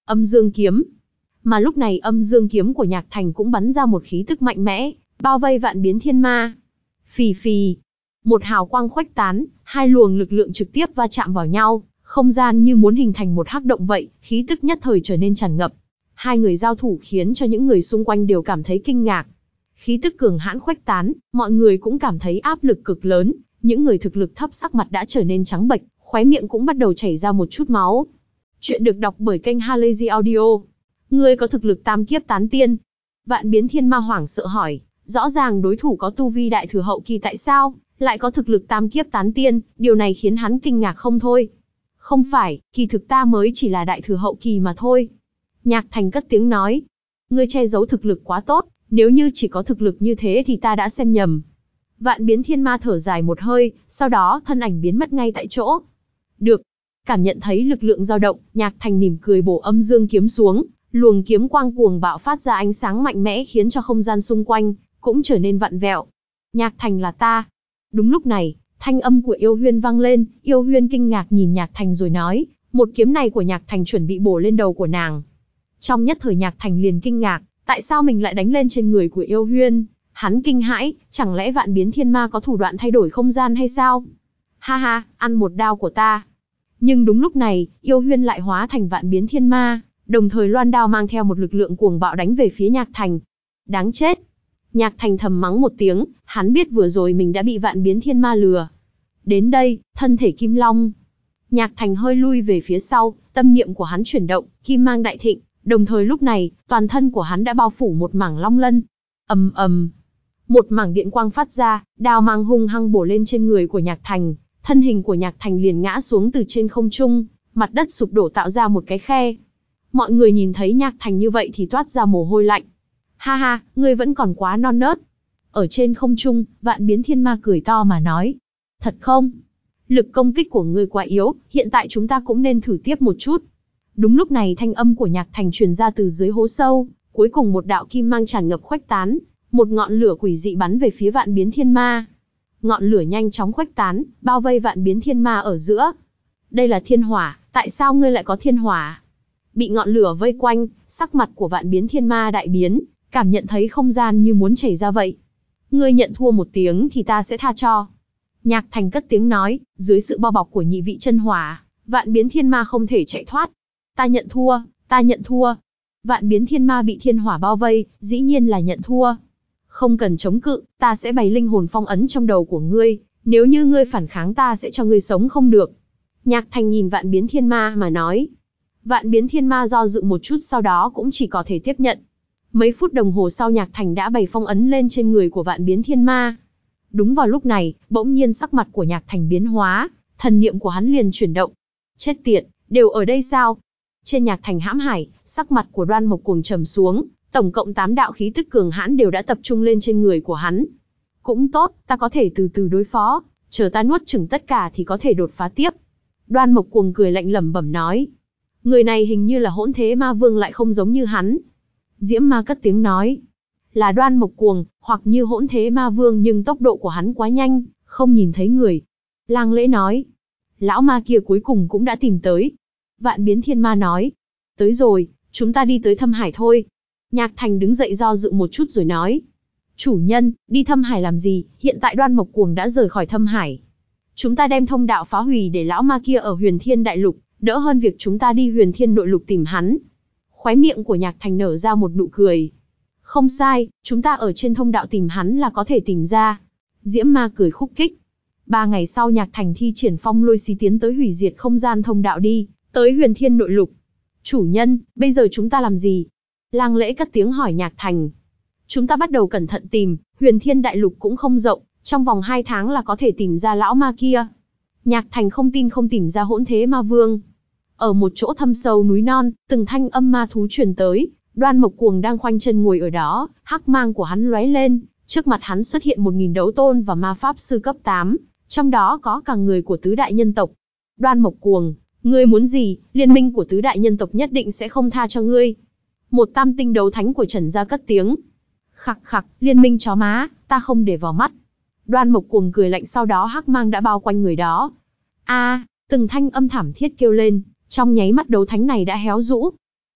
Âm dương kiếm. Mà lúc này âm dương kiếm của Nhạc Thành cũng bắn ra một khí tức mạnh mẽ, bao vây vạn biến thiên ma. Phì phì. Một hào quang khuếch tán, hai luồng lực lượng trực tiếp va chạm vào nhau, không gian như muốn hình thành một hắc động vậy, khí tức nhất thời trở nên tràn ngập. Hai người giao thủ khiến cho những người xung quanh đều cảm thấy kinh ngạc. Khí tức cường hãn khuếch tán, mọi người cũng cảm thấy áp lực cực lớn, những người thực lực thấp sắc mặt đã trở nên trắng bệch, khóe miệng cũng bắt đầu chảy ra một chút máu. Chuyện được đọc bởi kênh Halazy Audio. Ngươi có thực lực tam kiếp tán tiên? Vạn biến thiên ma hoảng sợ hỏi, rõ ràng đối thủ có tu vi đại thừa hậu kỳ tại sao lại có thực lực tam kiếp tán tiên, điều này khiến hắn kinh ngạc không thôi. Không phải, kỳ thực ta mới chỉ là đại thừa hậu kỳ mà thôi. Nhạc Thành cất tiếng nói, ngươi che giấu thực lực quá tốt, nếu như chỉ có thực lực như thế thì ta đã xem nhầm. Vạn biến thiên ma thở dài một hơi, sau đó thân ảnh biến mất ngay tại chỗ. Được. Cảm nhận thấy lực lượng dao động, Nhạc Thành mỉm cười bổ âm dương kiếm xuống, luồng kiếm quang cuồng bạo phát ra ánh sáng mạnh mẽ khiến cho không gian xung quanh cũng trở nên vặn vẹo. Nhạc Thành là ta. Đúng lúc này, thanh âm của Yêu Huyên vang lên, Yêu Huyên kinh ngạc nhìn Nhạc Thành rồi nói, một kiếm này của Nhạc Thành chuẩn bị bổ lên đầu của nàng. Trong nhất thời Nhạc Thành liền kinh ngạc, tại sao mình lại đánh lên trên người của Yêu Huyên? Hắn kinh hãi, chẳng lẽ vạn biến thiên ma có thủ đoạn thay đổi không gian hay sao? Ha ha, ăn một đao của ta. Nhưng đúng lúc này, Yêu Huyên lại hóa thành vạn biến thiên ma, đồng thời loan đao mang theo một lực lượng cuồng bạo đánh về phía Nhạc Thành. Đáng chết! Nhạc Thành thầm mắng một tiếng, hắn biết vừa rồi mình đã bị vạn biến thiên ma lừa. Đến đây, thân thể kim long. Nhạc Thành hơi lui về phía sau, tâm niệm của hắn chuyển động, kim mang đại thịnh, đồng thời lúc này, toàn thân của hắn đã bao phủ một mảng long lân. Ầm ầm. Một mảng điện quang phát ra, đao mang hung hăng bổ lên trên người của Nhạc Thành, thân hình của Nhạc Thành liền ngã xuống từ trên không trung, mặt đất sụp đổ tạo ra một cái khe. Mọi người nhìn thấy Nhạc Thành như vậy thì toát ra mồ hôi lạnh. Ha ha, ngươi vẫn còn quá non nớt. Ở trên không trung, vạn biến thiên ma cười to mà nói. Thật không? Lực công kích của ngươi quá yếu, hiện tại chúng ta cũng nên thử tiếp một chút. Đúng lúc này thanh âm của Nhạc Thành truyền ra từ dưới hố sâu, cuối cùng một đạo kim mang tràn ngập khuếch tán, một ngọn lửa quỷ dị bắn về phía vạn biến thiên ma. Ngọn lửa nhanh chóng khuếch tán, bao vây vạn biến thiên ma ở giữa. Đây là thiên hỏa, tại sao ngươi lại có thiên hỏa? Bị ngọn lửa vây quanh, sắc mặt của vạn biến thiên ma đại biến, cảm nhận thấy không gian như muốn chảy ra vậy. Ngươi nhận thua một tiếng thì ta sẽ tha cho. Nhạc Thành cất tiếng nói, dưới sự bao bọc của nhị vị chân hỏa, vạn biến thiên ma không thể chạy thoát. Ta nhận thua, ta nhận thua. Vạn biến thiên ma bị thiên hỏa bao vây, dĩ nhiên là nhận thua. Không cần chống cự, ta sẽ bày linh hồn phong ấn trong đầu của ngươi, nếu như ngươi phản kháng ta sẽ cho ngươi sống không được. Nhạc Thành nhìn vạn biến thiên ma mà nói. Vạn biến thiên ma do dự một chút sau đó cũng chỉ có thể tiếp nhận. Mấy phút đồng hồ sau Nhạc Thành đã bày phong ấn lên trên người của vạn biến thiên ma. Đúng vào lúc này, bỗng nhiên sắc mặt của Nhạc Thành biến hóa, thần niệm của hắn liền chuyển động. Chết tiệt, đều ở đây sao? Trên Nhạc Thành hãm hải, sắc mặt của Đoan Mộc Cuồng trầm xuống, tổng cộng tám đạo khí tức cường hãn đều đã tập trung lên trên người của hắn. Cũng tốt, ta có thể từ từ đối phó, chờ ta nuốt chửng tất cả thì có thể đột phá tiếp. Đoan Mộc Cuồng cười lạnh lẩm bẩm nói. Người này hình như là hỗn thế ma vương lại không giống như hắn. Diễm Ma cất tiếng nói. Là Đoan Mộc Cuồng, hoặc như hỗn thế ma vương nhưng tốc độ của hắn quá nhanh, không nhìn thấy người. Lang Lễ nói. Lão ma kia cuối cùng cũng đã tìm tới. Vạn biến thiên ma nói. Tới rồi, chúng ta đi tới Thâm Hải thôi. Nhạc Thành đứng dậy do dự một chút rồi nói. Chủ nhân, đi Thâm Hải làm gì, hiện tại Đoan Mộc Cuồng đã rời khỏi Thâm Hải. Chúng ta đem thông đạo phá hủy để lão ma kia ở Huyền Thiên Đại Lục, đỡ hơn việc chúng ta đi Huyền Thiên Nội Lục tìm hắn. Khóe miệng của Nhạc Thành nở ra một nụ cười. Không sai, chúng ta ở trên thông đạo tìm hắn là có thể tìm ra. Diễm Ma cười khúc khích. Ba ngày sau Nhạc Thành thi triển phong lôi xí tiến tới hủy diệt không gian thông đạo đi, tới Huyền Thiên Nội Lục. Chủ nhân, bây giờ chúng ta làm gì? Lang Lễ cất tiếng hỏi Nhạc Thành. Chúng ta bắt đầu cẩn thận tìm, Huyền Thiên Đại Lục cũng không rộng, trong vòng hai tháng là có thể tìm ra lão ma kia. Nhạc Thành không tin không tìm ra hỗn thế ma vương. Ở một chỗ thâm sâu núi non, từng thanh âm ma thú truyền tới, Đoan Mộc Cuồng đang khoanh chân ngồi ở đó, hắc mang của hắn lóe lên, trước mặt hắn xuất hiện một nghìn đấu tôn và ma pháp sư cấp tám, trong đó có cả người của tứ đại nhân tộc. Đoan Mộc Cuồng, ngươi muốn gì, liên minh của tứ đại nhân tộc nhất định sẽ không tha cho ngươi. Một tam tinh đấu thánh của Trần gia cất tiếng. Khặc khặc, liên minh chó má, ta không để vào mắt. Đoan Mộc Cuồng cười lạnh sau đó hắc mang đã bao quanh người đó. A, từng thanh âm thảm thiết kêu lên, trong nháy mắt đấu thánh này đã héo rũ.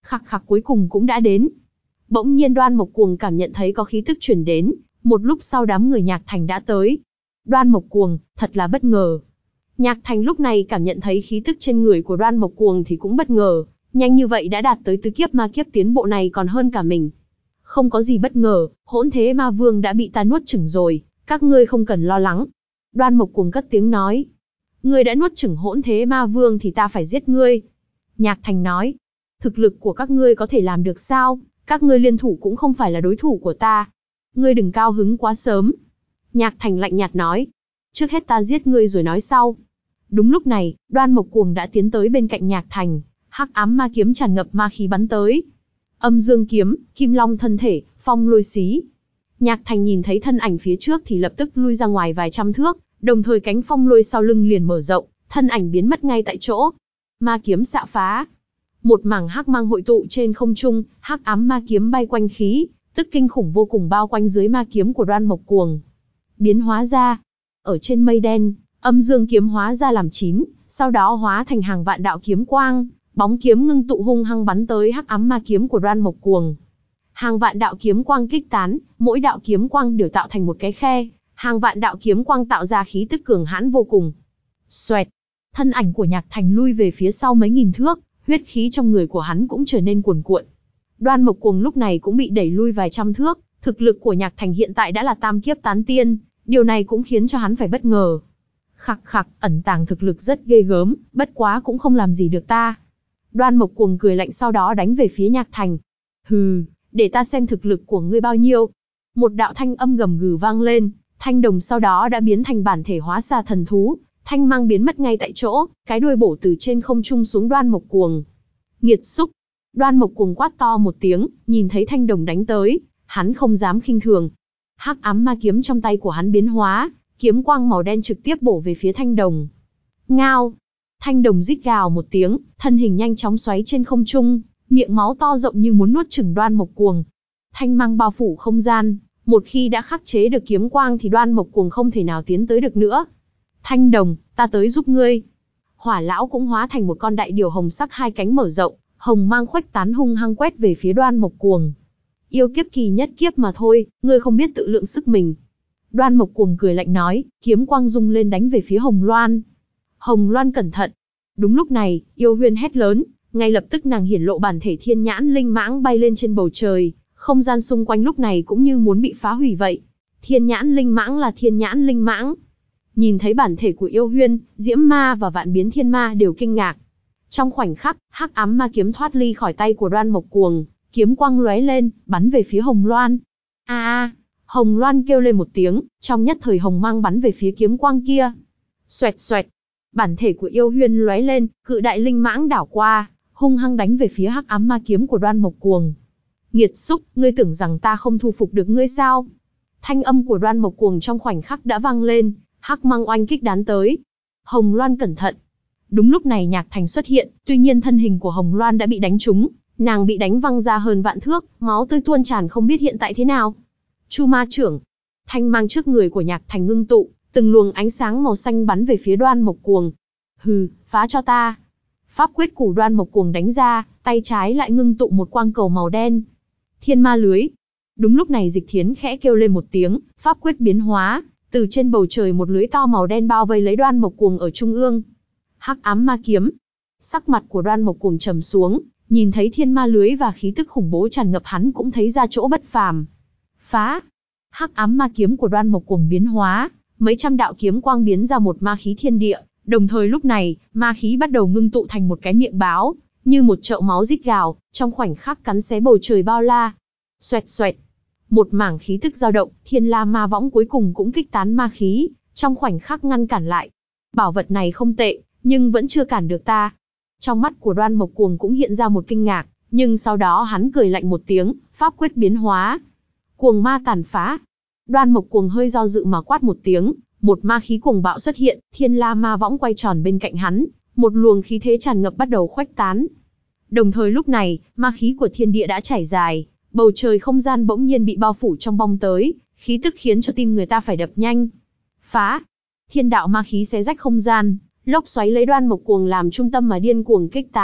Khặc khặc cuối cùng cũng đã đến. Bỗng nhiên Đoan Mộc Cuồng cảm nhận thấy có khí tức chuyển đến, một lúc sau đám người Nhạc Thành đã tới. Đoan Mộc Cuồng, thật là bất ngờ. Nhạc Thành lúc này cảm nhận thấy khí tức trên người của Đoan Mộc Cuồng thì cũng bất ngờ, nhanh như vậy đã đạt tới tứ kiếp ma kiếp tiến bộ này còn hơn cả mình. Không có gì bất ngờ, hỗn thế ma vương đã bị ta nuốt chửng rồi, các ngươi không cần lo lắng. Đoan Mộc Cuồng cất tiếng nói. Ngươi đã nuốt chửng hỗn thế ma vương thì ta phải giết ngươi. Nhạc Thành nói. Thực lực của các ngươi có thể làm được sao? Các ngươi liên thủ cũng không phải là đối thủ của ta. Ngươi đừng cao hứng quá sớm. Nhạc Thành lạnh nhạt nói. Trước hết ta giết ngươi rồi nói sau. Đúng lúc này, Đoan Mộc Cuồng đã tiến tới bên cạnh Nhạc Thành, hắc ám ma kiếm tràn ngập ma khí bắn tới. Âm dương kiếm, kim long thân thể, phong lôi xí. Nhạc Thành nhìn thấy thân ảnh phía trước thì lập tức lui ra ngoài vài trăm thước, đồng thời cánh phong lôi sau lưng liền mở rộng, thân ảnh biến mất ngay tại chỗ. Ma kiếm xạ phá. Một mảng hắc mang hội tụ trên không trung, hắc ám ma kiếm bay quanh khí, tức kinh khủng vô cùng bao quanh dưới ma kiếm của Đoan Mộc Cuồng. Biến hóa ra. Ở trên mây đen, âm dương kiếm hóa ra làm chín, sau đó hóa thành hàng vạn đạo kiếm quang, bóng kiếm ngưng tụ hung hăng bắn tới hắc ám ma kiếm của Đoan Mộc Cuồng. Hàng vạn đạo kiếm quang kích tán, mỗi đạo kiếm quang đều tạo thành một cái khe, hàng vạn đạo kiếm quang tạo ra khí tức cường hãn vô cùng. Xoẹt, thân ảnh của Nhạc Thành lui về phía sau mấy nghìn thước, huyết khí trong người của hắn cũng trở nên cuồn cuộn. Đoan Mộc Cuồng lúc này cũng bị đẩy lui vài trăm thước, thực lực của Nhạc Thành hiện tại đã là tam kiếp tán tiên, điều này cũng khiến cho hắn phải bất ngờ. Khặc khặc, ẩn tàng thực lực rất ghê gớm, bất quá cũng không làm gì được ta. Đoan Mộc Cuồng cười lạnh sau đó đánh về phía Nhạc Thành. Hừ, để ta xem thực lực của ngươi bao nhiêu. Một đạo thanh âm gầm gừ vang lên, thanh đồng sau đó đã biến thành bản thể hóa xa thần thú, thanh mang biến mất ngay tại chỗ, cái đuôi bổ từ trên không trung xuống Đoan Mộc Cuồng. Nghiệt xúc! Đoan Mộc Cuồng quát to một tiếng, nhìn thấy thanh đồng đánh tới, hắn không dám khinh thường. Hắc ám ma kiếm trong tay của hắn biến hóa, kiếm quang màu đen trực tiếp bổ về phía thanh đồng. Ngao! Thanh đồng rít gào một tiếng, thân hình nhanh chóng xoáy trên không trung, miệng máu to rộng như muốn nuốt chửng Đoan Mộc Cuồng. Thanh mang bao phủ không gian, một khi đã khắc chế được kiếm quang thì Đoan Mộc Cuồng không thể nào tiến tới được nữa. Thanh đồng, ta tới giúp ngươi. Hỏa lão cũng hóa thành một con đại điều hồng sắc hai cánh mở rộng, hồng mang khuếch tán hung hăng quét về phía Đoan Mộc Cuồng. Yêu kiếp kỳ nhất kiếp mà thôi, ngươi không biết tự lượng sức mình. Đoan Mộc Cuồng cười lạnh nói, kiếm quang rung lên đánh về phía Hồng Loan. Hồng Loan cẩn thận. Đúng lúc này, Yêu Huyên hét lớn, ngay lập tức nàng hiển lộ bản thể thiên nhãn linh mãng bay lên trên bầu trời, không gian xung quanh lúc này cũng như muốn bị phá hủy vậy. Thiên nhãn linh mãng là thiên nhãn linh mãng. Nhìn thấy bản thể của Yêu Huyên, Diễm Ma và Vạn Biến Thiên Ma đều kinh ngạc. Trong khoảnh khắc, hắc ám ma kiếm thoát ly khỏi tay của Đoan Mộc Cuồng, kiếm quang lóe lên, bắn về phía Hồng Loan. A a, Hồng Loan kêu lên một tiếng, trong nhất thời hồng mang bắn về phía kiếm quang kia. Xoẹt xoẹt, bản thể của Yêu Huyên lóe lên, cự đại linh mãng đảo qua, hung hăng đánh về phía hắc ám ma kiếm của Đoan Mộc Cuồng. Nghiệt xúc, ngươi tưởng rằng ta không thu phục được ngươi sao? Thanh âm của Đoan Mộc Cuồng trong khoảnh khắc đã vang lên, hắc mang oanh kích đán tới. Hồng Loan cẩn thận. Đúng lúc này Nhạc Thành xuất hiện, tuy nhiên thân hình của Hồng Loan đã bị đánh trúng, nàng bị đánh văng ra hơn vạn thước, máu tươi tuôn tràn không biết hiện tại thế nào. Chu Ma trưởng, thanh mang trước người của Nhạc Thành ngưng tụ, từng luồng ánh sáng màu xanh bắn về phía Đoan Mộc Cuồng. Hừ, phá cho ta. Pháp quyết của Đoan Mộc Cuồng đánh ra, tay trái lại ngưng tụ một quang cầu màu đen. Thiên ma lưới. Đúng lúc này Dịch Thiến khẽ kêu lên một tiếng, pháp quyết biến hóa, từ trên bầu trời một lưới to màu đen bao vây lấy Đoan Mộc Cuồng ở trung ương. Hắc ám ma kiếm. Sắc mặt của Đoan Mộc Cuồng trầm xuống, nhìn thấy thiên ma lưới và khí tức khủng bố tràn ngập hắn cũng thấy ra chỗ bất phàm. Phá! Hắc ám ma kiếm của Đoan Mộc Cuồng biến hóa, mấy trăm đạo kiếm quang biến ra một ma khí thiên địa, đồng thời lúc này, ma khí bắt đầu ngưng tụ thành một cái miệng báo, như một chậu máu rít gào, trong khoảnh khắc cắn xé bầu trời bao la. Xoẹt xoẹt! Một mảng khí tức dao động, Thiên La Ma Võng cuối cùng cũng kích tán ma khí, trong khoảnh khắc ngăn cản lại. Bảo vật này không tệ, nhưng vẫn chưa cản được ta. Trong mắt của Đoan Mộc Cuồng cũng hiện ra một kinh ngạc, nhưng sau đó hắn cười lạnh một tiếng, pháp quyết biến hóa. Cuồng ma tàn phá. Đoan Mộc Cuồng hơi do dự mà quát một tiếng, một ma khí cuồng bạo xuất hiện, Thiên La Ma Võng quay tròn bên cạnh hắn, một luồng khí thế tràn ngập bắt đầu khuếch tán. Đồng thời lúc này, ma khí của thiên địa đã chảy dài, bầu trời không gian bỗng nhiên bị bao phủ trong bong tới, khí tức khiến cho tim người ta phải đập nhanh. Phá! Thiên đạo ma khí xé rách không gian, lốc xoáy lấy Đoan Mộc Cuồng làm trung tâm mà điên cuồng kích tán,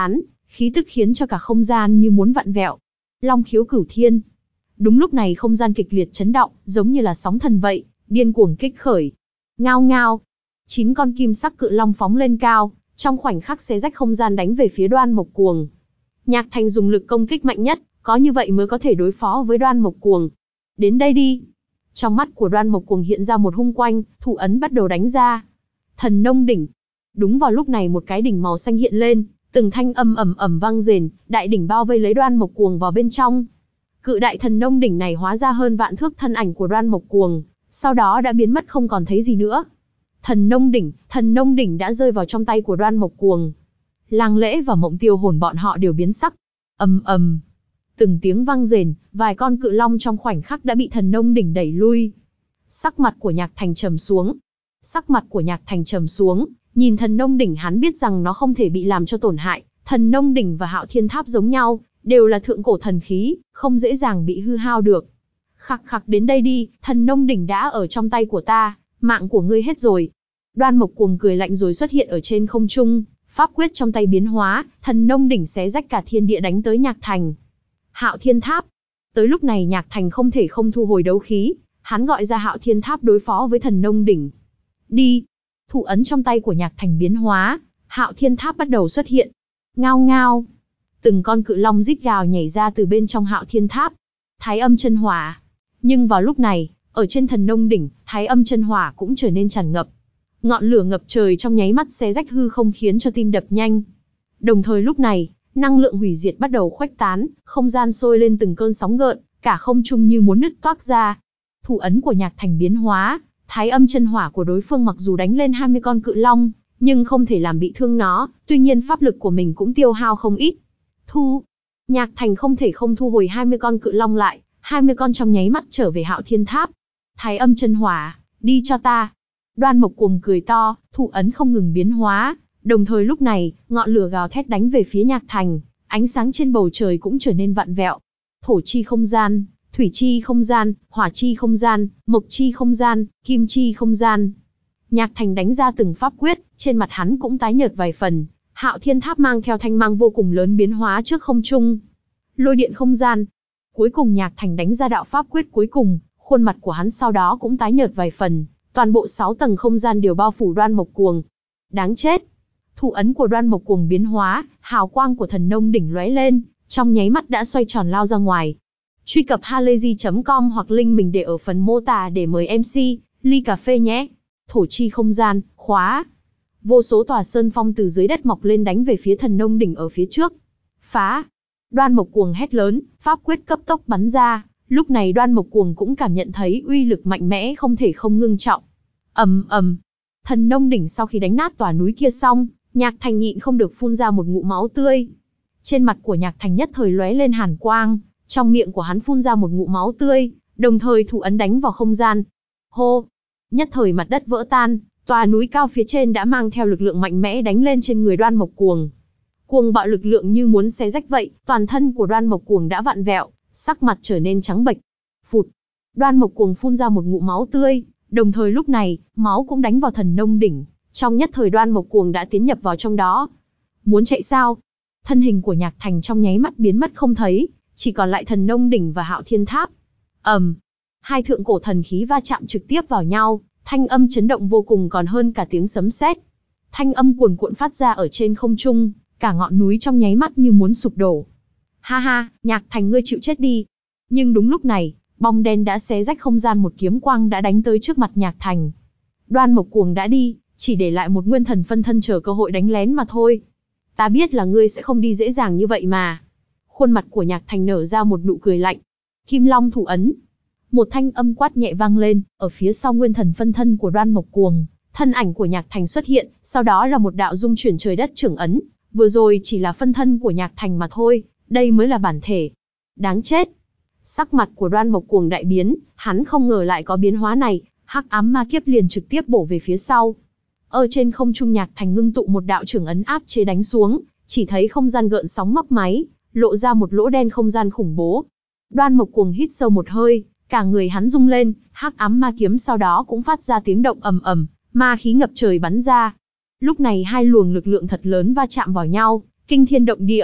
khí tức khiến cho cả không gian như muốn vặn vẹo. Long khiếu cửu thiên. Đúng lúc này không gian kịch liệt chấn động, giống như là sóng thần vậy, điên cuồng kích khởi. Ngao ngao. Chín con kim sắc cự long phóng lên cao, trong khoảnh khắc xé rách không gian đánh về phía Đoan Mộc Cuồng. Nhạc Thành dùng lực công kích mạnh nhất, có như vậy mới có thể đối phó với Đoan Mộc Cuồng. Đến đây đi. Trong mắt của Đoan Mộc Cuồng hiện ra một hung quang, thủ ấn bắt đầu đánh ra. Thần nông đỉnh. Đúng vào lúc này một cái đỉnh màu xanh hiện lên, từng thanh âm ầm ầm vang rền, đại đỉnh bao vây lấy Đoan Mộc Cuồng vào bên trong. Cự đại thần nông đỉnh này hóa ra hơn vạn thước thân ảnh của Đoan Mộc Cuồng, sau đó đã biến mất không còn thấy gì nữa. Thần nông đỉnh, thần nông đỉnh đã rơi vào trong tay của Đoan Mộc Cuồng. Lang Lễ và Mộng Tiêu Hồn bọn họ đều biến sắc. Ầm ầm. Từng tiếng vang rền, vài con cự long trong khoảnh khắc đã bị thần nông đỉnh đẩy lui. Sắc mặt của Nhạc Thành trầm xuống. Sắc mặt của Nhạc Thành trầm xuống, nhìn thần nông đỉnh hắn biết rằng nó không thể bị làm cho tổn hại. Thần nông đỉnh và Hạo Thiên Tháp giống nhau, đều là thượng cổ thần khí, không dễ dàng bị hư hao được. Khặc khặc đến đây đi, thần nông đỉnh đã ở trong tay của ta, mạng của ngươi hết rồi. Đoan Mộc Cuồng cười lạnh rồi xuất hiện ở trên không trung, pháp quyết trong tay biến hóa, thần nông đỉnh xé rách cả thiên địa đánh tới Nhạc Thành. Hạo Thiên Tháp. Tới lúc này Nhạc Thành không thể không thu hồi đấu khí, hắn gọi ra Hạo Thiên Tháp đối phó với thần nông đỉnh. Đi. Thủ ấn trong tay của Nhạc Thành biến hóa, Hạo Thiên Tháp bắt đầu xuất hiện. Ngao ngao. Từng con cự long rít gào nhảy ra từ bên trong Hạo Thiên Tháp. Thái âm chân hỏa. Nhưng vào lúc này, ở trên thần nông đỉnh, thái âm chân hỏa cũng trở nên tràn ngập. Ngọn lửa ngập trời trong nháy mắt xé rách hư không khiến cho tim đập nhanh. Đồng thời lúc này, năng lượng hủy diệt bắt đầu khuếch tán, không gian sôi lên từng cơn sóng gợn, cả không trung như muốn nứt toác ra. Thủ ấn của Nhạc Thành biến hóa, thái âm chân hỏa của đối phương mặc dù đánh lên hai mươi con cự long, nhưng không thể làm bị thương nó, tuy nhiên pháp lực của mình cũng tiêu hao không ít. Thu. Nhạc Thành không thể không thu hồi hai mươi con cự long lại, hai mươi con trong nháy mắt trở về Hạo Thiên Tháp. Thái âm chân hỏa, đi cho ta. Đoan Mộc Cuồng cười to, thủ ấn không ngừng biến hóa, đồng thời lúc này, ngọn lửa gào thét đánh về phía Nhạc Thành, ánh sáng trên bầu trời cũng trở nên vặn vẹo. Thổ chi không gian, thủy chi không gian, hỏa chi không gian, mộc chi không gian, kim chi không gian. Nhạc Thành đánh ra từng pháp quyết, trên mặt hắn cũng tái nhợt vài phần. Hạo Thiên Tháp mang theo thanh mang vô cùng lớn biến hóa trước không trung. Lôi điện không gian. Cuối cùng Nhạc Thành đánh ra đạo pháp quyết cuối cùng, khuôn mặt của hắn sau đó cũng tái nhợt vài phần. Toàn bộ sáu tầng không gian đều bao phủ Đoan Mộc Cuồng. Đáng chết. Thủ ấn của Đoan Mộc Cuồng biến hóa, hào quang của thần nông đỉnh lóe lên, trong nháy mắt đã xoay tròn lao ra ngoài. Truy cập halayzi chấm com hoặc link mình để ở phần mô tả để mời em xê, ly cà phê nhé. Thổ chi không gian, khóa. Vô số tòa sơn phong từ dưới đất mọc lên đánh về phía thần nông đỉnh ở phía trước. Phá. Đoan Mộc Cuồng hét lớn, pháp quyết cấp tốc bắn ra. Lúc này Đoan Mộc Cuồng cũng cảm nhận thấy uy lực mạnh mẽ không thể không ngưng trọng. Ầm ầm. Thần nông đỉnh sau khi đánh nát tòa núi kia xong, Nhạc Thành nhịn không được phun ra một ngụm máu tươi. Trên mặt của Nhạc Thành nhất thời lóe lên hàn quang, trong miệng của hắn phun ra một ngụm máu tươi, đồng thời thủ ấn đánh vào không gian. Hô. Nhất thời mặt đất vỡ tan, tòa núi cao phía trên đã mang theo lực lượng mạnh mẽ đánh lên trên người Đoan Mộc Cuồng. Cuồng bạo lực lượng như muốn xé rách vậy, toàn thân của Đoan Mộc Cuồng đã vặn vẹo, sắc mặt trở nên trắng bệch. Phụt. Đoan Mộc Cuồng phun ra một ngụm máu tươi, đồng thời lúc này, máu cũng đánh vào thần nông đỉnh, trong nhất thời Đoan Mộc Cuồng đã tiến nhập vào trong đó. Muốn chạy sao? Thân hình của Nhạc Thành trong nháy mắt biến mất không thấy, chỉ còn lại thần nông đỉnh và Hạo Thiên Tháp. Ầm. Um, hai thượng cổ thần khí va chạm trực tiếp vào nhau, thanh âm chấn động vô cùng còn hơn cả tiếng sấm sét. Thanh âm cuồn cuộn phát ra ở trên không trung, cả ngọn núi trong nháy mắt như muốn sụp đổ. Ha ha, Nhạc Thành ngươi chịu chết đi. Nhưng đúng lúc này, bóng đen đã xé rách không gian, một kiếm quang đã đánh tới trước mặt Nhạc Thành. Đoan Mộc Cuồng đã đi, chỉ để lại một nguyên thần phân thân chờ cơ hội đánh lén mà thôi. Ta biết là ngươi sẽ không đi dễ dàng như vậy mà. Khuôn mặt của Nhạc Thành nở ra một nụ cười lạnh. Kim Long thủ ấn. Một thanh âm quát nhẹ vang lên, ở phía sau nguyên thần phân thân của Đoan Mộc Cuồng, thân ảnh của Nhạc Thành xuất hiện, sau đó là một đạo dung chuyển trời đất trưởng ấn. Vừa rồi chỉ là phân thân của Nhạc Thành mà thôi, đây mới là bản thể. Đáng chết. Sắc mặt của Đoan Mộc Cuồng đại biến, hắn không ngờ lại có biến hóa này, hắc ám ma kiếp liền trực tiếp bổ về phía sau. Ở trên không trung Nhạc Thành ngưng tụ một đạo trưởng ấn áp chế đánh xuống, chỉ thấy không gian gợn sóng mấp máy, lộ ra một lỗ đen không gian khủng bố. Đoan Mộc Cuồng hít sâu một hơi, cả người hắn rung lên, hắc ám ma kiếm sau đó cũng phát ra tiếng động ầm ầm, ma khí ngập trời bắn ra. Lúc này hai luồng lực lượng thật lớn va chạm vào nhau, kinh thiên động địa,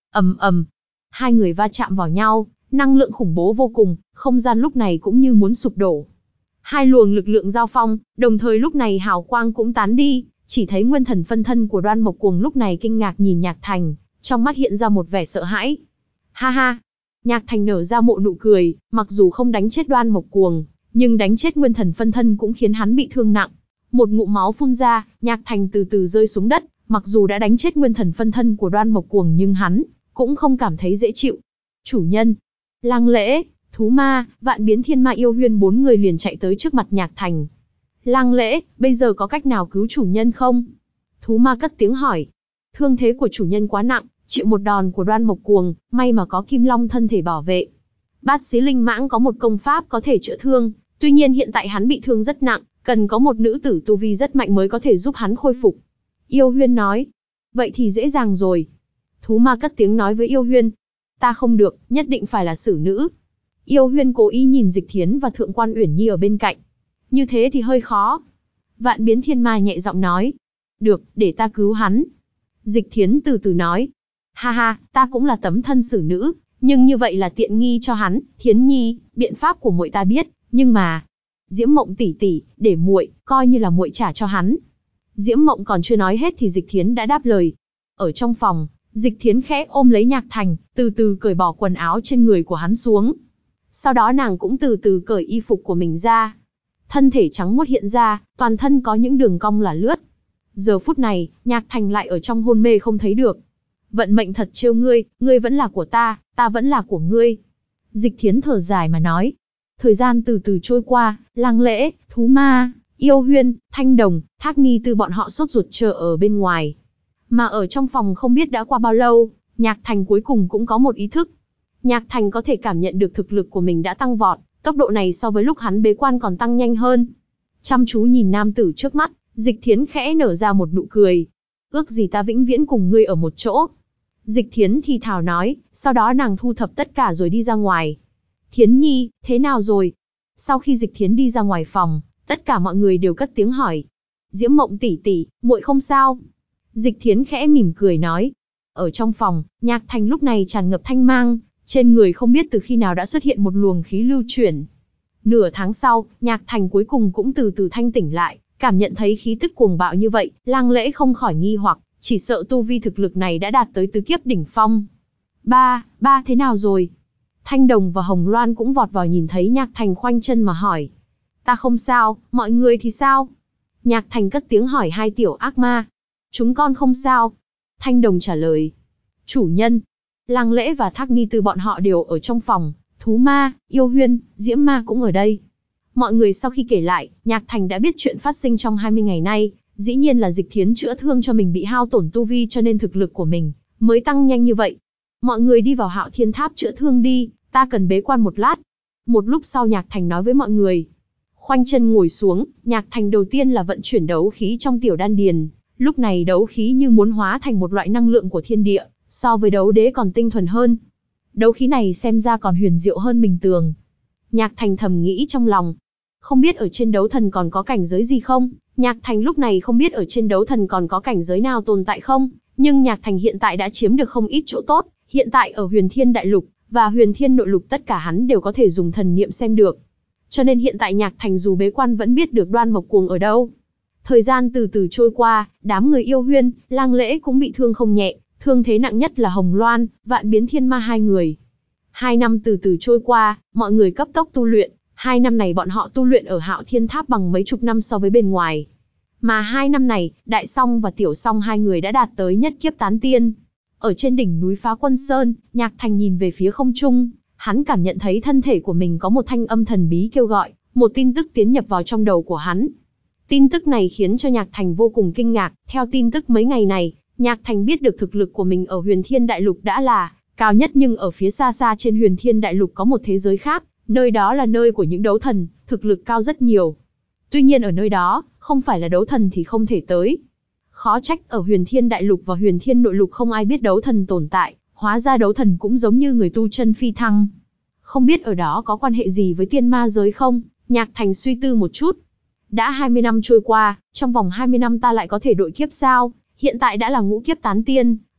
Ầm ầm, hai người va chạm vào nhau, năng lượng khủng bố vô cùng, không gian lúc này cũng như muốn sụp đổ. Hai luồng lực lượng giao phong, đồng thời lúc này hào quang cũng tán đi, chỉ thấy nguyên thần phân thân của Đoan Mộc Cuồng lúc này kinh ngạc nhìn Nhạc Thành, trong mắt hiện ra một vẻ sợ hãi. Ha ha, Nhạc Thành nở ra một nụ cười, mặc dù không đánh chết Đoan Mộc Cuồng, nhưng đánh chết nguyên thần phân thân cũng khiến hắn bị thương nặng. Một ngụm máu phun ra, Nhạc Thành từ từ rơi xuống đất, mặc dù đã đánh chết nguyên thần phân thân của Đoan Mộc Cuồng nhưng hắn cũng không cảm thấy dễ chịu. Chủ nhân, Lăng Lễ, Thú Ma, Vạn Biến Thiên Ma Yêu Huyên bốn người liền chạy tới trước mặt Nhạc Thành. Lăng Lễ, bây giờ có cách nào cứu chủ nhân không? Thú Ma cất tiếng hỏi. Thương thế của chủ nhân quá nặng, chịu một đòn của Đoan Mộc Cuồng, may mà có Kim Long thân thể bảo vệ. Bát Xí Linh Mãng có một công pháp có thể chữa thương, tuy nhiên hiện tại hắn bị thương rất nặng, cần có một nữ tử tu vi rất mạnh mới có thể giúp hắn khôi phục. Yêu Huyên nói. Vậy thì dễ dàng rồi. Thú Ma cất tiếng nói với Yêu Huyên. Ta không được, nhất định phải là xử nữ. Yêu Huyên cố ý nhìn Dịch Thiến và Thượng Quan Uyển Nhi ở bên cạnh. Như thế thì hơi khó. Vạn Biến Thiên Ma nhẹ giọng nói. Được, để ta cứu hắn. Dịch Thiến từ từ nói. Ha ha, ta cũng là tấm thân xử nữ, nhưng như vậy là tiện nghi cho hắn. Thiến Nhi, biện pháp của muội ta biết, nhưng mà Diễm Mộng tỷ tỷ, để muội coi như là muội trả cho hắn. Diễm Mộng còn chưa nói hết thì Dịch Thiến đã đáp lời. Ở trong phòng, Dịch Thiến khẽ ôm lấy Nhạc Thành, từ từ cởi bỏ quần áo trên người của hắn xuống. Sau đó nàng cũng từ từ cởi y phục của mình ra. Thân thể trắng muốt hiện ra, toàn thân có những đường cong là lướt. Giờ phút này, Nhạc Thành lại ở trong hôn mê không thấy được. Vận mệnh thật trêu ngươi, ngươi vẫn là của ta, ta vẫn là của ngươi. Dịch Thiến thở dài mà nói. Thời gian từ từ trôi qua, Lăng Lễ, Thú Ma, Yêu Huyên, Thanh Đồng, Thác Ni Tư bọn họ sốt ruột chờ ở bên ngoài. Mà ở trong phòng không biết đã qua bao lâu, Nhạc Thành cuối cùng cũng có một ý thức. Nhạc Thành có thể cảm nhận được thực lực của mình đã tăng vọt, tốc độ này so với lúc hắn bế quan còn tăng nhanh hơn. Chăm chú nhìn nam tử trước mắt, Dịch Thiến khẽ nở ra một nụ cười. Ước gì ta vĩnh viễn cùng ngươi ở một chỗ. Dịch Thiến thì thào nói, sau đó nàng thu thập tất cả rồi đi ra ngoài. Thiến Nhi, thế nào rồi? Sau khi Dịch Thiến đi ra ngoài phòng, tất cả mọi người đều cất tiếng hỏi. Diễm Mộng tỷ tỷ, muội không sao? Dịch Thiến khẽ mỉm cười nói. Ở trong phòng, Nhạc Thành lúc này tràn ngập thanh mang, trên người không biết từ khi nào đã xuất hiện một luồng khí lưu chuyển. Nửa tháng sau, Nhạc Thành cuối cùng cũng từ từ thanh tỉnh lại, cảm nhận thấy khí tức cuồng bạo như vậy, Lăng Lễ không khỏi nghi hoặc, chỉ sợ tu vi thực lực này đã đạt tới tứ kiếp đỉnh phong. Ba, ba thế nào rồi? Thanh Đồng và Hồng Loan cũng vọt vào nhìn thấy Nhạc Thành khoanh chân mà hỏi. Ta không sao, mọi người thì sao? Nhạc Thành cất tiếng hỏi hai tiểu ác ma. Chúng con không sao. Thanh Đồng trả lời. Chủ nhân, Lăng Lễ và Thác Ni Tư bọn họ đều ở trong phòng, Thú Ma, Yêu Huyên, Diễm Ma cũng ở đây. Mọi người sau khi kể lại, Nhạc Thành đã biết chuyện phát sinh trong hai mươi ngày nay, dĩ nhiên là Dịch Thiến chữa thương cho mình bị hao tổn tu vi cho nên thực lực của mình mới tăng nhanh như vậy. Mọi người đi vào Hạo Thiên Tháp chữa thương đi, ta cần bế quan một lát. Một lúc sau Nhạc Thành nói với mọi người. Khoanh chân ngồi xuống, Nhạc Thành đầu tiên là vận chuyển đấu khí trong tiểu đan điền. Lúc này đấu khí như muốn hóa thành một loại năng lượng của thiên địa, so với đấu đế còn tinh thuần hơn. Đấu khí này xem ra còn huyền diệu hơn mình tưởng. Nhạc Thành thầm nghĩ trong lòng. Không biết ở trên đấu thần còn có cảnh giới gì không? Nhạc Thành lúc này không biết ở trên đấu thần còn có cảnh giới nào tồn tại không? Nhưng Nhạc Thành hiện tại đã chiếm được không ít chỗ tốt. Hiện tại ở Huyền Thiên Đại Lục và Huyền Thiên Nội Lục tất cả hắn đều có thể dùng thần niệm xem được. Cho nên hiện tại Nhạc Thành dù bế quan vẫn biết được Đoan Mộc Cuồng ở đâu. Thời gian từ từ trôi qua, đám người Yêu Huyên, Lăng Lễ cũng bị thương không nhẹ. Thương thế nặng nhất là Hồng Loan, Vạn Biến Thiên Ma hai người. Hai năm từ từ trôi qua, mọi người cấp tốc tu luyện. Hai năm này bọn họ tu luyện ở Hạo Thiên Tháp bằng mấy chục năm so với bên ngoài. Mà hai năm này, Đại Song và Tiểu Song hai người đã đạt tới nhất kiếp tán tiên. Ở trên đỉnh núi Phá Quân Sơn, Nhạc Thành nhìn về phía không trung, hắn cảm nhận thấy thân thể của mình có một thanh âm thần bí kêu gọi, một tin tức tiến nhập vào trong đầu của hắn. Tin tức này khiến cho Nhạc Thành vô cùng kinh ngạc, theo tin tức mấy ngày này, Nhạc Thành biết được thực lực của mình ở Huyền Thiên Đại Lục đã là cao nhất, nhưng ở phía xa xa trên Huyền Thiên Đại Lục có một thế giới khác, nơi đó là nơi của những đấu thần, thực lực cao rất nhiều. Tuy nhiên ở nơi đó, không phải là đấu thần thì không thể tới. Khó trách ở Huyền Thiên Đại Lục và Huyền Thiên Nội Lục không ai biết đấu thần tồn tại, hóa ra đấu thần cũng giống như người tu chân phi thăng. Không biết ở đó có quan hệ gì với tiên ma giới không? Nhạc Thành suy tư một chút. Đã hai mươi năm trôi qua, trong vòng hai mươi năm ta lại có thể đội kiếp sao? Hiện tại đã là ngũ kiếp tán tiên,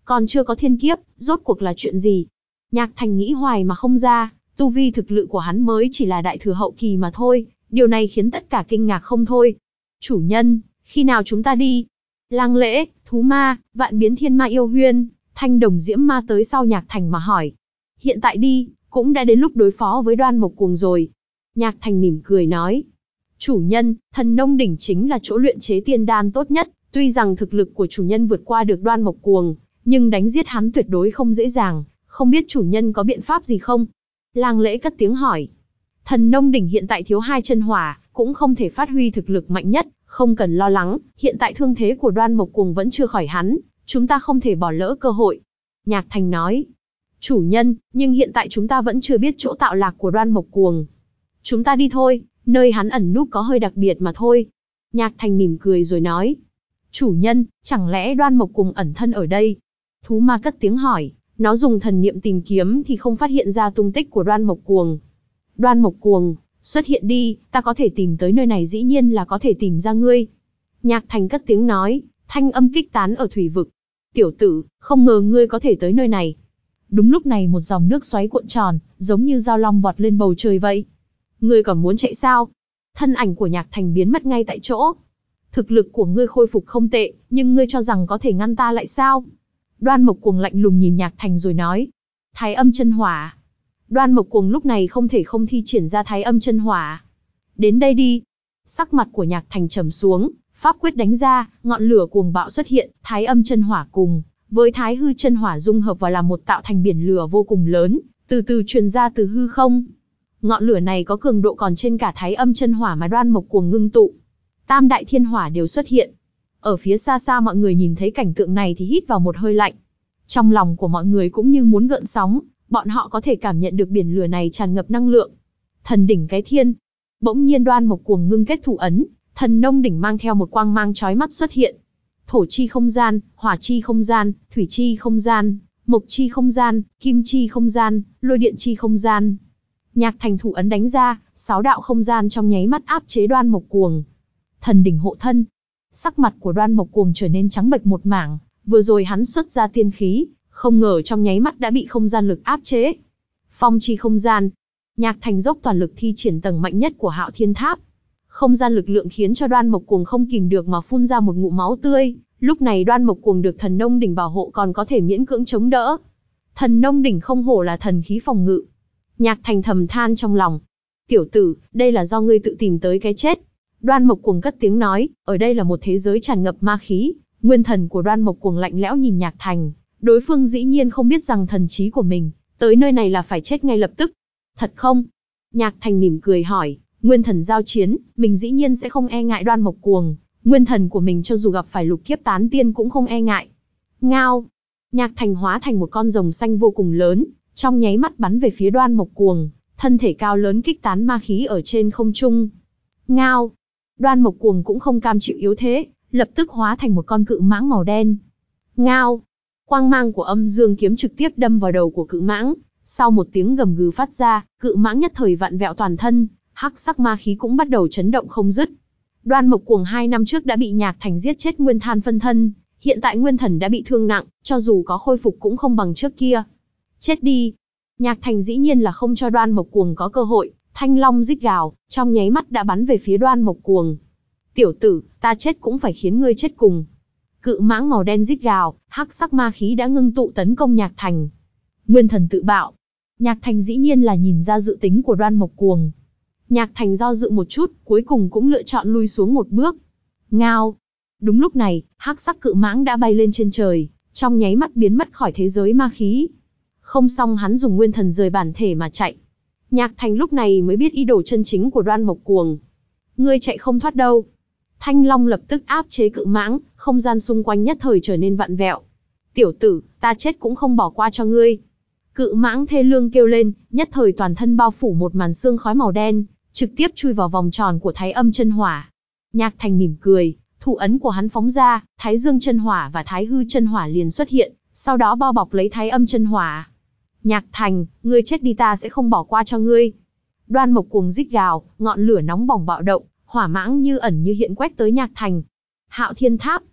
Còn chưa có thiên kiếp, rốt cuộc là chuyện gì? Nhạc Thành nghĩ hoài mà không ra, tu vi thực lực của hắn mới chỉ là đại thừa hậu kỳ mà thôi, điều này khiến tất cả kinh ngạc không thôi. Chủ nhân, khi nào chúng ta đi? Lang Lễ, Thú Ma, Vạn Biến Thiên Ma Yêu Huyên, Thanh Đồng Diễm Ma tới sau Nhạc Thành mà hỏi. Hiện tại đi, cũng đã đến lúc đối phó với Đoan Mộc Cuồng rồi. Nhạc Thành mỉm cười nói. Chủ nhân, Thần Nông Đỉnh chính là chỗ luyện chế tiên đan tốt nhất, tuy rằng thực lực của chủ nhân vượt qua được Đoan Mộc Cuồng, nhưng đánh giết hắn tuyệt đối không dễ dàng, không biết chủ nhân có biện pháp gì không? Lang Lễ cất tiếng hỏi. Thần Nông Đỉnh hiện tại thiếu hai chân hỏa, cũng không thể phát huy thực lực mạnh nhất, không cần lo lắng, hiện tại thương thế của Đoan Mộc Cuồng vẫn chưa khỏi hắn, chúng ta không thể bỏ lỡ cơ hội. Nhạc Thành nói. Chủ nhân, nhưng hiện tại chúng ta vẫn chưa biết chỗ tạo lạc của Đoan Mộc Cuồng. Chúng ta đi thôi, nơi hắn ẩn núp có hơi đặc biệt mà thôi. Nhạc Thành mỉm cười rồi nói. Chủ nhân, chẳng lẽ Đoan Mộc Cuồng ẩn thân ở đây? Thú Ma cất tiếng hỏi, nó dùng thần niệm tìm kiếm thì không phát hiện ra tung tích của Đoan Mộc Cuồng. Đoan Mộc Cuồng, xuất hiện đi, ta có thể tìm tới nơi này dĩ nhiên là có thể tìm ra ngươi. Nhạc Thành cất tiếng nói, thanh âm kích tán ở thủy vực. Tiểu tử, không ngờ ngươi có thể tới nơi này. Đúng lúc này một dòng nước xoáy cuộn tròn, giống như dao long vọt lên bầu trời vậy. Ngươi còn muốn chạy sao? Thân ảnh của Nhạc Thành biến mất ngay tại chỗ. Thực lực của ngươi khôi phục không tệ, nhưng ngươi cho rằng có thể ngăn ta lại sao? Đoan Mộc Cuồng lạnh lùng nhìn Nhạc Thành rồi nói. Thái âm chân hỏa. Đoan Mộc Cuồng lúc này không thể không thi triển ra thái âm chân hỏa. Đến đây đi. Sắc mặt của Nhạc Thành trầm xuống, pháp quyết đánh ra, ngọn lửa cuồng bạo xuất hiện, thái âm chân hỏa cùng với thái hư chân hỏa dung hợp vào làm một tạo thành biển lửa vô cùng lớn, từ từ truyền ra từ hư không. Ngọn lửa này có cường độ còn trên cả thái âm chân hỏa mà Đoan Mộc Cuồng ngưng tụ. Tam đại thiên hỏa đều xuất hiện. Ở phía xa xa mọi người nhìn thấy cảnh tượng này thì hít vào một hơi lạnh. Trong lòng của mọi người cũng như muốn gợn sóng, bọn họ có thể cảm nhận được biển lửa này tràn ngập năng lượng. Thần đỉnh cái thiên. Bỗng nhiên Đoan Mộc Cuồng ngưng kết thủ ấn, Thần Nông Đỉnh mang theo một quang mang chói mắt xuất hiện. Thổ chi không gian, hỏa chi không gian, thủy chi không gian, mộc chi không gian, kim chi không gian, lôi điện chi không gian. Nhạc Thành thủ ấn đánh ra, sáu đạo không gian trong nháy mắt áp chế Đoan Mộc Cuồng. Thần đỉnh hộ thân. Sắc mặt của Đoan Mộc Cuồng trở nên trắng bệch một mảng, vừa rồi hắn xuất ra tiên khí, không ngờ trong nháy mắt đã bị không gian lực áp chế. Phong chi không gian. Nhạc Thành dốc toàn lực thi triển tầng mạnh nhất của Hạo Thiên Tháp. Không gian lực lượng khiến cho Đoan Mộc Cuồng không kìm được mà phun ra một ngụm máu tươi, lúc này Đoan Mộc Cuồng được Thần Nông Đỉnh bảo hộ còn có thể miễn cưỡng chống đỡ. Thần Nông Đỉnh không hổ là thần khí phòng ngự. Nhạc Thành thầm than trong lòng. Tiểu tử, đây là do ngươi tự tìm tới cái chết. Đoan Mộc Cuồng cất tiếng nói, ở đây là một thế giới tràn ngập ma khí. Nguyên thần của Đoan Mộc Cuồng lạnh lẽo nhìn Nhạc Thành, đối phương dĩ nhiên không biết rằng thần trí của mình tới nơi này là phải chết ngay lập tức. Thật không? Nhạc Thành mỉm cười hỏi, nguyên thần giao chiến, mình dĩ nhiên sẽ không e ngại Đoan Mộc Cuồng, nguyên thần của mình cho dù gặp phải lục kiếp tán tiên cũng không e ngại. Ngao! Nhạc Thành hóa thành một con rồng xanh vô cùng lớn, trong nháy mắt bắn về phía Đoan Mộc Cuồng, thân thể cao lớn kích tán ma khí ở trên không trung. Ngao! Đoan Mộc Cuồng cũng không cam chịu yếu thế, lập tức hóa thành một con cự mãng màu đen. Ngao! Quang mang của âm dương kiếm trực tiếp đâm vào đầu của cự mãng, sau một tiếng gầm gừ phát ra, cự mãng nhất thời vặn vẹo toàn thân, hắc sắc ma khí cũng bắt đầu chấn động không dứt. Đoan Mộc Cuồng hai năm trước đã bị Nhạc Thành giết chết nguyên than phân thân, hiện tại nguyên thần đã bị thương nặng, cho dù có khôi phục cũng không bằng trước kia. Chết đi! Nhạc Thành dĩ nhiên là không cho Đoan Mộc Cuồng có cơ hội, thanh long rít gào, trong nháy mắt đã bắn về phía Đoan Mộc Cuồng. Tiểu tử, ta chết cũng phải khiến ngươi chết cùng. Cự mãng màu đen rít gào, hắc sắc ma khí đã ngưng tụ tấn công Nhạc Thành. Nguyên thần tự bạo. Nhạc Thành dĩ nhiên là nhìn ra dự tính của Đoan Mộc Cuồng. Nhạc Thành do dự một chút, cuối cùng cũng lựa chọn lui xuống một bước. Ngao! Đúng lúc này, hắc sắc cự mãng đã bay lên trên trời, trong nháy mắt biến mất khỏi thế giới ma khí. Không xong hắn dùng nguyên thần rời bản thể mà chạy. Nhạc Thành lúc này mới biết ý đồ chân chính của Đoan Mộc Cuồng. Ngươi chạy không thoát đâu. Thanh Long lập tức áp chế cự mãng, không gian xung quanh nhất thời trở nên vặn vẹo. Tiểu tử, ta chết cũng không bỏ qua cho ngươi. Cự mãng thê lương kêu lên, nhất thời toàn thân bao phủ một màn sương khói màu đen, trực tiếp chui vào vòng tròn của Thái Âm chân hỏa. Nhạc Thành mỉm cười, thủ ấn của hắn phóng ra, Thái Dương chân hỏa và Thái Hư chân hỏa liền xuất hiện, sau đó bao bọc lấy Thái Âm chân hỏa. Nhạc Thành, ngươi chết đi ta sẽ không bỏ qua cho ngươi. Đoan Mộc Cuồng rít gào, ngọn lửa nóng bỏng bạo động, hỏa mãng như ẩn như hiện quét tới Nhạc Thành. Hạo Thiên Tháp.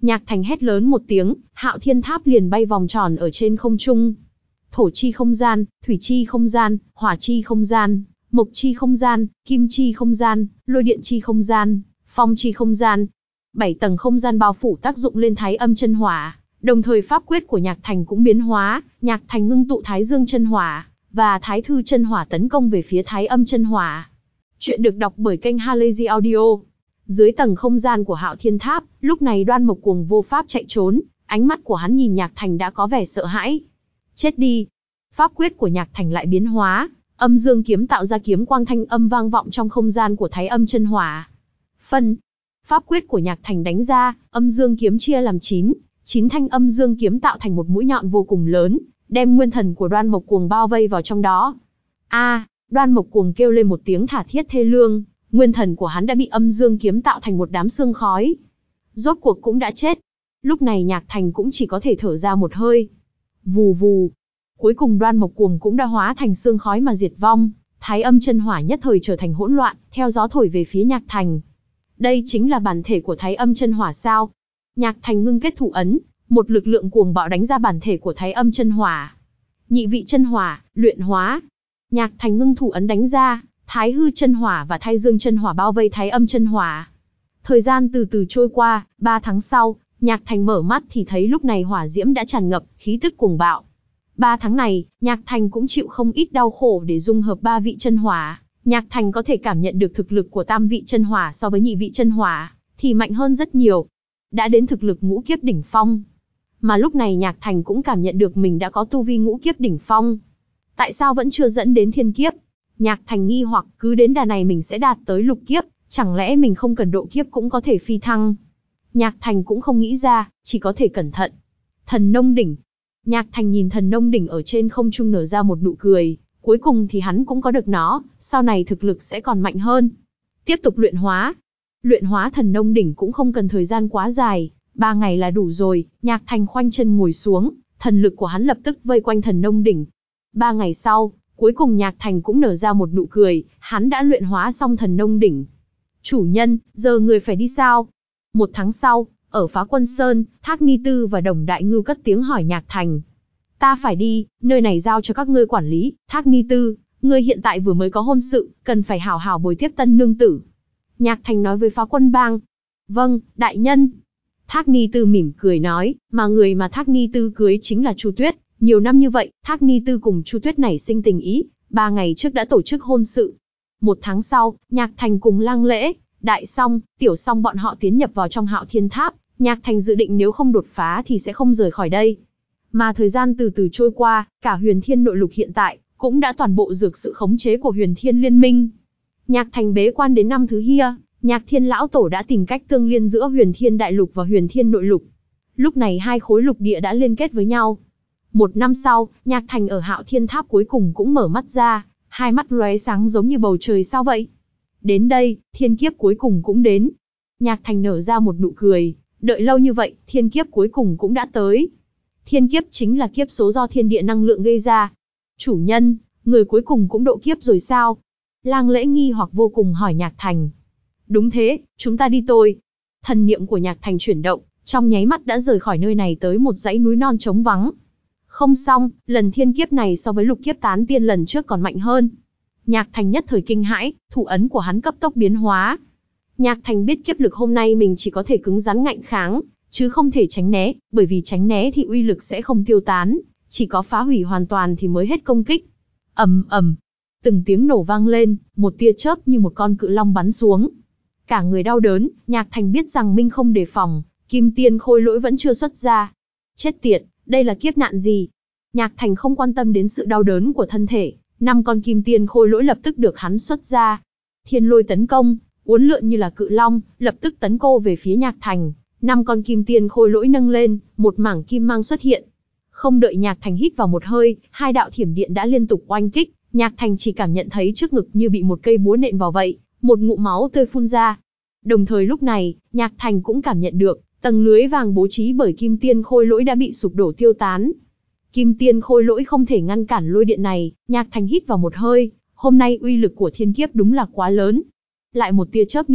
Nhạc Thành hét lớn một tiếng, Hạo Thiên Tháp liền bay vòng tròn ở trên không trung. Thổ chi không gian, thủy chi không gian, hỏa chi không gian, mộc chi không gian, kim chi không gian, lôi điện chi không gian, phong chi không gian. Bảy tầng không gian bao phủ tác dụng lên Thái Âm chân hỏa, đồng thời pháp quyết của Nhạc Thành cũng biến hóa, Nhạc Thành ngưng tụ Thái Dương chân hỏa và Thái Thư chân hỏa tấn công về phía Thái Âm chân hỏa. Chuyện được đọc bởi kênh Halazy Audio. Dưới tầng không gian của Hạo Thiên Tháp, lúc này Đoan Mộc Cuồng vô pháp chạy trốn, ánh mắt của hắn nhìn Nhạc Thành đã có vẻ sợ hãi. Chết đi! Pháp quyết của Nhạc Thành lại biến hóa, âm dương kiếm tạo ra kiếm quang thanh âm vang vọng trong không gian của Thái Âm chân hỏa. Phân! Pháp quyết của Nhạc Thành đánh ra, âm dương kiếm chia làm chín, chín thanh âm dương kiếm tạo thành một mũi nhọn vô cùng lớn, đem nguyên thần của Đoan Mộc Cuồng bao vây vào trong đó. A! Đoan Mộc Cuồng kêu lên một tiếng thả thiết thê lương, nguyên thần của hắn đã bị âm dương kiếm tạo thành một đám sương khói. Rốt cuộc cũng đã chết. Lúc này Nhạc Thành cũng chỉ có thể thở ra một hơi. Vù vù. Cuối cùng Đoan Mộc Cuồng cũng đã hóa thành sương khói mà diệt vong. Thái Âm chân hỏa nhất thời trở thành hỗn loạn, theo gió thổi về phía Nhạc Thành. Đây chính là bản thể của Thái Âm chân hỏa sao? Nhạc Thành ngưng kết thủ ấn, một lực lượng cuồng bạo đánh ra bản thể của Thái Âm chân hỏa. Nhị vị chân hỏa, luyện hóa. Nhạc Thành ngưng thủ ấn đánh ra, Thái Hư chân hỏa và Thái Dương chân hỏa bao vây Thái Âm chân hỏa. Thời gian từ từ trôi qua, ba tháng sau, Nhạc Thành mở mắt thì thấy lúc này hỏa diễm đã tràn ngập, khí tức cuồng bạo. Ba tháng này, Nhạc Thành cũng chịu không ít đau khổ để dung hợp ba vị chân hỏa. Nhạc Thành có thể cảm nhận được thực lực của tam vị chân hỏa so với nhị vị chân hỏa, thì mạnh hơn rất nhiều. Đã đến thực lực ngũ kiếp đỉnh phong. Mà lúc này Nhạc Thành cũng cảm nhận được mình đã có tu vi ngũ kiếp đỉnh phong. Tại sao vẫn chưa dẫn đến thiên kiếp? Nhạc Thành nghi hoặc, cứ đến đà này mình sẽ đạt tới lục kiếp, chẳng lẽ mình không cần độ kiếp cũng có thể phi thăng? Nhạc Thành cũng không nghĩ ra, chỉ có thể cẩn thận. Thần nông đỉnh. Nhạc Thành nhìn thần nông đỉnh ở trên không trung nở ra một nụ cười, cuối cùng thì hắn cũng có được nó, sau này thực lực sẽ còn mạnh hơn. Tiếp tục luyện hóa. Luyện hóa thần nông đỉnh cũng không cần thời gian quá dài, ba ngày là đủ rồi. Nhạc Thành khoanh chân ngồi xuống, thần lực của hắn lập tức vây quanh thần nông đỉnh. Ba ngày sau, cuối cùng Nhạc Thành cũng nở ra một nụ cười, hắn đã luyện hóa xong thần nông đỉnh. Chủ nhân, giờ người phải đi sao? Một tháng sau, ở Phá Quân Sơn, Thác Ni Tư và Đồng Đại Ngưu cất tiếng hỏi Nhạc Thành. Ta phải đi, nơi này giao cho các ngươi quản lý. Thác Ni Tư, ngươi hiện tại vừa mới có hôn sự, cần phải hảo hảo bồi tiếp tân nương tử. Nhạc Thành nói với Phá Quân Bang. Vâng, đại nhân. Thác Ni Tư mỉm cười nói, mà người mà Thác Ni Tư cưới chính là Chu Tuyết. Nhiều năm như vậy, Thác Ni Tư cùng Chu Tuyết nảy sinh tình ý, ba ngày trước đã tổ chức hôn sự. Một tháng sau, Nhạc Thành cùng Lăng Lễ, Đại Song, Tiểu Song bọn họ tiến nhập vào trong Hạo Thiên Tháp. Nhạc Thành dự định nếu không đột phá thì sẽ không rời khỏi đây. Mà thời gian từ từ trôi qua, cả Huyền Thiên nội lục hiện tại cũng đã toàn bộ dược sự khống chế của Huyền Thiên Liên Minh. Nhạc Thành bế quan đến năm thứ hia, Nhạc Thiên lão tổ đã tìm cách tương liên giữa Huyền Thiên đại lục và Huyền Thiên nội lục. Lúc này hai khối lục địa đã liên kết với nhau. Một năm sau, Nhạc Thành ở Hạo Thiên Tháp cuối cùng cũng mở mắt ra, hai mắt lóe sáng giống như bầu trời sao vậy. Đến đây, thiên kiếp cuối cùng cũng đến. Nhạc Thành nở ra một nụ cười, đợi lâu như vậy, thiên kiếp cuối cùng cũng đã tới. Thiên kiếp chính là kiếp số do thiên địa năng lượng gây ra. Chủ nhân, người cuối cùng cũng độ kiếp rồi sao? Lang Lễ nghi hoặc vô cùng hỏi Nhạc Thành. Đúng thế, chúng ta đi thôi. Thần niệm của Nhạc Thành chuyển động, trong nháy mắt đã rời khỏi nơi này tới một dãy núi non trống vắng. Không xong, lần thiên kiếp này so với lục kiếp tán tiên lần trước còn mạnh hơn. Nhạc Thành nhất thời kinh hãi, thủ ấn của hắn cấp tốc biến hóa. Nhạc Thành biết kiếp lực hôm nay mình chỉ có thể cứng rắn ngạnh kháng, chứ không thể tránh né, bởi vì tránh né thì uy lực sẽ không tiêu tán, chỉ có phá hủy hoàn toàn thì mới hết công kích. Ầm ầm, từng tiếng nổ vang lên, một tia chớp như một con cự long bắn xuống. Cả người đau đớn, Nhạc Thành biết rằng mình không đề phòng, Kim Tiên Khôi Lỗi vẫn chưa xuất ra. Chết tiệt, đây là kiếp nạn gì? Nhạc Thành không quan tâm đến sự đau đớn của thân thể, năm con Kim Tiên Khôi Lỗi lập tức được hắn xuất ra. Thiên lôi tấn công, uốn lượn như là cự long, lập tức tấn công về phía Nhạc Thành. Năm con Kim Tiên Khôi Lỗi nâng lên, một mảng kim mang xuất hiện. Không đợi Nhạc Thành hít vào một hơi, hai đạo thiểm điện đã liên tục oanh kích. Nhạc Thành chỉ cảm nhận thấy trước ngực như bị một cây búa nện vào vậy, một ngụm máu tươi phun ra. Đồng thời lúc này, Nhạc Thành cũng cảm nhận được, tầng lưới vàng bố trí bởi Kim Tiên Khôi Lỗi đã bị sụp đổ tiêu tán. Kim Tiên Khôi Lỗi không thể ngăn cản lôi điện này, Nhạc Thành hít vào một hơi, hôm nay uy lực của thiên kiếp đúng là quá lớn. Lại một tia chớp nữa,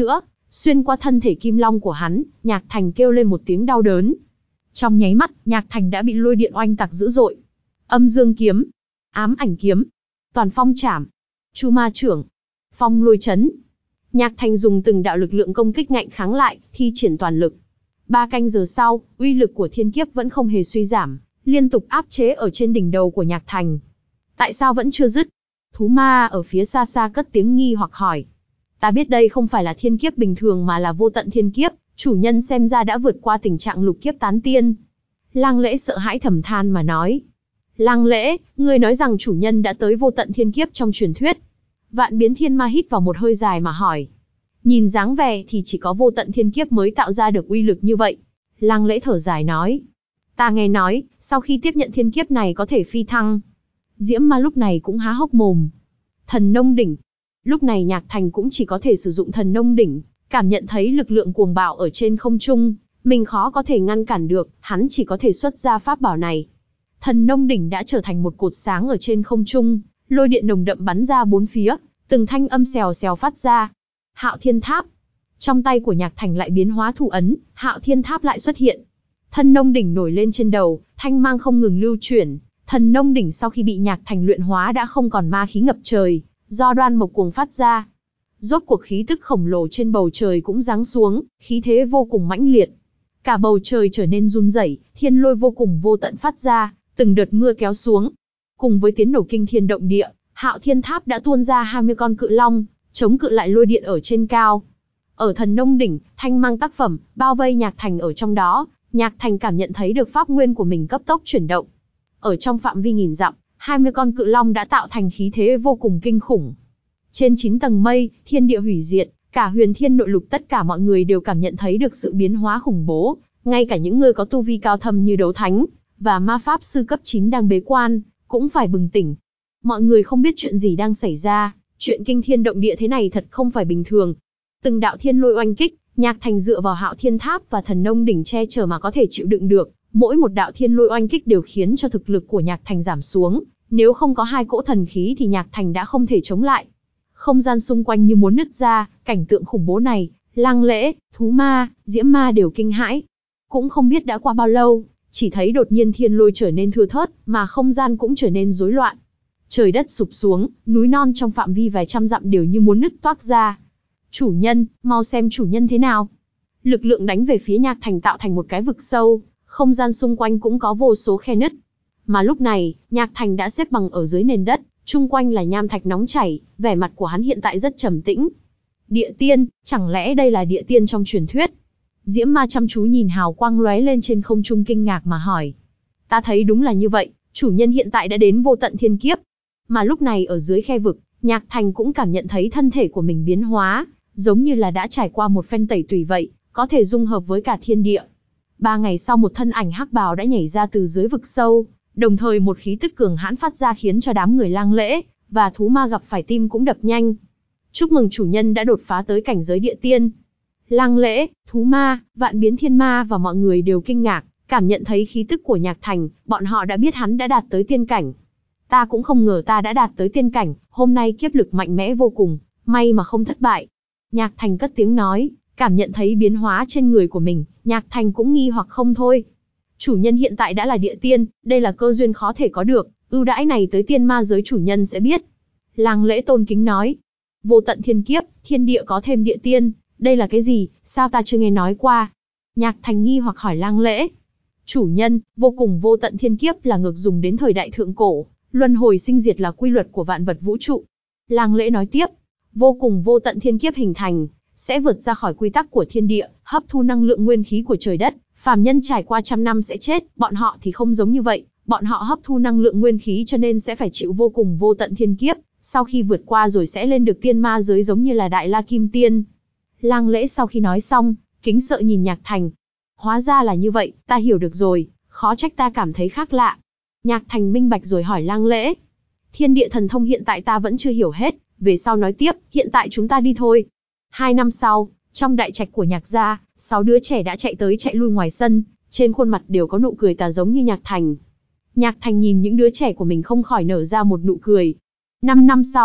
Xuyên qua thân thể kim long của hắn, Nhạc Thành kêu lên một tiếng đau đớn. Trong nháy mắt, Nhạc Thành đã bị lôi điện oanh tạc dữ dội. Âm dương kiếm, ám ảnh kiếm, toàn phong trảm, chu ma trưởng, phong lôi chấn. Nhạc Thành dùng từng đạo lực lượng công kích ngạnh kháng lại, thi triển toàn lực. Ba canh giờ sau, uy lực của thiên kiếp vẫn không hề suy giảm, liên tục áp chế ở trên đỉnh đầu của Nhạc Thành. Tại sao vẫn chưa dứt? Thú ma ở phía xa xa cất tiếng nghi hoặc hỏi. Ta biết đây không phải là thiên kiếp bình thường mà là vô tận thiên kiếp, chủ nhân xem ra đã vượt qua tình trạng lục kiếp tán tiên. Lang Lễ sợ hãi thầm than mà nói. Lang Lễ, ngươi nói rằng chủ nhân đã tới vô tận thiên kiếp trong truyền thuyết. Vạn Biến Thiên Ma hít vào một hơi dài mà hỏi. Nhìn dáng vẻ thì chỉ có vô tận thiên kiếp mới tạo ra được uy lực như vậy. Lang Lễ thở dài nói. Ta nghe nói, sau khi tiếp nhận thiên kiếp này có thể phi thăng. Diễm Ma lúc này cũng há hốc mồm. Thần nông đỉnh. Lúc này Nhạc Thành cũng chỉ có thể sử dụng thần nông đỉnh, cảm nhận thấy lực lượng cuồng bạo ở trên không trung, mình khó có thể ngăn cản được, hắn chỉ có thể xuất ra pháp bảo này. Thần nông đỉnh đã trở thành một cột sáng ở trên không trung, lôi điện nồng đậm bắn ra bốn phía, từng thanh âm xèo xèo phát ra. Hạo Thiên Tháp. Trong tay của Nhạc Thành lại biến hóa thủ ấn, Hạo Thiên Tháp lại xuất hiện. Thần nông đỉnh nổi lên trên đầu, thanh mang không ngừng lưu chuyển. Thần nông đỉnh sau khi bị Nhạc Thành luyện hóa đã không còn ma khí ngập trời, do Đoan Mộc cuồng phát ra. Rốt cuộc khí tức khổng lồ trên bầu trời cũng giáng xuống, khí thế vô cùng mãnh liệt. Cả bầu trời trở nên run rẩy, thiên lôi vô cùng vô tận phát ra, từng đợt mưa kéo xuống. Cùng với tiếng nổ kinh thiên động địa, Hạo Thiên Tháp đã tuôn ra hai mươi con cự long, chống cự lại lôi điện ở trên cao. Ở thần nông đỉnh, thanh mang tác phẩm, bao vây Nhạc Thành ở trong đó, Nhạc Thành cảm nhận thấy được pháp nguyên của mình cấp tốc chuyển động. Ở trong phạm vi nghìn dặm, hai mươi con cự long đã tạo thành khí thế vô cùng kinh khủng. Trên chín tầng mây, thiên địa hủy diệt, cả huyền thiên nội lục tất cả mọi người đều cảm nhận thấy được sự biến hóa khủng bố, ngay cả những người có tu vi cao thâm như đấu thánh và ma pháp sư cấp chín đang bế quan, cũng phải bừng tỉnh. Mọi người không biết chuyện gì đang xảy ra, chuyện kinh thiên động địa thế này thật không phải bình thường. Từng đạo thiên lôi oanh kích, Nhạc Thành dựa vào Hạo Thiên Tháp và thần nông đỉnh che chở mà có thể chịu đựng được, mỗi một đạo thiên lôi oanh kích đều khiến cho thực lực của Nhạc Thành giảm xuống, nếu không có hai cỗ thần khí thì Nhạc Thành đã không thể chống lại. Không gian xung quanh như muốn nứt ra, cảnh tượng khủng bố này, Lang Lễ, Thú Ma, Diễm Ma đều kinh hãi. Cũng không biết đã qua bao lâu, chỉ thấy đột nhiên thiên lôi trở nên thưa thớt, mà không gian cũng trở nên rối loạn. Trời đất sụp xuống, núi non trong phạm vi vài trăm dặm đều như muốn nứt toác ra. Chủ nhân, mau xem chủ nhân thế nào. Lực lượng đánh về phía Nhạc Thành tạo thành một cái vực sâu, không gian xung quanh cũng có vô số khe nứt. Mà lúc này, Nhạc Thành đã xếp bằng ở dưới nền đất, chung quanh là nham thạch nóng chảy, vẻ mặt của hắn hiện tại rất trầm tĩnh. Địa tiên, chẳng lẽ đây là địa tiên trong truyền thuyết? Diễm Ma chăm chú nhìn hào quang lóe lên trên không trung kinh ngạc mà hỏi. Ta thấy đúng là như vậy, chủ nhân hiện tại đã đến vô tận thiên kiếp. Mà lúc này ở dưới khe vực, Nhạc Thành cũng cảm nhận thấy thân thể của mình biến hóa, giống như là đã trải qua một phen tẩy tùy vậy, có thể dung hợp với cả thiên địa. Ba ngày sau một thân ảnh hắc bào đã nhảy ra từ dưới vực sâu, đồng thời một khí tức cường hãn phát ra khiến cho đám người Lang Lễ và Thú Ma gặp phải tim cũng đập nhanh. Chúc mừng chủ nhân đã đột phá tới cảnh giới địa tiên. Lang Lễ, Thú Ma, Vạn Biến Thiên Ma và mọi người đều kinh ngạc, cảm nhận thấy khí tức của Nhạc Thành, bọn họ đã biết hắn đã đạt tới tiên cảnh. Ta cũng không ngờ ta đã đạt tới tiên cảnh, hôm nay kiếp lực mạnh mẽ vô cùng, may mà không thất bại. Nhạc Thành cất tiếng nói, cảm nhận thấy biến hóa trên người của mình, Nhạc Thành cũng nghi hoặc không thôi. Chủ nhân hiện tại đã là địa tiên, đây là cơ duyên khó thể có được, ưu đãi này tới tiên ma giới chủ nhân sẽ biết. Lang Lễ tôn kính nói, vô tận thiên kiếp, thiên địa có thêm địa tiên, đây là cái gì, sao ta chưa nghe nói qua? Nhạc Thành nghi hoặc hỏi Lang Lễ. Chủ nhân, vô cùng vô tận thiên kiếp là ngược dùng đến thời đại thượng cổ, luân hồi sinh diệt là quy luật của vạn vật vũ trụ. Lang Lễ nói tiếp, vô cùng vô tận thiên kiếp hình thành, sẽ vượt ra khỏi quy tắc của thiên địa, hấp thu năng lượng nguyên khí của trời đất. Phàm nhân trải qua trăm năm sẽ chết, bọn họ thì không giống như vậy, bọn họ hấp thu năng lượng nguyên khí cho nên sẽ phải chịu vô cùng vô tận thiên kiếp, sau khi vượt qua rồi sẽ lên được tiên ma giới giống như là Đại La Kim Tiên. Lang Lễ sau khi nói xong, kính sợ nhìn Nhạc Thành. Hóa ra là như vậy, ta hiểu được rồi, khó trách ta cảm thấy khác lạ. Nhạc Thành minh bạch rồi hỏi Lang Lễ. Thiên địa thần thông hiện tại ta vẫn chưa hiểu hết, về sau nói tiếp, hiện tại chúng ta đi thôi. Hai năm sau, trong đại trạch của Nhạc gia, sáu đứa trẻ đã chạy tới chạy lui ngoài sân, trên khuôn mặt đều có nụ cười tà giống như Nhạc Thành. Nhạc Thành nhìn những đứa trẻ của mình không khỏi nở ra một nụ cười. Năm năm sau,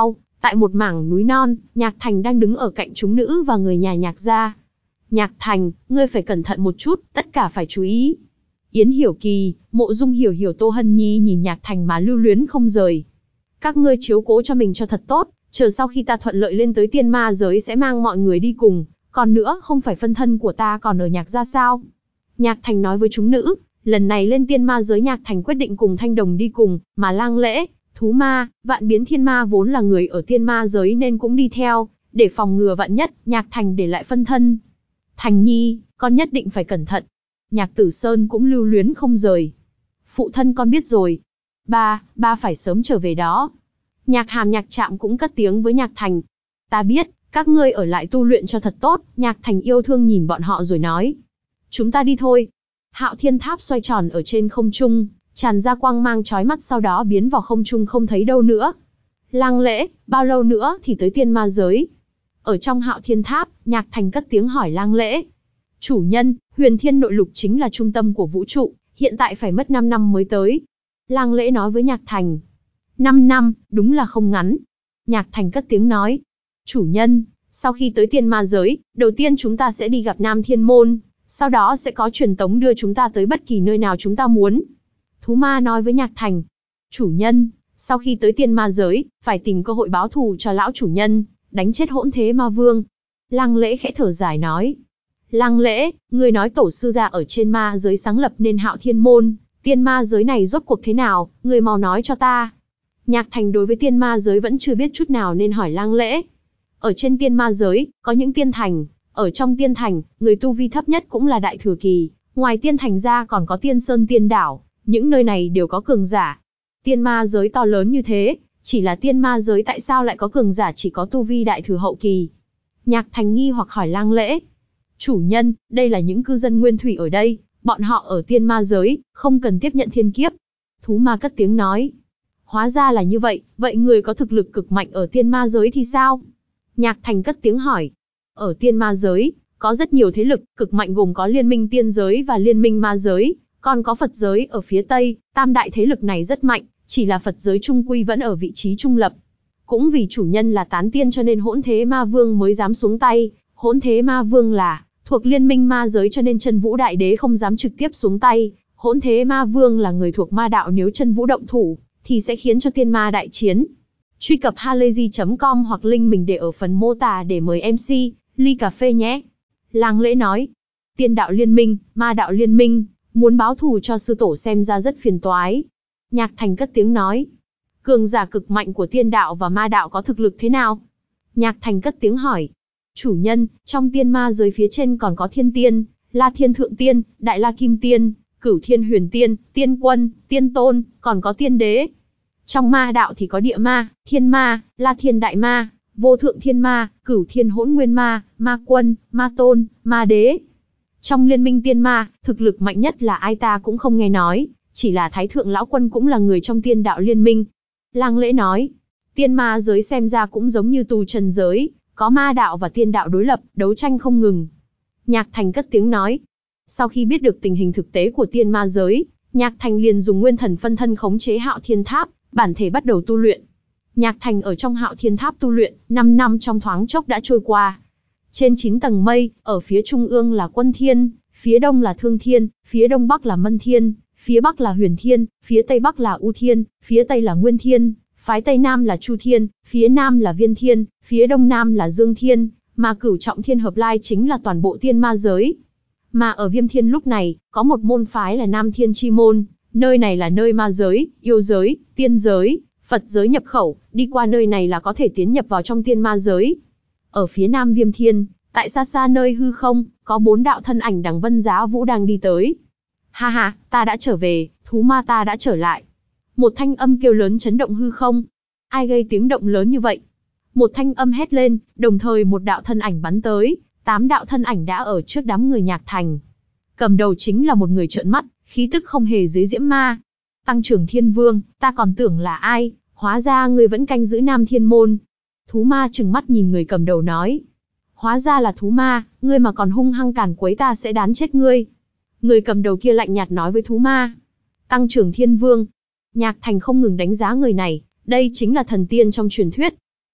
Tại một mảng núi non, Nhạc Thành đang đứng ở cạnh chúng nữ và người nhà Nhạc gia. Nhạc Thành, ngươi phải cẩn thận một chút, tất cả phải chú ý. Yến Hiểu Kỳ, Mộ Dung Hiểu Hiểu, Tô Hân Nhi nhìn Nhạc Thành mà lưu luyến không rời. Các ngươi chiếu cố cho mình cho thật tốt, chờ sau khi ta thuận lợi lên tới tiên ma giới sẽ mang mọi người đi cùng. Còn nữa, không phải phân thân của ta còn ở Nhạc gia sao? Nhạc Thành nói với chúng nữ, lần này lên tiên ma giới Nhạc Thành quyết định cùng Thanh Đồng đi cùng, mà Lang Lễ, Thú Ma, Vạn Biến Thiên Ma vốn là người ở tiên ma giới nên cũng đi theo, để phòng ngừa vạn nhất, Nhạc Thành để lại phân thân. Thành Nhi, con nhất định phải cẩn thận. Nhạc Tử Sơn cũng lưu luyến không rời. Phụ thân con biết rồi. Ba, ba phải sớm trở về đó. Nhạc Hàm Nhạc Trạm cũng cất tiếng với Nhạc Thành. Ta biết, các ngươi ở lại tu luyện cho thật tốt. Nhạc Thành yêu thương nhìn bọn họ rồi nói. Chúng ta đi thôi. Hạo Thiên Tháp xoay tròn ở trên không trung, tràn ra quang mang chói mắt, sau đó biến vào không trung không thấy đâu nữa. Lang Lễ, bao lâu nữa thì tới tiên ma giới? Ở trong Hạo Thiên Tháp, Nhạc Thành cất tiếng hỏi Lang Lễ. Chủ nhân, Huyền Thiên Nội Lục chính là trung tâm của vũ trụ, hiện tại phải mất năm năm mới tới. Lang Lễ nói với Nhạc Thành. năm năm, đúng là không ngắn. Nhạc Thành cất tiếng nói. Chủ nhân, sau khi tới tiên ma giới, đầu tiên chúng ta sẽ đi gặp Nam Thiên Môn, sau đó sẽ có truyền tống đưa chúng ta tới bất kỳ nơi nào chúng ta muốn. Thú Ma nói với Nhạc Thành. Chủ nhân, sau khi tới tiên ma giới, phải tìm cơ hội báo thù cho lão chủ nhân, đánh chết hỗn thế ma vương. Lang Lễ khẽ thở dài nói. Lang Lễ, ngươi nói tổ sư gia ở trên ma giới sáng lập nên Hạo Thiên Môn, tiên ma giới này rốt cuộc thế nào, ngươi mau nói cho ta. Nhạc Thành đối với tiên ma giới vẫn chưa biết chút nào nên hỏi Lang Lễ. Ở trên tiên ma giới, có những tiên thành, ở trong tiên thành, người tu vi thấp nhất cũng là đại thừa kỳ, ngoài tiên thành ra còn có tiên sơn tiên đảo, những nơi này đều có cường giả. Tiên ma giới to lớn như thế, chỉ là tiên ma giới tại sao lại có cường giả chỉ có tu vi đại thừa hậu kỳ? Nhạc Thành nghi hoặc hỏi Lang Lễ. Chủ nhân, đây là những cư dân nguyên thủy ở đây, bọn họ ở tiên ma giới, không cần tiếp nhận thiên kiếp. Thú Ma cất tiếng nói. Hóa ra là như vậy, vậy người có thực lực cực mạnh ở tiên ma giới thì sao? Nhạc Thành cất tiếng hỏi. Ở tiên ma giới, có rất nhiều thế lực, cực mạnh gồm có liên minh tiên giới và liên minh ma giới, còn có Phật giới ở phía Tây, tam đại thế lực này rất mạnh, chỉ là Phật giới trung quy vẫn ở vị trí trung lập. Cũng vì chủ nhân là tán tiên cho nên hỗn thế ma vương mới dám xuống tay, hỗn thế ma vương là thuộc liên minh ma giới cho nên Chân Vũ Đại Đế không dám trực tiếp xuống tay, hỗn thế ma vương là người thuộc ma đạo, nếu Chân Vũ động thủ, thì sẽ khiến cho tiên ma đại chiến. Truy cập halayzi chấm com hoặc link mình để ở phần mô tả để mời em xê, ly cà phê nhé. Lang Lễ nói, tiên đạo liên minh, ma đạo liên minh, muốn báo thù cho sư tổ xem ra rất phiền toái. Nhạc Thành cất tiếng nói, cường giả cực mạnh của tiên đạo và ma đạo có thực lực thế nào? Nhạc Thành cất tiếng hỏi, chủ nhân, trong tiên ma giới phía trên còn có thiên tiên, La Thiên Thượng Tiên, Đại La Kim Tiên, Cửu Thiên Huyền Tiên, Tiên Quân, Tiên Tôn, còn có tiên đế. Trong ma đạo thì có địa ma, thiên ma, La Thiên Đại Ma, Vô Thượng Thiên Ma, Cửu Thiên Hỗn Nguyên Ma, Ma Quân, Ma Tôn, Ma Đế. Trong liên minh tiên ma, thực lực mạnh nhất là ai ta cũng không nghe nói, chỉ là Thái Thượng Lão Quân cũng là người trong tiên đạo liên minh. Lang Lễ nói, tiên ma giới xem ra cũng giống như tu chân giới, có ma đạo và tiên đạo đối lập, đấu tranh không ngừng. Nhạc Thành cất tiếng nói, sau khi biết được tình hình thực tế của tiên ma giới, Nhạc Thành liền dùng nguyên thần phân thân khống chế Hạo Thiên Tháp, bản thể bắt đầu tu luyện. Nhạc Thành ở trong Hạo Thiên Tháp tu luyện, năm năm trong thoáng chốc đã trôi qua. Trên chín tầng mây, ở phía trung ương là Quân Thiên, phía đông là Thương Thiên, phía đông bắc là Mân Thiên, phía bắc là Huyền Thiên, phía tây bắc là U Thiên, phía tây là Nguyên Thiên, phái tây nam là Chu Thiên, phía nam là Viên Thiên, phía đông nam là Dương Thiên, mà cửu trọng thiên hợp lai chính là toàn bộ tiên ma giới. Mà ở Viêm Thiên lúc này, có một môn phái là Nam Thiên Chi Môn, nơi này là nơi ma giới, yêu giới, tiên giới, Phật giới nhập khẩu, đi qua nơi này là có thể tiến nhập vào trong tiên ma giới. Ở phía nam Viêm Thiên, tại xa xa nơi hư không, có bốn đạo thân ảnh đằng Vân Giá Vũ đang đi tới. Ha ha, ta đã trở về, thú ma ta đã trở lại. Một thanh âm kêu lớn chấn động hư không. Ai gây tiếng động lớn như vậy? Một thanh âm hét lên, đồng thời một đạo thân ảnh bắn tới, tám đạo thân ảnh đã ở trước đám người Nhạc Thành. Cầm đầu chính là một người trợn mắt, khí tức không hề dưới diễm ma. Tăng trưởng Thiên Vương, ta còn tưởng là ai, hóa ra ngươi vẫn canh giữ Nam Thiên Môn. Thú ma trừng mắt nhìn người cầm đầu nói. Hóa ra là thú ma, ngươi mà còn hung hăng càn quấy ta sẽ đán chết ngươi. Người cầm đầu kia lạnh nhạt nói với thú ma. Tăng trưởng Thiên Vương. Nhạc Thành không ngừng đánh giá người này, đây chính là thần tiên trong truyền thuyết.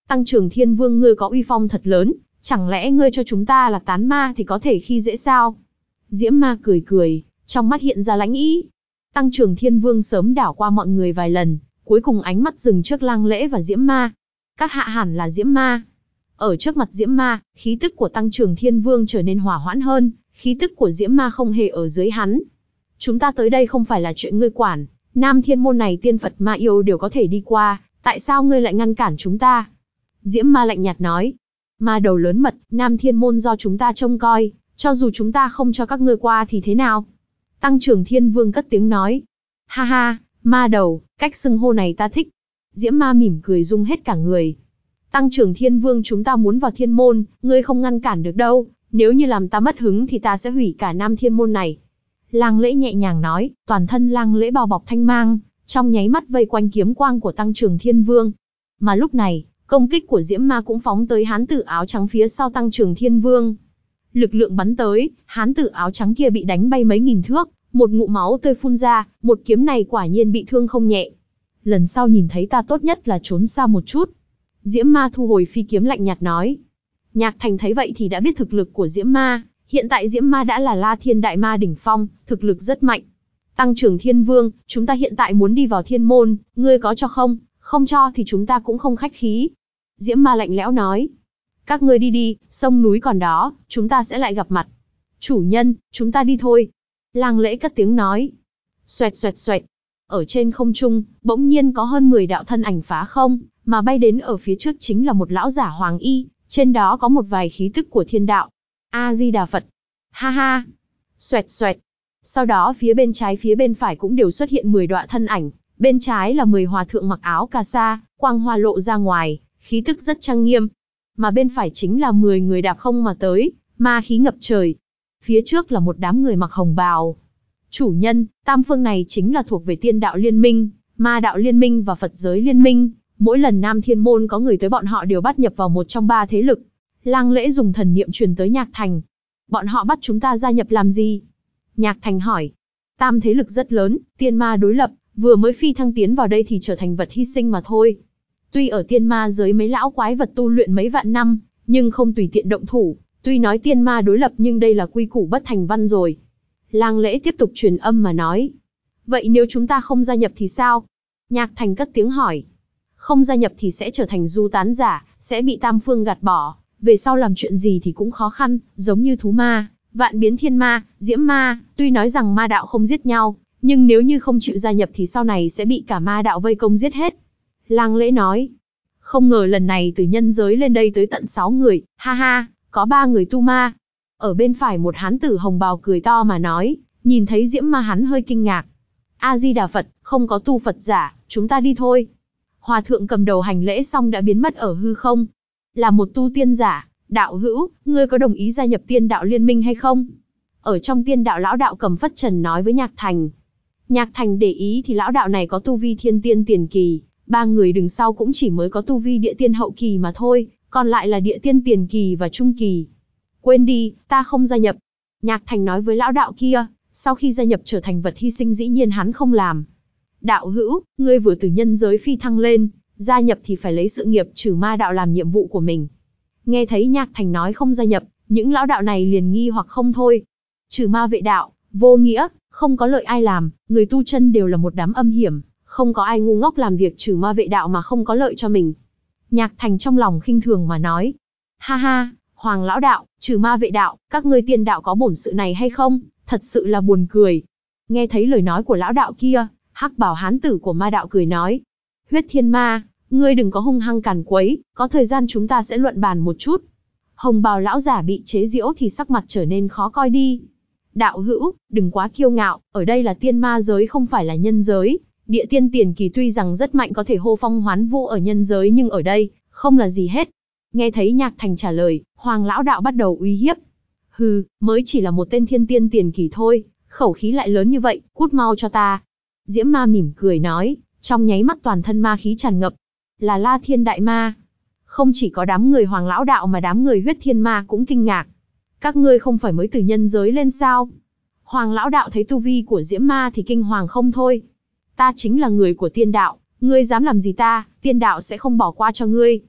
Tăng Trưởng Thiên Vương ngươi có uy phong thật lớn, chẳng lẽ ngươi cho chúng ta là tán ma thì có thể khi dễ sao? Diễm Ma cười cười, trong mắt hiện ra lãnh ý. Tăng Trưởng Thiên Vương sớm đảo qua mọi người vài lần, cuối cùng ánh mắt dừng trước Lang Lễ và Diễm Ma. Các hạ hẳn là Diễm Ma. Ở trước mặt Diễm Ma, khí tức của Tăng Trưởng Thiên Vương trở nên hỏa hoãn hơn, khí tức của Diễm Ma không hề ở dưới hắn. Chúng ta tới đây không phải là chuyện ngươi quản, Nam Thiên Môn này tiên Phật ma yêu đều có thể đi qua, tại sao ngươi lại ngăn cản chúng ta? Diễm Ma lạnh nhạt nói. Ma đầu lớn mật, Nam Thiên Môn do chúng ta trông coi, cho dù chúng ta không cho các ngươi qua thì thế nào? Tăng Trưởng Thiên Vương cất tiếng nói. Ha ha, ma đầu, cách xưng hô này ta thích. Diễm Ma mỉm cười rung hết cả người. Tăng Trưởng Thiên Vương chúng ta muốn vào Thiên Môn, ngươi không ngăn cản được đâu, nếu như làm ta mất hứng thì ta sẽ hủy cả Nam Thiên Môn này. Lang Lễ nhẹ nhàng nói, toàn thân Lang Lễ bao bọc thanh mang, trong nháy mắt vây quanh kiếm quang của Tăng Trưởng Thiên Vương. Mà lúc này, công kích của Diễm Ma cũng phóng tới hán tử áo trắng phía sau Tăng Trưởng Thiên Vương. Lực lượng bắn tới, hán tử áo trắng kia bị đánh bay mấy nghìn thước, một ngụm máu tươi phun ra, một kiếm này quả nhiên bị thương không nhẹ. Lần sau nhìn thấy ta tốt nhất là trốn xa một chút. Diễm Ma thu hồi phi kiếm lạnh nhạt nói. Nhạc Thành thấy vậy thì đã biết thực lực của Diễm Ma, hiện tại Diễm Ma đã là La Thiên Đại Ma đỉnh phong, thực lực rất mạnh. Tăng Trưởng Thiên Vương, chúng ta hiện tại muốn đi vào Thiên Môn, ngươi có cho không? Không cho thì chúng ta cũng không khách khí. Diễm Ma lạnh lẽo nói. Các ngươi đi đi, sông núi còn đó, chúng ta sẽ lại gặp mặt. Chủ nhân, chúng ta đi thôi. Lang Lễ cất tiếng nói. Xoẹt xoẹt xoẹt. Ở trên không trung, bỗng nhiên có hơn mười đạo thân ảnh phá không, mà bay đến ở phía trước chính là một lão giả hoàng y, trên đó có một vài khí tức của thiên đạo. A-di-đà Phật. Ha ha. Xoẹt xoẹt. Sau đó phía bên trái phía bên phải cũng đều xuất hiện mười đoạn thân ảnh, bên trái là mười hòa thượng mặc áo cà sa, quang hoa lộ ra ngoài, khí tức rất trang nghiêm. Mà bên phải chính là mười người đạp không mà tới, ma khí ngập trời. Phía trước là một đám người mặc hồng bào. Chủ nhân, tam phương này chính là thuộc về tiên đạo liên minh, ma đạo liên minh và Phật giới liên minh. Mỗi lần Nam Thiên Môn có người tới bọn họ đều bắt nhập vào một trong ba thế lực. Lang Lễ dùng thần niệm truyền tới Nhạc Thành. Bọn họ bắt chúng ta gia nhập làm gì? Nhạc Thành hỏi. Tam thế lực rất lớn, tiên ma đối lập, vừa mới phi thăng tiến vào đây thì trở thành vật hy sinh mà thôi. Tuy ở tiên ma giới mấy lão quái vật tu luyện mấy vạn năm, nhưng không tùy tiện động thủ. Tuy nói tiên ma đối lập nhưng đây là quy củ bất thành văn rồi. Lang Lễ tiếp tục truyền âm mà nói. Vậy nếu chúng ta không gia nhập thì sao? Nhạc Thành cất tiếng hỏi. Không gia nhập thì sẽ trở thành du tán giả, sẽ bị tam phương gạt bỏ. Về sau làm chuyện gì thì cũng khó khăn, giống như thú ma, vạn biến thiên ma, diễm ma. Tuy nói rằng ma đạo không giết nhau, nhưng nếu như không chịu gia nhập thì sau này sẽ bị cả ma đạo vây công giết hết. Lang Lễ nói. Không ngờ lần này từ nhân giới lên đây tới tận sáu người, ha ha, có ba người tu ma. Ở bên phải một hán tử hồng bào cười to mà nói, nhìn thấy diễm ma hắn hơi kinh ngạc. A-di-đà Phật, không có tu Phật giả, chúng ta đi thôi. Hòa thượng cầm đầu hành lễ xong đã biến mất ở hư không. Là một tu tiên giả, đạo hữu, ngươi có đồng ý gia nhập tiên đạo liên minh hay không? Ở trong tiên đạo lão đạo cầm phất trần nói với Nhạc Thành. Nhạc Thành để ý thì lão đạo này có tu vi thiên tiên tiền kỳ, ba người đứng sau cũng chỉ mới có tu vi địa tiên hậu kỳ mà thôi, còn lại là địa tiên tiền kỳ và trung kỳ. Quên đi, ta không gia nhập. Nhạc Thành nói với lão đạo kia, sau khi gia nhập trở thành vật hy sinh dĩ nhiên hắn không làm. Đạo hữu, ngươi vừa từ nhân giới phi thăng lên, gia nhập thì phải lấy sự nghiệp trừ ma đạo làm nhiệm vụ của mình. Nghe thấy Nhạc Thành nói không gia nhập, những lão đạo này liền nghi hoặc không thôi. Trừ ma vệ đạo, vô nghĩa, không có lợi ai làm, người tu chân đều là một đám âm hiểm, không có ai ngu ngốc làm việc trừ ma vệ đạo mà không có lợi cho mình. Nhạc Thành trong lòng khinh thường mà nói. Ha ha, Hoàng lão đạo, trừ ma vệ đạo, các ngươi tiên đạo có bổn sự này hay không? Thật sự là buồn cười. Nghe thấy lời nói của lão đạo kia, hắc bảo hán tử của ma đạo cười nói. Huyết thiên ma, ngươi đừng có hung hăng càn quấy, có thời gian chúng ta sẽ luận bàn một chút. Hồng bào lão giả bị chế giễu thì sắc mặt trở nên khó coi đi. Đạo hữu, đừng quá kiêu ngạo, ở đây là tiên ma giới không phải là nhân giới. Địa tiên tiền kỳ tuy rằng rất mạnh có thể hô phong hoán vũ ở nhân giới nhưng ở đây, không là gì hết. Nghe thấy Nhạc Thành trả lời, Hoàng lão đạo bắt đầu uy hiếp. Hừ, mới chỉ là một tên thiên tiên tiền kỳ thôi, khẩu khí lại lớn như vậy, cút mau cho ta. Diễm ma mỉm cười nói, trong nháy mắt toàn thân ma khí tràn ngập. Là La Thiên Đại Ma. Không chỉ có đám người Hoàng lão đạo mà đám người huyết thiên ma cũng kinh ngạc. Các ngươi không phải mới từ nhân giới lên sao? Hoàng lão đạo thấy tu vi của Diễm ma thì kinh hoàng không thôi. Ta chính là người của tiên đạo, ngươi dám làm gì ta, tiên đạo sẽ không bỏ qua cho ngươi.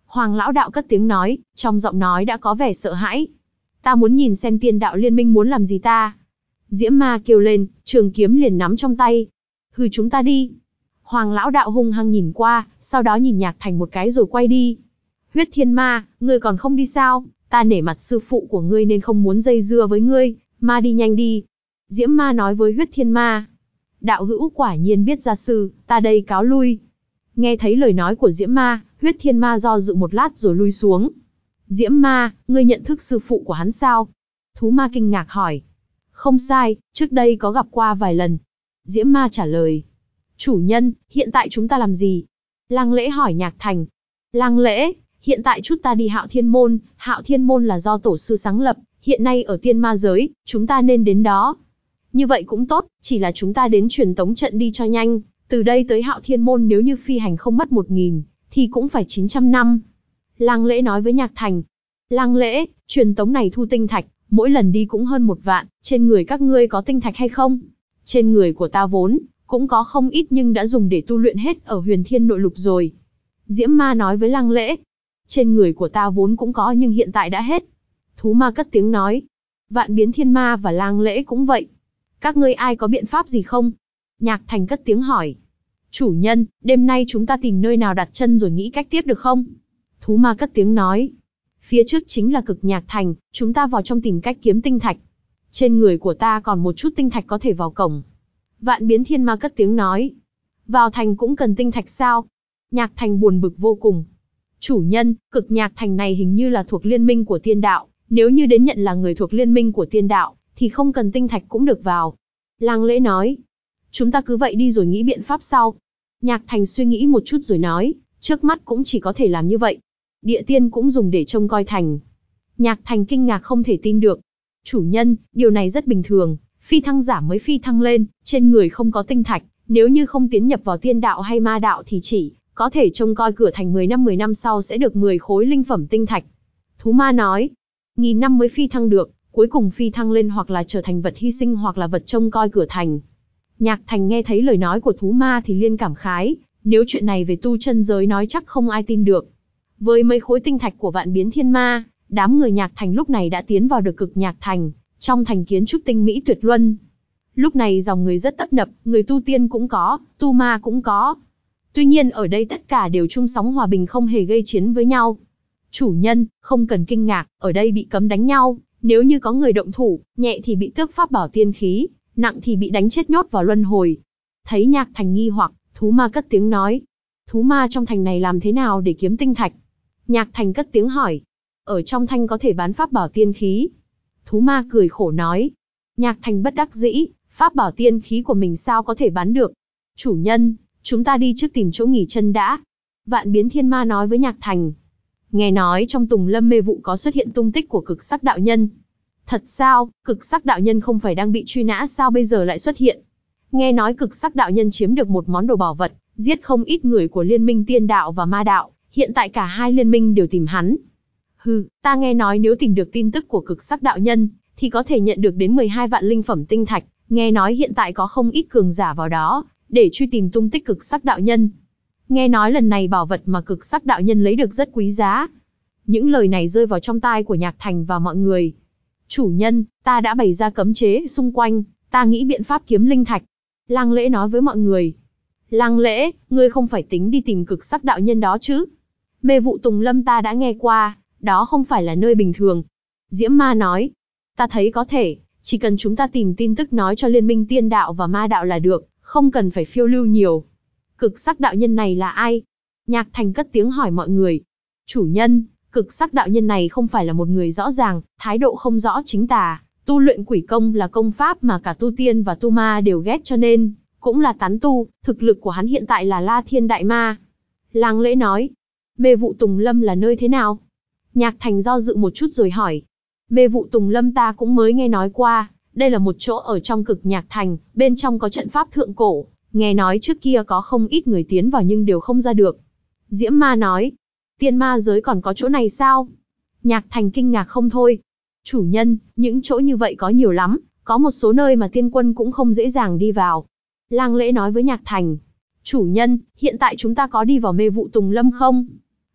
Hoàng lão đạo cất tiếng nói, trong giọng nói đã có vẻ sợ hãi. Ta muốn nhìn xem tiên đạo liên minh muốn làm gì ta. Diễm ma kêu lên, trường kiếm liền nắm trong tay. Hừ, chúng ta đi. Hoàng lão đạo hung hăng nhìn qua, sau đó nhìn Nhạc Thành một cái rồi quay đi. Huyết thiên ma, ngươi còn không đi sao? Ta nể mặt sư phụ của ngươi nên không muốn dây dưa với ngươi, ma đi nhanh đi. Diễm ma nói với huyết thiên ma. Đạo hữu quả nhiên biết gia sư, ta đây cáo lui. Nghe thấy lời nói của Diễm ma, huyết thiên ma do dự một lát rồi lui xuống. Diễm ma, ngươi nhận thức sư phụ của hắn sao? Thú ma kinh ngạc hỏi. Không sai, trước đây có gặp qua vài lần. Diễm ma trả lời. Chủ nhân, hiện tại chúng ta làm gì? Lăng Lễ hỏi Nhạc Thành. Lăng Lễ, hiện tại chút ta đi Hạo Thiên Môn, Hạo Thiên Môn là do tổ sư sáng lập, hiện nay ở tiên ma giới, chúng ta nên đến đó. Như vậy cũng tốt, chỉ là chúng ta đến truyền tống trận đi cho nhanh, từ đây tới Hạo Thiên Môn nếu như phi hành không mất một nghìn, thì cũng phải chín trăm năm. Lăng Lễ nói với Nhạc Thành. Lăng Lễ, truyền tống này thu tinh thạch, mỗi lần đi cũng hơn một vạn, trên người các ngươi có tinh thạch hay không? Trên người của ta vốn cũng có không ít nhưng đã dùng để tu luyện hết ở Huyền Thiên Nội Lục rồi. Diễm ma nói với Lăng Lễ. Trên người của ta vốn cũng có nhưng hiện tại đã hết. Thú ma cất tiếng nói. Vạn Biến Thiên Ma và Lăng Lễ cũng vậy. Các ngươi ai có biện pháp gì không? Nhạc Thành cất tiếng hỏi. Chủ nhân, đêm nay chúng ta tìm nơi nào đặt chân rồi nghĩ cách tiếp được không? Thú ma cất tiếng nói. Phía trước chính là Cực Nhạc Thành, chúng ta vào trong tìm cách kiếm tinh thạch. Trên người của ta còn một chút tinh thạch có thể vào cổng. Vạn Biến Thiên Ma cất tiếng nói. Vào thành cũng cần tinh thạch sao? Nhạc Thành buồn bực vô cùng. Chủ nhân, Cực Nhạc Thành này hình như là thuộc liên minh của tiên đạo, nếu như đến nhận là người thuộc liên minh của tiên đạo, thì không cần tinh thạch cũng được vào. Lăng Lễ nói. Chúng ta cứ vậy đi rồi nghĩ biện pháp sau. Nhạc Thành suy nghĩ một chút rồi nói, trước mắt cũng chỉ có thể làm như vậy. Địa tiên cũng dùng để trông coi thành. Nhạc Thành kinh ngạc không thể tin được. Chủ nhân, điều này rất bình thường, phi thăng giả mới phi thăng lên, trên người không có tinh thạch, nếu như không tiến nhập vào tiên đạo hay ma đạo thì chỉ có thể trông coi cửa thành mười năm mười năm sau sẽ được mười khối linh phẩm tinh thạch. Thú ma nói, nghìn năm mới phi thăng được, cuối cùng phi thăng lên hoặc là trở thành vật hy sinh hoặc là vật trông coi cửa thành. Nhạc Thành nghe thấy lời nói của thú ma thì liên cảm khái, nếu chuyện này về tu chân giới nói chắc không ai tin được. Với mấy khối tinh thạch của Vạn Biến Thiên Ma, đám người Nhạc Thành lúc này đã tiến vào được Cực Nhạc Thành, trong thành kiến trúc tinh mỹ tuyệt luân. Lúc này dòng người rất tấp nập, người tu tiên cũng có, tu ma cũng có. Tuy nhiên ở đây tất cả đều chung sống hòa bình không hề gây chiến với nhau. Chủ nhân, không cần kinh ngạc, ở đây bị cấm đánh nhau, nếu như có người động thủ, nhẹ thì bị tước pháp bảo tiên khí, nặng thì bị đánh chết nhốt vào luân hồi. Thấy Nhạc Thành nghi hoặc, thú ma cất tiếng nói. Thú ma trong thành này làm thế nào để kiếm tinh thạch? Nhạc Thành cất tiếng hỏi. Ở trong thanh có thể bán pháp bảo tiên khí. Thú ma cười khổ nói. Nhạc Thành bất đắc dĩ, pháp bảo tiên khí của mình sao có thể bán được? Chủ nhân, chúng ta đi trước tìm chỗ nghỉ chân đã. Vạn Biến Thiên Ma nói với Nhạc Thành. Nghe nói trong Tùng Lâm mê vụ có xuất hiện tung tích của Cực Sắc đạo nhân. Thật sao, Cực Sắc đạo nhân không phải đang bị truy nã sao bây giờ lại xuất hiện? Nghe nói Cực Sắc đạo nhân chiếm được một món đồ bảo vật, giết không ít người của liên minh tiên đạo và ma đạo, hiện tại cả hai liên minh đều tìm hắn. Hừ, ta nghe nói nếu tìm được tin tức của Cực Sắc đạo nhân, thì có thể nhận được đến mười hai vạn linh phẩm tinh thạch, nghe nói hiện tại có không ít cường giả vào đó, để truy tìm tung tích Cực Sắc đạo nhân. Nghe nói lần này bảo vật mà Cực Sắc đạo nhân lấy được rất quý giá. Những lời này rơi vào trong tai của Nhạc Thành và mọi người. Chủ nhân, ta đã bày ra cấm chế xung quanh, ta nghĩ biện pháp kiếm linh thạch. Lăng Lễ nói với mọi người. Lăng Lễ, ngươi không phải tính đi tìm Cực Sắc đạo nhân đó chứ? Mê vụ Tùng Lâm ta đã nghe qua, đó không phải là nơi bình thường. Diễm Ma nói. Ta thấy có thể, chỉ cần chúng ta tìm tin tức nói cho liên minh tiên đạo và ma đạo là được, không cần phải phiêu lưu nhiều. Cực Sắc đạo nhân này là ai? Nhạc Thành cất tiếng hỏi mọi người. Chủ nhân, Cực Sắc đạo nhân này không phải là một người rõ ràng, thái độ không rõ chính tà, tu luyện quỷ công là công pháp mà cả tu tiên và tu ma đều ghét cho nên, cũng là tán tu, thực lực của hắn hiện tại là La Thiên Đại Ma. Lăng Lễ nói. Mê vụ Tùng Lâm là nơi thế nào? Nhạc Thành do dự một chút rồi hỏi. Mê vụ Tùng Lâm ta cũng mới nghe nói qua, đây là một chỗ ở trong Cực Nhạc Thành, bên trong có trận pháp thượng cổ, nghe nói trước kia có không ít người tiến vào nhưng đều không ra được. Diễm Ma nói. Tiên ma giới còn có chỗ này sao? Nhạc Thành kinh ngạc không thôi. Chủ nhân, những chỗ như vậy có nhiều lắm, có một số nơi mà tiên quân cũng không dễ dàng đi vào. Lăng Lễ nói với Nhạc Thành. Chủ nhân, hiện tại chúng ta có đi vào mê vụ Tùng Lâm không?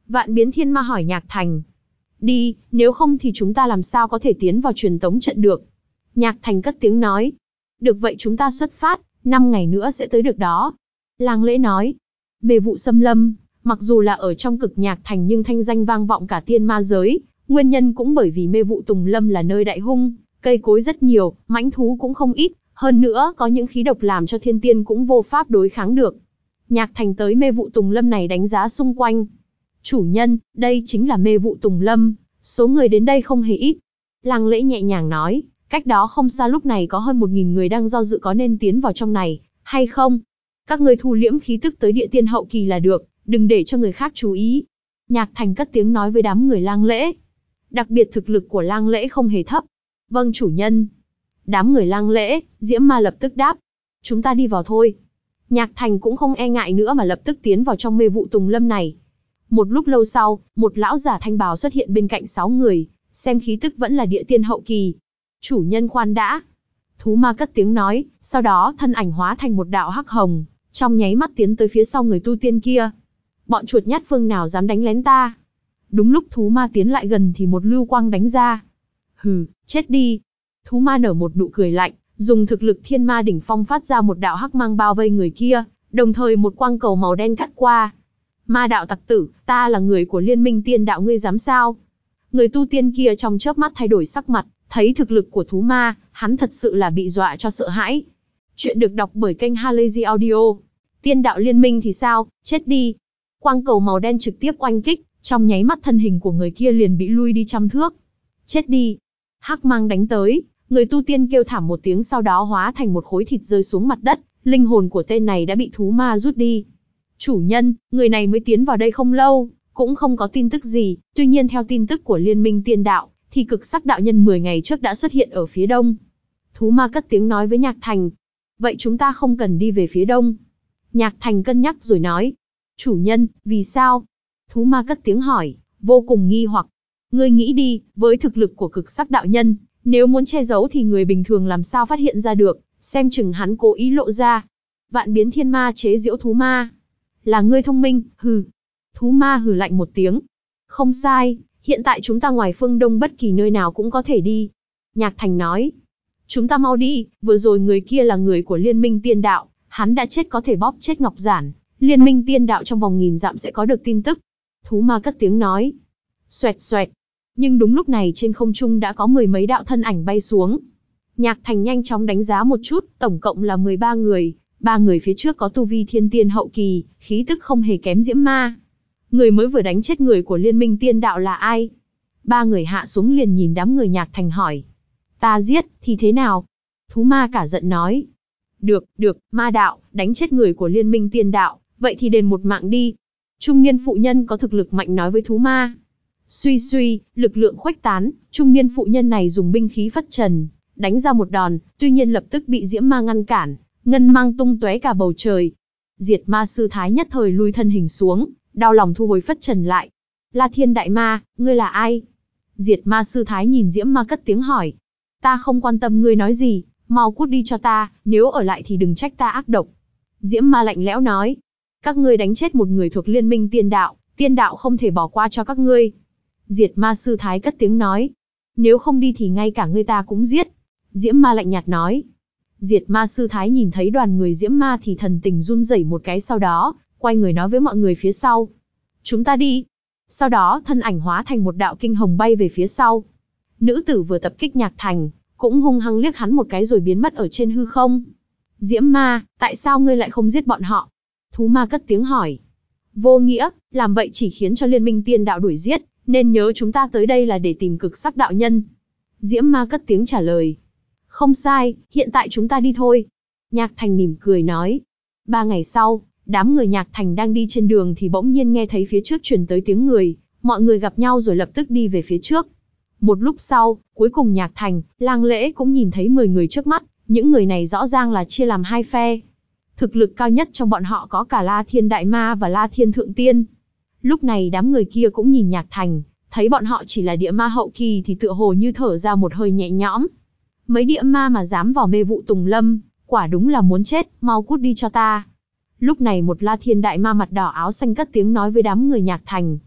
Vạn Biến Thiên Ma hỏi Nhạc Thành. Đi, nếu không thì chúng ta làm sao có thể tiến vào truyền tống trận được. Nhạc Thành cất tiếng nói. Được vậy chúng ta xuất phát, năm ngày nữa sẽ tới được đó. Lang Lễ nói. Mê vụ xâm lâm, mặc dù là ở trong Cực Nhạc Thành nhưng thanh danh vang vọng cả tiên ma giới, nguyên nhân cũng bởi vì mê vụ Tùng Lâm là nơi đại hung, cây cối rất nhiều, mãnh thú cũng không ít, hơn nữa có những khí độc làm cho thiên tiên cũng vô pháp đối kháng được. Nhạc Thành tới mê vụ Tùng Lâm này đánh giá xung quanh. Chủ nhân, đây chính là mê vụ Tùng Lâm, số người đến đây không hề ít. Lang Lễ nhẹ nhàng nói, cách đó không xa lúc này có hơn một nghìn người đang do dự có nên tiến vào trong này, hay không. Các ngươi thu liễm khí tức tới địa tiên hậu kỳ là được, đừng để cho người khác chú ý. Nhạc Thành cất tiếng nói với đám người Lang Lễ. Đặc biệt thực lực của Lang Lễ không hề thấp. Vâng chủ nhân. Đám người Lang Lễ, Diễm Ma lập tức đáp. Chúng ta đi vào thôi. Nhạc Thành cũng không e ngại nữa mà lập tức tiến vào trong mê vụ Tùng Lâm này. Một lúc lâu sau, một lão giả thanh bào xuất hiện bên cạnh sáu người, xem khí tức vẫn là địa tiên hậu kỳ. Chủ nhân khoan đã. Thú ma cất tiếng nói, sau đó thân ảnh hóa thành một đạo hắc hồng, trong nháy mắt tiến tới phía sau người tu tiên kia. Bọn chuột nhát phương nào dám đánh lén ta? Đúng lúc thú ma tiến lại gần thì một lưu quang đánh ra. Hừ, chết đi. Thú ma nở một nụ cười lạnh, dùng thực lực thiên ma đỉnh phong phát ra một đạo hắc mang bao vây người kia, đồng thời một quang cầu màu đen cắt qua. Ma đạo tặc tử, ta là người của Liên minh tiên đạo ngươi dám sao? Người tu tiên kia trong chớp mắt thay đổi sắc mặt, thấy thực lực của thú ma, hắn thật sự là bị dọa cho sợ hãi. Chuyện được đọc bởi kênh Halazy Audio. Tiên đạo liên minh thì sao, chết đi. Quang cầu màu đen trực tiếp oanh kích, trong nháy mắt thân hình của người kia liền bị lui đi trăm thước. Chết đi. Hắc mang đánh tới, người tu tiên kêu thảm một tiếng sau đó hóa thành một khối thịt rơi xuống mặt đất, linh hồn của tên này đã bị thú ma rút đi. Chủ nhân, người này mới tiến vào đây không lâu, cũng không có tin tức gì, tuy nhiên theo tin tức của Liên minh tiên đạo, thì cực sắc đạo nhân mười ngày trước đã xuất hiện ở phía đông. Thú ma cất tiếng nói với Nhạc Thành. Vậy chúng ta không cần đi về phía đông. Nhạc Thành cân nhắc rồi nói. Chủ nhân, vì sao? Thú ma cất tiếng hỏi, vô cùng nghi hoặc. Ngươi nghĩ đi, với thực lực của cực sắc đạo nhân, nếu muốn che giấu thì người bình thường làm sao phát hiện ra được, xem chừng hắn cố ý lộ ra. Vạn Biến Thiên Ma chế giễu thú ma. Là ngươi thông minh, hừ. Thú ma hừ lạnh một tiếng. Không sai, hiện tại chúng ta ngoài phương đông bất kỳ nơi nào cũng có thể đi. Nhạc Thành nói. Chúng ta mau đi, vừa rồi người kia là người của Liên minh tiên đạo, hắn đã chết có thể bóp chết Ngọc Giản. Liên minh tiên đạo trong vòng nghìn dặm sẽ có được tin tức. Thú ma cất tiếng nói. Xoẹt xoẹt. Nhưng đúng lúc này trên không trung đã có mười mấy đạo thân ảnh bay xuống. Nhạc Thành nhanh chóng đánh giá một chút, tổng cộng là mười ba người. Ba người phía trước có tu vi thiên tiên hậu kỳ, khí tức không hề kém Diễm Ma. Người mới vừa đánh chết người của Liên minh tiên đạo là ai? Ba người hạ xuống liền nhìn đám người Nhạc Thành hỏi. Ta giết, thì thế nào? Thú ma cả giận nói. Được, được, ma đạo, đánh chết người của Liên minh tiên đạo, vậy thì đền một mạng đi. Trung niên phụ nhân có thực lực mạnh nói với thú ma. Suy suy, lực lượng khuếch tán, trung niên phụ nhân này dùng binh khí phất trần, đánh ra một đòn, tuy nhiên lập tức bị Diễm Ma ngăn cản, ngân mang tung tóe cả bầu trời. Diệt Ma sư thái nhất thời lui thân hình xuống, đau lòng thu hồi phất trần lại. La Thiên đại ma, ngươi là ai? Diệt Ma sư thái nhìn Diễm Ma cất tiếng hỏi. Ta không quan tâm ngươi nói gì, mau cút đi cho ta, nếu ở lại thì đừng trách ta ác độc. Diễm Ma lạnh lẽo nói. Các ngươi đánh chết một người thuộc Liên minh tiên đạo, tiên đạo không thể bỏ qua cho các ngươi. Diệt Ma sư thái cất tiếng nói. Nếu không đi thì ngay cả ngươi ta cũng giết. Diễm Ma lạnh nhạt nói. Diệt Ma sư thái nhìn thấy đoàn người Diễm Ma thì thần tình run rẩy một cái, sau đó quay người nói với mọi người phía sau. Chúng ta đi. Sau đó thân ảnh hóa thành một đạo kinh hồng bay về phía sau. Nữ tử vừa tập kích Nhạc Thành, cũng hung hăng liếc hắn một cái rồi biến mất ở trên hư không. Diễm Ma, tại sao ngươi lại không giết bọn họ? Thú ma cất tiếng hỏi. Vô nghĩa, làm vậy chỉ khiến cho Liên minh tiên đạo đuổi giết, nên nhớ chúng ta tới đây là để tìm cực sắc đạo nhân. Diễm Ma cất tiếng trả lời. Không sai, hiện tại chúng ta đi thôi. Nhạc Thành mỉm cười nói. Ba ngày sau, đám người Nhạc Thành đang đi trên đường thì bỗng nhiên nghe thấy phía trước truyền tới tiếng người, mọi người gặp nhau rồi lập tức đi về phía trước. Một lúc sau, cuối cùng Nhạc Thành, Lang Lễ cũng nhìn thấy mười người trước mắt, những người này rõ ràng là chia làm hai phe. Thực lực cao nhất trong bọn họ có cả La Thiên Đại Ma và La Thiên Thượng Tiên. Lúc này đám người kia cũng nhìn Nhạc Thành, thấy bọn họ chỉ là địa ma hậu kỳ thì tựa hồ như thở ra một hơi nhẹ nhõm. Mấy địa ma mà dám vào mê vụ Tùng Lâm, quả đúng là muốn chết, mau cút đi cho ta. Lúc này một La Thiên Đại Ma mặt đỏ áo xanh cất tiếng nói với đám người Nhạc Thành.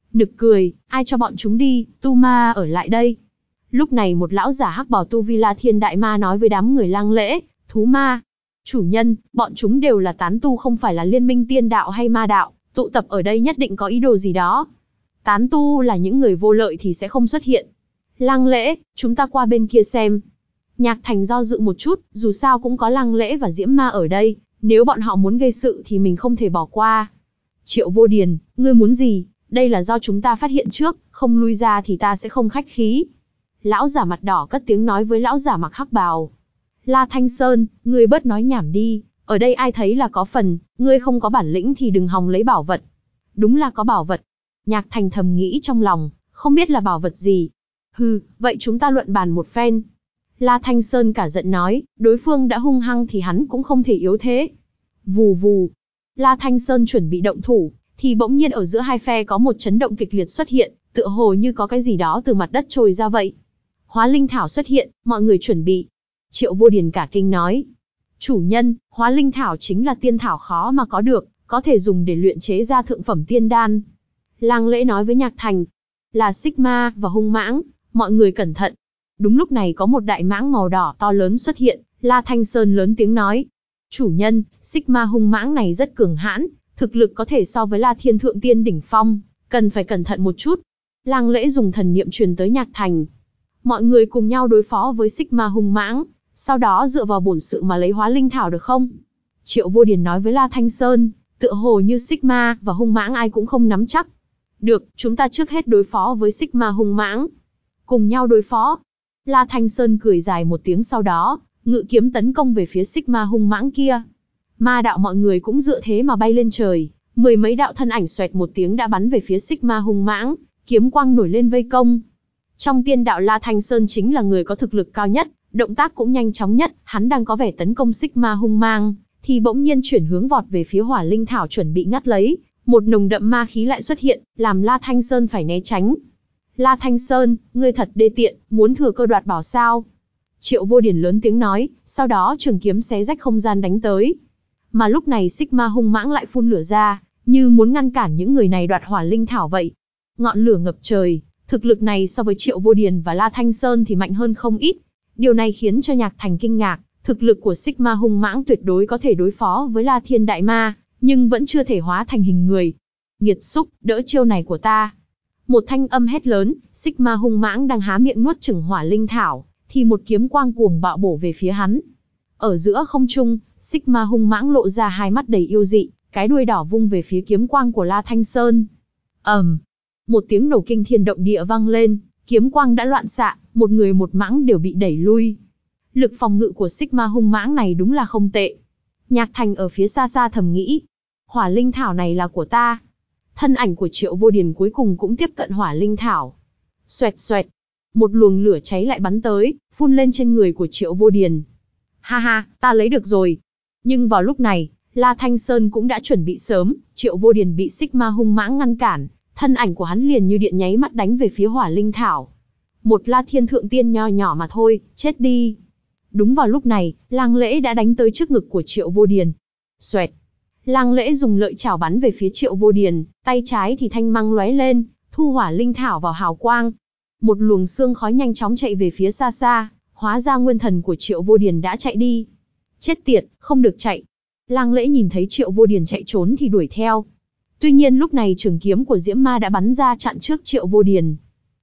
Nực cười, ai cho bọn chúng đi, tu ma ở lại đây. Lúc này một lão giả hắc bào tu vi La Thiên Đại Ma nói với đám người Lang Lễ, thú ma. Chủ nhân, bọn chúng đều là tán tu không phải là liên minh tiên đạo hay ma đạo, tụ tập ở đây nhất định có ý đồ gì đó. Tán tu là những người vô lợi thì sẽ không xuất hiện. Lang Lễ, chúng ta qua bên kia xem. Nhạc Thành do dự một chút, dù sao cũng có Lang Lễ và Diễm Ma ở đây, nếu bọn họ muốn gây sự thì mình không thể bỏ qua. Triệu Vô Điền, ngươi muốn gì? Đây là do chúng ta phát hiện trước, không lui ra thì ta sẽ không khách khí. Lão giả mặt đỏ cất tiếng nói với lão giả mặc hắc bào. La Thanh Sơn, ngươi bớt nói nhảm đi, ở đây ai thấy là có phần, ngươi không có bản lĩnh thì đừng hòng lấy bảo vật. Đúng là có bảo vật. Nhạc Thành thầm nghĩ trong lòng, không biết là bảo vật gì. Hừ, vậy chúng ta luận bàn một phen. La Thanh Sơn cả giận nói, đối phương đã hung hăng thì hắn cũng không thể yếu thế. Vù vù. La Thanh Sơn chuẩn bị động thủ, thì bỗng nhiên ở giữa hai phe có một chấn động kịch liệt xuất hiện, tựa hồ như có cái gì đó từ mặt đất trồi ra vậy. Hóa linh thảo xuất hiện, mọi người chuẩn bị. Triệu Vô Điền cả kinh nói. Chủ nhân, hóa linh thảo chính là tiên thảo khó mà có được, có thể dùng để luyện chế ra thượng phẩm tiên đan. Lang Lễ nói với Nhạc Thành. Là Sigma và hung mãng, mọi người cẩn thận. Đúng lúc này có một đại mãng màu đỏ to lớn xuất hiện, La Thanh Sơn lớn tiếng nói. Chủ nhân, Sigma hung mãng này rất cường hãn, thực lực có thể so với La Thiên Thượng Tiên đỉnh phong, cần phải cẩn thận một chút. Lang Lễ dùng thần niệm truyền tới Nhạc Thành. Mọi người cùng nhau đối phó với Sigma hung mãng, sau đó dựa vào bổn sự mà lấy hóa linh thảo được không? Triệu Vô Điền nói với La Thanh Sơn, tựa hồ như Sigma và hung mãng ai cũng không nắm chắc. Được, chúng ta trước hết đối phó với Sigma hung mãng. Cùng nhau đối phó. La Thanh Sơn cười dài một tiếng sau đó, ngự kiếm tấn công về phía Sigma hung mãng kia. Ma đạo mọi người cũng dựa thế mà bay lên trời, mười mấy đạo thân ảnh xoẹt một tiếng đã bắn về phía Sigma hung mãng, kiếm quang nổi lên vây công. Trong tiên đạo La Thanh Sơn chính là người có thực lực cao nhất, động tác cũng nhanh chóng nhất, hắn đang có vẻ tấn công Sigma hung mãng, thì bỗng nhiên chuyển hướng vọt về phía hỏa linh thảo chuẩn bị ngắt lấy, một nồng đậm ma khí lại xuất hiện, làm La Thanh Sơn phải né tránh. La Thanh Sơn, ngươi thật đê tiện, muốn thừa cơ đoạt bảo sao? Triệu Vô Điền lớn tiếng nói, sau đó trường kiếm xé rách không gian đánh tới. Mà lúc này Sigma hung mãng lại phun lửa ra, như muốn ngăn cản những người này đoạt hỏa linh thảo vậy. Ngọn lửa ngập trời, thực lực này so với Triệu Vô Điền và La Thanh Sơn thì mạnh hơn không ít. Điều này khiến cho Nhạc Thành kinh ngạc, thực lực của Sigma hung mãng tuyệt đối có thể đối phó với La Thiên Đại Ma, nhưng vẫn chưa thể hóa thành hình người. Nghiệt xúc, đỡ chiêu này của ta. Một thanh âm hét lớn, Sigma hung mãng đang há miệng nuốt chửng hỏa linh thảo, thì một kiếm quang cuồng bạo bổ về phía hắn. Ở giữa không trung, Sigma hung mãng lộ ra hai mắt đầy yêu dị, cái đuôi đỏ vung về phía kiếm quang của La Thanh Sơn. ầm, um, một tiếng nổ kinh thiên động địa vang lên, kiếm quang đã loạn xạ, một người một mãng đều bị đẩy lui. Lực phòng ngự của Sigma hung mãng này đúng là không tệ. Nhạc Thành ở phía xa xa thầm nghĩ, hỏa linh thảo này là của ta. Thân ảnh của Triệu Vô Điền cuối cùng cũng tiếp cận hỏa linh thảo. Xoẹt xoẹt, một luồng lửa cháy lại bắn tới, phun lên trên người của Triệu Vô Điền. Ha ha, ta lấy được rồi. Nhưng vào lúc này, La Thanh Sơn cũng đã chuẩn bị sớm, Triệu Vô Điền bị Sigma hung mãng ngăn cản, thân ảnh của hắn liền như điện nháy mắt đánh về phía hỏa linh thảo. Một La Thiên Thượng Tiên nho nhỏ mà thôi, chết đi. Đúng vào lúc này, Lang Lễ đã đánh tới trước ngực của Triệu Vô Điền. Xoẹt. Lang Lễ dùng lợi chảo bắn về phía Triệu Vô Điền, tay trái thì thanh măng lóe lên, thu hỏa linh thảo vào hào quang. Một luồng sương khói nhanh chóng chạy về phía xa xa, hóa ra nguyên thần của Triệu Vô Điền đã chạy đi. Chết tiệt, không được chạy. Lang Lễ nhìn thấy Triệu Vô Điền chạy trốn thì đuổi theo. Tuy nhiên lúc này trường kiếm của Diễm Ma đã bắn ra chặn trước Triệu Vô Điền.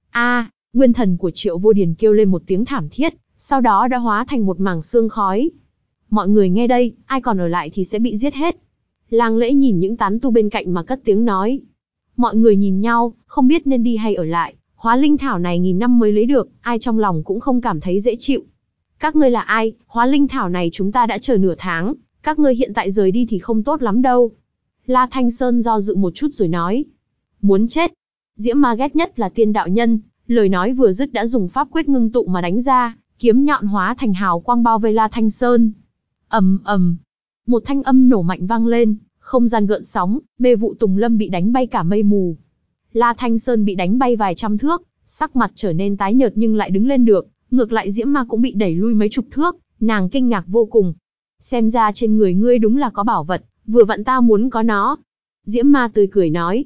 A, nguyên thần của Triệu Vô Điền kêu lên một tiếng thảm thiết, sau đó đã hóa thành một mảng sương khói. Mọi người nghe đây, ai còn ở lại thì sẽ bị giết hết. Lang Lễ nhìn những tán tu bên cạnh mà cất tiếng nói. Mọi người nhìn nhau, không biết nên đi hay ở lại. Hóa linh thảo này nghìn năm mới lấy được, ai trong lòng cũng không cảm thấy dễ chịu. Các ngươi là ai? Hóa linh thảo này chúng ta đã chờ nửa tháng, các ngươi hiện tại rời đi thì không tốt lắm đâu. La Thanh Sơn do dự một chút rồi nói. Muốn chết. Diễm Ma ghét nhất là tiên đạo nhân, lời nói vừa dứt đã dùng pháp quyết ngưng tụ mà đánh ra, kiếm nhọn hóa thành hào quang bao vây La Thanh Sơn. Ầm ầm, một thanh âm nổ mạnh vang lên, không gian gợn sóng, mê vụ tùng lâm bị đánh bay cả mây mù. La Thanh Sơn bị đánh bay vài trăm thước, sắc mặt trở nên tái nhợt nhưng lại đứng lên được, ngược lại Diễm Ma cũng bị đẩy lui mấy chục thước, nàng kinh ngạc vô cùng. Xem ra trên người ngươi đúng là có bảo vật, vừa vặn ta muốn có nó. Diễm Ma tươi cười nói.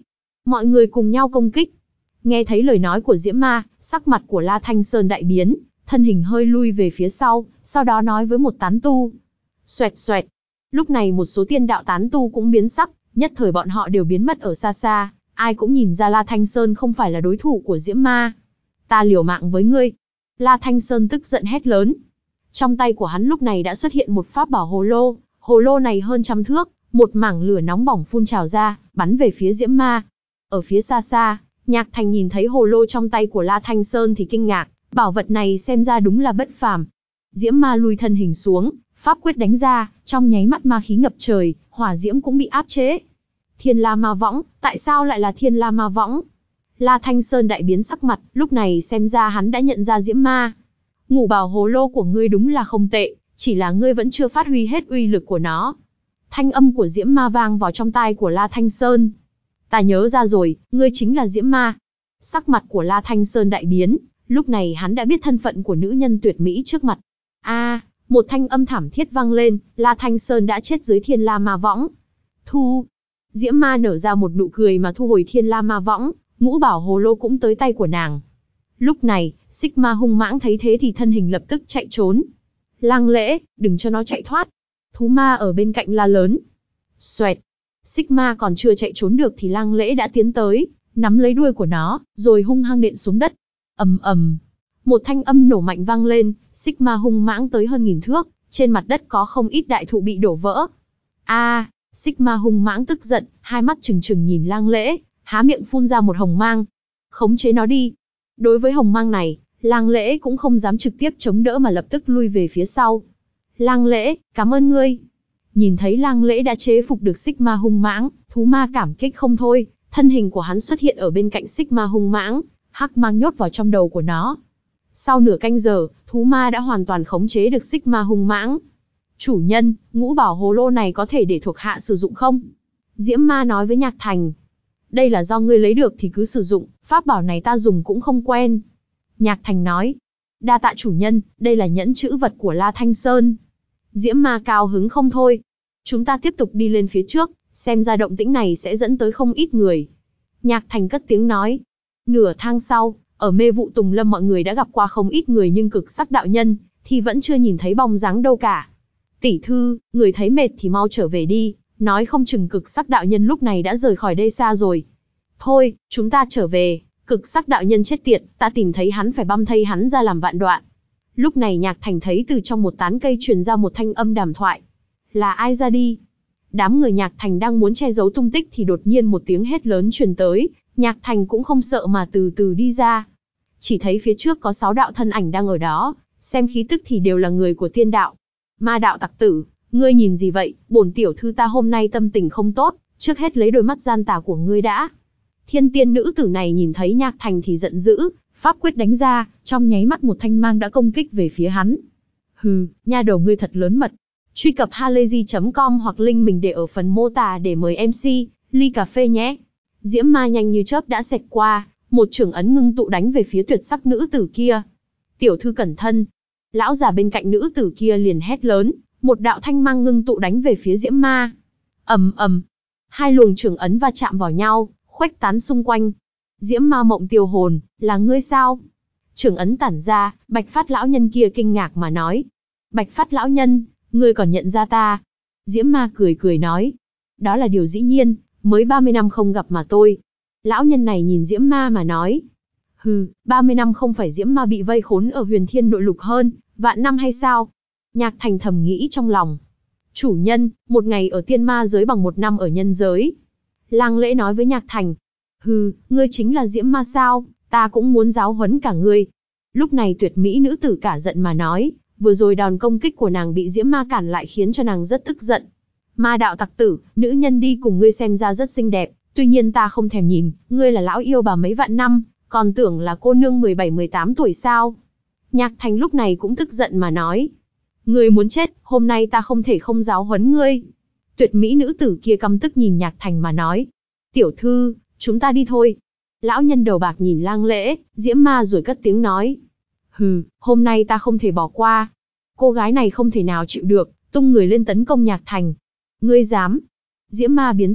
Mọi người cùng nhau công kích. Nghe thấy lời nói của Diễm Ma, sắc mặt của La Thanh Sơn đại biến, thân hình hơi lui về phía sau, sau đó nói với một tán tu. Xoẹt xoẹt. Lúc này một số tiên đạo tán tu cũng biến sắc, nhất thời bọn họ đều biến mất ở xa xa, ai cũng nhìn ra La Thanh Sơn không phải là đối thủ của Diễm Ma. Ta liều mạng với ngươi. La Thanh Sơn tức giận hét lớn. Trong tay của hắn lúc này đã xuất hiện một pháp bảo hồ lô, hồ lô này hơn trăm thước, một mảng lửa nóng bỏng phun trào ra, bắn về phía Diễm Ma. Ở phía xa xa, Nhạc Thành nhìn thấy hồ lô trong tay của La Thanh Sơn thì kinh ngạc, bảo vật này xem ra đúng là bất phàm. Diễm Ma lui thân hình xuống, pháp quyết đánh ra, trong nháy mắt ma khí ngập trời, hỏa diễm cũng bị áp chế. Thiên La Ma Võng, tại sao lại là Thiên La Ma Võng? La Thanh Sơn đại biến sắc mặt, lúc này xem ra hắn đã nhận ra Diễm Ma. Ngũ bảo hồ lô của ngươi đúng là không tệ, chỉ là ngươi vẫn chưa phát huy hết uy lực của nó. Thanh âm của Diễm Ma vang vào trong tai của La Thanh Sơn. Ta nhớ ra rồi, ngươi chính là Diễm Ma. Sắc mặt của La Thanh Sơn đại biến, lúc này hắn đã biết thân phận của nữ nhân tuyệt mỹ trước mặt. A, à, một thanh âm thảm thiết vang lên, La Thanh Sơn đã chết dưới Thiên La Ma Võng. Thu. Diễm Ma nở ra một nụ cười mà thu hồi Thiên La Ma Võng, ngũ bảo hồ lô cũng tới tay của nàng. Lúc này, Sigma hung mãng thấy thế thì thân hình lập tức chạy trốn. Lăng Lễ, đừng cho nó chạy thoát. Thú ma ở bên cạnh la lớn. Xoẹt. Sigma còn chưa chạy trốn được thì Lăng Lễ đã tiến tới, nắm lấy đuôi của nó, rồi hung hăng nện xuống đất. Ầm ầm. Một thanh âm nổ mạnh vang lên, Sigma hung mãng tới hơn nghìn thước, trên mặt đất có không ít đại thụ bị đổ vỡ. A, à, Sigma hung mãng tức giận, hai mắt trừng trừng nhìn Lăng Lễ, há miệng phun ra một hồng mang. Khống chế nó đi. Đối với hồng mang này, Lăng Lễ cũng không dám trực tiếp chống đỡ mà lập tức lui về phía sau. Lăng Lễ, cảm ơn ngươi. Nhìn thấy Lăng Lễ đã chế phục được Sigma hung mãng, thú ma cảm kích không thôi, thân hình của hắn xuất hiện ở bên cạnh Sigma hung mãng, hắc mang nhốt vào trong đầu của nó. Sau nửa canh giờ, thú ma đã hoàn toàn khống chế được Sigma hung mãng. Chủ nhân, ngũ bảo hồ lô này có thể để thuộc hạ sử dụng không? Diễm Ma nói với Nhạc Thành. Đây là do ngươi lấy được thì cứ sử dụng, pháp bảo này ta dùng cũng không quen. Nhạc Thành nói. Đa tạ chủ nhân, đây là nhẫn chữ vật của La Thanh Sơn. Diễm Ma cao hứng không thôi. Chúng ta tiếp tục đi lên phía trước, xem ra động tĩnh này sẽ dẫn tới không ít người. Nhạc Thành cất tiếng nói. Nửa thang sau, ở mê vụ Tùng Lâm mọi người đã gặp qua không ít người nhưng cực sắc đạo nhân, thì vẫn chưa nhìn thấy bóng dáng đâu cả. Tỷ thư, người thấy mệt thì mau trở về đi, nói không chừng cực sắc đạo nhân lúc này đã rời khỏi đây xa rồi. Thôi, chúng ta trở về, cực sắc đạo nhân chết tiệt, ta tìm thấy hắn phải băm thây hắn ra làm vạn đoạn. Lúc này Nhạc Thành thấy từ trong một tán cây truyền ra một thanh âm đàm thoại. Là ai ra đi? Đám người Nhạc Thành đang muốn che giấu tung tích thì đột nhiên một tiếng hét lớn truyền tới, Nhạc Thành cũng không sợ mà từ từ đi ra. Chỉ thấy phía trước có sáu đạo thân ảnh đang ở đó, xem khí tức thì đều là người của tiên đạo. Ma đạo tặc tử, ngươi nhìn gì vậy, bổn tiểu thư ta hôm nay tâm tình không tốt, trước hết lấy đôi mắt gian tà của ngươi đã. Thiên tiên nữ tử này nhìn thấy Nhạc Thành thì giận dữ, pháp quyết đánh ra, trong nháy mắt một thanh mang đã công kích về phía hắn. Hừ, nha đầu ngươi thật lớn mật. Truy cập halayzi chấm com hoặc link mình để ở phần mô tả để mời em xê, ly cà phê nhé. Diễm Ma nhanh như chớp đã xẹt qua, một chưởng ấn ngưng tụ đánh về phía tuyệt sắc nữ tử kia. Tiểu thư cẩn thân. Lão già bên cạnh nữ tử kia liền hét lớn, một đạo thanh mang ngưng tụ đánh về phía Diễm Ma. Ầm ầm, hai luồng chưởng ấn va chạm vào nhau, khuếch tán xung quanh. Diễm Ma mộng tiêu hồn, là ngươi sao? Chưởng ấn tản ra, Bạch Phát lão nhân kia kinh ngạc mà nói. Bạch Phát lão nhân, ngươi còn nhận ra ta? Diễm Ma cười cười nói. Đó là điều dĩ nhiên, mới ba mươi năm không gặp mà tôi. Lão nhân này nhìn Diễm Ma mà nói. Hừ, ba mươi năm không phải Diễm Ma bị vây khốn ở Huyền Thiên Nội Lục hơn, vạn năm hay sao? Nhạc Thành thầm nghĩ trong lòng. Chủ nhân, một ngày ở tiên ma giới bằng một năm ở nhân giới. Lăng Lễ nói với Nhạc Thành. Hừ, ngươi chính là Diễm Ma sao, ta cũng muốn giáo huấn cả ngươi. Lúc này tuyệt mỹ nữ tử cả giận mà nói, vừa rồi đòn công kích của nàng bị Diễm Ma cản lại khiến cho nàng rất tức giận. Ma đạo tặc tử, nữ nhân đi cùng ngươi xem ra rất xinh đẹp, tuy nhiên ta không thèm nhìn, ngươi là lão yêu bà mấy vạn năm, còn tưởng là cô nương mười bảy mười tám tuổi sao. Nhạc Thành lúc này cũng tức giận mà nói. Ngươi muốn chết, hôm nay ta không thể không giáo huấn ngươi. Tuyệt mỹ nữ tử kia căm tức nhìn Nhạc Thành mà nói. Tiểu thư, chúng ta đi thôi. Lão nhân đầu bạc nhìn Lăng Lễ, Diễm Ma rồi cất tiếng nói. Hừ, hôm nay ta không thể bỏ qua. Cô gái này không thể nào chịu được, tung người lên tấn công Nhạc Thành. Ngươi dám? Diễm Ma biến sắc,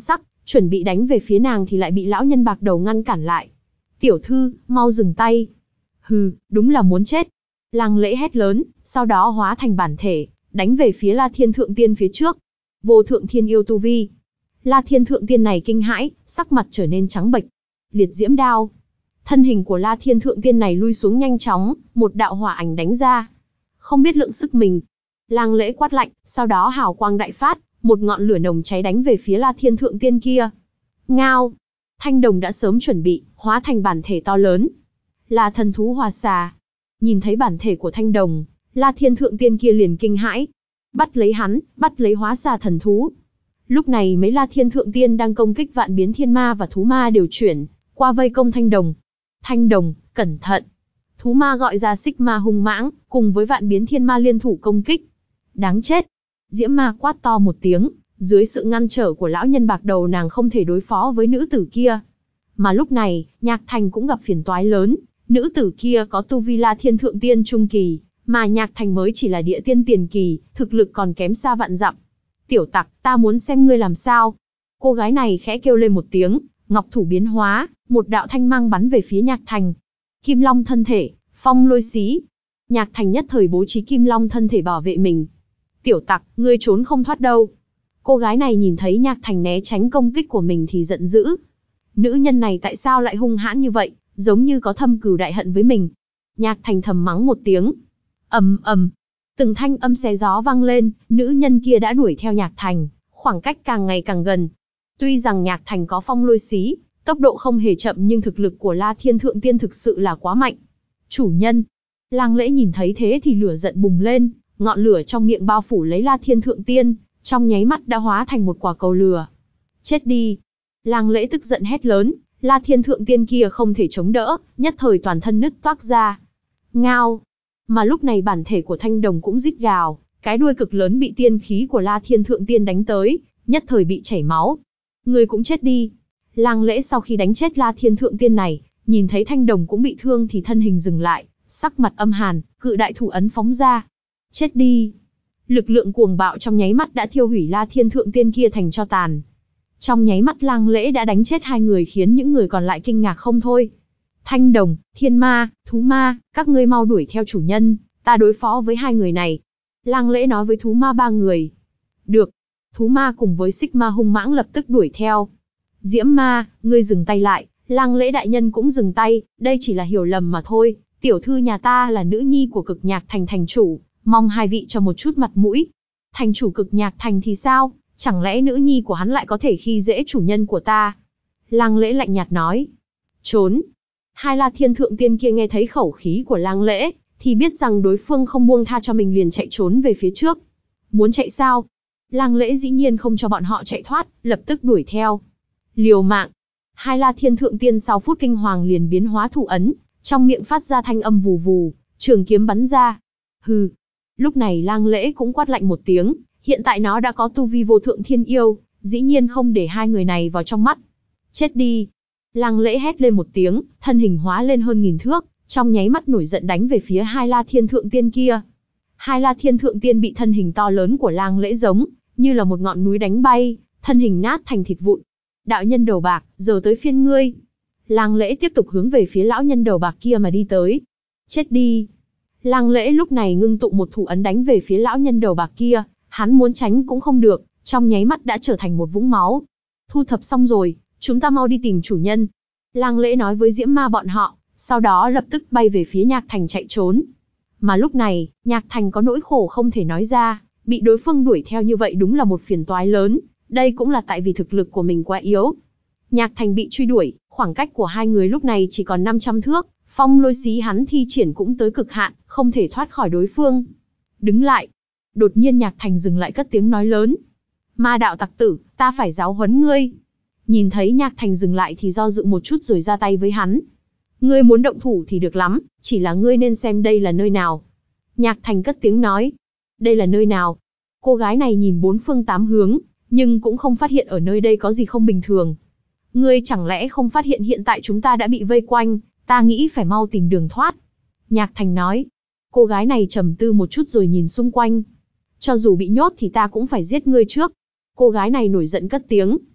chuẩn bị đánh về phía nàng thì lại bị lão nhân bạc đầu ngăn cản lại. Tiểu thư, mau dừng tay. Hừ, đúng là muốn chết. Lăng Lễ hét lớn, sau đó hóa thành bản thể, đánh về phía La Thiên Thượng Tiên phía trước. Vô thượng thiên yêu tu vi. La Thiên Thượng Tiên này kinh hãi, sắc mặt trở nên trắng bệch. Liệt diễm đao. Thân hình của La Thiên Thượng Tiên này lui xuống nhanh chóng, một đạo hỏa ảnh đánh ra. Không biết lượng sức mình. Lăng Lễ quát lạnh, sau đó hào quang đại phát, một ngọn lửa nồng cháy đánh về phía La Thiên Thượng Tiên kia. Ngao. Thanh đồng đã sớm chuẩn bị, hóa thành bản thể to lớn. Là thần thú hỏa xà. Nhìn thấy bản thể của thanh đồng, La Thiên Thượng Tiên kia liền kinh hãi. Bắt lấy hắn, bắt lấy hóa xà thần thú. Lúc này mấy La Thiên Thượng Tiên đang công kích vạn biến thiên ma và thú ma đều chuyển qua vây công thanh đồng. Thanh đồng, cẩn thận. Thú ma gọi ra xích ma hung mãng, cùng với vạn biến thiên ma liên thủ công kích. Đáng chết. Diễm ma quát to một tiếng, dưới sự ngăn trở của lão nhân bạc đầu nàng không thể đối phó với nữ tử kia. Mà lúc này, Nhạc Thành cũng gặp phiền toái lớn, nữ tử kia có tu vi La Thiên Thượng Tiên trung kỳ, mà Nhạc Thành mới chỉ là địa tiên tiền kỳ, thực lực còn kém xa vạn dặm. Tiểu tặc, ta muốn xem ngươi làm sao. Cô gái này khẽ kêu lên một tiếng, ngọc thủ biến hóa, một đạo thanh mang bắn về phía Nhạc Thành. Kim Long thân thể, phong lôi xí. Nhạc Thành nhất thời bố trí Kim Long thân thể bảo vệ mình. Tiểu tặc, ngươi trốn không thoát đâu. Cô gái này nhìn thấy Nhạc Thành né tránh công kích của mình thì giận dữ. Nữ nhân này tại sao lại hung hãn như vậy, giống như có thâm cừu đại hận với mình. Nhạc Thành thầm mắng một tiếng. Ầm ầm, từng thanh âm xé gió vang lên, nữ nhân kia đã đuổi theo Nhạc Thành, khoảng cách càng ngày càng gần. Tuy rằng Nhạc Thành có phong lôi xí, tốc độ không hề chậm nhưng thực lực của La Thiên Thượng Tiên thực sự là quá mạnh. Chủ nhân. Lăng Lễ nhìn thấy thế thì lửa giận bùng lên, ngọn lửa trong miệng bao phủ lấy La Thiên Thượng Tiên, trong nháy mắt đã hóa thành một quả cầu lửa. Chết đi. Lăng Lễ tức giận hét lớn, La Thiên Thượng Tiên kia không thể chống đỡ, nhất thời toàn thân nứt toác ra. Ngao. Mà lúc này bản thể của thanh đồng cũng rít gào, cái đuôi cực lớn bị tiên khí của La Thiên Thượng Tiên đánh tới, nhất thời bị chảy máu. Người cũng chết đi. Lăng Lễ sau khi đánh chết La Thiên Thượng Tiên này, nhìn thấy thanh đồng cũng bị thương thì thân hình dừng lại, sắc mặt âm hàn, cự đại thủ ấn phóng ra. Chết đi. Lực lượng cuồng bạo trong nháy mắt đã thiêu hủy La Thiên Thượng Tiên kia thành tro tàn. Trong nháy mắt Lăng Lễ đã đánh chết hai người khiến những người còn lại kinh ngạc không thôi. Thanh đồng, thiên ma, thú ma, các ngươi mau đuổi theo chủ nhân, ta đối phó với hai người này. Lăng Lễ nói với thú ma ba người. Được. Thú ma cùng với xích ma hung mãng lập tức đuổi theo. Diễm ma, ngươi dừng tay lại. Lăng Lễ đại nhân cũng dừng tay, đây chỉ là hiểu lầm mà thôi. Tiểu thư nhà ta là nữ nhi của Cực Nhạc Thành thành chủ, mong hai vị cho một chút mặt mũi. Thành chủ Cực Nhạc Thành thì sao? Chẳng lẽ nữ nhi của hắn lại có thể khi dễ chủ nhân của ta? Lăng Lễ lạnh nhạt nói. Trốn. Hai La Thiên Thượng Tiên kia nghe thấy khẩu khí của Lăng Lễ, thì biết rằng đối phương không buông tha cho mình liền chạy trốn về phía trước. Muốn chạy sao? Lăng Lễ dĩ nhiên không cho bọn họ chạy thoát, lập tức đuổi theo. Liều mạng. Hai La Thiên Thượng Tiên sau phút kinh hoàng liền biến hóa thủ ấn, trong miệng phát ra thanh âm vù vù, trường kiếm bắn ra. Hừ. Lúc này Lăng Lễ cũng quát lạnh một tiếng, hiện tại nó đã có tu vi vô thượng thiên yêu, dĩ nhiên không để hai người này vào trong mắt. Chết đi. Lăng Lễ hét lên một tiếng, thân hình hóa lên hơn nghìn thước, trong nháy mắt nổi giận đánh về phía hai La Thiên Thượng Tiên kia. Hai La Thiên Thượng Tiên bị thân hình to lớn của Lăng Lễ giống như là một ngọn núi đánh bay, thân hình nát thành thịt vụn. Đạo nhân đầu bạc, giờ tới phiên ngươi. Lăng Lễ tiếp tục hướng về phía lão nhân đầu bạc kia mà đi tới. Chết đi. Lăng Lễ lúc này ngưng tụ một thủ ấn đánh về phía lão nhân đầu bạc kia, hắn muốn tránh cũng không được, trong nháy mắt đã trở thành một vũng máu. Thu thập xong rồi, chúng ta mau đi tìm chủ nhân. Lăng Lễ nói với Diễm Ma bọn họ, sau đó lập tức bay về phía Nhạc Thành chạy trốn. Mà lúc này, Nhạc Thành có nỗi khổ không thể nói ra, bị đối phương đuổi theo như vậy đúng là một phiền toái lớn, đây cũng là tại vì thực lực của mình quá yếu. Nhạc Thành bị truy đuổi, khoảng cách của hai người lúc này chỉ còn năm trăm thước, phong lôi xí hắn thi triển cũng tới cực hạn, không thể thoát khỏi đối phương. Đứng lại. Đột nhiên Nhạc Thành dừng lại cất tiếng nói lớn. Ma đạo tặc tử, ta phải giáo huấn ngươi. Nhìn thấy Nhạc Thành dừng lại thì do dự một chút rồi ra tay với hắn. Ngươi muốn động thủ thì được lắm, chỉ là ngươi nên xem đây là nơi nào. Nhạc Thành cất tiếng nói. Đây là nơi nào? Cô gái này nhìn bốn phương tám hướng, nhưng cũng không phát hiện ở nơi đây có gì không bình thường. Ngươi chẳng lẽ không phát hiện hiện tại chúng ta đã bị vây quanh, ta nghĩ phải mau tìm đường thoát. Nhạc Thành nói. Cô gái này trầm tư một chút rồi nhìn xung quanh. Cho dù bị nhốt thì ta cũng phải giết ngươi trước. Cô gái này nổi giận cất tiếng.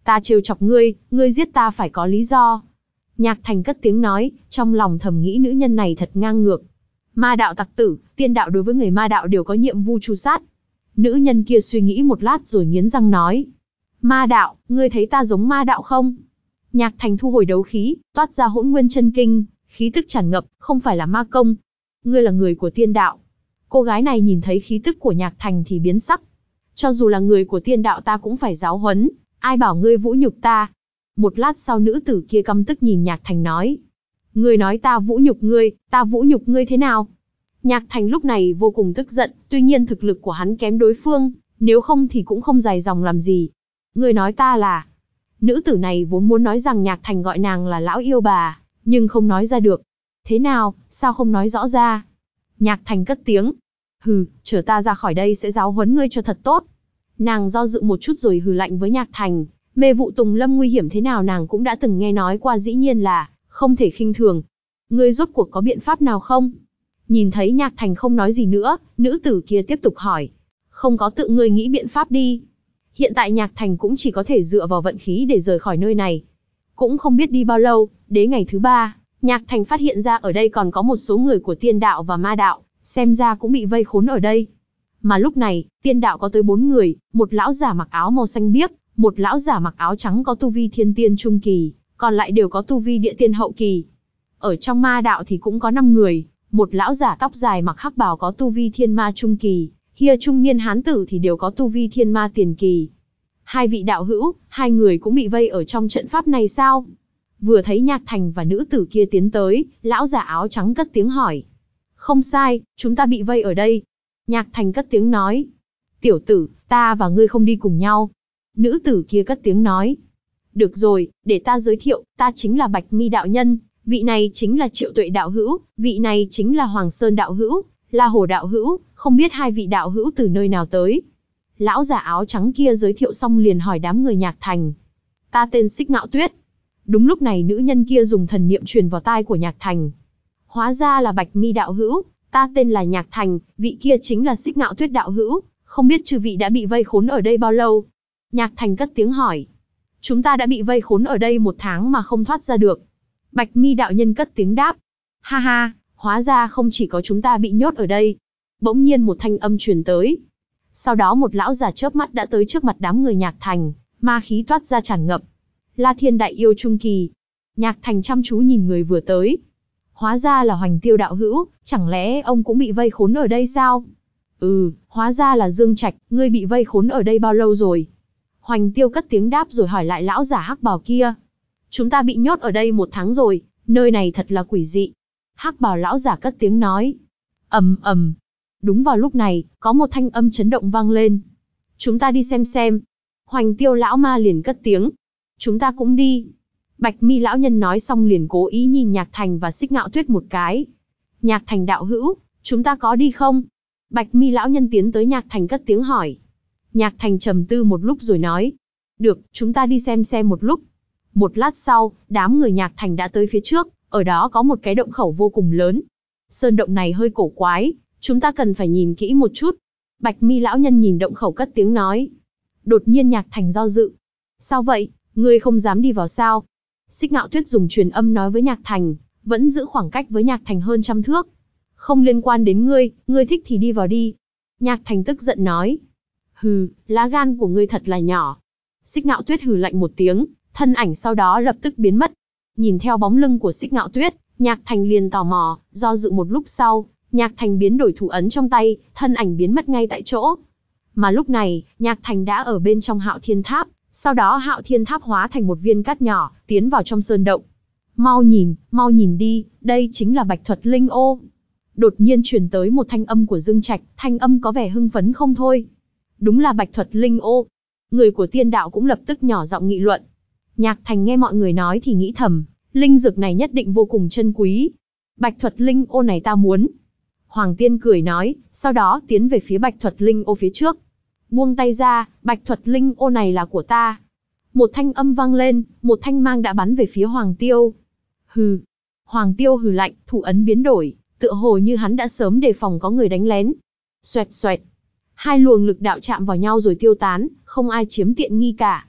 Ta trêu chọc ngươi, ngươi giết ta phải có lý do. Nhạc Thành cất tiếng nói, trong lòng thầm nghĩ nữ nhân này thật ngang ngược. Ma đạo tặc tử, tiên đạo đối với người ma đạo đều có nhiệm vụ tru sát. Nữ nhân kia suy nghĩ một lát rồi nghiến răng nói. Ma đạo, ngươi thấy ta giống ma đạo không? Nhạc Thành thu hồi đấu khí, toát ra hỗn nguyên chân kinh, khí tức tràn ngập, không phải là ma công. Ngươi là người của tiên đạo. Cô gái này nhìn thấy khí tức của Nhạc Thành thì biến sắc. Cho dù là người của tiên đạo ta cũng phải giáo huấn, ai bảo ngươi vũ nhục ta. Một lát sau nữ tử kia căm tức nhìn Nhạc Thành nói. Ngươi nói ta vũ nhục ngươi, ta vũ nhục ngươi thế nào? Nhạc Thành lúc này vô cùng tức giận, tuy nhiên thực lực của hắn kém đối phương, nếu không thì cũng không dài dòng làm gì. Ngươi nói ta là... Nữ tử này vốn muốn nói rằng Nhạc Thành gọi nàng là lão yêu bà, nhưng không nói ra được. Thế nào, sao không nói rõ ra? Nhạc Thành cất tiếng. Hừ, chờ ta ra khỏi đây sẽ giáo huấn ngươi cho thật tốt. Nàng do dự một chút rồi hừ lạnh với Nhạc Thành. Mê vụ Tùng Lâm nguy hiểm thế nào nàng cũng đã từng nghe nói qua, dĩ nhiên là không thể khinh thường. Ngươi rốt cuộc có biện pháp nào không? Nhìn thấy Nhạc Thành không nói gì nữa, nữ tử kia tiếp tục hỏi. Không có, tự ngươi nghĩ biện pháp đi. Hiện tại Nhạc Thành cũng chỉ có thể dựa vào vận khí để rời khỏi nơi này. Cũng không biết đi bao lâu, đến ngày thứ ba, Nhạc Thành phát hiện ra ở đây còn có một số người của tiên đạo và ma đạo, xem ra cũng bị vây khốn ở đây. Mà lúc này, tiên đạo có tới bốn người, một lão giả mặc áo màu xanh biếc, một lão giả mặc áo trắng có tu vi thiên tiên trung kỳ, còn lại đều có tu vi địa tiên hậu kỳ. Ở trong ma đạo thì cũng có năm người, một lão giả tóc dài mặc hắc bào có tu vi thiên ma trung kỳ, hia trung niên hán tử thì đều có tu vi thiên ma tiền kỳ. Hai vị đạo hữu, hai người cũng bị vây ở trong trận pháp này sao? Vừa thấy Nhạc Thành và nữ tử kia tiến tới, lão giả áo trắng cất tiếng hỏi. Không sai, chúng ta bị vây ở đây. Nhạc Thành cất tiếng nói. Tiểu tử, ta và ngươi không đi cùng nhau. Nữ tử kia cất tiếng nói. Được rồi, để ta giới thiệu, ta chính là Bạch Mi đạo nhân, vị này chính là Triệu Tuệ đạo hữu, vị này chính là Hoàng Sơn đạo hữu, La Hồ đạo hữu, không biết hai vị đạo hữu từ nơi nào tới. Lão giả áo trắng kia giới thiệu xong liền hỏi đám người Nhạc Thành. Ta tên Xích Ngạo Tuyết. Đúng lúc này nữ nhân kia dùng thần niệm truyền vào tai của Nhạc Thành. Hóa ra là Bạch Mi đạo hữu, ta tên là Nhạc Thành, vị kia chính là Xích Ngạo Tuyết đạo hữu, không biết chư vị đã bị vây khốn ở đây bao lâu? Nhạc Thành cất tiếng hỏi. Chúng ta đã bị vây khốn ở đây một tháng mà không thoát ra được. Bạch Mi đạo nhân cất tiếng đáp. Ha ha, hóa ra không chỉ có chúng ta bị nhốt ở đây. Bỗng nhiên một thanh âm truyền tới. Sau đó một lão già chớp mắt đã tới trước mặt đám người Nhạc Thành, ma khí toát ra tràn ngập. La Thiên đại yêu trung kỳ. Nhạc Thành chăm chú nhìn người vừa tới. Hóa ra là Hoành Tiêu đạo hữu, chẳng lẽ ông cũng bị vây khốn ở đây sao? Ừ, hóa ra là Dương Trạch, ngươi bị vây khốn ở đây bao lâu rồi? Hoành Tiêu cất tiếng đáp rồi hỏi lại lão giả hắc bào kia. Chúng ta bị nhốt ở đây một tháng rồi, nơi này thật là quỷ dị. Hắc bào lão giả cất tiếng nói. Ầm ầm. Đúng vào lúc này, có một thanh âm chấn động vang lên. Chúng ta đi xem xem. Hoành Tiêu lão ma liền cất tiếng. Chúng ta cũng đi. Bạch Mi lão nhân nói xong liền cố ý nhìn Nhạc Thành và Xích Ngạo Tuyết một cái. Nhạc Thành đạo hữu, chúng ta có đi không? Bạch Mi lão nhân tiến tới Nhạc Thành cất tiếng hỏi. Nhạc Thành trầm tư một lúc rồi nói. Được, chúng ta đi xem xem một lúc. Một lát sau, đám người Nhạc Thành đã tới phía trước, ở đó có một cái động khẩu vô cùng lớn. Sơn động này hơi cổ quái, chúng ta cần phải nhìn kỹ một chút. Bạch Mi lão nhân nhìn động khẩu cất tiếng nói. Đột nhiên Nhạc Thành do dự. Sao vậy, ngươi không dám đi vào sao? Xích Ngạo Tuyết dùng truyền âm nói với Nhạc Thành, vẫn giữ khoảng cách với Nhạc Thành hơn trăm thước. Không liên quan đến ngươi, ngươi thích thì đi vào đi. Nhạc Thành tức giận nói. Hừ, lá gan của ngươi thật là nhỏ. Xích Ngạo Tuyết hừ lạnh một tiếng, thân ảnh sau đó lập tức biến mất. Nhìn theo bóng lưng của Xích Ngạo Tuyết, Nhạc Thành liền tò mò, do dự một lúc sau, Nhạc Thành biến đổi thủ ấn trong tay, thân ảnh biến mất ngay tại chỗ. Mà lúc này, Nhạc Thành đã ở bên trong Hạo Thiên Tháp, sau đó Hạo Thiên Tháp hóa thành một viên cát nhỏ, tiến vào trong sơn động. Mau nhìn, mau nhìn đi, đây chính là Bạch Thuật Linh Ô. Đột nhiên truyền tới một thanh âm của Dương Trạch, thanh âm có vẻ hưng phấn không thôi. Đúng là Bạch Thuật Linh Ô. Người của tiên đạo cũng lập tức nhỏ giọng nghị luận. Nhạc Thành nghe mọi người nói thì nghĩ thầm, linh dược này nhất định vô cùng chân quý. Bạch Thuật Linh Ô này ta muốn. Hoàng Tiên cười nói, sau đó tiến về phía Bạch Thuật Linh Ô phía trước. Buông tay ra, Bạch Thuật Linh Ô này là của ta. Một thanh âm vang lên, một thanh mang đã bắn về phía Hoàng Tiêu. Hừ. Hoàng Tiêu hừ lạnh, thủ ấn biến đổi, tựa hồ như hắn đã sớm đề phòng có người đánh lén. Xoẹt xoẹt. Hai luồng lực đạo chạm vào nhau rồi tiêu tán, không ai chiếm tiện nghi cả.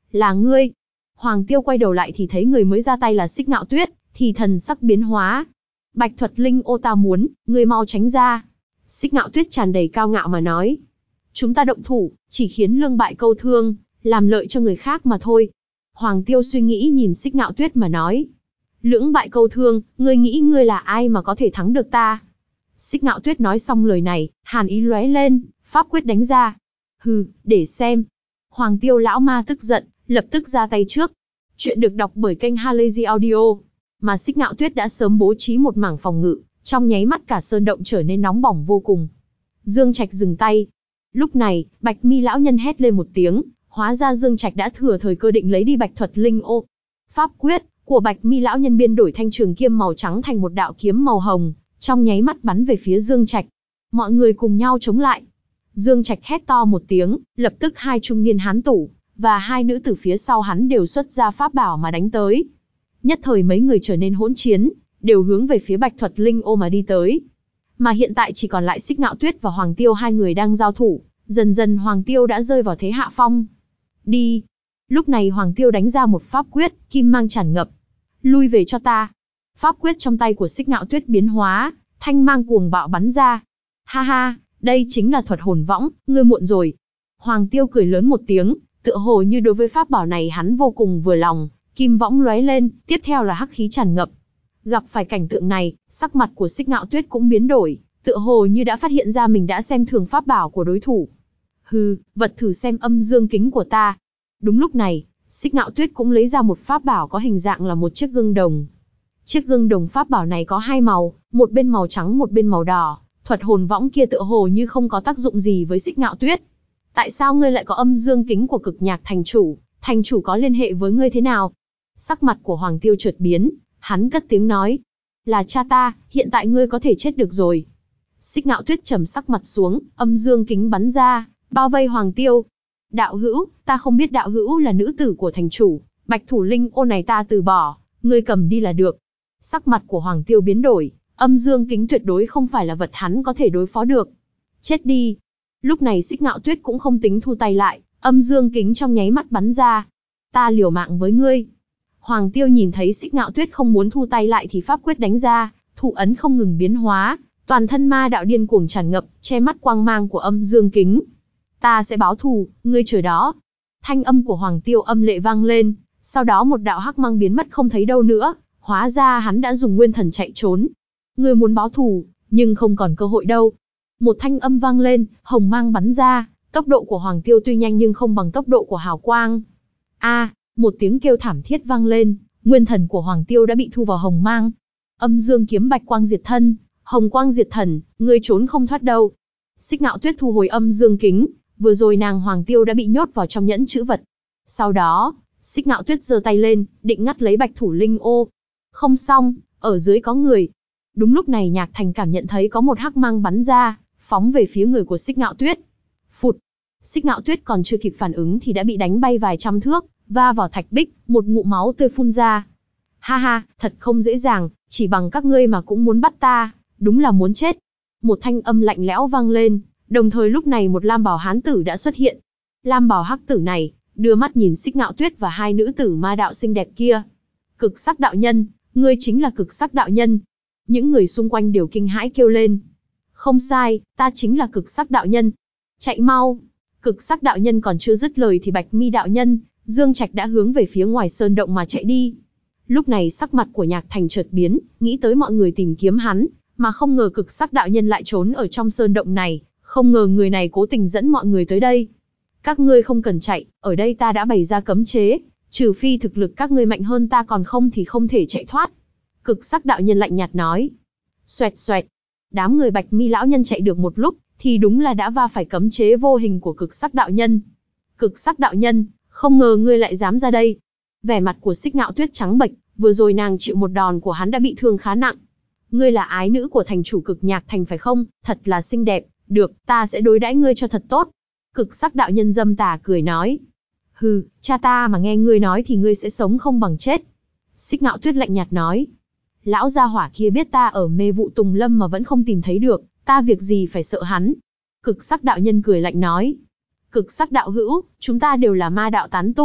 Là ngươi. Hoàng Tiêu quay đầu lại thì thấy người mới ra tay là Xích Ngạo Tuyết, thì thần sắc biến hóa. Bạch thuật linh ô ta muốn, ngươi mau tránh ra. Xích Ngạo Tuyết tràn đầy cao ngạo mà nói. Chúng ta động thủ, chỉ khiến lương bại câu thương, làm lợi cho người khác mà thôi. Hoàng Tiêu suy nghĩ nhìn Xích Ngạo Tuyết mà nói. Lưỡng bại câu thương, ngươi nghĩ ngươi là ai mà có thể thắng được ta? Xích Ngạo Tuyết nói xong lời này, hàn ý lóe lên, pháp quyết đánh ra. Hừ, để xem. Hoàng Tiêu lão ma tức giận, lập tức ra tay trước. Chuyện được đọc bởi kênh Halazy Audio. Mà Xích Ngạo Tuyết đã sớm bố trí một mảng phòng ngự, trong nháy mắt cả sơn động trở nên nóng bỏng vô cùng. Dương Trạch dừng tay. Lúc này, Bạch Mi lão nhân hét lên một tiếng, hóa ra Dương Trạch đã thừa thời cơ định lấy đi Bạch thuật linh ô. Pháp quyết của Bạch Mi lão nhân biên đổi thanh trường kiếm màu trắng thành một đạo kiếm màu hồng, trong nháy mắt bắn về phía Dương Trạch. Mọi người cùng nhau chống lại. Dương Trạch hét to một tiếng, lập tức hai trung niên hán tủ và hai nữ tử phía sau hắn đều xuất ra pháp bảo mà đánh tới. Nhất thời mấy người trở nên hỗn chiến, đều hướng về phía Bạch thuật linh ô mà đi tới. Mà hiện tại chỉ còn lại Xích Ngạo Tuyết và Hoàng Tiêu hai người đang giao thủ, dần dần Hoàng Tiêu đã rơi vào thế hạ phong. Đi. Lúc này Hoàng Tiêu đánh ra một pháp quyết, kim mang tràn ngập. Lui về cho ta. Pháp quyết trong tay của Xích Ngạo Tuyết biến hóa, thanh mang cuồng bạo bắn ra. Ha ha, đây chính là thuật hồn võng, ngươi muộn rồi. Hoàng Tiêu cười lớn một tiếng, tựa hồ như đối với pháp bảo này hắn vô cùng vừa lòng, kim võng lóe lên, tiếp theo là hắc khí tràn ngập. Gặp phải cảnh tượng này, sắc mặt của Xích Ngạo Tuyết cũng biến đổi, tựa hồ như đã phát hiện ra mình đã xem thường pháp bảo của đối thủ. Hừ, vật thử xem âm dương kính của ta. Đúng lúc này, Xích Ngạo Tuyết cũng lấy ra một pháp bảo có hình dạng là một chiếc gương đồng. Chiếc gương đồng pháp bảo này có hai màu, một bên màu trắng một bên màu đỏ. Thuật hồn võng kia tựa hồ như không có tác dụng gì với Xích Ngạo Tuyết. Tại sao ngươi lại có âm dương kính của Cực Nhạc thành chủ? Thành chủ có liên hệ với ngươi thế nào? Sắc mặt của Hoàng Tiêu chợt biến, hắn cất tiếng nói. Là cha ta, hiện tại ngươi có thể chết được rồi. Xích Ngạo Tuyết trầm sắc mặt xuống, âm dương kính bắn ra, bao vây Hoàng Tiêu. Đạo hữu, ta không biết đạo hữu là nữ tử của thành chủ, Bạch thủ linh ô này ta từ bỏ, ngươi cầm đi là được. Sắc mặt của Hoàng Tiêu biến đổi, âm dương kính tuyệt đối không phải là vật hắn có thể đối phó được. Chết đi. Lúc này Xích Ngạo Tuyết cũng không tính thu tay lại, âm dương kính trong nháy mắt bắn ra. Ta liều mạng với ngươi. Hoàng Tiêu nhìn thấy Xích Ngạo Tuyết không muốn thu tay lại thì pháp quyết đánh ra, thủ ấn không ngừng biến hóa, toàn thân ma đạo điên cuồng tràn ngập, che mắt quang mang của âm dương kính. Ta sẽ báo thù, ngươi chờ đó. Thanh âm của Hoàng Tiêu âm lệ vang lên, sau đó một đạo hắc mang biến mất không thấy đâu nữa, hóa ra hắn đã dùng nguyên thần chạy trốn. Ngươi muốn báo thù, nhưng không còn cơ hội đâu. Một thanh âm vang lên, hồng mang bắn ra, tốc độ của Hoàng Tiêu tuy nhanh nhưng không bằng tốc độ của hào quang. A, một tiếng kêu thảm thiết vang lên, nguyên thần của Hoàng Tiêu đã bị thu vào hồng mang. Âm dương kiếm bạch quang diệt thân, hồng quang diệt thần, ngươi trốn không thoát đâu. Xích Ngạo Tuyết thu hồi âm dương kính, vừa rồi nàng Hoàng Tiêu đã bị nhốt vào trong nhẫn chữ vật. Sau đó, Xích Ngạo Tuyết giơ tay lên, định ngắt lấy Bạch thủ linh ô. Không xong, ở dưới có người. Đúng lúc này Nhạc Thành cảm nhận thấy có một hắc mang bắn ra, phóng về phía người của Xích Ngạo Tuyết. Phụt! Xích Ngạo Tuyết còn chưa kịp phản ứng thì đã bị đánh bay vài trăm thước, va vào thạch bích, một ngụm máu tươi phun ra. Ha ha, thật không dễ dàng, chỉ bằng các ngươi mà cũng muốn bắt ta, đúng là muốn chết. Một thanh âm lạnh lẽo vang lên, đồng thời lúc này một lam bào hán tử đã xuất hiện. Lam bào hắc tử này, đưa mắt nhìn Xích Ngạo Tuyết và hai nữ tử ma đạo xinh đẹp kia. Cực sắc đạo nhân, ngươi chính là cực sắc đạo nhân. Những người xung quanh đều kinh hãi kêu lên. Không sai, ta chính là cực sắc đạo nhân. Chạy mau. Cực sắc đạo nhân còn chưa dứt lời thì Bạch Mi đạo nhân, Dương Trạch đã hướng về phía ngoài sơn động mà chạy đi. Lúc này sắc mặt của Nhạc Thành chợt biến, nghĩ tới mọi người tìm kiếm hắn, mà không ngờ cực sắc đạo nhân lại trốn ở trong sơn động này, không ngờ người này cố tình dẫn mọi người tới đây. Các ngươi không cần chạy, ở đây ta đã bày ra cấm chế, trừ phi thực lực các ngươi mạnh hơn ta còn không thì không thể chạy thoát. Cực sắc đạo nhân lạnh nhạt nói. Xoẹt xoẹt. Đám người Bạch Mi lão nhân chạy được một lúc, thì đúng là đã va phải cấm chế vô hình của cực sắc đạo nhân. Cực sắc đạo nhân, không ngờ ngươi lại dám ra đây. Vẻ mặt của Xích Ngạo Tuyết trắng bệch, vừa rồi nàng chịu một đòn của hắn đã bị thương khá nặng. Ngươi là ái nữ của thành chủ Cực Nhạc thành phải không? Thật là xinh đẹp, được, ta sẽ đối đãi ngươi cho thật tốt. Cực sắc đạo nhân dâm tà cười nói. Hừ, cha ta mà nghe ngươi nói thì ngươi sẽ sống không bằng chết. Xích Ngạo Tuyết lạnh nhạt nói. Lão gia hỏa kia biết ta ở mê vụ tùng lâm mà vẫn không tìm thấy được, ta việc gì phải sợ hắn. Cực sắc đạo nhân cười lạnh nói. Cực sắc đạo hữu, chúng ta đều là ma đạo tán tu,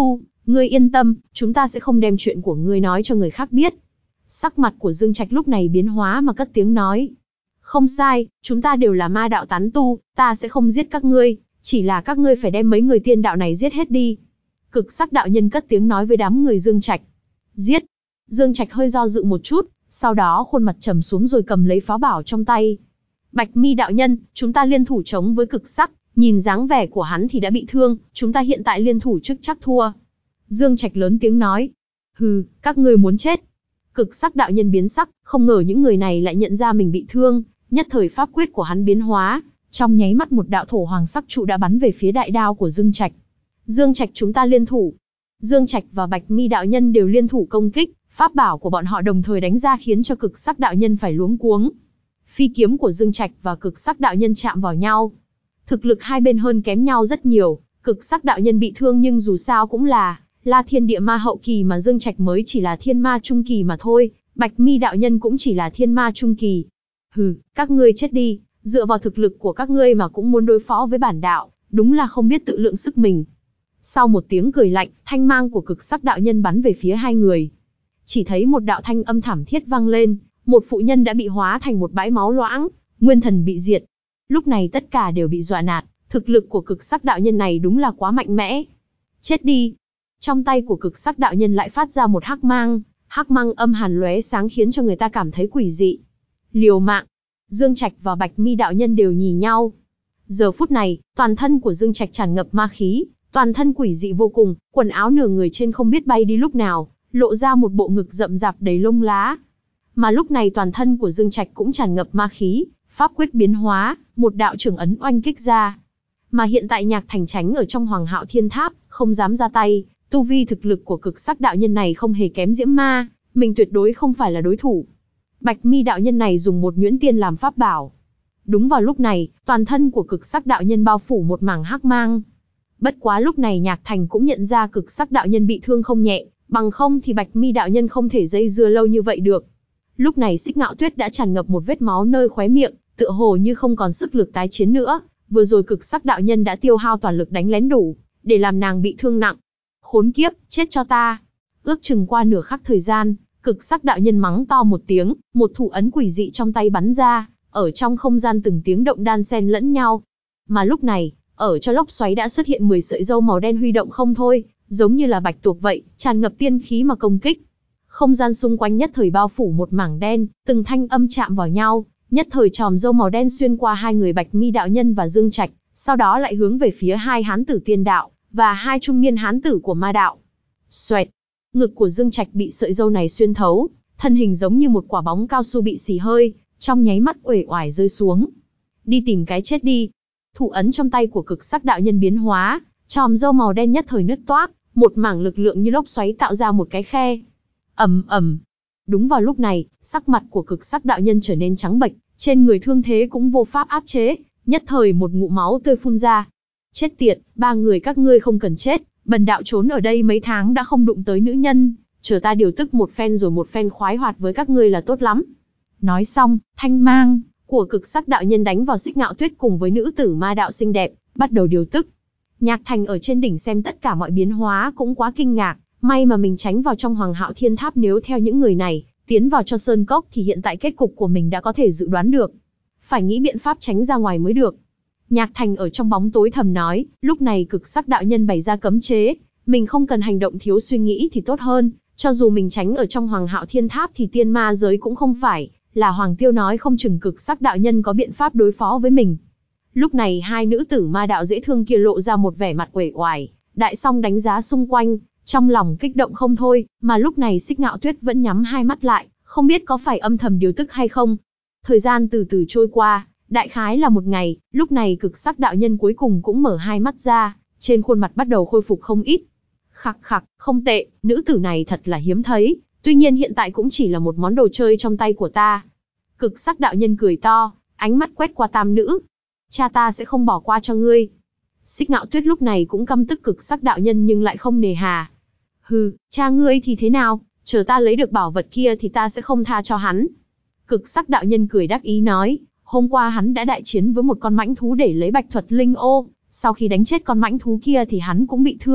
Ngươi yên tâm, chúng ta sẽ không đem chuyện của ngươi nói cho người khác biết. Sắc mặt của Dương Trạch lúc này biến hóa mà cất tiếng nói. Không sai, chúng ta đều là ma đạo tán tu, ta sẽ không giết các ngươi, chỉ là các ngươi phải đem mấy người tiên đạo này giết hết đi. Cực sắc đạo nhân cất tiếng nói với đám người Dương Trạch. Giết. Dương Trạch hơi do dự một chút, sau đó khuôn mặt trầm xuống rồi cầm lấy pháo bảo trong tay. Bạch Mi đạo nhân, chúng ta liên thủ chống với cực sắc, nhìn dáng vẻ của hắn thì đã bị thương, chúng ta hiện tại liên thủ trước chắc thua. Dương Trạch lớn tiếng nói. Hừ, các ngươi muốn chết. Cực sắc đạo nhân biến sắc, không ngờ những người này lại nhận ra mình bị thương, nhất thời pháp quyết của hắn biến hóa, trong nháy mắt một đạo thổ hoàng sắc trụ đã bắn về phía đại đao của Dương Trạch. Dương Trạch chúng ta liên thủ. Dương Trạch và Bạch Mi đạo nhân đều liên thủ công kích, pháp bảo của bọn họ đồng thời đánh ra khiến cho cực sắc đạo nhân phải luống cuống. Phi kiếm của Dương Trạch và cực sắc đạo nhân chạm vào nhau. Thực lực hai bên hơn kém nhau rất nhiều, cực sắc đạo nhân bị thương nhưng dù sao cũng là La Thiên Địa Ma hậu kỳ mà Dương Trạch mới chỉ là Thiên Ma trung kỳ mà thôi, Bạch Mi đạo nhân cũng chỉ là Thiên Ma trung kỳ. Hừ, các ngươi chết đi, dựa vào thực lực của các ngươi mà cũng muốn đối phó với bản đạo, đúng là không biết tự lượng sức mình. Sau một tiếng cười lạnh, thanh mang của cực sắc đạo nhân bắn về phía hai người. Chỉ thấy một đạo thanh âm thảm thiết vang lên, một phụ nhân đã bị hóa thành một bãi máu loãng, nguyên thần bị diệt. Lúc này tất cả đều bị dọa nạt, thực lực của cực sắc đạo nhân này đúng là quá mạnh mẽ. Chết đi. Trong tay của cực sắc đạo nhân lại phát ra một hắc mang, hắc mang âm hàn lóe sáng khiến cho người ta cảm thấy quỷ dị. Liều mạng. Dương Trạch và Bạch Mi đạo nhân đều nhìn nhau. Giờ phút này, toàn thân của Dương Trạch tràn ngập ma khí, toàn thân quỷ dị vô cùng, quần áo nửa người trên không biết bay đi lúc nào, lộ ra một bộ ngực rậm rạp đầy lông lá. Mà lúc này toàn thân của Dương Trạch cũng tràn ngập ma khí, pháp quyết biến hóa, một đạo trường ấn oanh kích ra. Mà hiện tại Nhạc Thành tránh ở trong Hoàng Hạo Thiên Tháp, không dám ra tay, tu vi thực lực của cực sắc đạo nhân này không hề kém Diễm Ma, mình tuyệt đối không phải là đối thủ. Bạch Mi đạo nhân này dùng một nhuyễn tiên làm pháp bảo. Đúng vào lúc này, toàn thân của cực sắc đạo nhân bao phủ một mảng hắc mang. Bất quá lúc này Nhạc Thành cũng nhận ra cực sắc đạo nhân bị thương không nhẹ, bằng không thì Bạch Mi đạo nhân không thể dây dưa lâu như vậy được. Lúc này Xích Ngạo Tuyết đã tràn ngập một vết máu nơi khóe miệng, tựa hồ như không còn sức lực tái chiến nữa, vừa rồi cực sắc đạo nhân đã tiêu hao toàn lực đánh lén đủ, để làm nàng bị thương nặng. Khốn kiếp, chết cho ta. Ước chừng qua nửa khắc thời gian, cực sắc đạo nhân mắng to một tiếng, một thủ ấn quỷ dị trong tay bắn ra, ở trong không gian từng tiếng động đan xen lẫn nhau. Mà lúc này, ở cho lốc xoáy đã xuất hiện mười sợi râu màu đen huy động không thôi, giống như là bạch tuộc vậy, tràn ngập tiên khí mà công kích. Không gian xung quanh nhất thời bao phủ một mảng đen, từng thanh âm chạm vào nhau, nhất thời chòm râu màu đen xuyên qua hai người Bạch Mi đạo nhân và Dương Trạch, sau đó lại hướng về phía hai hán tử tiên đạo và hai trung niên hán tử của ma đạo. Xoẹt, ngực của Dương Trạch bị sợi râu này xuyên thấu, thân hình giống như một quả bóng cao su bị xì hơi, trong nháy mắt uể oải rơi xuống. Đi tìm cái chết đi. Thủ ấn trong tay của cực sắc đạo nhân biến hóa, chòm râu màu đen nhất thời nứt toác, một mảng lực lượng như lốc xoáy tạo ra một cái khe. Ầm ầm. Đúng vào lúc này, sắc mặt của cực sắc đạo nhân trở nên trắng bệch, trên người thương thế cũng vô pháp áp chế, nhất thời một ngụm máu tươi phun ra. Chết tiệt, ba người các ngươi không cần chết, bần đạo trốn ở đây mấy tháng đã không đụng tới nữ nhân, chờ ta điều tức một phen rồi một phen khoái hoạt với các ngươi là tốt lắm. Nói xong, thanh mang của cực sắc đạo nhân đánh vào Xích Ngạo Tuyết cùng với nữ tử ma đạo xinh đẹp, bắt đầu điều tức. Nhạc Thành ở trên đỉnh xem tất cả mọi biến hóa cũng quá kinh ngạc, may mà mình tránh vào trong Hoàng Hạo Thiên Tháp, nếu theo những người này tiến vào cho Sơn Cốc thì hiện tại kết cục của mình đã có thể dự đoán được. Phải nghĩ biện pháp tránh ra ngoài mới được. Nhạc Thành ở trong bóng tối thầm nói, lúc này cực sắc đạo nhân bày ra cấm chế, mình không cần hành động thiếu suy nghĩ thì tốt hơn, cho dù mình tránh ở trong Hoàng Hạo Thiên Tháp thì tiên ma giới cũng không phải là Hoàng Tiêu, nói không chừng cực sắc đạo nhân có biện pháp đối phó với mình. Lúc này hai nữ tử ma đạo dễ thương kia lộ ra một vẻ mặt uể oải, đại song đánh giá xung quanh, trong lòng kích động không thôi, mà lúc này Xích Ngạo Tuyết vẫn nhắm hai mắt lại, không biết có phải âm thầm điều tức hay không. Thời gian từ từ trôi qua, đại khái là một ngày, lúc này cực sắc đạo nhân cuối cùng cũng mở hai mắt ra, trên khuôn mặt bắt đầu khôi phục không ít. Khặc khặc, không tệ, nữ tử này thật là hiếm thấy, tuy nhiên hiện tại cũng chỉ là một món đồ chơi trong tay của ta. Cực sắc đạo nhân cười to, ánh mắt quét qua tam nữ. Cha ta sẽ không bỏ qua cho ngươi. Xích Ngạo Tuyết lúc này cũng căm tức cực sắc đạo nhân nhưng lại không nề hà. Hừ, cha ngươi thì thế nào, chờ ta lấy được bảo vật kia thì ta sẽ không tha cho hắn. Cực sắc đạo nhân cười đắc ý nói, hôm qua hắn đã đại chiến với một con mãnh thú để lấy bạch thuật linh ô, sau khi đánh chết con mãnh thú kia thì hắn cũng bị thương,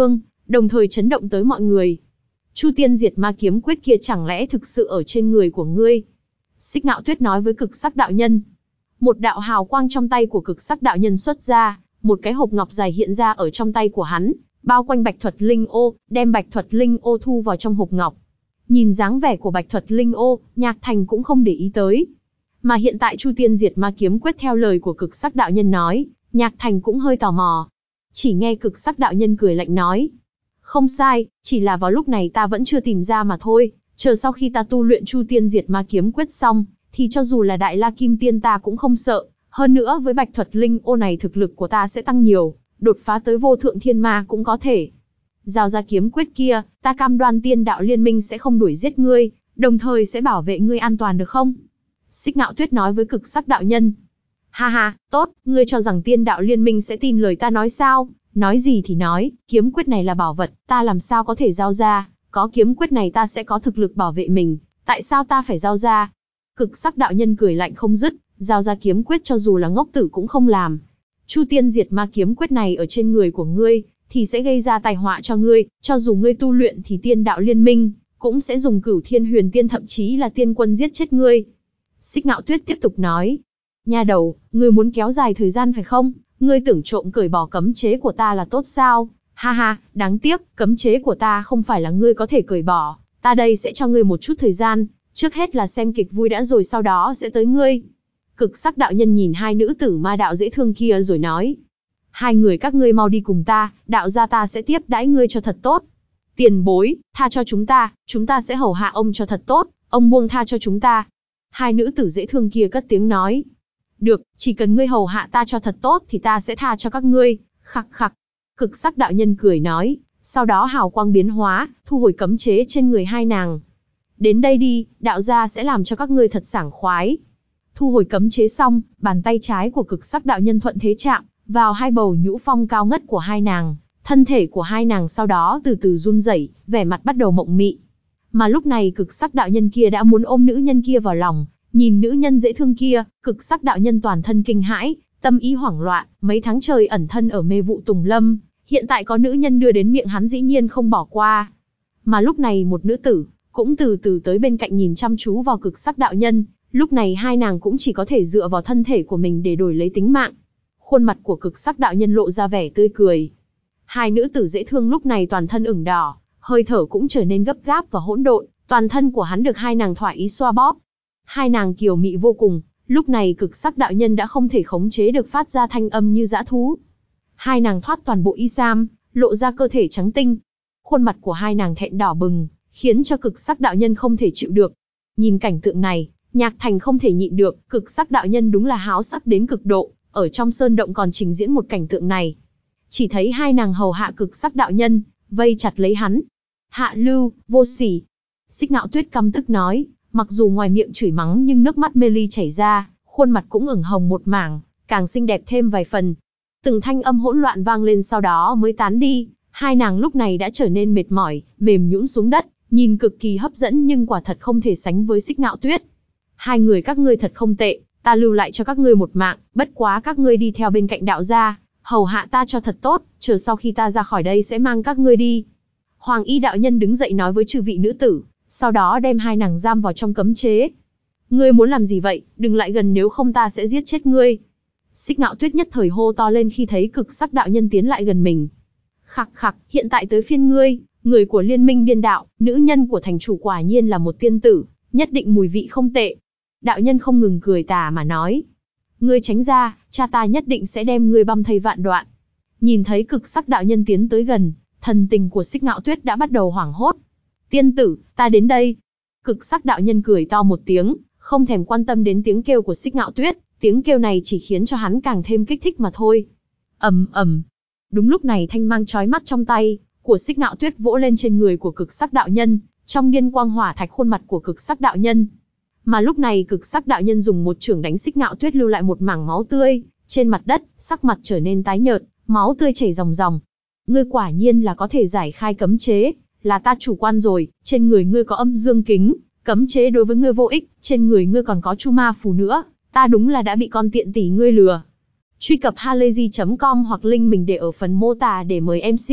đồng thời chấn động tới mọi người. Chu Tiên Diệt Ma Kiếm Quyết kia chẳng lẽ thực sự ở trên người của ngươi? Xích Ngạo Tuyết nói với Cực Sắc đạo nhân. Một đạo hào quang trong tay của Cực Sắc đạo nhân xuất ra, một cái hộp ngọc dài hiện ra ở trong tay của hắn, bao quanh Bạch Thuật Linh Ô, đem Bạch Thuật Linh Ô thu vào trong hộp ngọc. Nhìn dáng vẻ của Bạch Thuật Linh Ô, Nhạc Thành cũng không để ý tới. Mà hiện tại Chu Tiên Diệt Ma Kiếm Quyết theo lời của Cực Sắc đạo nhân nói, Nhạc Thành cũng hơi tò mò. Chỉ nghe Cực Sắc đạo nhân cười lạnh nói. Không sai, chỉ là vào lúc này ta vẫn chưa tìm ra mà thôi, chờ sau khi ta tu luyện Chu Tiên Diệt Ma Kiếm Quyết xong, thì cho dù là Đại La Kim Tiên ta cũng không sợ, hơn nữa với Bạch Thuật Linh Ô này thực lực của ta sẽ tăng nhiều, đột phá tới vô thượng thiên ma cũng có thể. Giao ra kiếm quyết kia, ta cam đoan Tiên Đạo Liên Minh sẽ không đuổi giết ngươi, đồng thời sẽ bảo vệ ngươi an toàn được không? Xích Ngạo Tuyết nói với Cực Sắc đạo nhân. Ha ha, tốt, ngươi cho rằng Tiên Đạo Liên Minh sẽ tin lời ta nói sao? Nói gì thì nói, kiếm quyết này là bảo vật, ta làm sao có thể giao ra, có kiếm quyết này ta sẽ có thực lực bảo vệ mình, tại sao ta phải giao ra? Cực Sắc đạo nhân cười lạnh không dứt, giao ra kiếm quyết cho dù là ngốc tử cũng không làm. Chu Tiên Diệt Ma Kiếm Quyết này ở trên người của ngươi, thì sẽ gây ra tai họa cho ngươi, cho dù ngươi tu luyện thì Tiên Đạo Liên Minh cũng sẽ dùng Cửu Thiên Huyền Tiên thậm chí là tiên quân giết chết ngươi. Xích Ngạo Tuyết tiếp tục nói, nha đầu, ngươi muốn kéo dài thời gian phải không? Ngươi tưởng trộm cởi bỏ cấm chế của ta là tốt sao? Ha ha, đáng tiếc, cấm chế của ta không phải là ngươi có thể cởi bỏ, ta đây sẽ cho ngươi một chút thời gian, trước hết là xem kịch vui đã rồi sau đó sẽ tới ngươi. Cực Sắc đạo nhân nhìn hai nữ tử ma đạo dễ thương kia rồi nói. Hai người các ngươi mau đi cùng ta, đạo gia ta sẽ tiếp đãi ngươi cho thật tốt. Tiền bối, tha cho chúng ta, chúng ta sẽ hầu hạ ông cho thật tốt, ông buông tha cho chúng ta. Hai nữ tử dễ thương kia cất tiếng nói. Được, chỉ cần ngươi hầu hạ ta cho thật tốt thì ta sẽ tha cho các ngươi, khặc khặc. Cực Sắc đạo nhân cười nói, sau đó hào quang biến hóa, thu hồi cấm chế trên người hai nàng. Đến đây đi, đạo gia sẽ làm cho các ngươi thật sảng khoái. Thu hồi cấm chế xong, bàn tay trái của Cực Sắc đạo nhân thuận thế chạm vào hai bầu nhũ phong cao ngất của hai nàng, thân thể của hai nàng sau đó từ từ run rẩy, vẻ mặt bắt đầu mộng mị. Mà lúc này Cực Sắc đạo nhân kia đã muốn ôm nữ nhân kia vào lòng, nhìn nữ nhân dễ thương kia, Cực Sắc đạo nhân toàn thân kinh hãi, tâm ý hoảng loạn, mấy tháng trời ẩn thân ở mê vụ tùng lâm, hiện tại có nữ nhân đưa đến miệng hắn dĩ nhiên không bỏ qua. Mà lúc này một nữ tử cũng từ từ tới bên cạnh nhìn chăm chú vào Cực Sắc đạo nhân. Lúc này hai nàng cũng chỉ có thể dựa vào thân thể của mình để đổi lấy tính mạng. Khuôn mặt của Cực Sắc đạo nhân lộ ra vẻ tươi cười. Hai nữ tử dễ thương lúc này toàn thân ửng đỏ, hơi thở cũng trở nên gấp gáp và hỗn độn, toàn thân của hắn được hai nàng thỏa ý xoa bóp. Hai nàng kiều mị vô cùng, lúc này Cực Sắc đạo nhân đã không thể khống chế được phát ra thanh âm như dã thú. Hai nàng thoát toàn bộ y sam, lộ ra cơ thể trắng tinh. Khuôn mặt của hai nàng thẹn đỏ bừng, khiến cho Cực Sắc đạo nhân không thể chịu được. Nhìn cảnh tượng này, Nhạc Thành không thể nhịn được, Cực Sắc đạo nhân đúng là háo sắc đến cực độ, ở trong sơn động còn trình diễn một cảnh tượng này. Chỉ thấy hai nàng hầu hạ Cực Sắc đạo nhân, vây chặt lấy hắn. Hạ lưu, vô sỉ. Xích Ngạo Tuyết căm tức nói, mặc dù ngoài miệng chửi mắng nhưng nước mắt mê ly chảy ra, khuôn mặt cũng ửng hồng một mảng, càng xinh đẹp thêm vài phần. Từng thanh âm hỗn loạn vang lên sau đó mới tán đi, hai nàng lúc này đã trở nên mệt mỏi, mềm nhũn xuống đất, nhìn cực kỳ hấp dẫn nhưng quả thật không thể sánh với Xích Ngạo Tuyết. Hai người các ngươi thật không tệ, ta lưu lại cho các ngươi một mạng, bất quá các ngươi đi theo bên cạnh đạo gia, hầu hạ ta cho thật tốt, chờ sau khi ta ra khỏi đây sẽ mang các ngươi đi. Hoàng Y đạo nhân đứng dậy nói với chư vị nữ tử, sau đó đem hai nàng giam vào trong cấm chế. Ngươi muốn làm gì vậy, đừng lại gần nếu không ta sẽ giết chết ngươi. Xích Ngạo Tuyết nhất thời hô to lên khi thấy Cực Sắc đạo nhân tiến lại gần mình. Khặc khặc, hiện tại tới phiên ngươi, người của Liên Minh Điên Đạo, nữ nhân của thành chủ quả nhiên là một tiên tử, nhất định mùi vị không tệ. Đạo nhân không ngừng cười tà mà nói. Ngươi tránh ra, cha ta nhất định sẽ đem ngươi băm thây vạn đoạn. Nhìn thấy Cực Sắc đạo nhân tiến tới gần, thần tình của Xích Ngạo Tuyết đã bắt đầu hoảng hốt. Tiên tử, ta đến đây. Cực Sắc đạo nhân cười to một tiếng, không thèm quan tâm đến tiếng kêu của Xích Ngạo Tuyết, tiếng kêu này chỉ khiến cho hắn càng thêm kích thích mà thôi. Ầm ầm. Đúng lúc này thanh mang chói mắt trong tay của Xích Ngạo Tuyết vỗ lên trên người của Cực Sắc đạo nhân, trong điên quang hỏa thạch khuôn mặt của Cực Sắc đạo nhân. Mà lúc này Cực Sắc đạo nhân dùng một chưởng đánh Xích Ngạo Tuyết lưu lại một mảng máu tươi trên mặt đất, sắc mặt trở nên tái nhợt, máu tươi chảy ròng ròng. Ngươi quả nhiên là có thể giải khai cấm chế, là ta chủ quan rồi, trên người ngươi có âm dương kính, cấm chế đối với ngươi vô ích, trên người ngươi còn có chu ma phù nữa, ta đúng là đã bị con tiện tỷ ngươi lừa. Truy cập halayzi chấm com hoặc link mình để ở phần mô tả để mời em xê,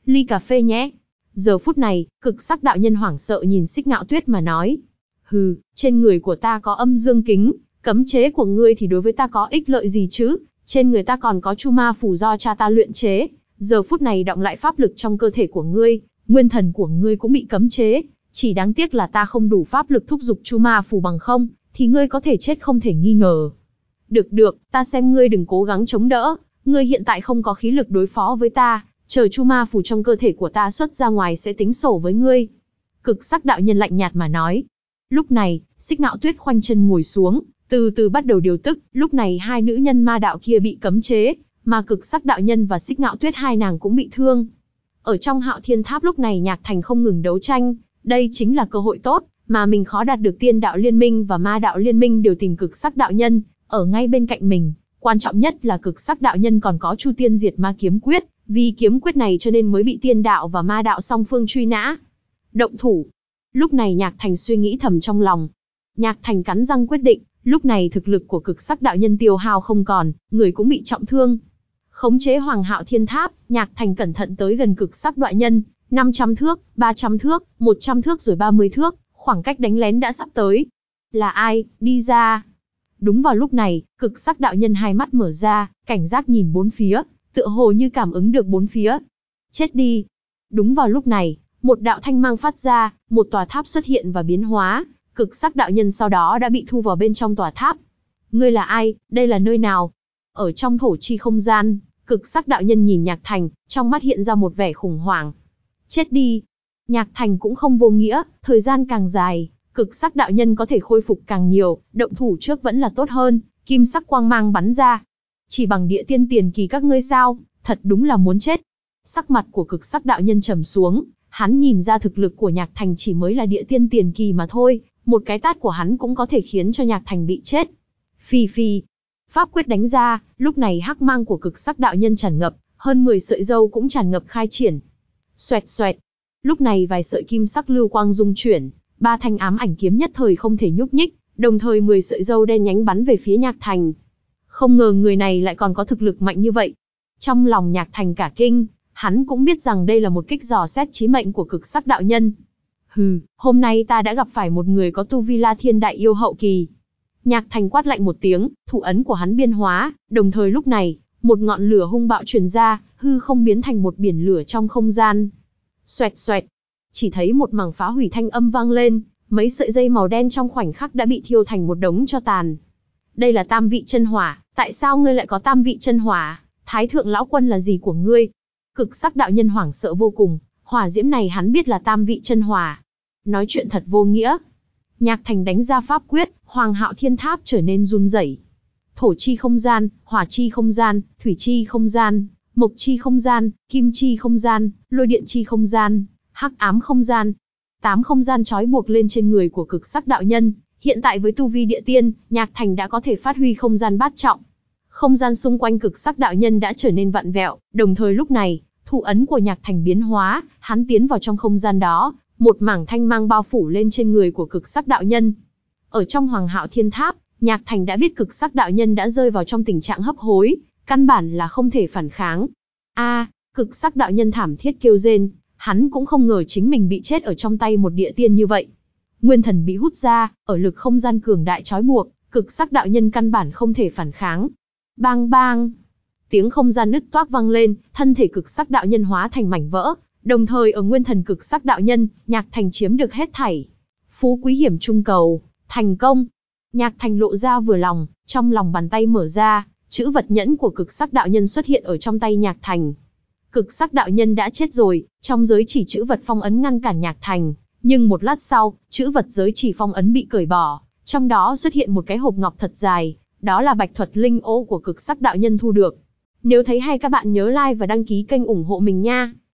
ly cà phê nhé. Giờ phút này, cực sắc đạo nhân hoảng sợ nhìn Xích Ngạo Tuyết mà nói. Hừ, trên người của ta có âm dương kính, cấm chế của ngươi thì đối với ta có ích lợi gì chứ? Trên người ta còn có chu ma phù do cha ta luyện chế, giờ phút này động lại pháp lực trong cơ thể của ngươi, nguyên thần của ngươi cũng bị cấm chế, chỉ đáng tiếc là ta không đủ pháp lực thúc giục chu ma phù, bằng không thì ngươi có thể chết không thể nghi ngờ. Được được, ta xem ngươi đừng cố gắng chống đỡ, ngươi hiện tại không có khí lực đối phó với ta, chờ chu ma phù trong cơ thể của ta xuất ra ngoài sẽ tính sổ với ngươi. Cực sắc đạo nhân lạnh nhạt mà nói. Lúc này, Xích Ngạo Tuyết khoanh chân ngồi xuống, từ từ bắt đầu điều tức. Lúc này hai nữ nhân ma đạo kia bị cấm chế, mà cực sắc đạo nhân và Xích Ngạo Tuyết hai nàng cũng bị thương. Ở trong Hạo Thiên Tháp lúc này Nhạc Thành không ngừng đấu tranh, đây chính là cơ hội tốt mà mình khó đạt được. Tiên đạo liên minh và ma đạo liên minh đều tìm cực sắc đạo nhân ở ngay bên cạnh mình, quan trọng nhất là cực sắc đạo nhân còn có Chu Tiên Diệt Ma kiếm quyết, vì kiếm quyết này cho nên mới bị tiên đạo và ma đạo song phương truy nã. Động thủ. Lúc này Nhạc Thành suy nghĩ thầm trong lòng. Nhạc Thành cắn răng quyết định, lúc này thực lực của cực sắc đạo nhân tiêu hao không còn, người cũng bị trọng thương. Khống chế Hoàng Hạo Thiên Tháp, Nhạc Thành cẩn thận tới gần cực sắc đạo nhân, năm trăm thước, ba trăm thước, một trăm thước rồi ba mươi thước, khoảng cách đánh lén đã sắp tới. Là ai, đi ra. Đúng vào lúc này, cực sắc đạo nhân hai mắt mở ra, cảnh giác nhìn bốn phía, tựa hồ như cảm ứng được bốn phía. Chết đi. Đúng vào lúc này, một đạo thanh mang phát ra, một tòa tháp xuất hiện và biến hóa, cực sắc đạo nhân sau đó đã bị thu vào bên trong tòa tháp. Ngươi là ai, đây là nơi nào? Ở trong thổ chi không gian, cực sắc đạo nhân nhìn Nhạc Thành, trong mắt hiện ra một vẻ khủng hoảng. Chết đi. Nhạc Thành cũng không vô nghĩa, thời gian càng dài, cực sắc đạo nhân có thể khôi phục càng nhiều, động thủ trước vẫn là tốt hơn. Kim sắc quang mang bắn ra. Chỉ bằng địa tiên tiền kỳ các ngươi sao, thật đúng là muốn chết. Sắc mặt của cực sắc đạo nhân trầm xuống, hắn nhìn ra thực lực của Nhạc Thành chỉ mới là địa tiên tiền kỳ mà thôi, một cái tát của hắn cũng có thể khiến cho Nhạc Thành bị chết. Phi phi. Pháp quyết đánh ra, lúc này hắc mang của cực sắc đạo nhân tràn ngập, hơn mười sợi râu cũng tràn ngập khai triển. Xoẹt xoẹt. Lúc này vài sợi kim sắc lưu quang dung chuyển, ba thanh ám ảnh kiếm nhất thời không thể nhúc nhích, đồng thời mười sợi râu đen nhánh bắn về phía Nhạc Thành. Không ngờ người này lại còn có thực lực mạnh như vậy. Trong lòng Nhạc Thành cả kinh, hắn cũng biết rằng đây là một kích dò xét chí mệnh của cực sắc đạo nhân. Hừ, hôm nay ta đã gặp phải một người có tu vi La Thiên Đại Yêu hậu kỳ. Nhạc Thành quát lạnh một tiếng, thủ ấn của hắn biên hóa, đồng thời lúc này, một ngọn lửa hung bạo truyền ra, hư không biến thành một biển lửa trong không gian. Xoẹt xoẹt, chỉ thấy một mảng phá hủy thanh âm vang lên, mấy sợi dây màu đen trong khoảnh khắc đã bị thiêu thành một đống tro tàn. Đây là tam vị chân hỏa, tại sao ngươi lại có tam vị chân hỏa? Thái thượng lão quân là gì của ngươi? Cực sắc đạo nhân hoảng sợ vô cùng, hỏa diễm này hắn biết là tam vị chân hỏa. Nói chuyện thật vô nghĩa. Nhạc Thành đánh ra pháp quyết, Hoàng Hạo Thiên Tháp trở nên run rẩy. Thổ chi không gian, hỏa chi không gian, thủy chi không gian, mộc chi không gian, kim chi không gian, lôi điện chi không gian, hắc ám không gian. Tám không gian trói buộc lên trên người của cực sắc đạo nhân. Hiện tại với tu vi địa tiên, Nhạc Thành đã có thể phát huy không gian bát trọng. Không gian xung quanh cực sắc đạo nhân đã trở nên vặn vẹo, đồng thời lúc này, thủ ấn của Nhạc Thành biến hóa, hắn tiến vào trong không gian đó, một mảng thanh mang bao phủ lên trên người của cực sắc đạo nhân. Ở trong Hoàng Hạo Thiên Tháp, Nhạc Thành đã biết cực sắc đạo nhân đã rơi vào trong tình trạng hấp hối, căn bản là không thể phản kháng. A, à, cực sắc đạo nhân thảm thiết kêu rên, hắn cũng không ngờ chính mình bị chết ở trong tay một địa tiên như vậy. Nguyên thần bị hút ra, ở lực không gian cường đại trói buộc, cực sắc đạo nhân căn bản không thể phản kháng. Bang bang, tiếng không gian nứt toác vang lên, thân thể cực sắc đạo nhân hóa thành mảnh vỡ, đồng thời ở nguyên thần cực sắc đạo nhân, Nhạc Thành chiếm được hết thảy. Phú quý hiểm trung cầu, thành công. Nhạc Thành lộ ra vừa lòng, trong lòng bàn tay mở ra, chữ vật nhẫn của cực sắc đạo nhân xuất hiện ở trong tay Nhạc Thành. Cực sắc đạo nhân đã chết rồi, trong giới chỉ chữ vật phong ấn ngăn cản Nhạc Thành, nhưng một lát sau, chữ vật giới chỉ phong ấn bị cởi bỏ, trong đó xuất hiện một cái hộp ngọc thật dài, đó là bạch thuật linh ô của cực sắc đạo nhân thu được. Nếu thấy hay các bạn nhớ like và đăng ký kênh ủng hộ mình nha.